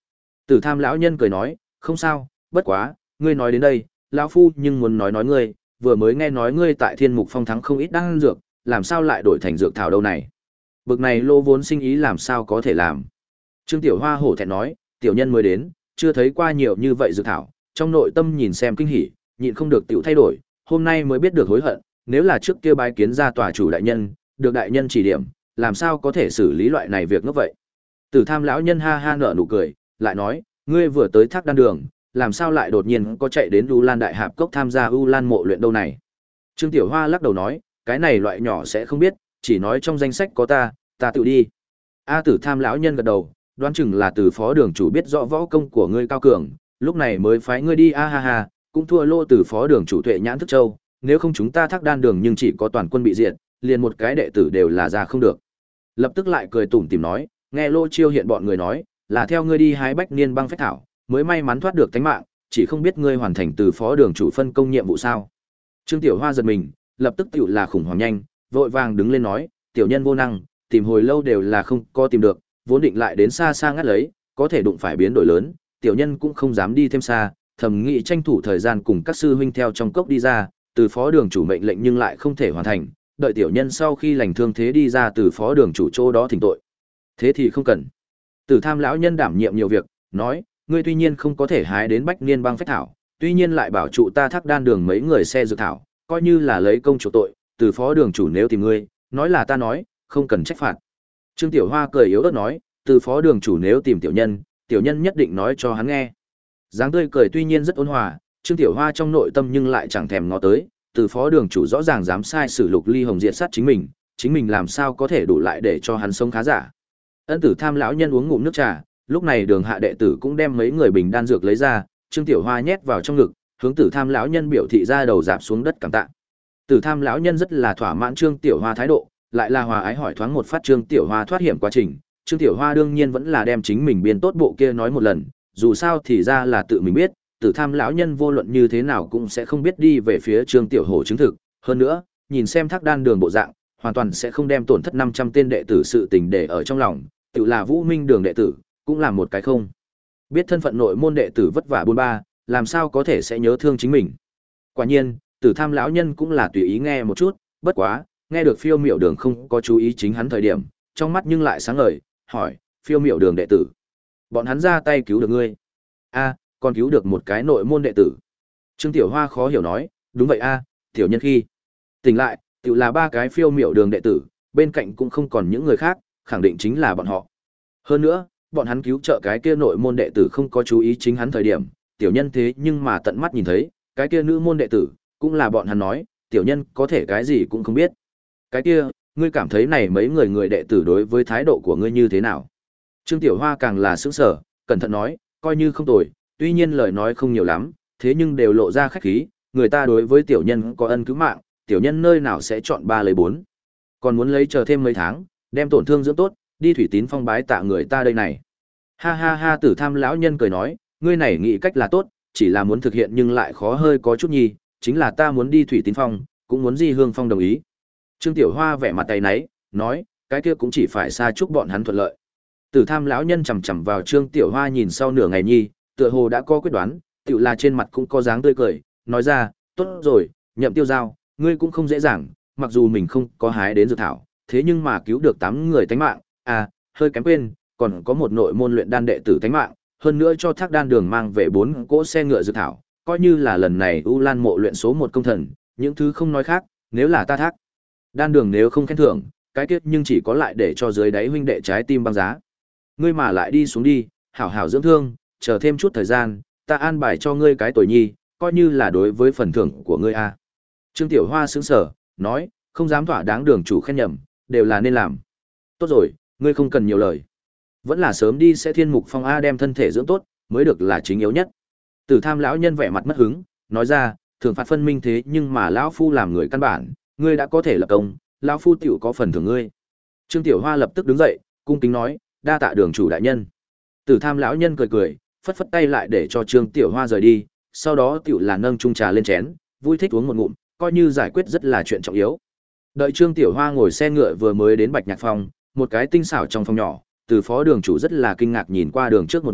Tử Tham lão nhân cười nói, không sao, bất quá, ngươi nói đến đây, lão phu nhưng muốn nói nói ngươi, vừa mới nghe nói ngươi tại Thiên Mục Phong thắng không ít đan dược, làm sao lại đổi thành dược thảo đâu này? Bực này lô vốn sinh ý làm sao có thể làm? Trương Tiểu Hoa hổ thẹn nói, tiểu nhân mới đến, chưa thấy qua nhiều như vậy dược thảo, trong nội tâm nhìn xem kinh hỉ, nhịn không được tiểu thay đổi, hôm nay mới biết được hối hận, nếu là trước kia bái kiến ra tòa chủ đại nhân, được đại nhân chỉ điểm, làm sao có thể xử lý loại này việc ngốc vậy? Tử Tham lão nhân ha ha nở nụ cười, lại nói, ngươi vừa tới Thác Đan Đường, làm sao lại đột nhiên có chạy đến U Lan Đại Hạp Cốc tham gia U Lan mộ luyện đâu này? Trương Tiểu Hoa lắc đầu nói, cái này loại nhỏ sẽ không biết, chỉ nói trong danh sách có ta, ta tự đi. A Tử Tham lão nhân gật đầu, đoán chừng là từ phó đường chủ biết rõ võ công của ngươi cao cường, lúc này mới phái ngươi đi a ha ha, cũng thua lô từ phó đường chủ Tuệ Nhãn Thức Châu, nếu không chúng ta Thác Đan Đường nhưng chỉ có toàn quân bị diệt, liền một cái đệ tử đều là ra không được. Lập tức lại cười tủm tỉm nói, nghe Lô Chiêu hiện bọn người nói, là theo ngươi đi hái bách niên băng phách thảo, mới may mắn thoát được tánh mạng, chỉ không biết ngươi hoàn thành từ phó đường chủ phân công nhiệm vụ sao? Trương Tiểu Hoa giật mình, lập tức tựu là khủng hoảng nhanh, vội vàng đứng lên nói, tiểu nhân vô năng, tìm hồi lâu đều là không có tìm được, vốn định lại đến xa xa ngắt lấy, có thể đụng phải biến đổi lớn, tiểu nhân cũng không dám đi thêm xa, thầm nghĩ tranh thủ thời gian cùng các sư huynh theo trong cốc đi ra, từ phó đường chủ mệnh lệnh nhưng lại không thể hoàn thành, đợi tiểu nhân sau khi lành thương thế đi ra từ phó đường chủ chỗ đó thỉnh tội. Thế thì không cần. Tử Tham lão nhân đảm nhiệm nhiều việc, nói, ngươi tuy nhiên không có thể hái đến bách niên băng phách thảo, tuy nhiên lại bảo trụ ta Thác Đan Đường mấy người xe dược thảo, coi như là lấy công chủ tội, từ phó đường chủ nếu tìm ngươi, nói là ta nói, không cần trách phạt. Trương Tiểu Hoa cười yếu ớt nói, từ phó đường chủ nếu tìm tiểu nhân, tiểu nhân nhất định nói cho hắn nghe. Dáng tươi cười tuy nhiên rất ôn hòa, Trương Tiểu Hoa trong nội tâm nhưng lại chẳng thèm ngó tới, từ phó đường chủ rõ ràng dám sai sử Lục Ly Hồng diệt sát chính mình, chính mình làm sao có thể đủ lại để cho hắn sống khá giả. Ân Tử Tham lão nhân uống ngụm nước trà, lúc này Đường hạ đệ tử cũng đem mấy người bình đan dược lấy ra, Trương Tiểu Hoa nhét vào trong ngực, hướng Tử Tham lão nhân biểu thị ra đầu dạp xuống đất cảm tạ. Tử Tham lão nhân rất là thỏa mãn Trương Tiểu Hoa thái độ, lại là hòa ái hỏi thoáng một phát Trương Tiểu Hoa thoát hiểm quá trình, Trương Tiểu Hoa đương nhiên vẫn là đem chính mình biên tốt bộ kia nói một lần, dù sao thì ra là tự mình biết, Tử Tham lão nhân vô luận như thế nào cũng sẽ không biết đi về phía Trương Tiểu Hổ chứng thực, hơn nữa, nhìn xem Thác Đan Đường bộ dạng, hoàn toàn sẽ không đem tổn thất năm trăm tên đệ tử sự tình để ở trong lòng, tự là Vũ Minh Đường đệ tử, cũng là một cái không. Biết thân phận nội môn đệ tử vất vả buôn ba, làm sao có thể sẽ nhớ thương chính mình. Quả nhiên, Tử Tham lão nhân cũng là tùy ý nghe một chút, bất quá, nghe được Phiêu Miểu Đường không có chú ý chính hắn thời điểm, trong mắt nhưng lại sáng ngời, hỏi, Phiêu Miểu Đường đệ tử, bọn hắn ra tay cứu được ngươi? A, còn cứu được một cái nội môn đệ tử. Trương Tiểu Hoa khó hiểu nói, đúng vậy a, tiểu nhân khi tỉnh lại, tự là ba cái Phiêu Miểu Đường đệ tử, bên cạnh cũng không còn những người khác, khẳng định chính là bọn họ. Hơn nữa, bọn hắn cứu trợ cái kia nội môn đệ tử không có chú ý chính hắn thời điểm, tiểu nhân thế nhưng mà tận mắt nhìn thấy, cái kia nữ môn đệ tử, cũng là bọn hắn nói, tiểu nhân có thể cái gì cũng không biết. Cái kia, ngươi cảm thấy này mấy người người đệ tử đối với thái độ của ngươi như thế nào? Trương Tiểu Hoa càng là sững sờ, cẩn thận nói, coi như không tồi, tuy nhiên lời nói không nhiều lắm, thế nhưng đều lộ ra khách khí, người ta đối với tiểu nhân có ân cứu mạng, tiểu nhân nơi nào sẽ chọn ba lấy bốn. Còn muốn lấy chờ thêm mấy tháng, đem tổn thương dưỡng tốt, đi Thủy Tín Phong bái tạ người ta đây này. Ha ha ha, Tử Tham lão nhân cười nói, ngươi này nghĩ cách là tốt, chỉ là muốn thực hiện nhưng lại khó hơi có chút nhi, chính là ta muốn đi Thủy Tín Phong, cũng muốn Di Hương Phong đồng ý. Trương Tiểu Hoa vẻ mặt tay náy, nói, cái kia cũng chỉ phải xa chúc bọn hắn thuận lợi. Tử Tham lão nhân chằm chằm vào Trương Tiểu Hoa nhìn sau nửa ngày nhi, tựa hồ đã có quyết đoán, tựu là trên mặt cũng có dáng tươi cười, nói ra, tốt rồi, Nhậm Tiêu Giao, ngươi cũng không dễ dàng, mặc dù mình không có hái đến dược thảo, thế nhưng mà cứu được tám người tánh mạng, à, hơi kém quên, còn có một nội môn luyện đan đệ tử tánh mạng, hơn nữa cho Thác Đan Đường mang về bốn cỗ xe ngựa dược thảo, coi như là lần này U Lan mộ luyện số một công thần, những thứ không nói khác, nếu là ta Thác Đan Đường nếu không khen thưởng, cái kết nhưng chỉ có lại để cho dưới đáy huynh đệ trái tim băng giá. Ngươi mà lại đi xuống đi, hảo hảo dưỡng thương, chờ thêm chút thời gian, ta an bài cho ngươi cái tuổi nhi, coi như là đối với phần thưởng của ngươi a. Trương Tiểu Hoa sững sờ, nói, không dám thỏa đáng đường chủ khen nhầm, đều là nên làm. Tốt rồi, ngươi không cần nhiều lời. Vẫn là sớm đi sẽ Thiên Mục Phong a đem thân thể dưỡng tốt, mới được là chính yếu nhất. Tử Tham lão nhân vẻ mặt mất hứng, nói ra, thưởng phạt phân minh thế nhưng mà lão phu làm người căn bản, ngươi đã có thể lập công, lão phu tiểu có phần thưởng ngươi. Trương Tiểu Hoa lập tức đứng dậy, cung kính nói, đa tạ đường chủ đại nhân. Tử Tham lão nhân cười cười, phất phất tay lại để cho Trương Tiểu Hoa rời đi, sau đó tiểu là nâng chung trà lên chén, vui thích uống một ngụm, coi như giải quyết rất là chuyện trọng yếu. Đợi Trương Tiểu Hoa ngồi xe ngựa vừa mới đến Bạch Nhạc Phong, một cái tinh xảo trong phòng nhỏ, từ phó đường chủ rất là kinh ngạc nhìn qua đường trước một người,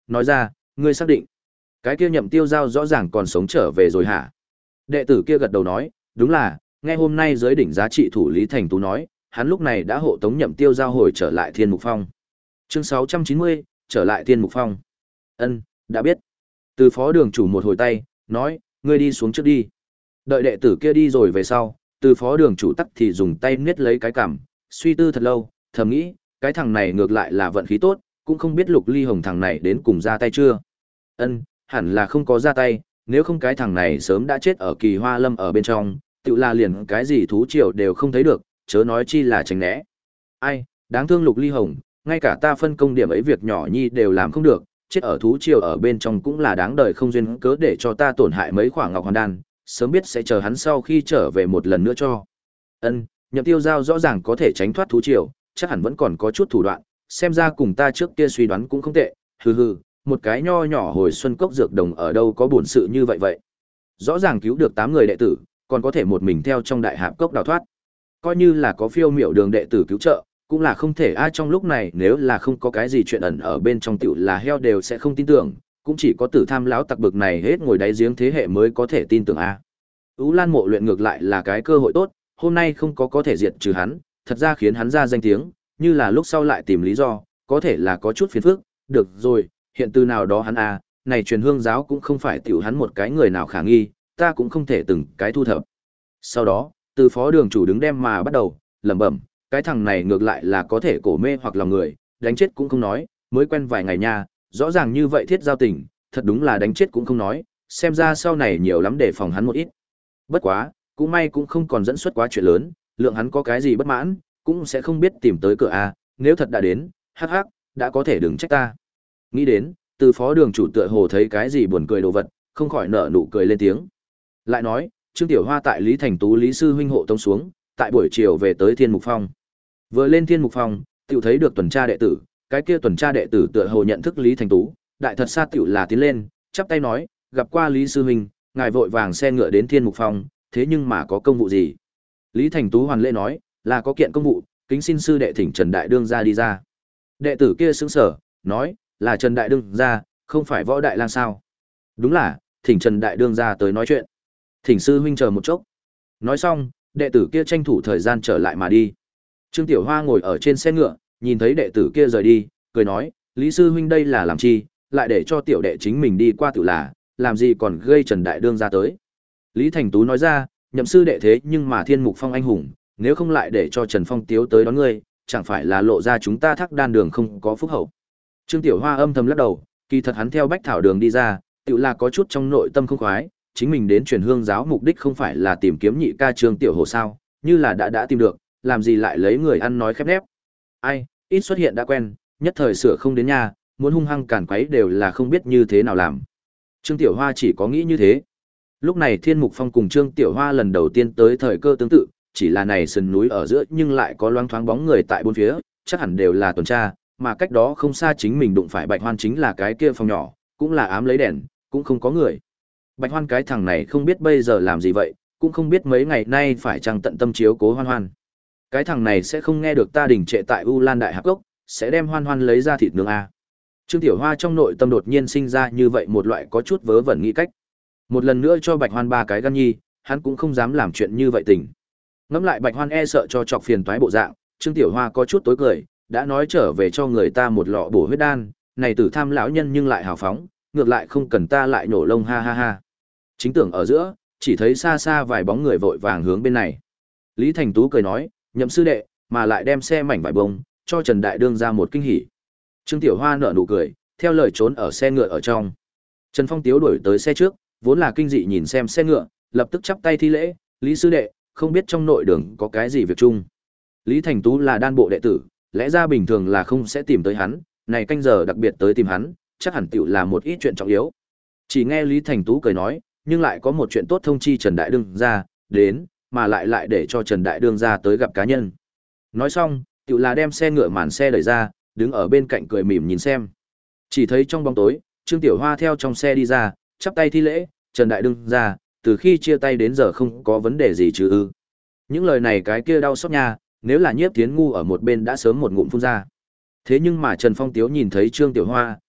nói ra, ngươi xác định. Cái kia Nhậm Tiêu Giao rõ ràng còn sống trở về rồi hả? Đệ tử kia gật đầu nói, đúng là, nghe hôm nay giới đỉnh giá trị thủ Lý Thành Tú nói, hắn lúc này đã hộ tống Nhậm Tiêu Giao hồi trở lại Thiên Mục Phong. Chương sáu trăm chín mươi, trở lại Thiên Mục Phong. Ân, đã biết. Từ phó đường chủ một hồi tay, nói, ngươi đi xuống trước đi. Đợi đệ tử kia đi rồi về sau, từ phó đường chủ tắc thì dùng tay niết lấy cái cằm, suy tư thật lâu, thầm nghĩ, cái thằng này ngược lại là vận khí tốt, cũng không biết Lục Ly Hồng thằng này đến cùng ra tay chưa. Ân, hẳn là không có ra tay, nếu không cái thằng này sớm đã chết ở Kỳ Hoa Lâm ở bên trong, tự là liền cái gì thú triều đều không thấy được, chớ nói chi là tránh né. Ai, đáng thương Lục Ly Hồng, ngay cả ta phân công điểm ấy việc nhỏ nhi đều làm không được, chết ở thú triều ở bên trong cũng là đáng đời không duyên cớ để cho ta tổn hại mấy khoảng ngọc hoàn đan, sớm biết sẽ chờ hắn sau khi trở về một lần nữa cho. Ân, Nhậm Tiêu Giao rõ ràng có thể tránh thoát thú triều, chắc hẳn vẫn còn có chút thủ đoạn, xem ra cùng ta trước kia suy đoán cũng không tệ, hừ hừ, một cái nho nhỏ hồi xuân cốc dược đồng ở đâu có bổn sự như vậy vậy. Rõ ràng cứu được tám người đệ tử, còn có thể một mình theo trong đại hạp cốc đào thoát. Coi như là có phiêu miểu đường đệ tử cứu trợ, cũng là không thể ai trong lúc này nếu là không có cái gì chuyện ẩn ở bên trong tiểu là heo đều sẽ không tin tưởng, cũng chỉ có tử tham lão tặc bực này hết ngồi đáy giếng thế hệ mới có thể tin tưởng a. Ú Lan Mộ luyện ngược lại là cái cơ hội tốt, hôm nay không có có thể diệt trừ hắn, thật ra khiến hắn ra danh tiếng, như là lúc sau lại tìm lý do, có thể là có chút phiền phức, được rồi, hiện từ nào đó hắn a, này truyền hương giáo cũng không phải tiểu hắn một cái người nào khả nghi, ta cũng không thể từng cái thu thập. Sau đó, từ phó đường chủ đứng đem mà bắt đầu, lẩm bẩm, cái thằng này ngược lại là có thể cổ mê hoặc lòng người, đánh chết cũng không nói, mới quen vài ngày nha, rõ ràng như vậy thiết giao tình, thật đúng là đánh chết cũng không nói, xem ra sau này nhiều lắm để phòng hắn một ít. Bất quá, cũng may cũng không còn dẫn xuất quá chuyện lớn, lượng hắn có cái gì bất mãn, cũng sẽ không biết tìm tới cửa a, nếu thật đã đến, hắc hắc, đã có thể đừng trách ta. Nghĩ đến, từ phó đường chủ tựa hồ thấy cái gì buồn cười đồ vật, không khỏi nở nụ cười lên tiếng. Lại nói, Trương Tiểu Hoa tại Lý Thành Tú Lý sư huynh hộ tông xuống, tại buổi chiều về tới Thiên Mục Phong. Vừa lên Thiên Mục Phong, tiểu thấy được tuần tra đệ tử, cái kia tuần tra đệ tử tựa hồ nhận thức Lý Thành Tú, đại thật xa tiểu là tiến lên, chắp tay nói, gặp qua Lý sư huynh, ngài vội vàng xe ngựa đến Thiên Mục Phong, thế nhưng mà có công vụ gì? Lý Thành Tú hoàn lễ nói, là có kiện công vụ, kính xin sư đệ thỉnh Trần Đại Đương ra đi ra. Đệ tử kia sững sờ, nói, là Trần Đại Đương ra, không phải Võ Đại Lang sao? Đúng là, thỉnh Trần Đại Đương ra tới nói chuyện. Thỉnh sư huynh chờ một chốc. Nói xong, đệ tử kia tranh thủ thời gian trở lại mà đi. Trương Tiểu Hoa ngồi ở trên xe ngựa, nhìn thấy đệ tử kia rời đi, cười nói, Lý sư huynh đây là làm chi, lại để cho tiểu đệ chính mình đi qua tự là, làm gì còn gây Trần Đại Đương ra tới. Lý Thành Tú nói ra, nhậm sư đệ thế nhưng mà Thiên Mục Phong anh hùng, nếu không lại để cho Trần Phong Tiếu tới đón ngươi, chẳng phải là lộ ra chúng ta Thác Đan đường không có phúc hậu. Trương Tiểu Hoa âm thầm lắc đầu, kỳ thật hắn theo Bách Thảo đường đi ra, tự là có chút trong nội tâm không khoái, chính mình đến truyền hương giáo mục đích không phải là tìm kiếm nhị ca Trương Tiểu Hồ sao, như là đã đã tìm được, làm gì lại lấy người ăn nói khép nép. Ai, ít xuất hiện đã quen, nhất thời sửa không đến nhà, muốn hung hăng cản quấy đều là không biết như thế nào làm. Trương Tiểu Hoa chỉ có nghĩ như thế. Lúc này Thiên Mục Phong cùng Trương Tiểu Hoa lần đầu tiên tới thời cơ tương tự, chỉ là này sườn núi ở giữa nhưng lại có loáng thoáng bóng người tại bốn phía, chắc hẳn đều là tuần tra, mà cách đó không xa chính mình đụng phải Bạch Hoan chính là cái kia phòng nhỏ, cũng là ám lấy đèn, cũng không có người. Bạch Hoan cái thằng này không biết bây giờ làm gì vậy, cũng không biết mấy ngày nay phải chăng tận tâm chiếu cố Hoan Hoan. Cái thằng này sẽ không nghe được ta đình trệ tại U Lan Đại Hạp Cốc, sẽ đem Hoan Hoan lấy ra thịt nướng a. Trương Tiểu Hoa trong nội tâm đột nhiên sinh ra như vậy một loại có chút vớ vẩn nghĩ cách. Một lần nữa cho Bạch Hoan ba cái gan nhi, hắn cũng không dám làm chuyện như vậy tình. Ngẫm lại Bạch Hoan e sợ cho chọc phiền toái bộ dạng, Trương Tiểu Hoa có chút tối cười, đã nói trở về cho người ta một lọ bổ huyết đan, này tử tham lão nhân nhưng lại hào phóng, ngược lại không cần ta lại nổ lông ha ha ha. Chính tưởng ở giữa, chỉ thấy xa xa vài bóng người vội vàng hướng bên này. Lý Thành Tú cười nói, nhậm sư đệ, mà lại đem xe mảnh vải bông, cho Trần Đại Đương ra một kinh hỉ. Trương Tiểu Hoa nở nụ cười, theo lời trốn ở xe ngựa ở trong. Trần Phong Tiếu đuổi tới xe trước, vốn là kinh dị nhìn xem xe ngựa, lập tức chắp tay thi lễ, Lý sư đệ, không biết trong nội đường có cái gì việc chung. Lý Thành Tú là đan bộ đệ tử, lẽ ra bình thường là không sẽ tìm tới hắn, này canh giờ đặc biệt tới tìm hắn, chắc hẳn tiểu là một ít chuyện trọng yếu. Chỉ nghe Lý Thành Tú cười nói, nhưng lại có một chuyện tốt thông chi Trần Đại Đương ra, đến, mà lại lại để cho Trần Đại Đương ra tới gặp cá nhân. Nói xong, tiểu là đem xe ngựa màn xe đẩy ra, đứng ở bên cạnh cười mỉm nhìn xem. Chỉ thấy trong bóng tối, Trương Tiểu Hoa theo trong xe đi ra, chắp tay thi lễ, Trần Đại Đương ra, từ khi chia tay đến giờ không có vấn đề gì chứ ư. Những lời này cái kia đau xót nha, nếu là Nhiếp Thiến ngu ở một bên đã sớm một ngụm phun ra. Thế nhưng mà Trần Phong Tiếu nhìn thấy Trương Tiểu Hoa,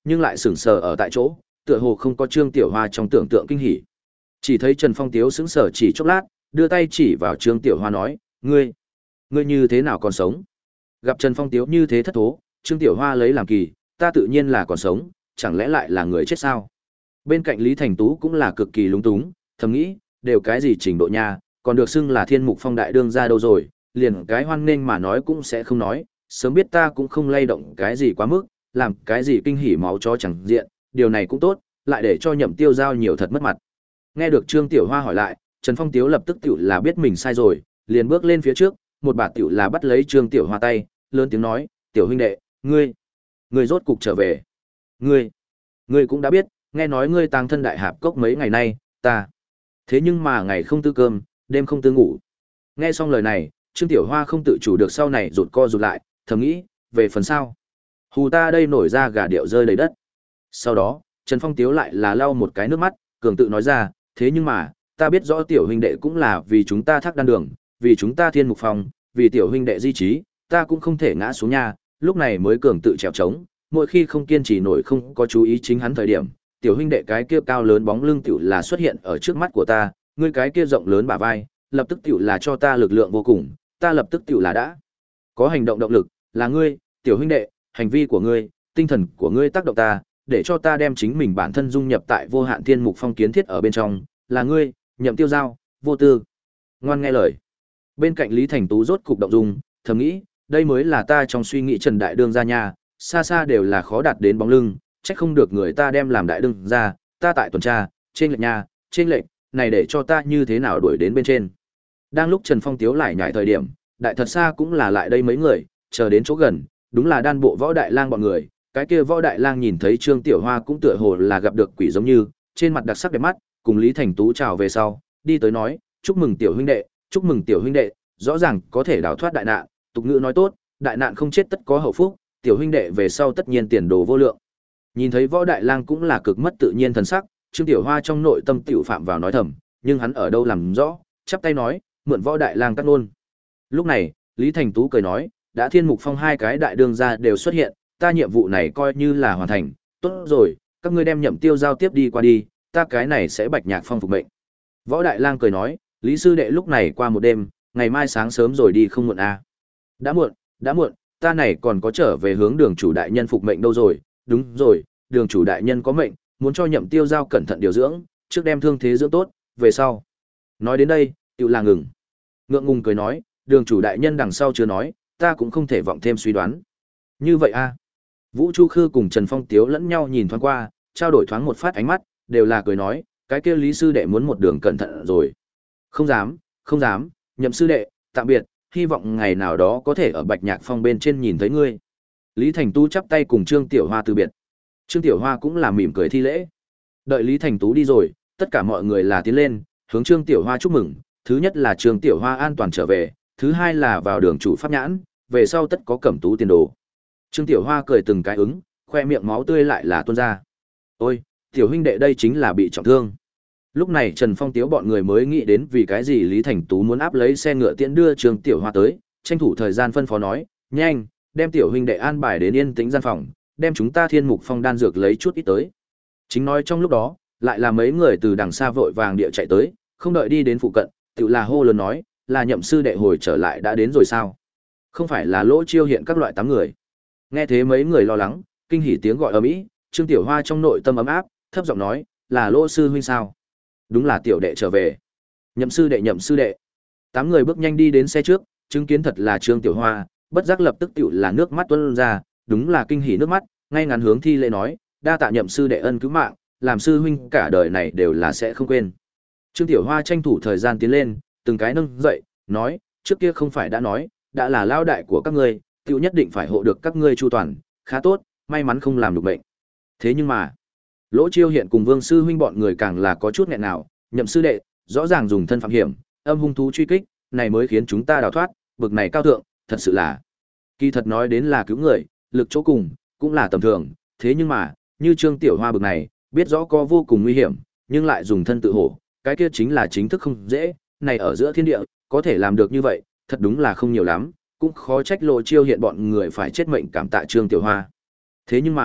nhưng lại sững sờ ở tại chỗ, tựa hồ không có Trương Tiểu Hoa trong tưởng tượng kinh hỉ. Chỉ thấy Trần Phong Tiếu sững sờ chỉ chốc lát, đưa tay chỉ vào Trương Tiểu Hoa nói, ngươi, ngươi như thế nào còn sống? Gặp Trần Phong Tiếu như thế thất thố, Trương Tiểu Hoa lấy làm kỳ, ta tự nhiên là còn sống, chẳng lẽ lại là người chết sao? Bên cạnh Lý Thành Tú cũng là cực kỳ lúng túng, thầm nghĩ, đều cái gì trình độ nha, còn được xưng là Thiên Mục Phong đại đương gia đâu rồi, liền cái hoan nghênh mà nói cũng sẽ không nói, sớm biết ta cũng không lay động cái gì quá mức, làm cái gì kinh hỉ máu chó chẳng diện, điều này cũng tốt, lại để cho Nhậm Tiêu Giao nhiều thật mất mặt. Nghe được Trương Tiểu Hoa hỏi lại, Trần Phong Tiếu lập tức tiểu là biết mình sai rồi, liền bước lên phía trước, một bà tiểu là bắt lấy Trương Tiểu Hoa tay, lớn tiếng nói, "Tiểu huynh đệ, ngươi, ngươi rốt cục trở về. Ngươi, ngươi cũng đã biết, nghe nói ngươi tang thân đại hạp cốc mấy ngày nay, ta. Thế nhưng mà ngày không tư cơm, đêm không tư ngủ." Nghe xong lời này, Trương Tiểu Hoa không tự chủ được sau này rụt co rụt lại, thầm nghĩ, về phần sau, hù ta đây nổi ra gà điệu rơi đầy đất. Sau đó, Trần Phong Tiếu lại là lau một cái nước mắt, cường tự nói ra, thế nhưng mà, ta biết rõ tiểu huynh đệ cũng là vì chúng ta thác đan đường, vì chúng ta Thiên Mục Phong, vì tiểu huynh đệ di trí, ta cũng không thể ngã xuống nha, lúc này mới cường tự trèo trống, mỗi khi không kiên trì nổi không có chú ý chính hắn thời điểm, tiểu huynh đệ cái kia cao lớn bóng lưng tiểu là xuất hiện ở trước mắt của ta, ngươi cái kia rộng lớn bả vai, lập tức tiểu là cho ta lực lượng vô cùng, ta lập tức tiểu là đã có hành động động lực, là ngươi, tiểu huynh đệ, hành vi của ngươi, tinh thần của ngươi tác động ta, để cho ta đem chính mình bản thân dung nhập tại vô hạn Thiên Mục Phong kiến thiết ở bên trong, là ngươi, Nhậm Tiêu Giao, vô tư. Ngoan nghe lời. Bên cạnh Lý Thành Tú rốt cục động dung, thầm nghĩ, đây mới là ta trong suy nghĩ Trần đại đương gia nha, xa xa đều là khó đạt đến bóng lưng, chắc không được người ta đem làm đại đương gia, ta tại tuần tra, trên lệch nha, trên lệch, này để cho ta như thế nào đuổi đến bên trên. Đang lúc Trần Phong Tiếu lại nhảy thời điểm, đại thật xa cũng là lại đây mấy người, chờ đến chỗ gần, đúng là đan bộ võ đại lang bọn người, cái kia võ đại lang nhìn thấy Trương Tiểu Hoa cũng tựa hồ là gặp được quỷ giống như, trên mặt đặc sắc đẹp mắt, cùng Lý Thành Tú chào về sau, đi tới nói, chúc mừng tiểu huynh đệ, chúc mừng tiểu huynh đệ, rõ ràng có thể đào thoát đại nạn, tục ngữ nói tốt, đại nạn không chết tất có hậu phúc, tiểu huynh đệ về sau tất nhiên tiền đồ vô lượng. Nhìn thấy võ đại lang cũng là cực mất tự nhiên thần sắc, Trương Tiểu Hoa trong nội tâm tiểu phạm vào nói thầm, nhưng hắn ở đâu làm rõ, chắp tay nói, mượn võ đại lang cắt luôn. Lúc này, Lý Thành Tú cười nói, đã Thiên Mục Phong hai cái đại đương gia đều xuất hiện, ta nhiệm vụ này coi như là hoàn thành, tốt rồi, các ngươi đem Nhậm Tiêu Giao tiếp đi qua đi, ta cái này sẽ Bạch Nhạc Phong phục mệnh. Võ đại lang cười nói, Lý sư đệ lúc này qua một đêm, ngày mai sáng sớm rồi đi không muộn à. Đã muộn, đã muộn, ta này còn có trở về hướng đường chủ đại nhân phục mệnh đâu rồi, đúng rồi, đường chủ đại nhân có mệnh, muốn cho Nhậm Tiêu Giao cẩn thận điều dưỡng, trước đem thương thế dưỡng tốt, về sau. Nói đến đây, tiểu là ngừng. Ngượng ngùng cười nói, đường chủ đại nhân đằng sau chưa nói, ta cũng không thể vọng thêm suy đoán. Như vậy a. Vũ Chu Khư cùng Trần Phong Tiếu lẫn nhau nhìn thoáng qua, trao đổi thoáng một phát ánh mắt, đều là cười nói, cái kia Lý sư đệ muốn một đường cẩn thận rồi. Không dám, không dám, Nhậm sư đệ, tạm biệt, hy vọng ngày nào đó có thể ở Bạch Nhạc Phong bên trên nhìn thấy ngươi. Lý Thành Tú chắp tay cùng Trương Tiểu Hoa từ biệt. Trương Tiểu Hoa cũng là mỉm cười thi lễ. Đợi Lý Thành Tú đi rồi, tất cả mọi người là tiến lên, hướng Trương Tiểu Hoa chúc mừng, thứ nhất là Trương Tiểu Hoa an toàn trở về, thứ hai là vào đường chủ pháp nhãn, về sau tất có cẩm tú tiền đồ. Trương Tiểu Hoa cười từng cái ứng, khoe miệng máu tươi lại là tuôn ra. Ôi, tiểu huynh đệ đây chính là bị trọng thương. Lúc này Trần Phong Tiếu bọn người mới nghĩ đến vì cái gì Lý Thành Tú muốn áp lấy xe ngựa tiễn đưa Trương Tiểu Hoa tới, tranh thủ thời gian phân phó nói, nhanh, đem tiểu huynh đệ an bài đến yên tĩnh gian phòng, đem chúng ta Thiên Mục Phong đan dược lấy chút ít tới. Chính nói trong lúc đó, lại là mấy người từ đằng xa vội vàng địa chạy tới, không đợi đi đến phụ cận, tự là hô lớn nói, là Nhậm sư đệ hồi trở lại đã đến rồi sao? Không phải là Lỗ Chiêu hiện các loại tám người. Nghe thế mấy người lo lắng, kinh hỉ tiếng gọi ầm ĩ, Trương Tiểu Hoa trong nội tâm ấm áp, thấp giọng nói, là Lỗ sư huynh sao? Đúng là tiểu đệ trở về. Nhậm sư đệ, Nhậm sư đệ. Tám người bước nhanh đi đến xe trước, chứng kiến thật là Trương Tiểu Hoa, bất giác lập tức tiểu là nước mắt tuôn ra, đúng là kinh hỉ nước mắt, ngay ngắn hướng thi lễ nói, đa tạ Nhậm sư đệ ân cứu mạng, làm sư huynh cả đời này đều là sẽ không quên. Trương Tiểu Hoa tranh thủ thời gian tiến lên, từng cái nâng dậy, nói, trước kia không phải đã nói, đã là lao đại của các ngươi, tiểu nhất định phải hộ được các ngươi chu toàn, khá tốt, may mắn không làm được bệnh. Thế nhưng mà, Lỗ Chiêu hiện cùng Vương sư huynh bọn người càng là có chút nghẹn nào, Nhậm sư đệ, rõ ràng dùng thân phạm hiểm, âm hung thú truy kích, này mới khiến chúng ta đào thoát, bực này cao thượng, thật sự là. Kỳ thật nói đến là cứu người, lực chỗ cùng, cũng là tầm thường, thế nhưng mà, như Trương Tiểu Hoa bực này, biết rõ có vô cùng nguy hiểm, nhưng lại dùng thân tự hổ, cái kia chính là chính thức không dễ, này ở giữa thiên địa, có thể làm được như vậy, thật đúng là không nhiều lắm, cũng khó trách Lỗ Chiêu hiện bọn người phải chết mệnh cảm tạ Trương Tiểu Hoa. Thế nhưng mà,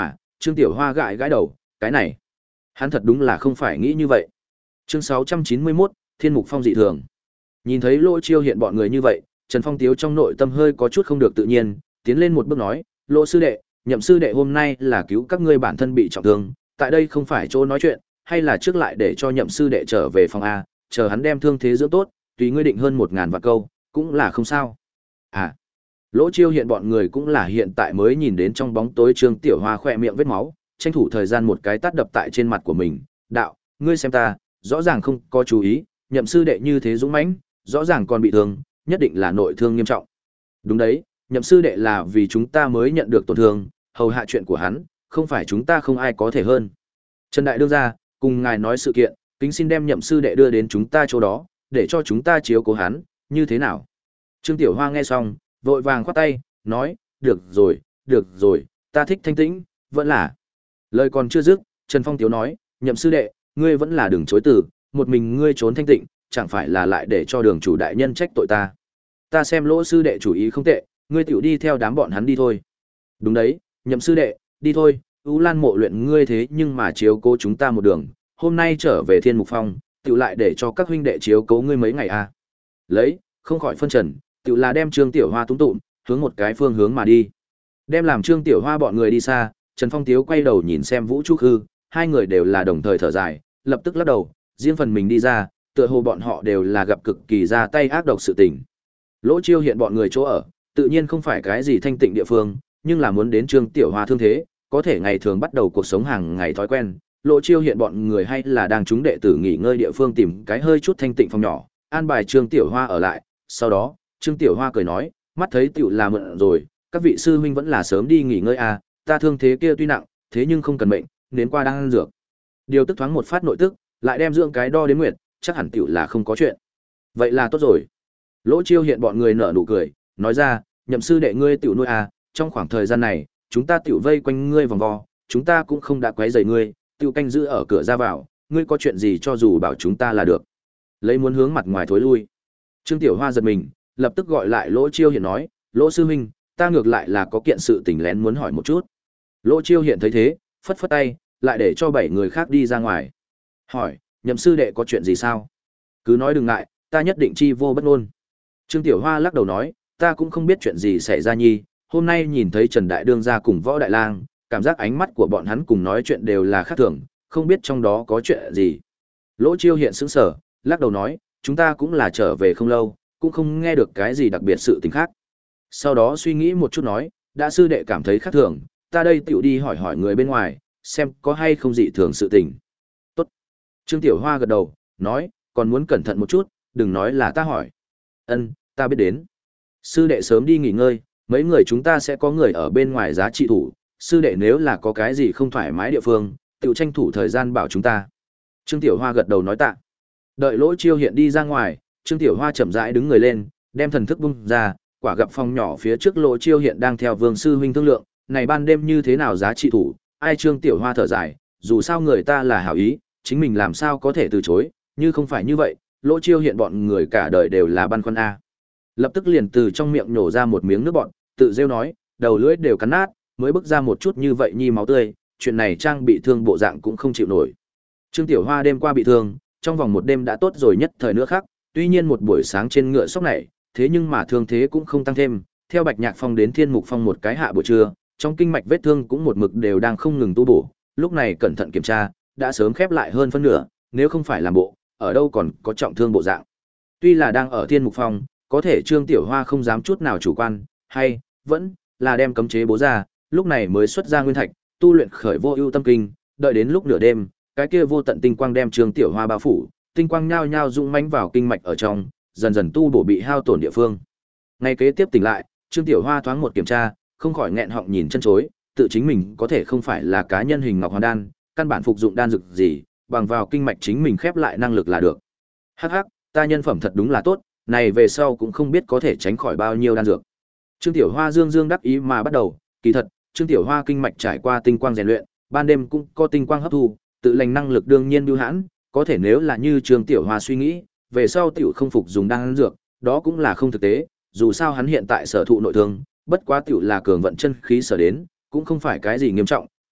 Trương Tiểu Hoa gãi gãi đầu, cái này, hắn thật đúng là không phải nghĩ như vậy. Chương sáu trăm chín mươi mốt, Thiên Mục Phong dị thường. Nhìn thấy Lỗ Chiêu Hiện bọn người như vậy, Trần Phong Tiếu trong nội tâm hơi có chút không được tự nhiên, tiến lên một bước nói, Lỗ sư đệ, Nhậm sư đệ hôm nay là cứu các ngươi bản thân bị trọng thương, tại đây không phải chỗ nói chuyện, hay là trước lại để cho Nhậm sư đệ trở về phòng A, chờ hắn đem thương thế dưỡng tốt, tùy ngươi định hơn một ngàn vạn câu, cũng là không sao. À, Lỗ Chiêu Hiện bọn người cũng là hiện tại mới nhìn đến trong bóng tối Trương Tiểu Hoa khỏe miệng vết máu, tranh thủ thời gian một cái tát đập tại trên mặt của mình, đạo, ngươi xem ta, rõ ràng không có chú ý, Nhậm sư đệ như thế dũng mãnh, rõ ràng còn bị thương, nhất định là nội thương nghiêm trọng. Đúng đấy, Nhậm sư đệ là vì chúng ta mới nhận được tổn thương, hầu hạ chuyện của hắn, không phải chúng ta không ai có thể hơn. Trần Đại Đương gia, cùng ngài nói sự kiện, kính xin đem Nhậm sư đệ đưa đến chúng ta chỗ đó, để cho chúng ta chiếu cố hắn, như thế nào? Trương Tiểu Hoa nghe xong, vội vàng khoát tay, nói, được rồi, được rồi, ta thích thanh tĩnh, vẫn là. Lời còn chưa dứt, Trần Phong Tiếu nói, Nhậm sư đệ, ngươi vẫn là đừng chối từ, một mình ngươi trốn thanh tịnh, chẳng phải là lại để cho đường chủ đại nhân trách tội ta. Ta xem Lỗ sư đệ chủ ý không tệ, ngươi tiểu đi theo đám bọn hắn đi thôi. Đúng đấy, Nhậm sư đệ, đi thôi, U Lan mộ luyện ngươi thế nhưng mà chiếu cố chúng ta một đường, hôm nay trở về Thiên Mục Phong, tiểu lại để cho các huynh đệ chiếu cố ngươi mấy ngày à. Lấy, không khỏi phân trần, tiểu là đem Trương Tiểu Hoa túng tụm, hướng một cái phương hướng mà đi. Đem làm Trương Tiểu Hoa bọn người đi xa, Trần Phong Tiếu quay đầu nhìn xem Vũ Trúc Hư, hai người đều là đồng thời thở dài, lập tức lắc đầu, riêng phần mình đi ra, tựa hồ bọn họ đều là gặp cực kỳ ra tay ác độc sự tình. Lỗ Chiêu Hiện bọn người chỗ ở, tự nhiên không phải cái gì thanh tịnh địa phương, nhưng là muốn đến Trương Tiểu Hoa thương thế, có thể ngày thường bắt đầu cuộc sống hàng ngày thói quen. Lỗ Chiêu Hiện bọn người hay là đang chúng đệ tử nghỉ ngơi địa phương tìm cái hơi chút thanh tịnh phòng nhỏ, an bài Trương Tiểu Hoa ở lại. Sau đó, Trương Tiểu Hoa cười nói, mắt thấy tiểu là mượn rồi, các vị sư huynh vẫn là sớm đi nghỉ ngơi à, ta thương thế kia tuy nặng, thế nhưng không cần mệnh, đến qua đang ăn dược. Điều tức thoáng một phát nội tức, lại đem dưỡng cái đo đến nguyệt, chắc hẳn tiểu là không có chuyện. Vậy là tốt rồi. Lỗ Chiêu Hiện bọn người nở nụ cười, nói ra, Nhậm sư đệ ngươi tiểu nuôi à, trong khoảng thời gian này, chúng ta tiểu vây quanh ngươi vòng vo, chúng ta cũng không đã quấy rầy ngươi, tiểu canh giữ ở cửa ra vào, ngươi có chuyện gì cho dù bảo chúng ta là được. Lấy muốn hướng mặt ngoài thối lui. Trương Tiểu Hoa giật mình, lập tức gọi lại Lỗ Chiêu Hiện nói, Lỗ sư huynh, ta ngược lại là có kiện sự tình lén muốn hỏi một chút. Lỗ Chiêu Hiện thấy thế, phất phất tay, lại để cho bảy người khác đi ra ngoài. Hỏi, Nhậm sư đệ có chuyện gì sao? Cứ nói đừng ngại, ta nhất định chi vô bất ngôn. Trương Tiểu Hoa lắc đầu nói, ta cũng không biết chuyện gì xảy ra nhi, hôm nay nhìn thấy Trần Đại Đương gia cùng Võ Đại Lang, cảm giác ánh mắt của bọn hắn cùng nói chuyện đều là khác thường, không biết trong đó có chuyện gì. Lỗ Chiêu Hiện sững sờ, lắc đầu nói, chúng ta cũng là trở về không lâu, cũng không nghe được cái gì đặc biệt sự tình khác. Sau đó suy nghĩ một chút nói, đã sư đệ cảm thấy khác thường, ta đây tiểu đi hỏi hỏi người bên ngoài, xem có hay không dị thường sự tình. Tốt. Trương Tiểu Hoa gật đầu, nói, còn muốn cẩn thận một chút, đừng nói là ta hỏi. Ân, ta biết đến. Sư đệ sớm đi nghỉ ngơi, mấy người chúng ta sẽ có người ở bên ngoài giá trị thủ, sư đệ nếu là có cái gì không thoải mái địa phương, tiểu tranh thủ thời gian bảo chúng ta. Trương Tiểu Hoa gật đầu nói tạ. Đợi Lỗ Chiêu Hiện đi ra ngoài, Trương Tiểu Hoa chậm rãi đứng người lên, đem thần thức bung ra, quả gặp phòng nhỏ phía trước Lỗ Chiêu Hiện đang theo Vương sư huynh thương lượng, này ban đêm như thế nào giá trị thủ, ai. Trương Tiểu Hoa thở dài, dù sao người ta là hảo ý, chính mình làm sao có thể từ chối, như không phải như vậy, Lỗ Chiêu Hiện bọn người cả đời đều là băn khoăn a. Lập tức liền từ trong miệng nhổ ra một miếng nước bọt, tự rêu nói, đầu lưỡi đều cắn nát, mới bước ra một chút như vậy nhi máu tươi, chuyện này trang bị thương bộ dạng cũng không chịu nổi. Trương Tiểu Hoa đêm qua bị thương, trong vòng một đêm đã tốt rồi nhất thời nữa khác, tuy nhiên một buổi sáng trên ngựa sốc này, thế nhưng mà thương thế cũng không tăng thêm, theo Bạch Nhạc Phong đến Thiên Mục Phong một cái hạ buổi trưa, trong kinh mạch vết thương cũng một mực đều đang không ngừng tu bổ, lúc này cẩn thận kiểm tra, đã sớm khép lại hơn phân nửa, nếu không phải làm bộ, ở đâu còn có trọng thương bộ dạng. Tuy là đang ở Thiên Mục Phong, có thể Trương Tiểu Hoa không dám chút nào chủ quan, hay vẫn là đem cấm chế bố ra, lúc này mới xuất ra nguyên thạch, tu luyện khởi Vô Ưu Tâm Kinh, đợi đến lúc nửa đêm, cái kia vô tận tinh quang đem Trương Tiểu Hoa bao phủ, tinh quang nhao nhao dũng mãnh vào kinh mạch ở trong, dần dần tu bổ bị hao tổn địa phương. Ngay kế tiếp tỉnh lại, Trương Tiểu Hoa thoáng một kiểm tra, không khỏi nghẹn họng nhìn chân chối, tự chính mình có thể không phải là cá nhân hình ngọc hoàn đan, căn bản phục dụng đan dược gì, bằng vào kinh mạch chính mình khép lại năng lực là được. Hắc hắc, ta nhân phẩm thật đúng là tốt, này về sau cũng không biết có thể tránh khỏi bao nhiêu đan dược. Trương Tiểu Hoa dương dương đắc ý mà bắt đầu, kỳ thật, Trương Tiểu Hoa kinh mạch trải qua tinh quang rèn luyện, ban đêm cũng có tinh quang hấp thu, tự lành năng lực đương nhiên bưu hãn, có thể nếu là như Trương Tiểu Hoa suy nghĩ, về sau tiểu không phục dùng đan dược, đó cũng là không thực tế, dù sao hắn hiện tại sở thụ nội thương, bất quá tiểu là cường vận chân khí sở đến, cũng không phải cái gì nghiêm trọng,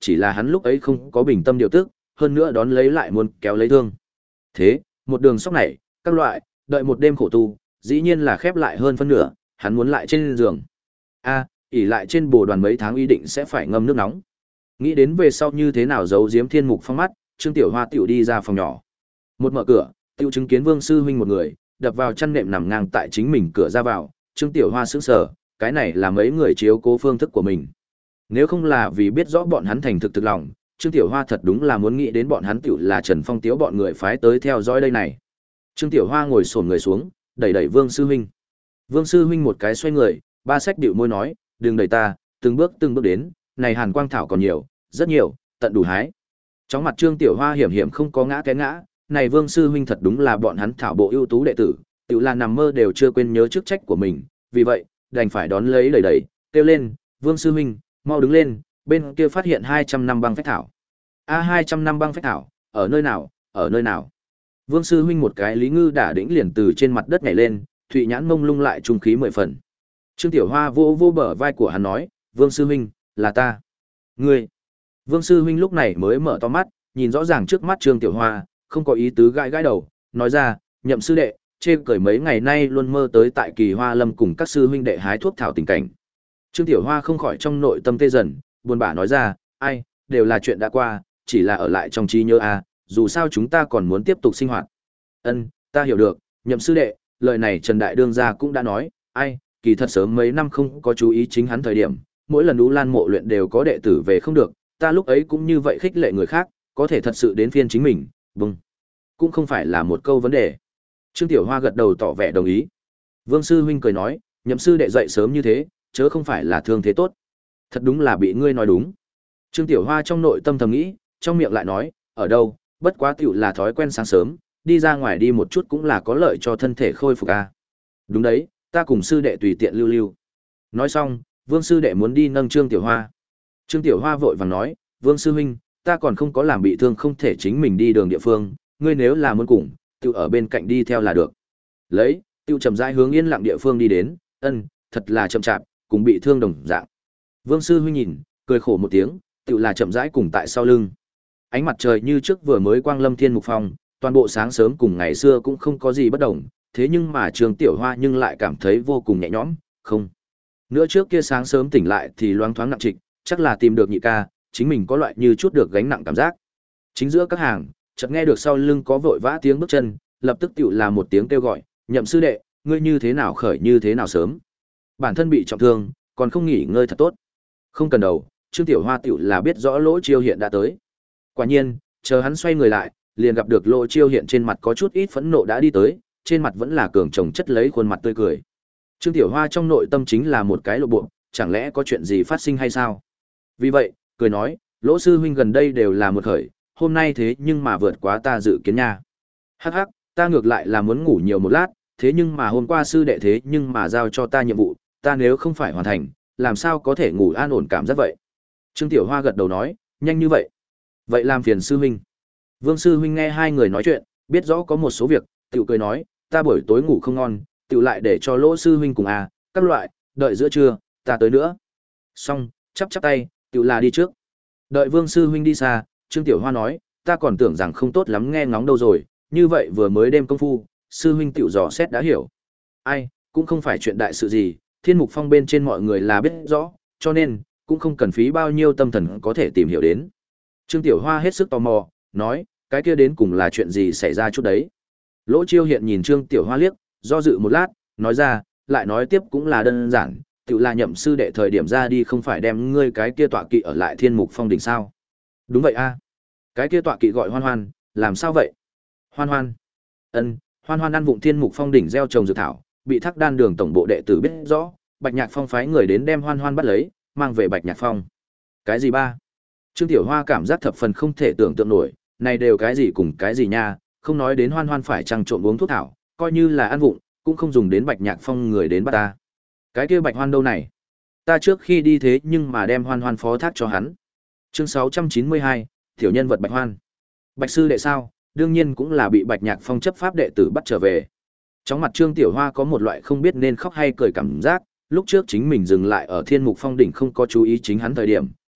chỉ là hắn lúc ấy không có bình tâm điều tức, hơn nữa đón lấy lại muốn kéo lấy thương. Thế, một đường sóc này, các loại, đợi một đêm khổ tu, dĩ nhiên là khép lại hơn phân nửa, hắn muốn lại trên giường. A, ỉ lại trên bồ đoàn mấy tháng ý định sẽ phải ngâm nước nóng. Nghĩ đến về sau như thế nào giấu giếm Thiên Mục Phong mắt, Trương Tiểu Hoa tiểu đi ra phòng nhỏ. Một mở cửa, tiểu chứng kiến Vương sư huynh một người, đập vào chăn nệm nằm ngang tại chính mình cửa ra vào, Trương Tiểu Hoa sững sờ, cái này là mấy người chiếu cố phương thức của mình. Nếu không là vì biết rõ bọn hắn thành thực thực lòng, Trương Tiểu Hoa thật đúng là muốn nghĩ đến bọn hắn tiểu là Trần Phong Tiếu bọn người phái tới theo dõi đây này. Trương Tiểu Hoa ngồi xổm người xuống, đẩy đẩy Vương sư huynh. Vương sư huynh một cái xoay người, ba sách điệu môi nói, đừng đẩy ta, từng bước từng bước đến, này Hàn Quang thảo còn nhiều, rất nhiều, tận đủ hái. Trong mặt Trương Tiểu Hoa hiểm hiểm không có ngã cái ngã, này Vương sư huynh thật đúng là bọn hắn thảo bộ ưu tú đệ tử, tiểu là nằm mơ đều chưa quên nhớ chức trách của mình, vì vậy, đành phải đón lấy đẩy đẩy, kêu lên, Vương sư huynh, mau đứng lên, bên kia phát hiện hai trăm năm băng phách thảo. A hai trăm năm băng phách thảo, ở nơi nào, ở nơi nào? Vương sư huynh một cái lý ngư đả đĩnh liền từ trên mặt đất nhảy lên, thụy nhãn mông lung lại trung khí mười phần. Trương Tiểu Hoa vô vô bờ vai của hắn nói, Vương sư huynh, là ta. Ngươi. Vương sư huynh lúc này mới mở to mắt, nhìn rõ ràng trước mắt Trương Tiểu Hoa, không có ý tứ gãi gãi đầu, nói ra, nhậm sư đệ, chê cười mấy ngày nay luôn mơ tới tại Kỳ Hoa Lâm cùng các sư huynh đệ hái thuốc thảo tình cảnh. Trương Tiểu Hoa không khỏi trong nội tâm tê dần, buồn bã nói ra, ai, đều là chuyện đã qua, chỉ là ở lại trong trí nhớ a, dù sao chúng ta còn muốn tiếp tục sinh hoạt. Ân, ta hiểu được, nhậm sư đệ, lời này Trần Đại Đương gia cũng đã nói, ai, kỳ thật sớm mấy năm không có chú ý chính hắn thời điểm, mỗi lần Ú Lan mộ luyện đều có đệ tử về không được, ta lúc ấy cũng như vậy khích lệ người khác, có thể thật sự đến phiên chính mình, vâng. Cũng không phải là một câu vấn đề. Trương Tiểu Hoa gật đầu tỏ vẻ đồng ý. Vương sư huynh cười nói, nhậm sư đệ dậy sớm như thế, chớ không phải là thương thế tốt. Thật đúng là bị ngươi nói đúng. Trương Tiểu Hoa trong nội tâm thầm nghĩ, trong miệng lại nói, ở đâu, bất quá tiểu là thói quen sáng sớm, đi ra ngoài đi một chút cũng là có lợi cho thân thể khôi phục a. Đúng đấy, ta cùng sư đệ tùy tiện lưu lưu. Nói xong, Vương sư đệ muốn đi nâng Trương Tiểu Hoa. Trương Tiểu Hoa vội vàng nói, Vương sư huynh, ta còn không có làm bị thương không thể chính mình đi đường địa phương, ngươi nếu là muốn cùng, tiểu ở bên cạnh đi theo là được. Lấy, tiểu chậm rãi hướng yên lặng địa phương đi đến, ân, thật là chậm chạp, cùng bị thương đồng dạng. Vương sư huynh nhìn, cười khổ một tiếng, tiểu là chậm rãi cùng tại sau lưng. Ánh mặt trời như trước vừa mới quang lâm Thiên Mục Phong, toàn bộ sáng sớm cùng ngày xưa cũng không có gì bất đồng, thế nhưng mà Trương Tiểu Hoa nhưng lại cảm thấy vô cùng nhẹ nhõm, không. Nữa trước kia sáng sớm tỉnh lại thì loáng thoáng nặng trịch, chắc là tìm được nhị ca, chính mình có loại như chút được gánh nặng cảm giác. Chính giữa các hàng, chợt nghe được sau lưng có vội vã tiếng bước chân, lập tức tiểu là một tiếng kêu gọi, nhậm sư đệ, ngươi như thế nào khởi như thế nào sớm. Bản thân bị trọng thương, còn không nghỉ ngơi thật tốt. Không cần đầu, Trương Tiểu Hoa tiểu là biết rõ Lỗ Chiêu Hiện đã tới. Quả nhiên, chờ hắn xoay người lại, liền gặp được Lỗ Chiêu Hiện trên mặt có chút ít phẫn nộ đã đi tới, trên mặt vẫn là cường chồng chất lấy khuôn mặt tươi cười. Trương Tiểu Hoa trong nội tâm chính là một cái lộ bộ, chẳng lẽ có chuyện gì phát sinh hay sao? Vì vậy, cười nói, Lỗ sư huynh gần đây đều là một khởi, hôm nay thế nhưng mà vượt quá ta dự kiến nha. Hắc hắc, ta ngược lại là muốn ngủ nhiều một lát, thế nhưng mà hôm qua sư đệ thế nhưng mà giao cho ta nhiệm vụ, ta nếu không phải hoàn thành, làm sao có thể ngủ an ổn cảm giác vậy? Trương Tiểu Hoa gật đầu nói, nhanh như vậy. Vậy làm phiền sư huynh. Vương sư huynh nghe hai người nói chuyện, biết rõ có một số việc, tiểu cười nói, ta buổi tối ngủ không ngon, tiểu lại để cho Lỗ sư huynh cùng à, các loại, đợi giữa trưa, ta tới nữa. Xong, chắp chắp tay, tiểu là đi trước. Đợi Vương sư huynh đi xa, Trương Tiểu Hoa nói, ta còn tưởng rằng không tốt lắm nghe ngóng đâu rồi, như vậy vừa mới đêm công phu, sư huynh tiểu dò xét đã hiểu. Ai, cũng không phải chuyện đại sự gì, Thiên Mục Phong bên trên mọi người là biết rõ, cho nên, cũng không cần phí bao nhiêu tâm thần có thể tìm hiểu đến. Trương Tiểu Hoa hết sức tò mò, nói, cái kia đến cùng là chuyện gì xảy ra chút đấy. Lỗ Chiêu Hiện nhìn Trương Tiểu Hoa liếc, do dự một lát, nói ra, lại nói tiếp cũng là đơn giản, tự là nhậm sư đệ thời điểm ra đi không phải đem ngươi cái kia tọa kỵ ở lại Thiên Mục Phong đỉnh sao. Đúng vậy a. Cái kia tọa kỵ gọi Hoan Hoan, làm sao vậy? Hoan Hoan. Ân, Hoan Hoan ăn vụng Thiên Mục Phong đỉnh gieo trồng dược thảo, bị Thác Đan Đường tổng bộ đệ tử biết rõ, Bạch Nhạc Phong phái người đến đem Hoan Hoan bắt lấy, mang về Bạch Nhạc Phong. Cái gì ba? Trương Tiểu Hoa cảm giác thập phần không thể tưởng tượng nổi, này đều cái gì cùng cái gì nha, không nói đến Hoan Hoan phải trăng trộn uống thuốc thảo, coi như là ăn vụng, cũng không dùng đến Bạch Nhạc Phong người đến bắt ta. Cái kia Bạch Hoan đâu này? Ta trước khi đi thế nhưng mà đem Hoan Hoan phó thác cho hắn. Chương sáu trăm chín mươi hai, tiểu nhân vật Bạch Hoan. Bạch sư đệ sao? Đương nhiên cũng là bị Bạch Nhạc Phong chấp pháp đệ tử bắt trở về. Trong mặt Trương Tiểu Hoa có một loại không biết nên khóc hay cười cảm giác, lúc trước chính mình dừng lại ở Thiên Mục Phong đỉnh không có chú ý chính hắn thời điểm,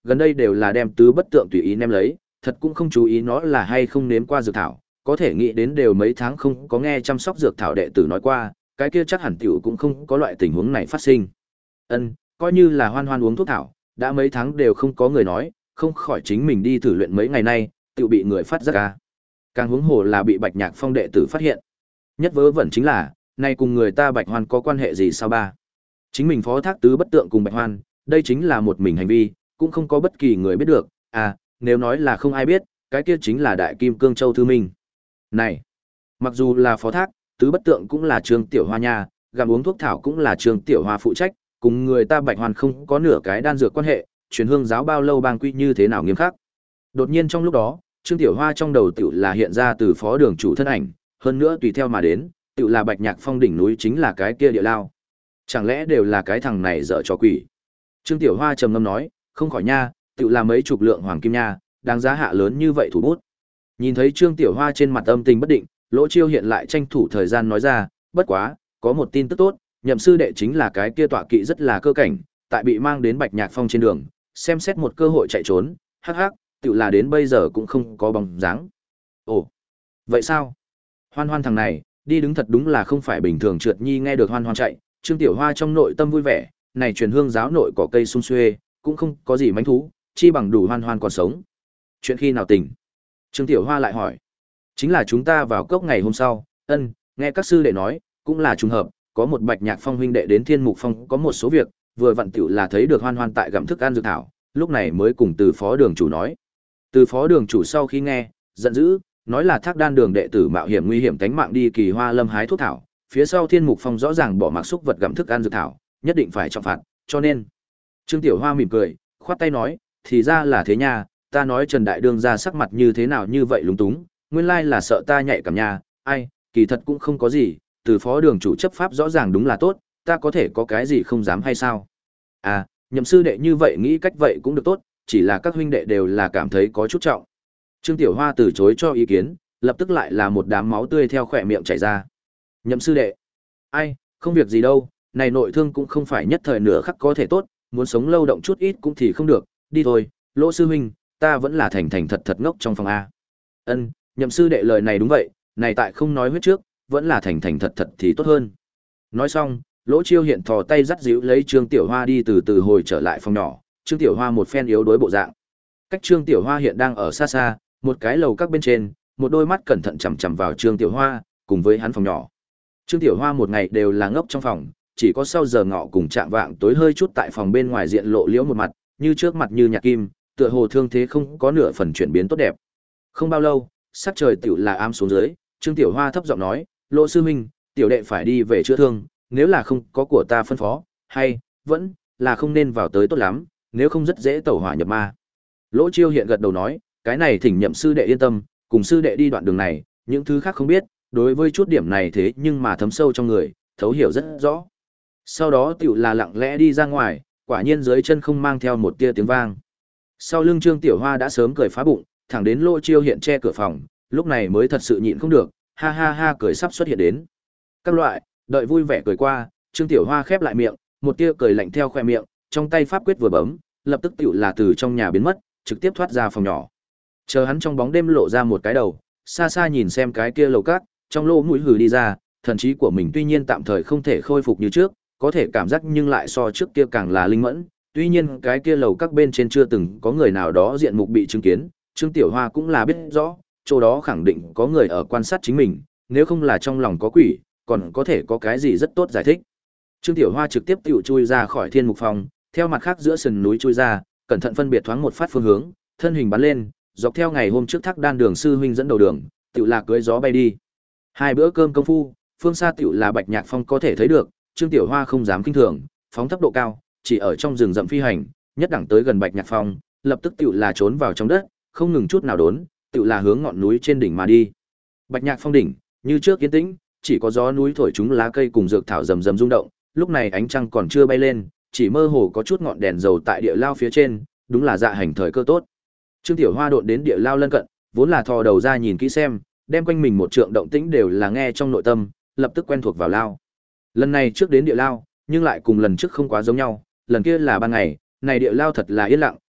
gần đây đều là đem tứ bất tượng tùy ý ném lấy, thật cũng không chú ý nó là hay không nếm qua dược thảo, có thể nghĩ đến đều mấy tháng không có nghe chăm sóc dược thảo đệ tử nói qua, cái kia chắc hẳn tiểu cũng không có loại tình huống này phát sinh. Ân, coi như là Hoan Hoan uống thuốc thảo, đã mấy tháng đều không có người nói, không khỏi chính mình đi thử luyện mấy ngày nay, tiểu bị người phát giác ra. Càng huống hồ là bị Bạch Nhạc Phong đệ tử phát hiện. Nhất vớ vẩn chính là, nay cùng người ta Bạch Hoan có quan hệ gì sao ba? Chính mình phó thác tứ bất tượng cùng Bạch Hoan, đây chính là một mình hành vi, cũng không có bất kỳ người biết được, à, nếu nói là không ai biết, cái kia chính là Đại Kim Cương Châu Thư Minh. Này, mặc dù là phó thác, tứ bất tượng cũng là Trương Tiểu Hoa nha, gặm uống thuốc thảo cũng là Trương Tiểu Hoa phụ trách, cùng người ta Bạch Hoan không có nửa cái đan dược quan hệ, truyền hương giáo bao lâu bang quy như thế nào nghiêm khắc. Đột nhiên trong lúc đó, Trương Tiểu Hoa trong đầu tiểu là hiện ra từ phó đường chủ thân ảnh, hơn nữa tùy theo mà đến, tiểu là Bạch Nhạc Phong đỉnh núi chính là cái kia địa lao. Chẳng lẽ đều là cái thằng này dở trò quỷ? Trương Tiểu Hoa trầm ngâm nói, không khỏi nha, tiểu là mấy chục lượng hoàng kim nha, đáng giá hạ lớn như vậy thủ bút. Nhìn thấy Trương Tiểu Hoa trên mặt âm tình bất định, Lỗ Chiêu hiện lại tranh thủ thời gian nói ra, bất quá, có một tin tức tốt, Nhậm sư đệ chính là cái kia tọa kỵ rất là cơ cảnh, tại bị mang đến Bạch Nhạc Phong trên đường, xem xét một cơ hội chạy trốn, hắc hắc, tiểu là đến bây giờ cũng không có bóng dáng. Ồ, vậy sao? Hoan Hoan thằng này, đi đứng thật đúng là không phải bình thường trượt nhi nghe được Hoan Hoan chạy, Trương Tiểu Hoa trong nội tâm vui vẻ, này truyền hương giáo nội cỏ cây sung xuê, cũng không có gì mánh thú, chi bằng đủ Hoan Hoan còn sống. Chuyện khi nào tỉnh? Trương Tiểu Hoa lại hỏi. Chính là chúng ta vào cốc ngày hôm sau, ân, nghe các sư đệ nói, cũng là trùng hợp, có một Bạch Nhạc Phong huynh đệ đến Thiên Mục Phong có một số việc, vừa vặn tiểu là thấy được Hoan Hoan tại gặm thức ăn dược thảo, lúc này mới cùng từ phó đường chủ nói. Từ phó đường chủ sau khi nghe, giận dữ, nói là Thác Đan đường đệ tử mạo hiểm nguy hiểm tánh mạng đi Kỳ Hoa Lâm hái thuốc thảo, phía sau Thiên Mục Phong rõ ràng bỏ mặc xúc vật gặm thức ăn dược thảo, nhất định phải trọng phạt, cho nên. Trương Tiểu Hoa mỉm cười, khoát tay nói, thì ra là thế nha, ta nói Trần Đại Đương ra sắc mặt như thế nào như vậy lúng túng, nguyên lai là sợ ta nhạy cảm nha, ai, kỳ thật cũng không có gì, từ phó đường chủ chấp pháp rõ ràng đúng là tốt, ta có thể có cái gì không dám hay sao? À, Nhậm sư đệ như vậy nghĩ cách vậy cũng được tốt, chỉ là các huynh đệ đều là cảm thấy có chút trọng. Trương Tiểu Hoa từ chối cho ý kiến, lập tức lại là một đám máu tươi theo khỏe miệng chảy ra. Nhậm sư đệ, ai, không việc gì đâu, này nội thương cũng không phải nhất thời nửa khắc có thể tốt, muốn sống lâu động chút ít cũng thì không được, đi thôi, Lỗ sư huynh, ta vẫn là thành thành thật thật ngốc trong phòng A. Ân, Nhậm sư đệ lời này đúng vậy, này tại không nói huyết trước, vẫn là thành thành thật thật thì tốt hơn. Nói xong, Lỗ Chiêu hiện thò tay dắt dịu lấy Trương Tiểu Hoa đi từ từ hồi trở lại phòng nhỏ, Trương Tiểu Hoa một phen yếu đối bộ dạng. Cách Trương Tiểu Hoa hiện đang ở xa xa, một cái lầu các bên trên, một đôi mắt cẩn thận chằm chằm vào Trương Tiểu Hoa, cùng với hắn phòng nhỏ. Trương Tiểu Hoa một ngày đều là ngốc trong phòng, chỉ có sau giờ ngọ cùng chạm vạng tối hơi chút tại phòng bên ngoài diện lộ liễu một mặt, như trước mặt như nhạc kim, tựa hồ thương thế không có nửa phần chuyển biến tốt đẹp. Không bao lâu, sắc trời tiểu là ám xuống dưới, Trương Tiểu Hoa thấp giọng nói, Lỗ sư huynh, tiểu đệ phải đi về chữa thương, nếu là không có của ta phân phó, hay, vẫn, là không nên vào tới tốt lắm, nếu không rất dễ tẩu hỏa nhập ma. Lỗ Chiêu hiện gật đầu nói, cái này thỉnh Nhậm sư đệ yên tâm, cùng sư đệ đi đoạn đường này, những thứ khác không biết, đối với chút điểm này thế nhưng mà thấm sâu trong người, thấu hiểu rất rõ. Sau đó tiểu là lặng lẽ đi ra ngoài, quả nhiên dưới chân không mang theo một tia tiếng vang. Sau lưng Trương Tiểu Hoa đã sớm cười phá bụng, thẳng đến Lỗ Chiêu hiện che cửa phòng, lúc này mới thật sự nhịn không được, ha ha ha cười sắp xuất hiện đến. Các loại, đợi vui vẻ cười qua, Trương Tiểu Hoa khép lại miệng, một tia cười lạnh theo khoe miệng, trong tay pháp quyết vừa bấm, lập tức tiểu là từ trong nhà biến mất, trực tiếp thoát ra phòng nhỏ. Chờ hắn trong bóng đêm lộ ra một cái đầu, xa xa nhìn xem cái kia lầu cát, trong lỗ mũi hừ đi ra, thần trí của mình tuy nhiên tạm thời không thể khôi phục như trước, có thể cảm giác nhưng lại so trước kia càng là linh mẫn, tuy nhiên cái kia lầu các bên trên chưa từng có người nào đó diện mục bị chứng kiến, Trương Tiểu Hoa cũng là biết rõ, chỗ đó khẳng định có người ở quan sát chính mình, nếu không là trong lòng có quỷ, còn có thể có cái gì rất tốt giải thích. Trương Tiểu Hoa trực tiếp tiểu chui ra khỏi Thiên Mục Phong, theo mặt khác giữa sườn núi chui ra, cẩn thận phân biệt thoáng một phát phương hướng, thân hình bắn lên, dọc theo ngày hôm trước Thác Đan đường sư huynh dẫn đầu đường, tiểu là cưỡi gió bay đi. Hai bữa cơm công phu, phương xa tiểu là Bạch Nhạc Phong có thể thấy được, Trương Tiểu Hoa không dám kinh thường, phóng thấp độ cao, chỉ ở trong rừng rậm phi hành, nhất đẳng tới gần Bạch Nhạc Phong, lập tức tiểu là trốn vào trong đất, không ngừng chút nào đốn, tiểu là hướng ngọn núi trên đỉnh mà đi. Bạch Nhạc Phong đỉnh, như trước yên tĩnh, chỉ có gió núi thổi chúng lá cây cùng dược thảo rầm rầm rung động, lúc này ánh trăng còn chưa bay lên, chỉ mơ hồ có chút ngọn đèn dầu tại địa lao phía trên, đúng là dạ hành thời cơ tốt. Trương Tiểu Hoa độn đến địa lao lân cận, vốn là thò đầu ra nhìn kỹ xem, đem quanh mình một trượng động tĩnh đều là nghe trong nội tâm, lập tức quen thuộc vào lao. Lần này trước đến địa lao, nhưng lại cùng lần trước không quá giống nhau, lần kia là ban ngày, này địa lao thật là yên lặng,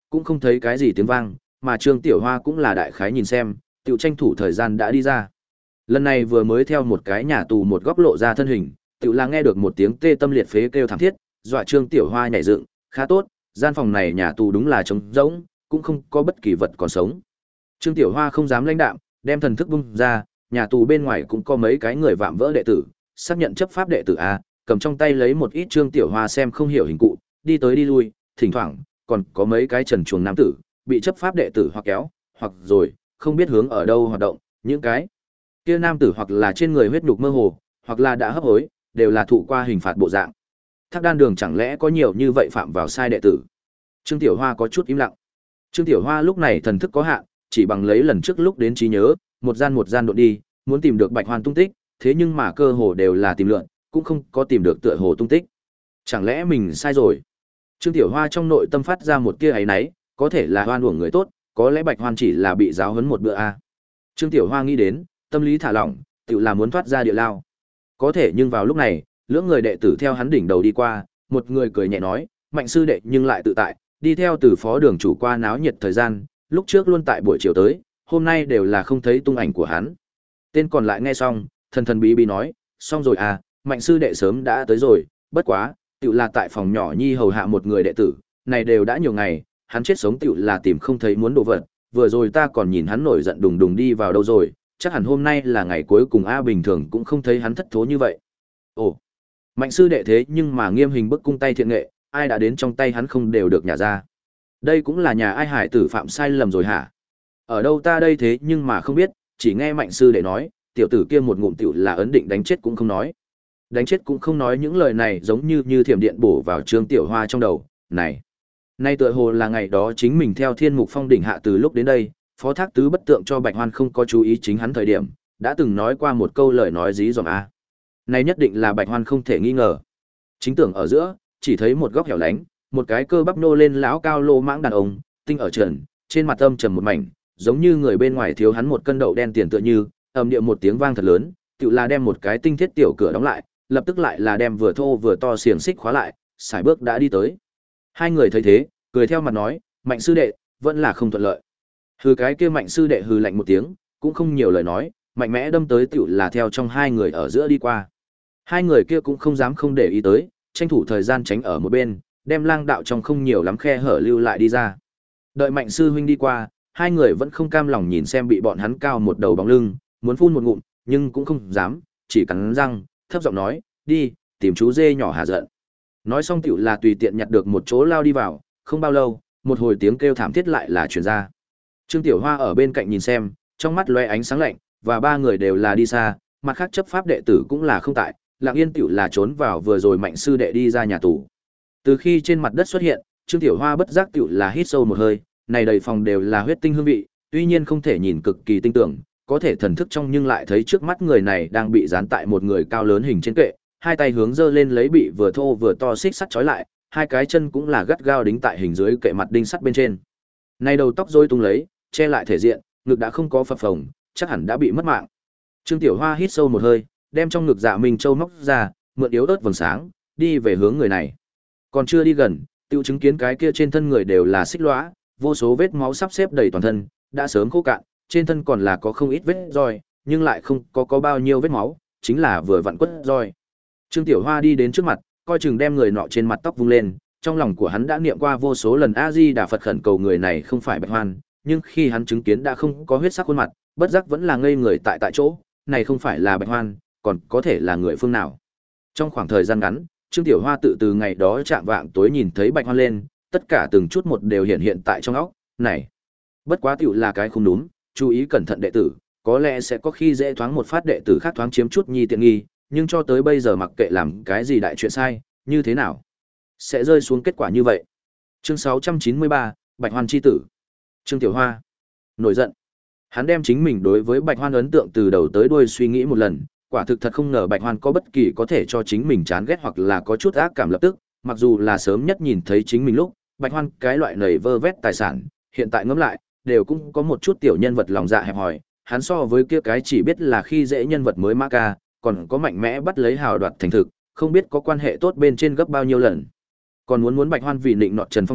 cũng không thấy cái gì tiếng vang, mà Trương Tiểu Hoa cũng là đại khái nhìn xem, tiểu tranh thủ thời gian đã đi ra. Lần này vừa mới theo một cái nhà tù một góc lộ ra thân hình, tiểu là nghe được một tiếng tê tâm liệt phế kêu thảm thiết, dọa Trương Tiểu Hoa nhảy dựng, khá tốt, gian phòng này nhà tù đúng là trống rỗng, cũng không có bất kỳ vật còn sống. Trương Tiểu Hoa không dám lãnh đạm, đem thần thức bung ra, nhà tù bên ngoài cũng có mấy cái người vạm vỡ đệ tử, xác nhận chấp pháp đệ tử a, cầm trong tay lấy một ít Trương Tiểu Hoa xem không hiểu hình cụ, đi tới đi lui, thỉnh thoảng còn có mấy cái trần truồng nam tử, bị chấp pháp đệ tử hoặc kéo, hoặc rồi, không biết hướng ở đâu hoạt động, những cái kia nam tử hoặc là trên người huyết nhục mơ hồ, hoặc là đã hấp hối, đều là thụ qua hình phạt bộ dạng. Thác Đan Đường chẳng lẽ có nhiều như vậy phạm vào sai đệ tử? Trương Tiểu Hoa có chút im lặng. Trương Tiểu Hoa lúc này thần thức có hạn, chỉ bằng lấy lần trước lúc đến trí nhớ, một gian một gian độn đi, muốn tìm được Bạch Hoan tung tích, thế nhưng mà cơ hồ đều là tìm lượn, cũng không có tìm được tựa hồ tung tích. Chẳng lẽ mình sai rồi? Trương Tiểu Hoa trong nội tâm phát ra một tia ấy náy, có thể là hoan uổng người tốt, có lẽ Bạch Hoan chỉ là bị giáo huấn một bữa a. Trương Tiểu Hoa nghĩ đến, tâm lý thả lỏng, tự là muốn thoát ra địa lao. Có thể nhưng vào lúc này, lưỡng người đệ tử theo hắn đỉnh đầu đi qua, một người cười nhẹ nói, Mạnh sư đệ nhưng lại tự tại, đi theo từ phó đường chủ qua náo nhiệt thời gian, lúc trước luôn tại buổi chiều tới, hôm nay đều là không thấy tung ảnh của hắn. Tên còn lại nghe xong, thần thần bí bí nói, xong rồi à, Mạnh sư đệ sớm đã tới rồi, bất quá, tiểu là tại phòng nhỏ nhi hầu hạ một người đệ tử, này đều đã nhiều ngày, hắn chết sống tiểu là tìm không thấy muốn đồ vật, vừa rồi ta còn nhìn hắn nổi giận đùng đùng đi vào đâu rồi, chắc hẳn hôm nay là ngày cuối cùng a, bình thường cũng không thấy hắn thất thố như vậy. Ồ, Mạnh sư đệ thế nhưng mà nghiêm hình bức cung tay thiện nghệ, ai đã đến trong tay hắn không đều được nhả ra. Đây cũng là nhà ai hải tử phạm sai lầm rồi hả? Ở đâu ta đây thế nhưng mà không biết, chỉ nghe Mạnh sư đệ nói, tiểu tử kia một ngụm tiểu là ấn định đánh chết cũng không nói. Đánh chết cũng không nói, những lời này giống như như thiểm điện bổ vào Trương Tiểu Hoa trong đầu, này. Nay tựa hồ là ngày đó chính mình theo Thiên Mục Phong đỉnh hạ từ lúc đến đây, phó thác tứ bất tượng cho Bạch Hoan không có chú ý chính hắn thời điểm, đã từng nói qua một câu lời nói dí dỏm a. Này nhất định là Bạch Hoan không thể nghi ngờ. Chính tưởng ở giữa, chỉ thấy một góc hẻo lánh, một cái cơ bắp nô lên lão cao lô mãng đàn ông, tinh ở trần, trên mặt âm trầm một mảnh, giống như người bên ngoài thiếu hắn một cân đậu đen tiền tựa như, ầm điệu một tiếng vang thật lớn, tựa là đem một cái tinh thiết tiểu cửa đóng lại, lập tức lại là đem vừa thô vừa to xiềng xích khóa lại, sải bước đã đi tới. Hai người thấy thế, cười theo mặt nói, Mạnh sư đệ, vẫn là không thuận lợi. Hừ, cái kia Mạnh sư đệ hừ lạnh một tiếng, cũng không nhiều lời nói, mạnh mẽ đâm tới tựu là theo trong hai người ở giữa đi qua. Hai người kia cũng không dám không để ý tới, tranh thủ thời gian tránh ở một bên, đem lang đạo trong không nhiều lắm khe hở lưu lại đi ra. Đợi Mạnh sư huynh đi qua, hai người vẫn không cam lòng nhìn xem bị bọn hắn cao một đầu bóng lưng, muốn phun một ngụm, nhưng cũng không dám, chỉ cắn răng, thấp giọng nói, đi, tìm chú dê nhỏ hạ giận. Nói xong tiểu là tùy tiện nhặt được một chỗ lao đi vào, không bao lâu, một hồi tiếng kêu thảm thiết lại là truyền ra. Trương Tiểu Hoa ở bên cạnh nhìn xem, trong mắt lóe ánh sáng lạnh, và ba người đều là đi xa, mặt khác chấp pháp đệ tử cũng là không tại, Lặng Yên tiểu là trốn vào vừa rồi Mạnh sư đệ đi ra nhà tù. Từ khi trên mặt đất xuất hiện, Trương Tiểu Hoa bất giác tiểu là hít sâu một hơi, này đầy phòng đều là huyết tinh hương vị, tuy nhiên không thể nhìn cực kỳ tinh tưởng, có thể thần thức trong nhưng lại thấy trước mắt người này đang bị dán tại một người cao lớn hình trên kệ, hai tay hướng giơ lên lấy bị vừa thô vừa to xích sắt trói lại, hai cái chân cũng là gắt gao đính tại hình dưới kệ mặt đinh sắt bên trên. Này đầu tóc rối tung lấy, che lại thể diện, ngực đã không có phập phồng, chắc hẳn đã bị mất mạng. Trương Tiểu Hoa hít sâu một hơi, đem trong ngực Dạ Minh Châu móc ra, mượn yếu ớt vầng sáng, đi về hướng người này. Còn chưa đi gần, tiêu chứng kiến cái kia trên thân người đều là xích lõa, vô số vết máu sắp xếp đầy toàn thân, đã sớm khô cạn, trên thân còn là có không ít vết roi, nhưng lại không có có bao nhiêu vết máu, chính là vừa vặn quất roi. Trương Tiểu Hoa đi đến trước mặt, coi chừng đem người nọ trên mặt tóc vung lên, trong lòng của hắn đã niệm qua vô số lần A Di Đà Phật khẩn cầu người này không phải Bạch Hoan, nhưng khi hắn chứng kiến đã không có huyết sắc khuôn mặt, bất giác vẫn là ngây người tại tại chỗ, này không phải là Bạch Hoan, còn có thể là người phương nào? Trong khoảng thời gian ngắn, Trương Tiểu Hoa tự từ ngày đó chạm vạng tối nhìn thấy Bạch Hoan lên, tất cả từng chút một đều hiện hiện tại trong óc, này, bất quá tiểu là cái không đúng, chú ý cẩn thận đệ tử, có lẽ sẽ có khi dễ thoáng một phát đệ tử khác thoáng chiếm chút nhi tiện nghi, nhưng cho tới bây giờ mặc kệ làm cái gì đại chuyện sai, như thế nào, sẽ rơi xuống kết quả như vậy. Chương sáu trăm chín mươi ba, Bạch Hoan chi tử. Trương Tiểu Hoa nổi giận. Hắn đem chính mình đối với Bạch Hoan ấn tượng từ đầu tới đuôi suy nghĩ một lần, quả thực thật không ngờ Bạch Hoan có bất kỳ có thể cho chính mình chán ghét hoặc là có chút ác cảm lập tức, mặc dù là sớm nhất nhìn thấy chính mình lúc, Bạch Hoan cái loại nầy vơ vét tài sản, hiện tại ngẫm lại, đều cũng có một chút tiểu nhân vật lòng dạ hẹp hòi, hắn so với kia cái chỉ biết là khi dễ nhân vật mới ma ca, còn có mạnh mẽ bắt lấy hào đoạt thành thực, không biết có quan hệ tốt bên trên gấp bao nhiêu lần. Còn muốn muốn Bạch Hoan vì định nọt Trần Phong thiếu,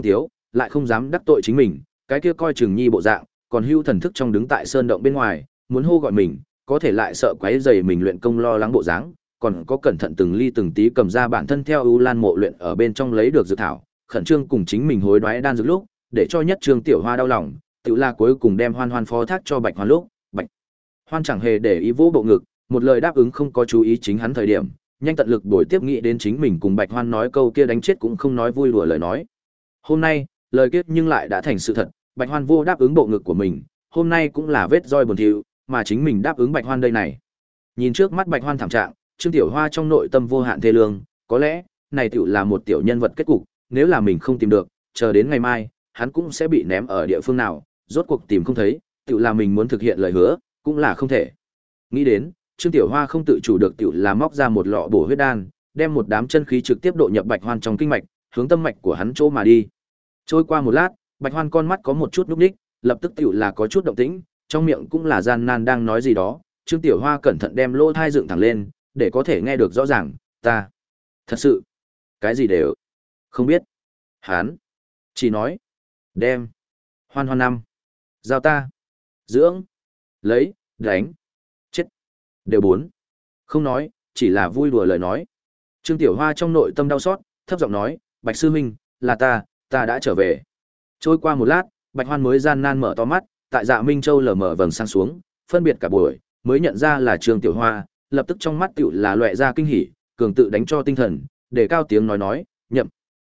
lại không dám đắc tội chính mình, cái kia coi chừng nhi bộ dạng, còn hưu thần thức trong đứng tại sơn động bên ngoài, muốn hô gọi mình, có thể lại sợ quấy rầy mình luyện công lo lắng bộ dáng, còn có cẩn thận từng ly từng tí cầm ra bản thân theo U Lan mộ luyện ở bên trong lấy được dược thảo, khẩn trương cùng chính mình hối đoái đan dược lúc, để cho nhất Trương Tiểu Hoa đau lòng, tự là cuối cùng đem Hoan Hoan phó thác cho Bạch Hoan lúc, Bạch Hoan chẳng hề để ý vỗ bộ ngực, một lời đáp ứng không có chú ý chính hắn thời điểm, nhanh tận lực bồi tiếp nghĩ đến chính mình cùng Bạch Hoan nói câu kia đánh chết cũng không nói vui đùa lời nói. Hôm nay, lời kết nhưng lại đã thành sự thật, Bạch Hoan vô đáp ứng bộ ngực của mình, hôm nay cũng là vết roi buồn thiu, mà chính mình đáp ứng Bạch Hoan đây này. Nhìn trước mắt Bạch Hoan thảm trạng, Trương Tiểu Hoa trong nội tâm vô hạn thê lương, có lẽ, này tiểu là một tiểu nhân vật kết cục, nếu là mình không tìm được, chờ đến ngày mai, hắn cũng sẽ bị ném ở địa phương nào, rốt cuộc tìm không thấy, tiểu là mình muốn thực hiện lời hứa, cũng là không thể. Nghĩ đến, Trương Tiểu Hoa không tự chủ được tiểu là móc ra một lọ bổ huyết đan, đem một đám chân khí trực tiếp độ nhập Bạch Hoan trong kinh mạch, hướng tâm mạch của hắn chỗ mà đi. Trôi qua một lát, Bạch Hoan con mắt có một chút nhúc nhích, lập tức tiểu là có chút động tĩnh, trong miệng cũng là gian nan đang nói gì đó. Trương Tiểu Hoa cẩn thận đem lỗ tai dựng thẳng lên, để có thể nghe được rõ ràng, ta thật sự cái gì đều không biết. Hắn chỉ nói, đem Hoan Hoan năm giao ta dưỡng, lấy, đánh, chết, đều bốn. Không nói, chỉ là vui đùa lời nói. Trương Tiểu Hoa trong nội tâm đau xót, thấp giọng nói, Bạch sư huynh, là ta, ta đã trở về. Trôi qua một lát, Bạch Hoan mới gian nan mở to mắt, tại Dạ Minh Châu lờ mờ vầng sáng xuống, phân biệt cả buổi, mới nhận ra là Trương Tiểu Hoa, lập tức trong mắt tiểu là loẹt ra kinh hỉ, cường tự đánh cho tinh thần, để cao tiếng nói nói, nhậm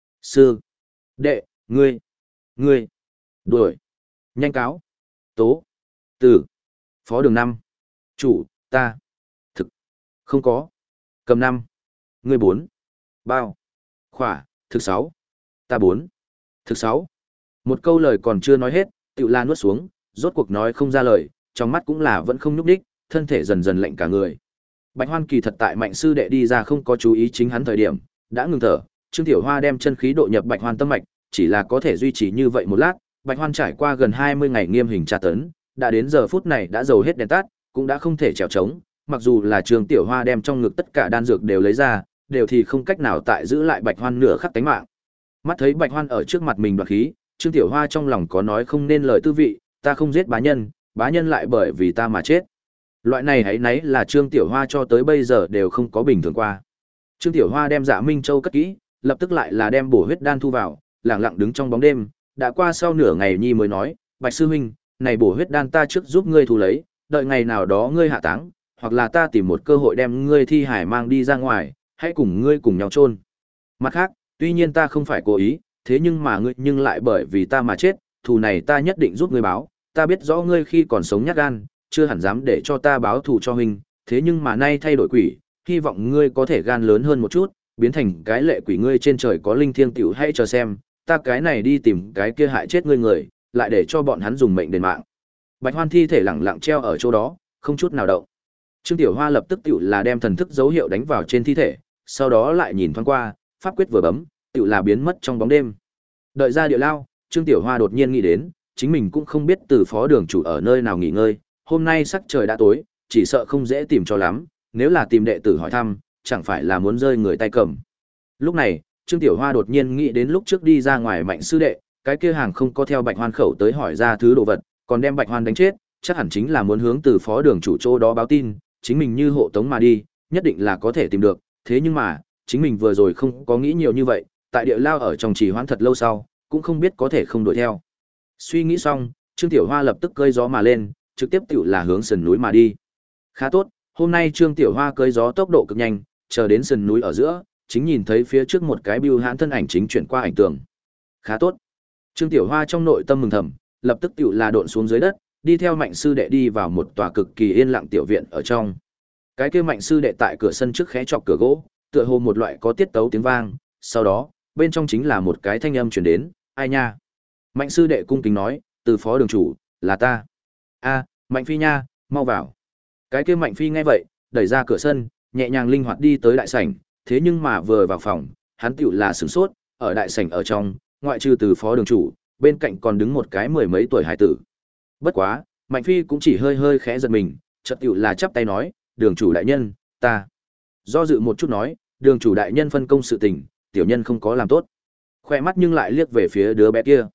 sư đệ, ngươi ngươi đuổi nhanh cáo tố từ phó đường năm chủ ta thực không có cầm năm ngươi bốn bao khỏa thực sáu ta bốn thực sáu. Một câu lời còn chưa nói hết, tiểu la nuốt xuống, rốt cuộc nói không ra lời, trong mắt cũng là vẫn không nhúc đích, thân thể dần dần lạnh cả người. Bạch Hoan kỳ thật tại Mạnh sư đệ đi ra không có chú ý chính hắn thời điểm, đã ngừng thở, Trương Tiểu Hoa đem chân khí độ nhập Bạch Hoan tâm mạch, chỉ là có thể duy trì như vậy một lát, Bạch Hoan trải qua gần hai mươi ngày nghiêm hình tra tấn, đã đến giờ phút này đã dầu hết đèn tắt, cũng đã không thể trèo trống, mặc dù là Trương Tiểu Hoa đem trong ngực tất cả đan dược đều lấy ra, đều thì không cách nào tại giữ lại Bạch Hoan nửa khắc tánh mạng. Mắt thấy Bạch Hoan ở trước mặt mình đoạt khí, Trương Tiểu Hoa trong lòng có nói không nên lời tư vị, ta không giết bá nhân, bá nhân lại bởi vì ta mà chết. Loại này hãy nấy là Trương Tiểu Hoa cho tới bây giờ đều không có bình thường qua. Trương Tiểu Hoa đem Dạ Minh Châu cất kỹ, lập tức lại là đem bổ huyết đan thu vào, lặng lặng đứng trong bóng đêm, đã qua sau nửa ngày nhi mới nói, Bạch sư huynh, này bổ huyết đan ta trước giúp ngươi thu lấy, đợi ngày nào đó ngươi hạ táng, hoặc là ta tìm một cơ hội đem ngươi thi hải mang đi ra ngoài, hãy cùng ngươi cùng nhau chôn. Mặt khác, tuy nhiên ta không phải cố ý, thế nhưng mà ngươi nhưng lại bởi vì ta mà chết, thù này ta nhất định giúp ngươi báo, ta biết rõ ngươi khi còn sống nhát gan, chưa hẳn dám để cho ta báo thù cho huynh, thế nhưng mà nay thay đổi quỷ, hy vọng ngươi có thể gan lớn hơn một chút, biến thành cái lệ quỷ ngươi trên trời có linh thiêng tiểu hãy chờ xem, ta cái này đi tìm cái kia hại chết ngươi người, lại để cho bọn hắn dùng mệnh đền mạng. Bạch Hoan thi thể lẳng lặng treo ở chỗ đó, không chút nào động. Trương Tiểu Hoa lập tức tiểu là đem thần thức dấu hiệu đánh vào trên thi thể, sau đó lại nhìn thoáng qua, pháp quyết vừa bấm, tiểu là biến mất trong bóng đêm. Đợi ra địa lao, Trương Tiểu Hoa đột nhiên nghĩ đến, chính mình cũng không biết từ phó đường chủ ở nơi nào nghỉ ngơi, hôm nay sắc trời đã tối, chỉ sợ không dễ tìm cho lắm, nếu là tìm đệ tử hỏi thăm, chẳng phải là muốn rơi người tay cầm. Lúc này, Trương Tiểu Hoa đột nhiên nghĩ đến lúc trước đi ra ngoài Mạnh sư đệ, cái kia hàng không có theo Bạch Hoan khẩu tới hỏi ra thứ đồ vật, còn đem Bạch Hoan đánh chết, chắc hẳn chính là muốn hướng từ phó đường chủ chỗ đó báo tin, chính mình như hộ tống mà đi, nhất định là có thể tìm được, thế nhưng mà, chính mình vừa rồi không có nghĩ nhiều như vậy, tại địa lao ở trong trì hoãn thật lâu sau, cũng không biết có thể không đuổi theo. Suy nghĩ xong, Trương Tiểu Hoa lập tức cơi gió mà lên, trực tiếp tiểu là hướng sườn núi mà đi. Khá tốt, hôm nay Trương Tiểu Hoa cơi gió tốc độ cực nhanh, chờ đến sườn núi ở giữa, chính nhìn thấy phía trước một cái bưu hãn thân ảnh chính chuyển qua ảnh tường. Khá tốt. Trương Tiểu Hoa trong nội tâm mừng thầm, lập tức tiểu là độn xuống dưới đất, đi theo Mạnh sư đệ đi vào một tòa cực kỳ yên lặng tiểu viện ở trong. Cái kia Mạnh sư đệ tại cửa sân trước khẽ chọc cửa gỗ, tựa hồ một loại có tiết tấu tiếng vang, sau đó, bên trong chính là một cái thanh âm truyền đến, ai nha? Mạnh sư đệ cung kính nói, từ phó đường chủ, là ta. A, Mạnh phi nha, mau vào. Cái kia Mạnh phi nghe vậy, đẩy ra cửa sân, nhẹ nhàng linh hoạt đi tới đại sảnh, thế nhưng mà vừa vào phòng, hắn tiểu là sửng sốt, ở đại sảnh ở trong, ngoại trừ từ phó đường chủ, bên cạnh còn đứng một cái mười mấy tuổi hải tử. Bất quá, Mạnh phi cũng chỉ hơi hơi khẽ giật mình, chợt tiểu là chắp tay nói, đường chủ đại nhân, ta. Do dự một chút nói, đường chủ đại nhân phân công sự tình, tiểu nhân không có làm tốt. Khoe mắt nhưng lại liếc về phía đứa bé kia.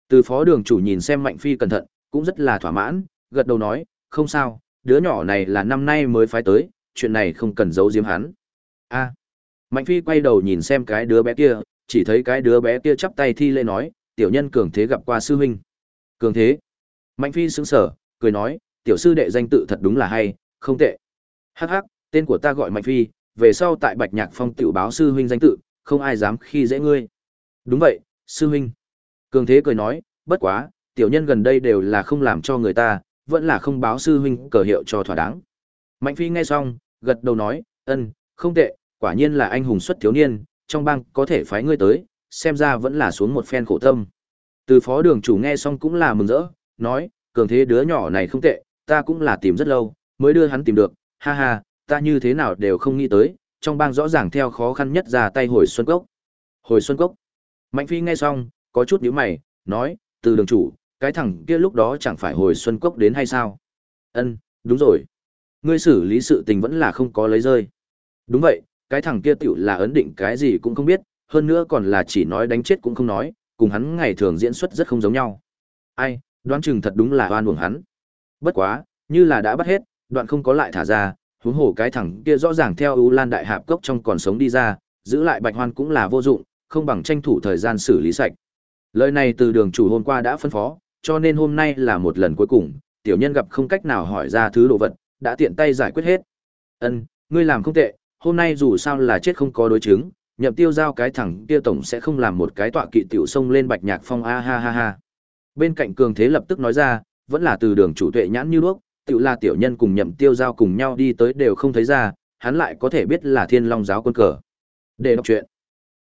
Từ phó đường chủ nhìn xem Mạnh Phi cẩn thận, cũng rất là thỏa mãn, gật đầu nói, không sao, đứa nhỏ này là năm nay mới phái tới, chuyện này không cần giấu giếm hắn. A. Mạnh Phi quay đầu nhìn xem cái đứa bé kia, chỉ thấy cái đứa bé kia chắp tay thi lễ nói, tiểu nhân Cường Thế gặp qua sư huynh. Cường Thế. Mạnh Phi sững sờ, cười nói, tiểu sư đệ danh tự thật đúng là hay, không tệ. Hắc hắc, tên của ta gọi Mạnh Phi, về sau tại Bạch Nhạc Phong tiểu báo sư huynh danh tự, không ai dám khi dễ ngươi. Đúng vậy, sư huynh. Cường Thế cười nói, bất quá, tiểu nhân gần đây đều là không làm cho người ta, vẫn là không báo sư huynh cờ hiệu cho thỏa đáng. Mạnh Phi nghe xong, gật đầu nói, ân, không tệ, quả nhiên là anh hùng xuất thiếu niên, trong bang có thể phái ngươi tới, xem ra vẫn là xuống một phen khổ tâm. Từ phó đường chủ nghe xong cũng là mừng rỡ, nói, Cường Thế đứa nhỏ này không tệ, ta cũng là tìm rất lâu, mới đưa hắn tìm được, ha ha, ta như thế nào đều không nghĩ tới, trong bang rõ ràng theo khó khăn nhất ra tay hồi xuân cốc. Hồi xuân cốc. Mạnh Phi nghe xong, có chút nhíu mày, nói, từ đường chủ, cái thằng kia lúc đó chẳng phải hồi xuân cốc đến hay sao? Ân, đúng rồi. Ngươi xử lý sự tình vẫn là không có lấy rơi. Đúng vậy, cái thằng kia tiểu là ấn định cái gì cũng không biết, hơn nữa còn là chỉ nói đánh chết cũng không nói, cùng hắn ngày thường diễn xuất rất không giống nhau. Ai, đoán chừng thật đúng là oan uổng hắn. Bất quá, như là đã bắt hết, đoạn không có lại thả ra, huống hồ cái thằng kia rõ ràng theo U Lan đại hạp cốc trong còn sống đi ra, giữ lại Bạch Hoan cũng là vô dụng, không bằng tranh thủ thời gian xử lý sạch. Lời này từ đường chủ hôm qua đã phân phó, cho nên hôm nay là một lần cuối cùng, tiểu nhân gặp không cách nào hỏi ra thứ đồ vật, đã tiện tay giải quyết hết. Ân, ngươi làm không tệ, hôm nay dù sao là chết không có đối chứng, Nhậm Tiêu giao cái thằng kia tổng sẽ không làm một cái tọa kỵ tiểu sông lên Bạch Nhạc Phong a ha ha ha. Bên cạnh Cường Thế lập tức nói ra, vẫn là từ đường chủ tuệ nhãn như đuốc, tiểu là tiểu nhân cùng Nhậm Tiêu giao cùng nhau đi tới đều không thấy ra, hắn lại có thể biết là Thiên Long giáo quân cờ. Để đọc truyện.